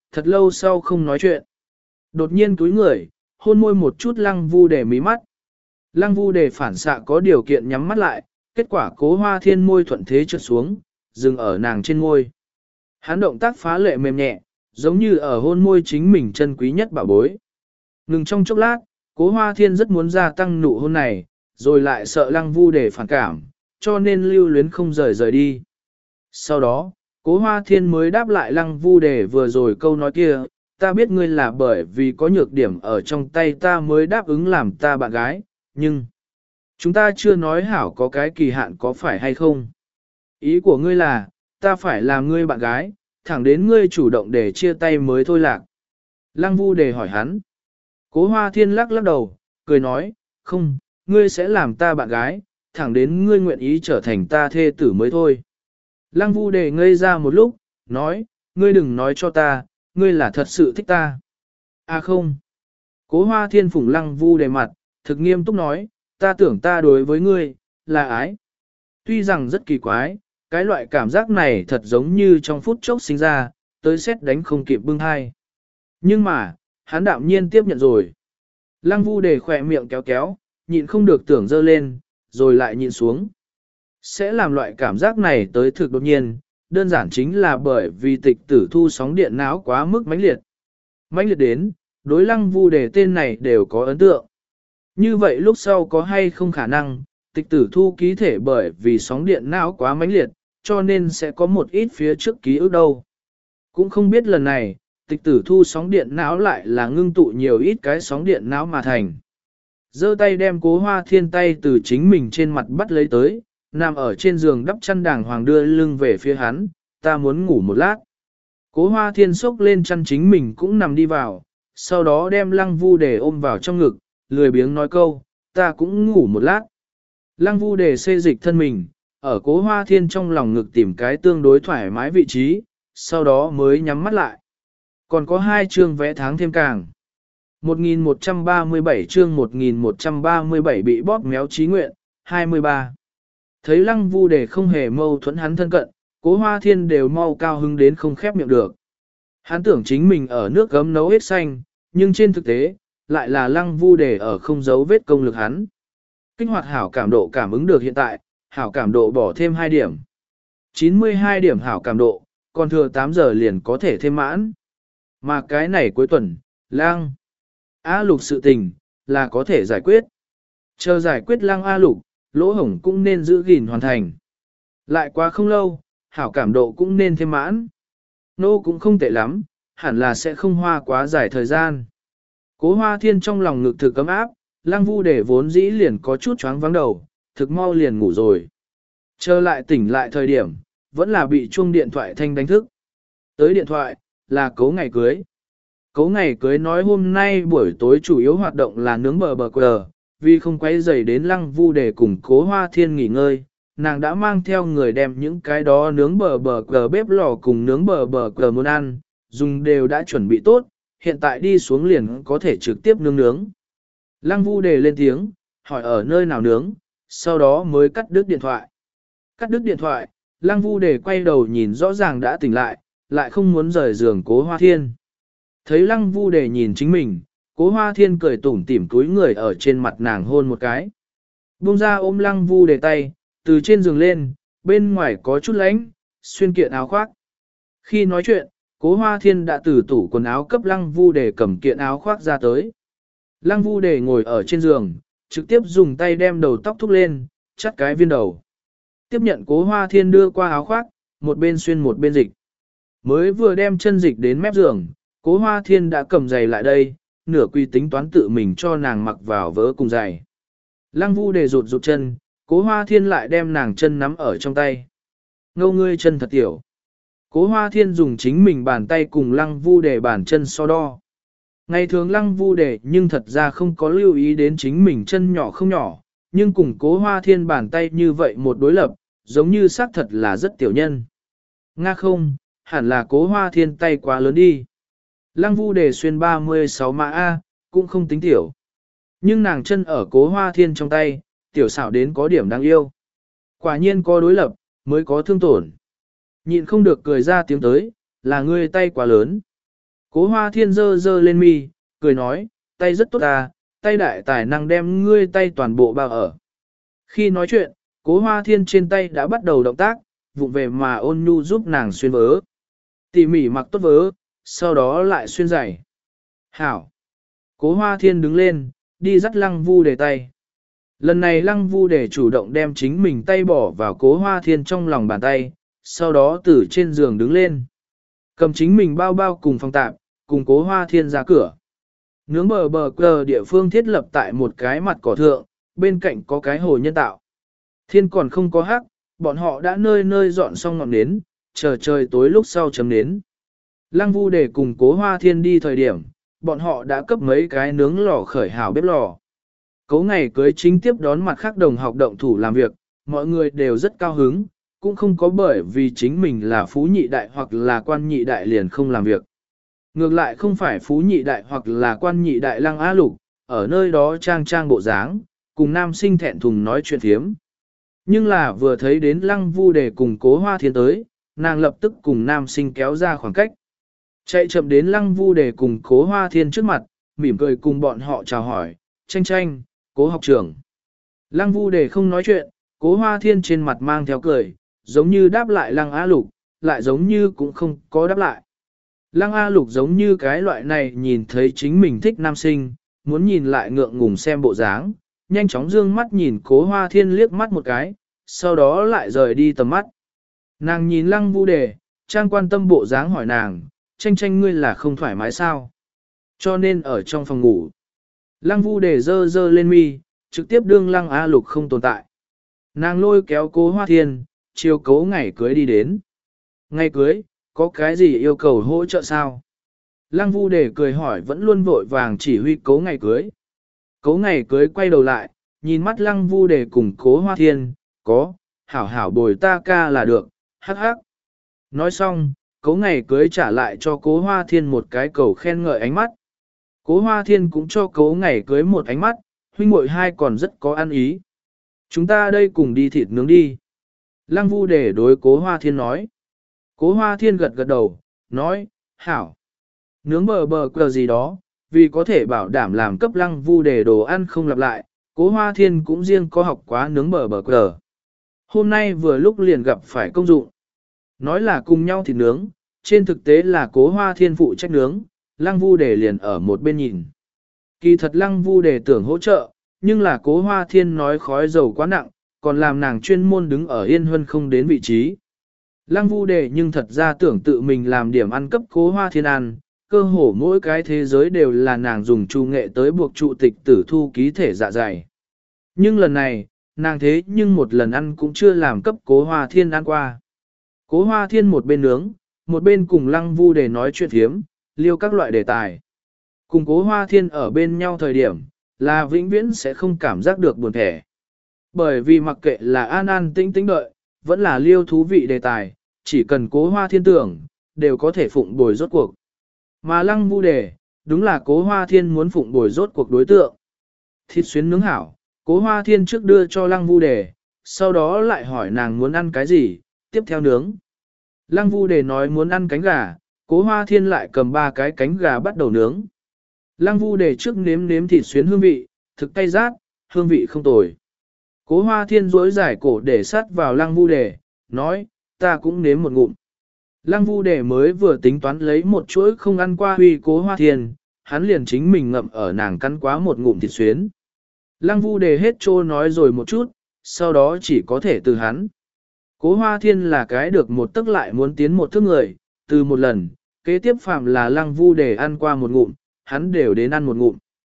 thật lâu sau không nói chuyện. Đột nhiên túi người, hôn môi một chút lăng vu để mí mắt. Lăng vu để phản xạ có điều kiện nhắm mắt lại, kết quả cố hoa thiên môi thuận thế trượt xuống, dừng ở nàng trên môi. Hắn động tác phá lệ mềm nhẹ, giống như ở hôn môi chính mình chân quý nhất bảo bối. Ngừng trong chốc lát, cố hoa thiên rất muốn gia tăng nụ hôn này, rồi lại sợ lăng vu để phản cảm, cho nên lưu luyến không rời rời đi. Sau đó, cố hoa thiên mới đáp lại lăng vu để vừa rồi câu nói kia, ta biết ngươi là bởi vì có nhược điểm ở trong tay ta mới đáp ứng làm ta bạn gái, nhưng chúng ta chưa nói hảo có cái kỳ hạn có phải hay không. Ý của ngươi là, ta phải làm ngươi bạn gái, thẳng đến ngươi chủ động để chia tay mới thôi lạc. Lăng vu để hỏi hắn. Cố hoa thiên lắc lắc đầu, cười nói, không, ngươi sẽ làm ta bạn gái, thẳng đến ngươi nguyện ý trở thành ta thê tử mới thôi. Lăng vu đề ngây ra một lúc, nói, ngươi đừng nói cho ta, ngươi là thật sự thích ta. À không. Cố hoa thiên phủng lăng vu đề mặt, thực nghiêm túc nói, ta tưởng ta đối với ngươi, là ái. Tuy rằng rất kỳ quái, cái loại cảm giác này thật giống như trong phút chốc sinh ra, tới xét đánh không kịp bưng hai. Nhưng mà, hắn đạm nhiên tiếp nhận rồi. Lăng vu đề khỏe miệng kéo kéo, nhịn không được tưởng dơ lên, rồi lại nhịn xuống. Sẽ làm loại cảm giác này tới thực đột nhiên, đơn giản chính là bởi vì tịch tử thu sóng điện não quá mức mãnh liệt. Mãnh liệt đến, đối lăng vu đề tên này đều có ấn tượng. Như vậy lúc sau có hay không khả năng, tịch tử thu ký thể bởi vì sóng điện não quá mãnh liệt, cho nên sẽ có một ít phía trước ký ức đâu. Cũng không biết lần này, tịch tử thu sóng điện não lại là ngưng tụ nhiều ít cái sóng điện não mà thành. Giơ tay đem cố hoa thiên tay từ chính mình trên mặt bắt lấy tới, nằm ở trên giường đắp chăn đàng hoàng đưa lưng về phía hắn, ta muốn ngủ một lát. Cố hoa thiên sốc lên chăn chính mình cũng nằm đi vào, sau đó đem lăng vu để ôm vào trong ngực, lười biếng nói câu, ta cũng ngủ một lát. Lăng vu để xê dịch thân mình, ở cố hoa thiên trong lòng ngực tìm cái tương đối thoải mái vị trí, sau đó mới nhắm mắt lại. Còn có hai chương vẽ tháng thêm càng. một nghìn một trăm ba mươi bảy chương một nghìn một trăm ba mươi bảy bị bóp méo trí nguyện, hai mươi ba. Thấy lăng vu để không hề mâu thuẫn hắn thân cận, cố hoa thiên đều mau cao hứng đến không khép miệng được. Hắn tưởng chính mình ở nước gấm nấu hết xanh, nhưng trên thực tế, lại là lăng vu để ở không giấu vết công lực hắn. Kích hoạt hảo cảm độ cảm ứng được hiện tại, hảo cảm độ bỏ thêm hai điểm. chín mươi hai điểm hảo cảm độ, còn thừa tám giờ liền có thể thêm mãn. Mà cái này cuối tuần, lăng A lục sự tình, là có thể giải quyết. Chờ giải quyết lăng A lục, lỗ hổng cũng nên giữ gìn hoàn thành. Lại quá không lâu, hảo cảm độ cũng nên thêm mãn. Nô cũng không tệ lắm, hẳn là sẽ không hoa quá dài thời gian. Cố hoa thiên trong lòng ngực thực cấm áp, lăng vu để vốn dĩ liền có chút choáng vắng đầu, thực mau liền ngủ rồi. Chờ lại tỉnh lại thời điểm, vẫn là bị chuông điện thoại thanh đánh thức. Tới điện thoại, là cố ngày cưới. Cố ngày cưới nói hôm nay buổi tối chủ yếu hoạt động là nướng bờ bờ quờ, vì không quấy rầy đến lăng vu để cùng cố hoa thiên nghỉ ngơi, nàng đã mang theo người đem những cái đó nướng bờ bờ quờ bếp lò cùng nướng bờ bờ quờ muốn ăn, dùng đều đã chuẩn bị tốt, hiện tại đi xuống liền có thể trực tiếp nướng nướng. Lăng vu đề lên tiếng, hỏi ở nơi nào nướng, sau đó mới cắt đứt điện thoại. Cắt đứt điện thoại, lăng vu đề quay đầu nhìn rõ ràng đã tỉnh lại, lại không muốn rời giường cố hoa thiên. Thấy lăng vu đề nhìn chính mình, cố hoa thiên cười tủm tỉm túi người ở trên mặt nàng hôn một cái. Buông ra ôm lăng vu đề tay, từ trên giường lên, bên ngoài có chút lạnh, xuyên kiện áo khoác. Khi nói chuyện, cố hoa thiên đã từ tủ quần áo cấp lăng vu đề cầm kiện áo khoác ra tới. Lăng vu đề ngồi ở trên giường, trực tiếp dùng tay đem đầu tóc thúc lên, chắt cái viên đầu. Tiếp nhận cố hoa thiên đưa qua áo khoác, một bên xuyên một bên dịch. Mới vừa đem chân dịch đến mép giường, cố hoa thiên đã cầm giày lại đây, nửa quy tính toán tự mình cho nàng mặc vào vớ cùng giày. Lăng vu đề rụt rụt chân, cố hoa thiên lại đem nàng chân nắm ở trong tay. Ngâu ngươi chân thật tiểu. Cố hoa thiên dùng chính mình bàn tay cùng lăng vu đề bàn chân so đo. Ngày thường lăng vu đề nhưng thật ra không có lưu ý đến chính mình chân nhỏ không nhỏ, nhưng cùng cố hoa thiên bàn tay như vậy một đối lập, giống như xác thật là rất tiểu nhân. Nga không, hẳn là cố hoa thiên tay quá lớn đi. Lăng vu đề xuyên ba mươi sáu mã A, cũng không tính tiểu. Nhưng nàng chân ở cố hoa thiên trong tay, tiểu xảo đến có điểm đáng yêu. Quả nhiên có đối lập, mới có thương tổn. Nhịn không được cười ra tiếng tới, là ngươi tay quá lớn. Cố Hoa Thiên giơ giơ lên mi, cười nói, tay rất tốt à, tay đại tài năng đem ngươi tay toàn bộ bao ở. Khi nói chuyện, Cố Hoa Thiên trên tay đã bắt đầu động tác, vụng về mà ôn nhu giúp nàng xuyên vớ. Tỉ mỉ mặc tốt vớ, sau đó lại xuyên giày. Hảo! Cố Hoa Thiên đứng lên, đi dắt Lăng Vu Đề tay. Lần này Lăng Vu Đề chủ động đem chính mình tay bỏ vào Cố Hoa Thiên trong lòng bàn tay, sau đó từ trên giường đứng lên. Cầm chính mình bao bao cùng phòng tạm, cùng Cố Hoa Thiên ra cửa. Nướng bờ bờ cờ địa phương thiết lập tại một cái mặt cỏ thượng, bên cạnh có cái hồ nhân tạo. Thiên còn không có hắc, bọn họ đã nơi nơi dọn xong ngọn nến, chờ trời tối lúc sau chấm nến. Lăng Vu Đề cùng Cố Hoa Thiên đi thời điểm, bọn họ đã cấp mấy cái nướng lò khởi hảo bếp lò. Cố ngày cưới chính tiếp đón mặt khác đồng học động thủ làm việc, mọi người đều rất cao hứng, cũng không có bởi vì chính mình là phú nhị đại hoặc là quan nhị đại liền không làm việc. Ngược lại không phải phú nhị đại hoặc là quan nhị đại Lăng Á Lục, ở nơi đó trang trang bộ dáng, cùng nam sinh thẹn thùng nói chuyện thiếm. Nhưng là vừa thấy đến Lăng Vu Đề cùng Cố Hoa Thiên tới, nàng lập tức cùng nam sinh kéo ra khoảng cách. Chạy chậm đến Lăng Vu Đề cùng Cố Hoa Thiên trước mặt, mỉm cười cùng bọn họ chào hỏi, tranh tranh, Cố học trưởng. Lăng Vu Đề không nói chuyện, Cố Hoa Thiên trên mặt mang theo cười, giống như đáp lại Lăng Á Lục, lại giống như cũng không có đáp lại. Lăng A Lục giống như cái loại này nhìn thấy chính mình thích nam sinh, muốn nhìn lại ngượng ngùng xem bộ dáng, nhanh chóng dương mắt nhìn Cố Hoa Thiên liếc mắt một cái, sau đó lại rời đi tầm mắt. Nàng nhìn Lăng Vu Đề, trang quan tâm bộ dáng hỏi nàng, tranh tranh ngươi là không thoải mái sao? Cho nên ở trong phòng ngủ. Lăng Vu Đề dơ dơ lên mi, trực tiếp đương Lăng A Lục không tồn tại. Nàng lôi kéo Cố Hoa Thiên, chiều Cố ngày cưới đi đến. Ngày cưới, có cái gì yêu cầu hỗ trợ sao? Lăng Vu Đề cười hỏi vẫn luôn vội vàng chỉ huy Cố ngày cưới. Cố ngày cưới quay đầu lại, nhìn mắt Lăng Vu Đề cùng Cố Hoa Thiên, có, hảo hảo bồi ta ca là được, hắc hắc. Nói xong, Cố ngày cưới trả lại cho Cố Hoa Thiên một cái cầu khen ngợi ánh mắt. Cố Hoa Thiên cũng cho Cố ngày cưới một ánh mắt, huynh muội hai còn rất có ăn ý. Chúng ta đây cùng đi thịt nướng đi. Lăng Vu Đề đối Cố Hoa Thiên nói. Cố Hoa Thiên gật gật đầu, nói, hảo. Nướng bờ bờ cờ gì đó, vì có thể bảo đảm làm cấp Lăng Vu Đề đồ ăn không lặp lại, Cố Hoa Thiên cũng riêng có học quá nướng bờ bờ cờ. Hôm nay vừa lúc liền gặp phải công dụng. Nói là cùng nhau thịt nướng, trên thực tế là Cố Hoa Thiên phụ trách nướng, Lăng Vu Đề liền ở một bên nhìn. Kỳ thật Lăng Vu Đề tưởng hỗ trợ, nhưng là Cố Hoa Thiên nói khói dầu quá nặng, còn làm nàng chuyên môn đứng ở yên huân không đến vị trí. Lăng Vu Đề nhưng thật ra tưởng tự mình làm điểm ăn cấp Cố Hoa Thiên ăn, cơ hồ mỗi cái thế giới đều là nàng dùng chu nghệ tới buộc trụ tịch tử thu ký thể dạ dày. Nhưng lần này, nàng thế nhưng một lần ăn cũng chưa làm cấp Cố Hoa Thiên ăn qua. Cố Hoa Thiên một bên nướng, một bên cùng Lăng Vu Đề nói chuyện thiếm, liêu các loại đề tài. Cùng Cố Hoa Thiên ở bên nhau thời điểm, là vĩnh viễn sẽ không cảm giác được buồn thẻ. Bởi vì mặc kệ là an an tĩnh tĩnh đợi, vẫn là liêu thú vị đề tài, chỉ cần Cố Hoa Thiên tưởng, đều có thể phụng bồi rốt cuộc. Mà Lăng Vu Đề, đúng là Cố Hoa Thiên muốn phụng bồi rốt cuộc đối tượng. Thịt xuyến nướng hảo, Cố Hoa Thiên trước đưa cho Lăng Vu Đề, sau đó lại hỏi nàng muốn ăn cái gì, tiếp theo nướng. Lăng Vu Đề nói muốn ăn cánh gà, Cố Hoa Thiên lại cầm ba cái cánh gà bắt đầu nướng. Lăng Vu Đề trước nếm nếm thịt xuyến hương vị, thực cay rát, hương vị không tồi. Cố Hoa Thiên duỗi giải cổ để sát vào Lăng Vu Đề, nói, ta cũng nếm một ngụm. Lăng Vu Đề mới vừa tính toán lấy một chuỗi không ăn qua huy Cố Hoa Thiên, hắn liền chính mình ngậm ở nàng cắn quá một ngụm thịt xuyến. Lăng Vu Đề hết trô nói rồi một chút, sau đó chỉ có thể từ hắn. Cố Hoa Thiên là cái được một tức lại muốn tiến một thước người, từ một lần, kế tiếp phạm là Lăng Vu Đề ăn qua một ngụm, hắn đều đến ăn một ngụm.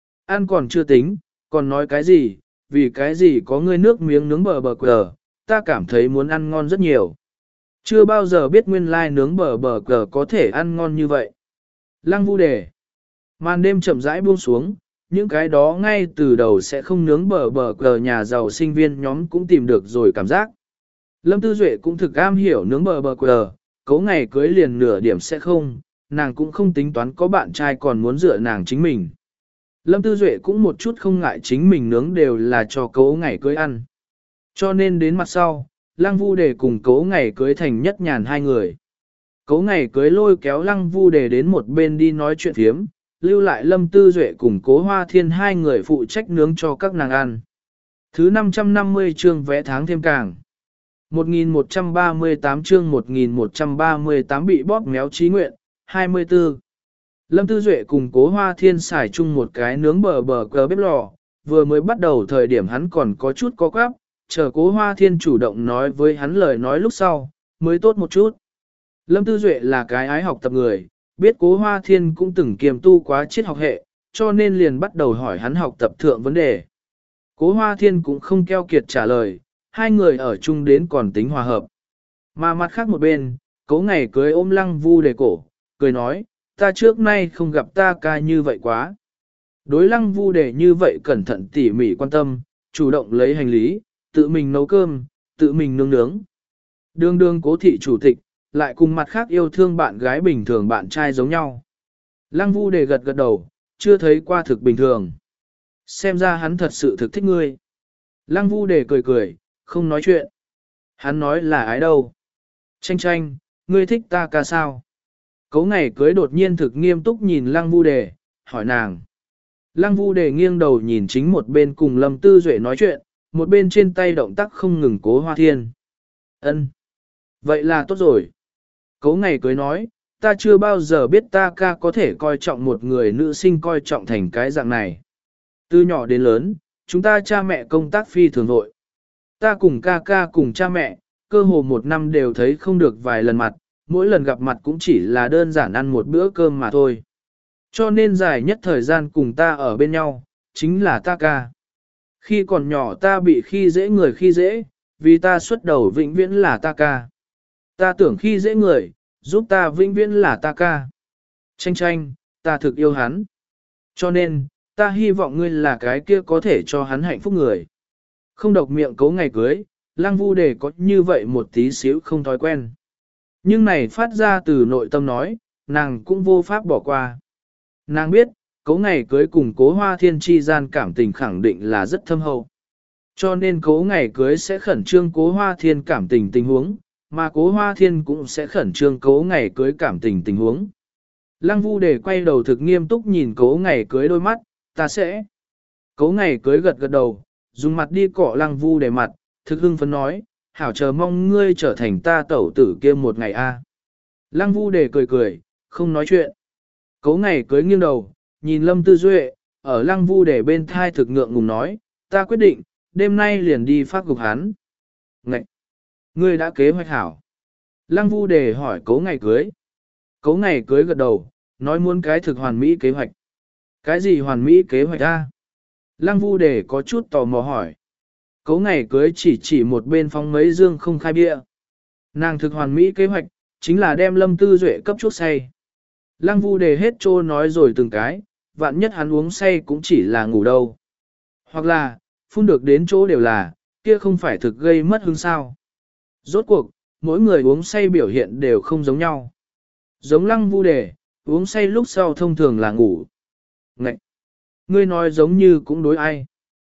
Ăn còn chưa tính, còn nói cái gì, vì cái gì có ngươi nước miếng nướng bờ bờ cờ, ta cảm thấy muốn ăn ngon rất nhiều. Chưa bao giờ biết nguyên lai nướng bờ bờ cờ có thể ăn ngon như vậy. Lăng Vu Đề. Màn đêm chậm rãi buông xuống, những cái đó ngay từ đầu sẽ không nướng bờ bờ cờ nhà giàu sinh viên nhóm cũng tìm được rồi cảm giác. Lâm Tư Duệ cũng thực am hiểu nướng bờ bờ cờ, cấu ngày cưới liền nửa điểm sẽ không, nàng cũng không tính toán có bạn trai còn muốn dựa nàng chính mình. Lâm Tư Duệ cũng một chút không ngại chính mình nướng đều là cho cấu ngày cưới ăn. Cho nên đến mặt sau, Lăng Vu Đề cùng cấu ngày cưới thành nhất nhàn hai người. Cấu ngày cưới lôi kéo Lăng Vu Đề đến một bên đi nói chuyện phiếm, lưu lại Lâm Tư Duệ cùng Cố Hoa Thiên hai người phụ trách nướng cho các nàng ăn. Thứ năm trăm năm mươi chương vẽ tháng thêm càng. một nghìn một trăm ba mươi tám chương một nghìn một trăm ba mươi tám bị bóp méo trí nguyện, hai mươi tư. Lâm Tư Duệ cùng Cố Hoa Thiên xài chung một cái nướng bờ bờ cờ bếp lò, vừa mới bắt đầu thời điểm hắn còn có chút có quáp, chờ Cố Hoa Thiên chủ động nói với hắn lời nói lúc sau, mới tốt một chút. Lâm Tư Duệ là cái ái học tập người, biết Cố Hoa Thiên cũng từng kiềm tu quá triết học hệ, cho nên liền bắt đầu hỏi hắn học tập thượng vấn đề. Cố Hoa Thiên cũng không keo kiệt trả lời, hai người ở chung đến còn tính hòa hợp. Mà mặt khác một bên, Cố ngày cưới ôm Lăng Vu Đề cổ, cười nói, ta trước nay không gặp ta ca như vậy quá. Đối Lăng Vu Đề như vậy cẩn thận tỉ mỉ quan tâm, chủ động lấy hành lý, tự mình nấu cơm, tự mình nướng nướng. Đương đương Cố thị chủ tịch, lại cùng mặt khác yêu thương bạn gái bình thường bạn trai giống nhau. Lăng Vu Đề gật gật đầu, chưa thấy qua thực bình thường. Xem ra hắn thật sự thực thích ngươi. Lăng Vu Đề cười cười, không nói chuyện. Hắn nói là ái đâu. Tranh tranh, ngươi thích ta ca sao? Cấu ngày cưới đột nhiên thực nghiêm túc nhìn Lăng Vu Đề, hỏi nàng. Lăng Vu Đề nghiêng đầu nhìn chính một bên cùng Lâm Tư Duệ nói chuyện, một bên trên tay động tác không ngừng Cố Hoa Thiên. Ân, vậy là tốt rồi. Cấu ngày cưới nói, ta chưa bao giờ biết ta ca có thể coi trọng một người nữ sinh coi trọng thành cái dạng này. Từ nhỏ đến lớn, chúng ta cha mẹ công tác phi thường vội. Ta cùng ca ca cùng cha mẹ, cơ hồ một năm đều thấy không được vài lần mặt, mỗi lần gặp mặt cũng chỉ là đơn giản ăn một bữa cơm mà thôi. Cho nên dài nhất thời gian cùng ta ở bên nhau, chính là ta ca. Khi còn nhỏ ta bị khi dễ người khi dễ, vì ta xuất đầu vĩnh viễn là ta ca. Ta tưởng khi dễ người, giúp ta vĩnh viễn là ta ca. Tranh tranh, ta thực yêu hắn. Cho nên, ta hy vọng ngươi là cái kia có thể cho hắn hạnh phúc người. Không độc miệng Cố ngày cưới, Lăng Vu Đề có như vậy một tí xíu không thói quen. Nhưng này phát ra từ nội tâm nói, nàng cũng vô pháp bỏ qua. Nàng biết, Cố ngày cưới cùng Cố Hoa Thiên chi gian cảm tình khẳng định là rất thâm hậu. Cho nên Cố ngày cưới sẽ khẩn trương Cố Hoa Thiên cảm tình tình huống, mà Cố Hoa Thiên cũng sẽ khẩn trương Cố ngày cưới cảm tình tình huống. Lăng Vu Đề quay đầu thực nghiêm túc nhìn Cố ngày cưới đôi mắt, ta sẽ. Cố ngày cưới gật gật đầu, dùng mặt đi cọ Lăng Vu Đề mặt, thực hưng phấn nói, hảo chờ mong ngươi trở thành ta tẩu tử kia một ngày a. Lăng Vu Đề cười cười, không nói chuyện. Cố ngày cưới nghiêng đầu, nhìn Lâm Tư Duệ, ở Lăng Vu Đề bên thai thực ngượng ngùng nói, ta quyết định, đêm nay liền đi phát gục hắn. Ngậy! Ngươi đã kế hoạch hảo. Lăng Vu Đề hỏi Cố ngày cưới. Cố ngày cưới gật đầu, nói muốn cái thực hoàn mỹ kế hoạch. Cái gì hoàn mỹ kế hoạch a? Lăng Vu Đề có chút tò mò hỏi. Cố ngày cưới chỉ chỉ một bên phóng mấy dương không khai bia. Nàng thực hoàn mỹ kế hoạch, chính là đem Lâm Tư Duệ cấp chuốc say. Lăng Vu Đề hết trô nói rồi từng cái, vạn nhất hắn uống say cũng chỉ là ngủ đâu. Hoặc là, phun được đến chỗ đều là, kia không phải thực gây mất hứng sao. Rốt cuộc, mỗi người uống say biểu hiện đều không giống nhau. Giống Lăng Vu Đề, uống say lúc sau thông thường là ngủ. Ngậy! Ngươi nói giống như cũng đối ai.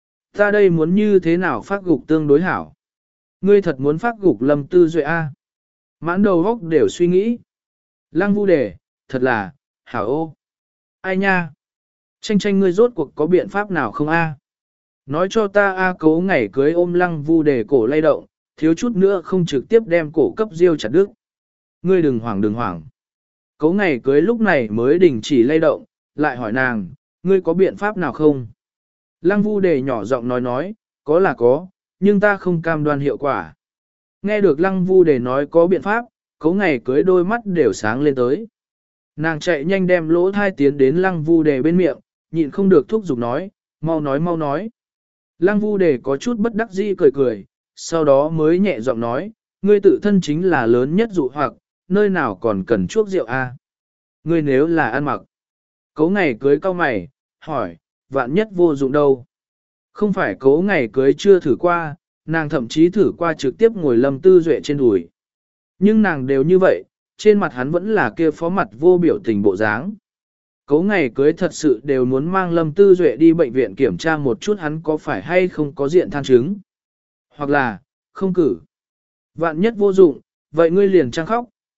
Ta đây muốn như thế nào phát gục tương đối hảo. Ngươi thật muốn phát gục Lâm Tư Duệ A. Mãn đầu góc đều suy nghĩ. Lăng Vu Đề, thật là, hảo ô. Ai nha? Tranh tranh ngươi rốt cuộc có biện pháp nào không A? Nói cho ta A. Cố ngày cưới ôm Lăng Vu Đề cổ lay động, thiếu chút nữa không trực tiếp đem cổ cấp diêu chặt đứt. Ngươi đừng hoảng đừng hoảng. Cố ngày cưới lúc này mới đình chỉ lay động, lại hỏi nàng, ngươi có biện pháp nào không? Lăng Vu Đề nhỏ giọng nói nói, có là có, nhưng ta không cam đoan hiệu quả. Nghe được Lăng Vu Đề nói có biện pháp, Cố ngày cưới đôi mắt đều sáng lên tới. Nàng chạy nhanh đem lỗ thai tiến đến Lăng Vu Đề bên miệng, nhịn không được thúc giục nói, mau nói mau nói. Lăng Vu Đề có chút bất đắc dĩ cười cười, sau đó mới nhẹ giọng nói, ngươi tự thân chính là lớn nhất dụ hoặc, nơi nào còn cần chuốc rượu a? Ngươi nếu là ăn mặc. Cố ngày cưới cau mày, hỏi, vạn nhất vô dụng đâu. Không phải Cố ngày cưới chưa thử qua, nàng thậm chí thử qua trực tiếp ngồi Lâm Tư Duệ trên đùi. Nhưng nàng đều như vậy, trên mặt hắn vẫn là kia phó mặt vô biểu tình bộ dáng. Cố ngày cưới thật sự đều muốn mang Lâm Tư Duệ đi bệnh viện kiểm tra một chút hắn có phải hay không có diện than chứng. Hoặc là, không cử. Vạn nhất vô dụng, vậy ngươi liền trang khóc,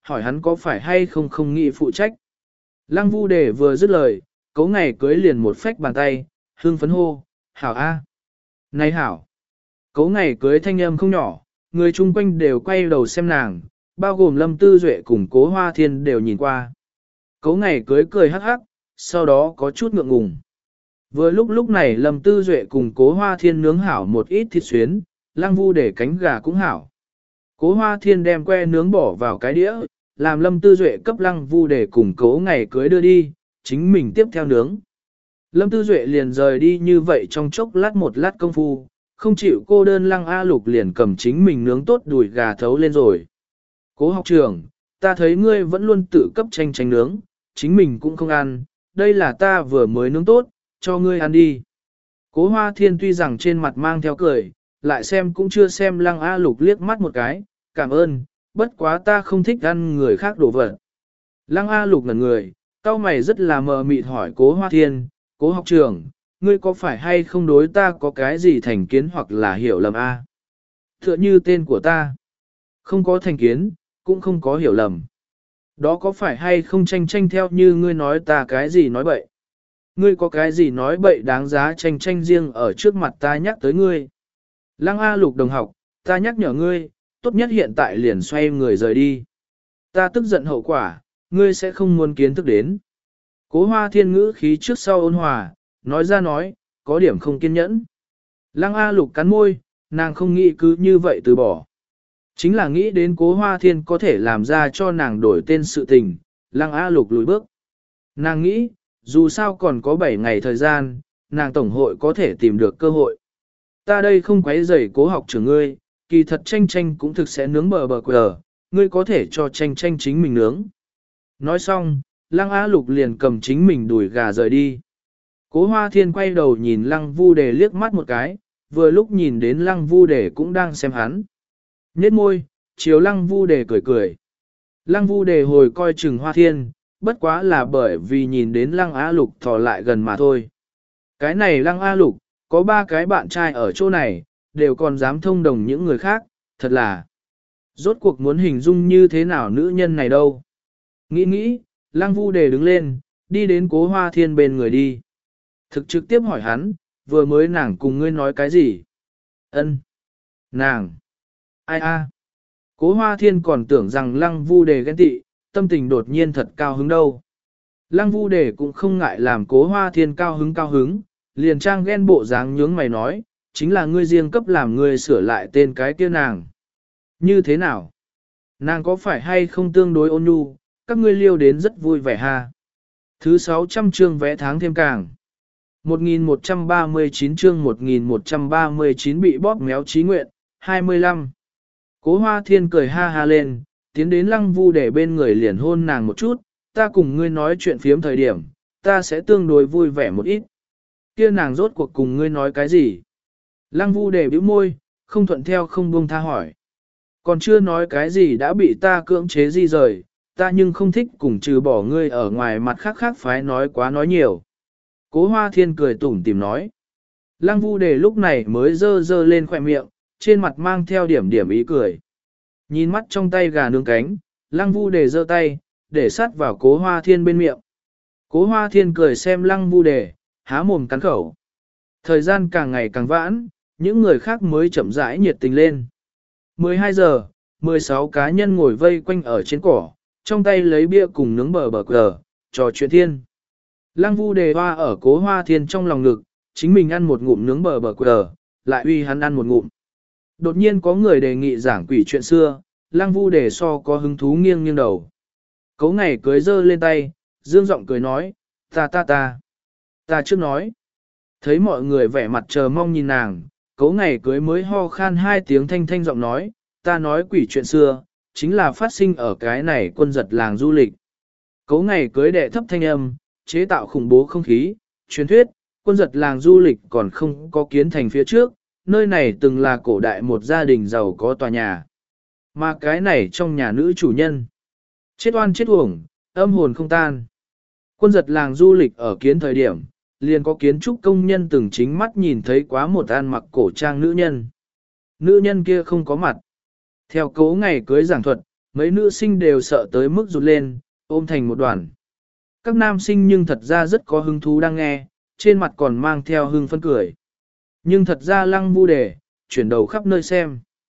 hỏi hắn có phải hay không không nghĩ phụ trách. Lăng Vu Đề vừa dứt lời, Cố Ngày Cưới liền một phách bàn tay, hương phấn hô, hảo a, này hảo. Cố Ngày Cưới thanh âm không nhỏ, người chung quanh đều quay đầu xem nàng, bao gồm Lâm Tư Duệ cùng Cố Hoa Thiên đều nhìn qua. Cố Ngày Cưới cười hắc hắc, sau đó có chút ngượng ngùng. Vừa lúc lúc này Lâm Tư Duệ cùng Cố Hoa Thiên nướng hảo một ít thịt xuyến, Lăng Vu Đề cánh gà cũng hảo. Cố Hoa Thiên đem que nướng bỏ vào cái đĩa, làm Lâm Tư Duệ cấp Lăng Vu Đề cùng Cố Ngày Cưới đưa đi, chính mình tiếp theo nướng. Lâm Tư Duệ liền rời đi như vậy trong chốc lát một lát công phu, không chịu cô đơn Lăng A Lục liền cầm chính mình nướng tốt đùi gà thấu lên rồi. Cố học trưởng, ta thấy ngươi vẫn luôn tự cấp tranh tranh nướng, chính mình cũng không ăn, đây là ta vừa mới nướng tốt, cho ngươi ăn đi. Cố Hoa Thiên tuy rằng trên mặt mang theo cười, lại xem cũng chưa xem Lăng A Lục liếc mắt một cái, cảm ơn, bất quá ta không thích ăn người khác đổ vật. Lăng A Lục ngẩn người, cau mày rất là mờ mịt hỏi Cố Hoa Thiên, Cố học trưởng, ngươi có phải hay không đối ta có cái gì thành kiến hoặc là hiểu lầm a? Tựa như tên của ta, không có thành kiến, cũng không có hiểu lầm. Đó có phải hay không tranh tranh theo như ngươi nói ta cái gì nói bậy? Ngươi có cái gì nói bậy đáng giá tranh tranh riêng ở trước mặt ta nhắc tới ngươi? Lăng A Lục đồng học, ta nhắc nhở ngươi, tốt nhất hiện tại liền xoay người rời đi. Ta tức giận hậu quả, ngươi sẽ không muốn kiến thức đến. Cố Hoa Thiên ngữ khí trước sau ôn hòa, nói ra nói, có điểm không kiên nhẫn. Lăng A Lục cắn môi, nàng không nghĩ cứ như vậy từ bỏ. Chính là nghĩ đến Cố Hoa Thiên có thể làm ra cho nàng đổi tên sự tình, Lăng A Lục lùi bước. Nàng nghĩ, dù sao còn có bảy ngày thời gian, nàng tổng hội có thể tìm được cơ hội. Ta đây không quấy rầy Cố học trưởng ngươi, kỳ thật tranh tranh cũng thực sẽ nướng bờ bờ quờ, ngươi có thể cho tranh tranh chính mình nướng. Nói xong, Lăng A Lục liền cầm chính mình đùi gà rời đi. Cố Hoa Thiên quay đầu nhìn Lăng Vu Đề liếc mắt một cái, vừa lúc nhìn đến Lăng Vu Đề cũng đang xem hắn. Nhếch môi, chiều Lăng Vu Đề cười cười. Lăng Vu Đề hồi coi chừng Hoa Thiên, bất quá là bởi vì nhìn đến Lăng A Lục thò lại gần mà thôi. Cái này Lăng A Lục, có ba cái bạn trai ở chỗ này, đều còn dám thông đồng những người khác, thật là. Rốt cuộc muốn hình dung như thế nào nữ nhân này đâu. Nghĩ nghĩ, Lăng Vu Đề đứng lên, đi đến Cố Hoa Thiên bên người đi. Thực trực tiếp hỏi hắn, vừa mới nàng cùng ngươi nói cái gì? Ân, nàng. Ai a? Cố Hoa Thiên còn tưởng rằng Lăng Vu Đề ghen tị, tâm tình đột nhiên thật cao hứng đâu. Lăng Vu Đề cũng không ngại làm Cố Hoa Thiên cao hứng cao hứng, liền trang ghen bộ dáng nhướng mày nói, chính là ngươi riêng cấp làm ngươi sửa lại tên cái kia nàng. Như thế nào? Nàng có phải hay không tương đối ôn nhu, các ngươi liêu đến rất vui vẻ ha. Thứ sáu trăm chương vẽ tháng thêm càng. một nghìn một trăm ba mươi chín chương một nghìn một trăm ba mươi chín bị bóp méo trí nguyện, hai mươi lăm. Cố Hoa Thiên cười ha ha lên, tiến đến Lăng Vu Đề bên người liền hôn nàng một chút, ta cùng ngươi nói chuyện phiếm thời điểm, ta sẽ tương đối vui vẻ một ít. Kia nàng rốt cuộc cùng ngươi nói cái gì? Lăng Vu Đề bĩu môi, không thuận theo không buông tha hỏi. Còn chưa nói cái gì đã bị ta cưỡng chế di rời, ta nhưng không thích cùng trừ bỏ ngươi ở ngoài mặt khác khác phái nói quá nói nhiều. Cố Hoa Thiên cười tủm tỉm nói. Lăng Vu Đề lúc này mới dơ dơ lên khỏe miệng, trên mặt mang theo điểm điểm ý cười. Nhìn mắt trong tay gà nướng cánh, Lăng Vu Đề giơ tay, để sát vào Cố Hoa Thiên bên miệng. Cố Hoa Thiên cười xem Lăng Vu Đề, há mồm cắn khẩu. Thời gian càng ngày càng vãn, những người khác mới chậm rãi nhiệt tình lên. mười hai giờ, mười sáu cá nhân ngồi vây quanh ở trên cỏ, trong tay lấy bia cùng nướng bờ bờ cờ, trò chuyện thiên. Lăng Vu Đề hoa ở Cố Hoa Thiên trong lòng ngực, chính mình ăn một ngụm nướng bờ bờ cờ, lại uy hắn ăn một ngụm. Đột nhiên có người đề nghị giảng quỷ chuyện xưa, Lăng Vu Đề so có hứng thú nghiêng nghiêng đầu. Cố Ngày Cưới giơ lên tay, dương giọng cười nói, ta ta ta, ta trước nói. Thấy mọi người vẻ mặt chờ mong nhìn nàng, Cố Ngày Cưới mới ho khan hai tiếng thanh thanh giọng nói, ta nói quỷ chuyện xưa, chính là phát sinh ở cái này quân giật làng du lịch. Cố Ngày Cưới đệ thấp thanh âm, chế tạo khủng bố không khí, truyền thuyết, quân giật làng du lịch còn không có kiến thành phía trước, nơi này từng là cổ đại một gia đình giàu có tòa nhà. Mà cái này trong nhà nữ chủ nhân. Chết oan chết uổng, âm hồn không tan. Quân giật làng du lịch ở kiến thời điểm, liền có kiến trúc công nhân từng chính mắt nhìn thấy quá một ăn mặc cổ trang nữ nhân. Nữ nhân kia không có mặt. Theo Cố Ngày Cưới giảng thuật, mấy nữ sinh đều sợ tới mức rụt lên, ôm thành một đoàn. Các nam sinh nhưng thật ra rất có hứng thú đang nghe, trên mặt còn mang theo hưng phấn cười. Nhưng thật ra Lăng Vu Đề, chuyển đầu khắp nơi xem.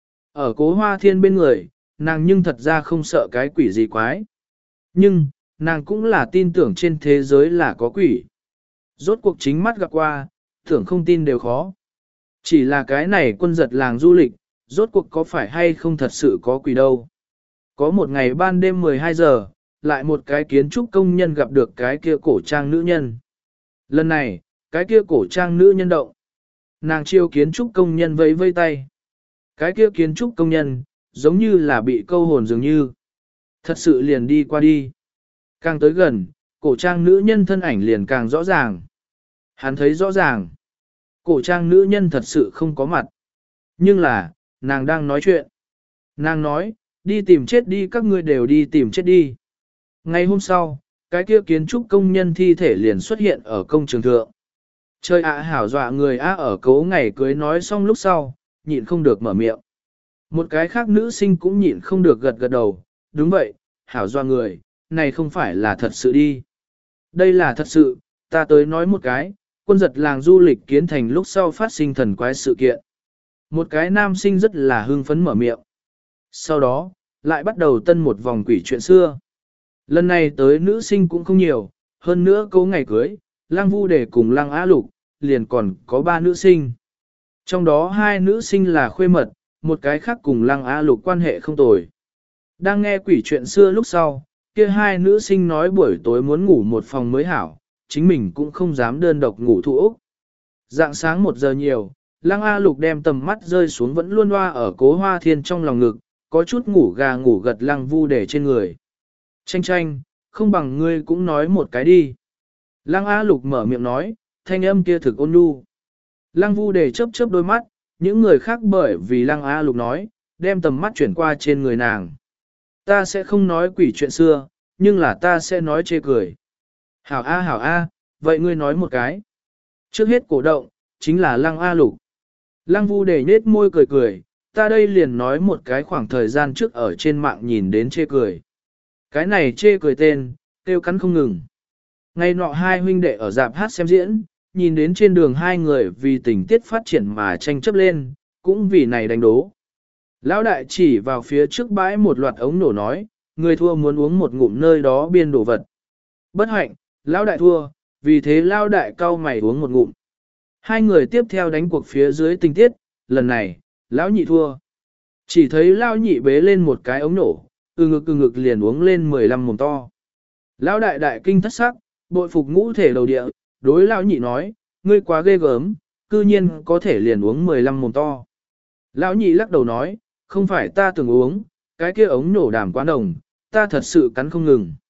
Ở Cố Hoa Thiên bên người, nàng nhưng thật ra không sợ cái quỷ gì quái. Nhưng, nàng cũng là tin tưởng trên thế giới là có quỷ. Rốt cuộc chính mắt gặp qua, tưởng không tin đều khó. Chỉ là cái này quân giật làng du lịch, rốt cuộc có phải hay không thật sự có quỷ đâu. Có một ngày ban đêm mười hai giờ, lại một cái kiến trúc công nhân gặp được cái kia cổ trang nữ nhân. Lần này, cái kia cổ trang nữ nhân động. Nàng chiêu kiến trúc công nhân vẫy vây tay. Cái kia kiến trúc công nhân, giống như là bị câu hồn dường như. Thật sự liền đi qua đi. Càng tới gần, cổ trang nữ nhân thân ảnh liền càng rõ ràng. Hắn thấy rõ ràng. Cổ trang nữ nhân thật sự không có mặt. Nhưng là, nàng đang nói chuyện. Nàng nói, đi tìm chết đi, các ngươi đều đi tìm chết đi. Ngày hôm sau, cái kia kiến trúc công nhân thi thể liền xuất hiện ở công trường thượng. Trời ạ hảo dọa người á ở cấu ngày cưới nói xong lúc sau, nhịn không được mở miệng. Một cái khác nữ sinh cũng nhịn không được gật gật đầu, đúng vậy, hảo dọa người, này không phải là thật sự đi. Đây là thật sự, ta tới nói một cái, quân giật làng du lịch kiến thành lúc sau phát sinh thần quái sự kiện. Một cái nam sinh rất là hưng phấn mở miệng. Sau đó, lại bắt đầu tân một vòng quỷ chuyện xưa. Lần này tới nữ sinh cũng không nhiều, hơn nữa câu ngày cưới, Lăng Vu Đề cùng Lăng Á Lục, liền còn có ba nữ sinh. Trong đó hai nữ sinh là khuê mật, một cái khác cùng Lăng Á Lục quan hệ không tồi. Đang nghe quỷ chuyện xưa lúc sau, kia hai nữ sinh nói buổi tối muốn ngủ một phòng mới hảo, chính mình cũng không dám đơn độc ngủ thụ Úc. Dạng sáng một giờ nhiều, Lăng A Lục đem tầm mắt rơi xuống vẫn luôn loa ở Cố Hoa Thiên trong lòng ngực, có chút ngủ gà ngủ gật Lăng Vu Đề trên người. Tranh tranh, không bằng ngươi cũng nói một cái đi. Lăng A Lục mở miệng nói, thanh âm kia thực ôn nhu. Lăng Vu Đề chớp chớp đôi mắt, những người khác bởi vì Lăng A Lục nói, đem tầm mắt chuyển qua trên người nàng. Ta sẽ không nói quỷ chuyện xưa, nhưng là ta sẽ nói chê cười. Hảo A hảo A, vậy ngươi nói một cái. Trước hết cổ động, chính là Lăng A Lục. Lăng Vu Đề nết môi cười cười, ta đây liền nói một cái khoảng thời gian trước ở trên mạng nhìn đến chê cười. Cái này chê cười tên, tiêu cắn không ngừng. Ngày nọ hai huynh đệ ở dạp hát xem diễn, nhìn đến trên đường hai người vì tình tiết phát triển mà tranh chấp lên, cũng vì này đánh đố. Lão đại chỉ vào phía trước bãi một loạt ống nổ nói, người thua muốn uống một ngụm nơi đó biên đồ vật. Bất hạnh, lão đại thua, vì thế lão đại cau mày uống một ngụm. Hai người tiếp theo đánh cuộc phía dưới tình tiết, lần này, lão nhị thua. Chỉ thấy lão nhị bế lên một cái ống nổ, ừ ngực ừ ngực liền uống lên mười lăm mồm to. Lão đại đại kinh thất sắc, bội phục ngũ thể đầu địa, đối lão nhị nói, ngươi quá ghê gớm, cư nhiên có thể liền uống mười lăm mồm to. Lão nhị lắc đầu nói, không phải ta tưởng uống, cái kia ống nổ đàm quá đồng, ta thật sự cắn không ngừng.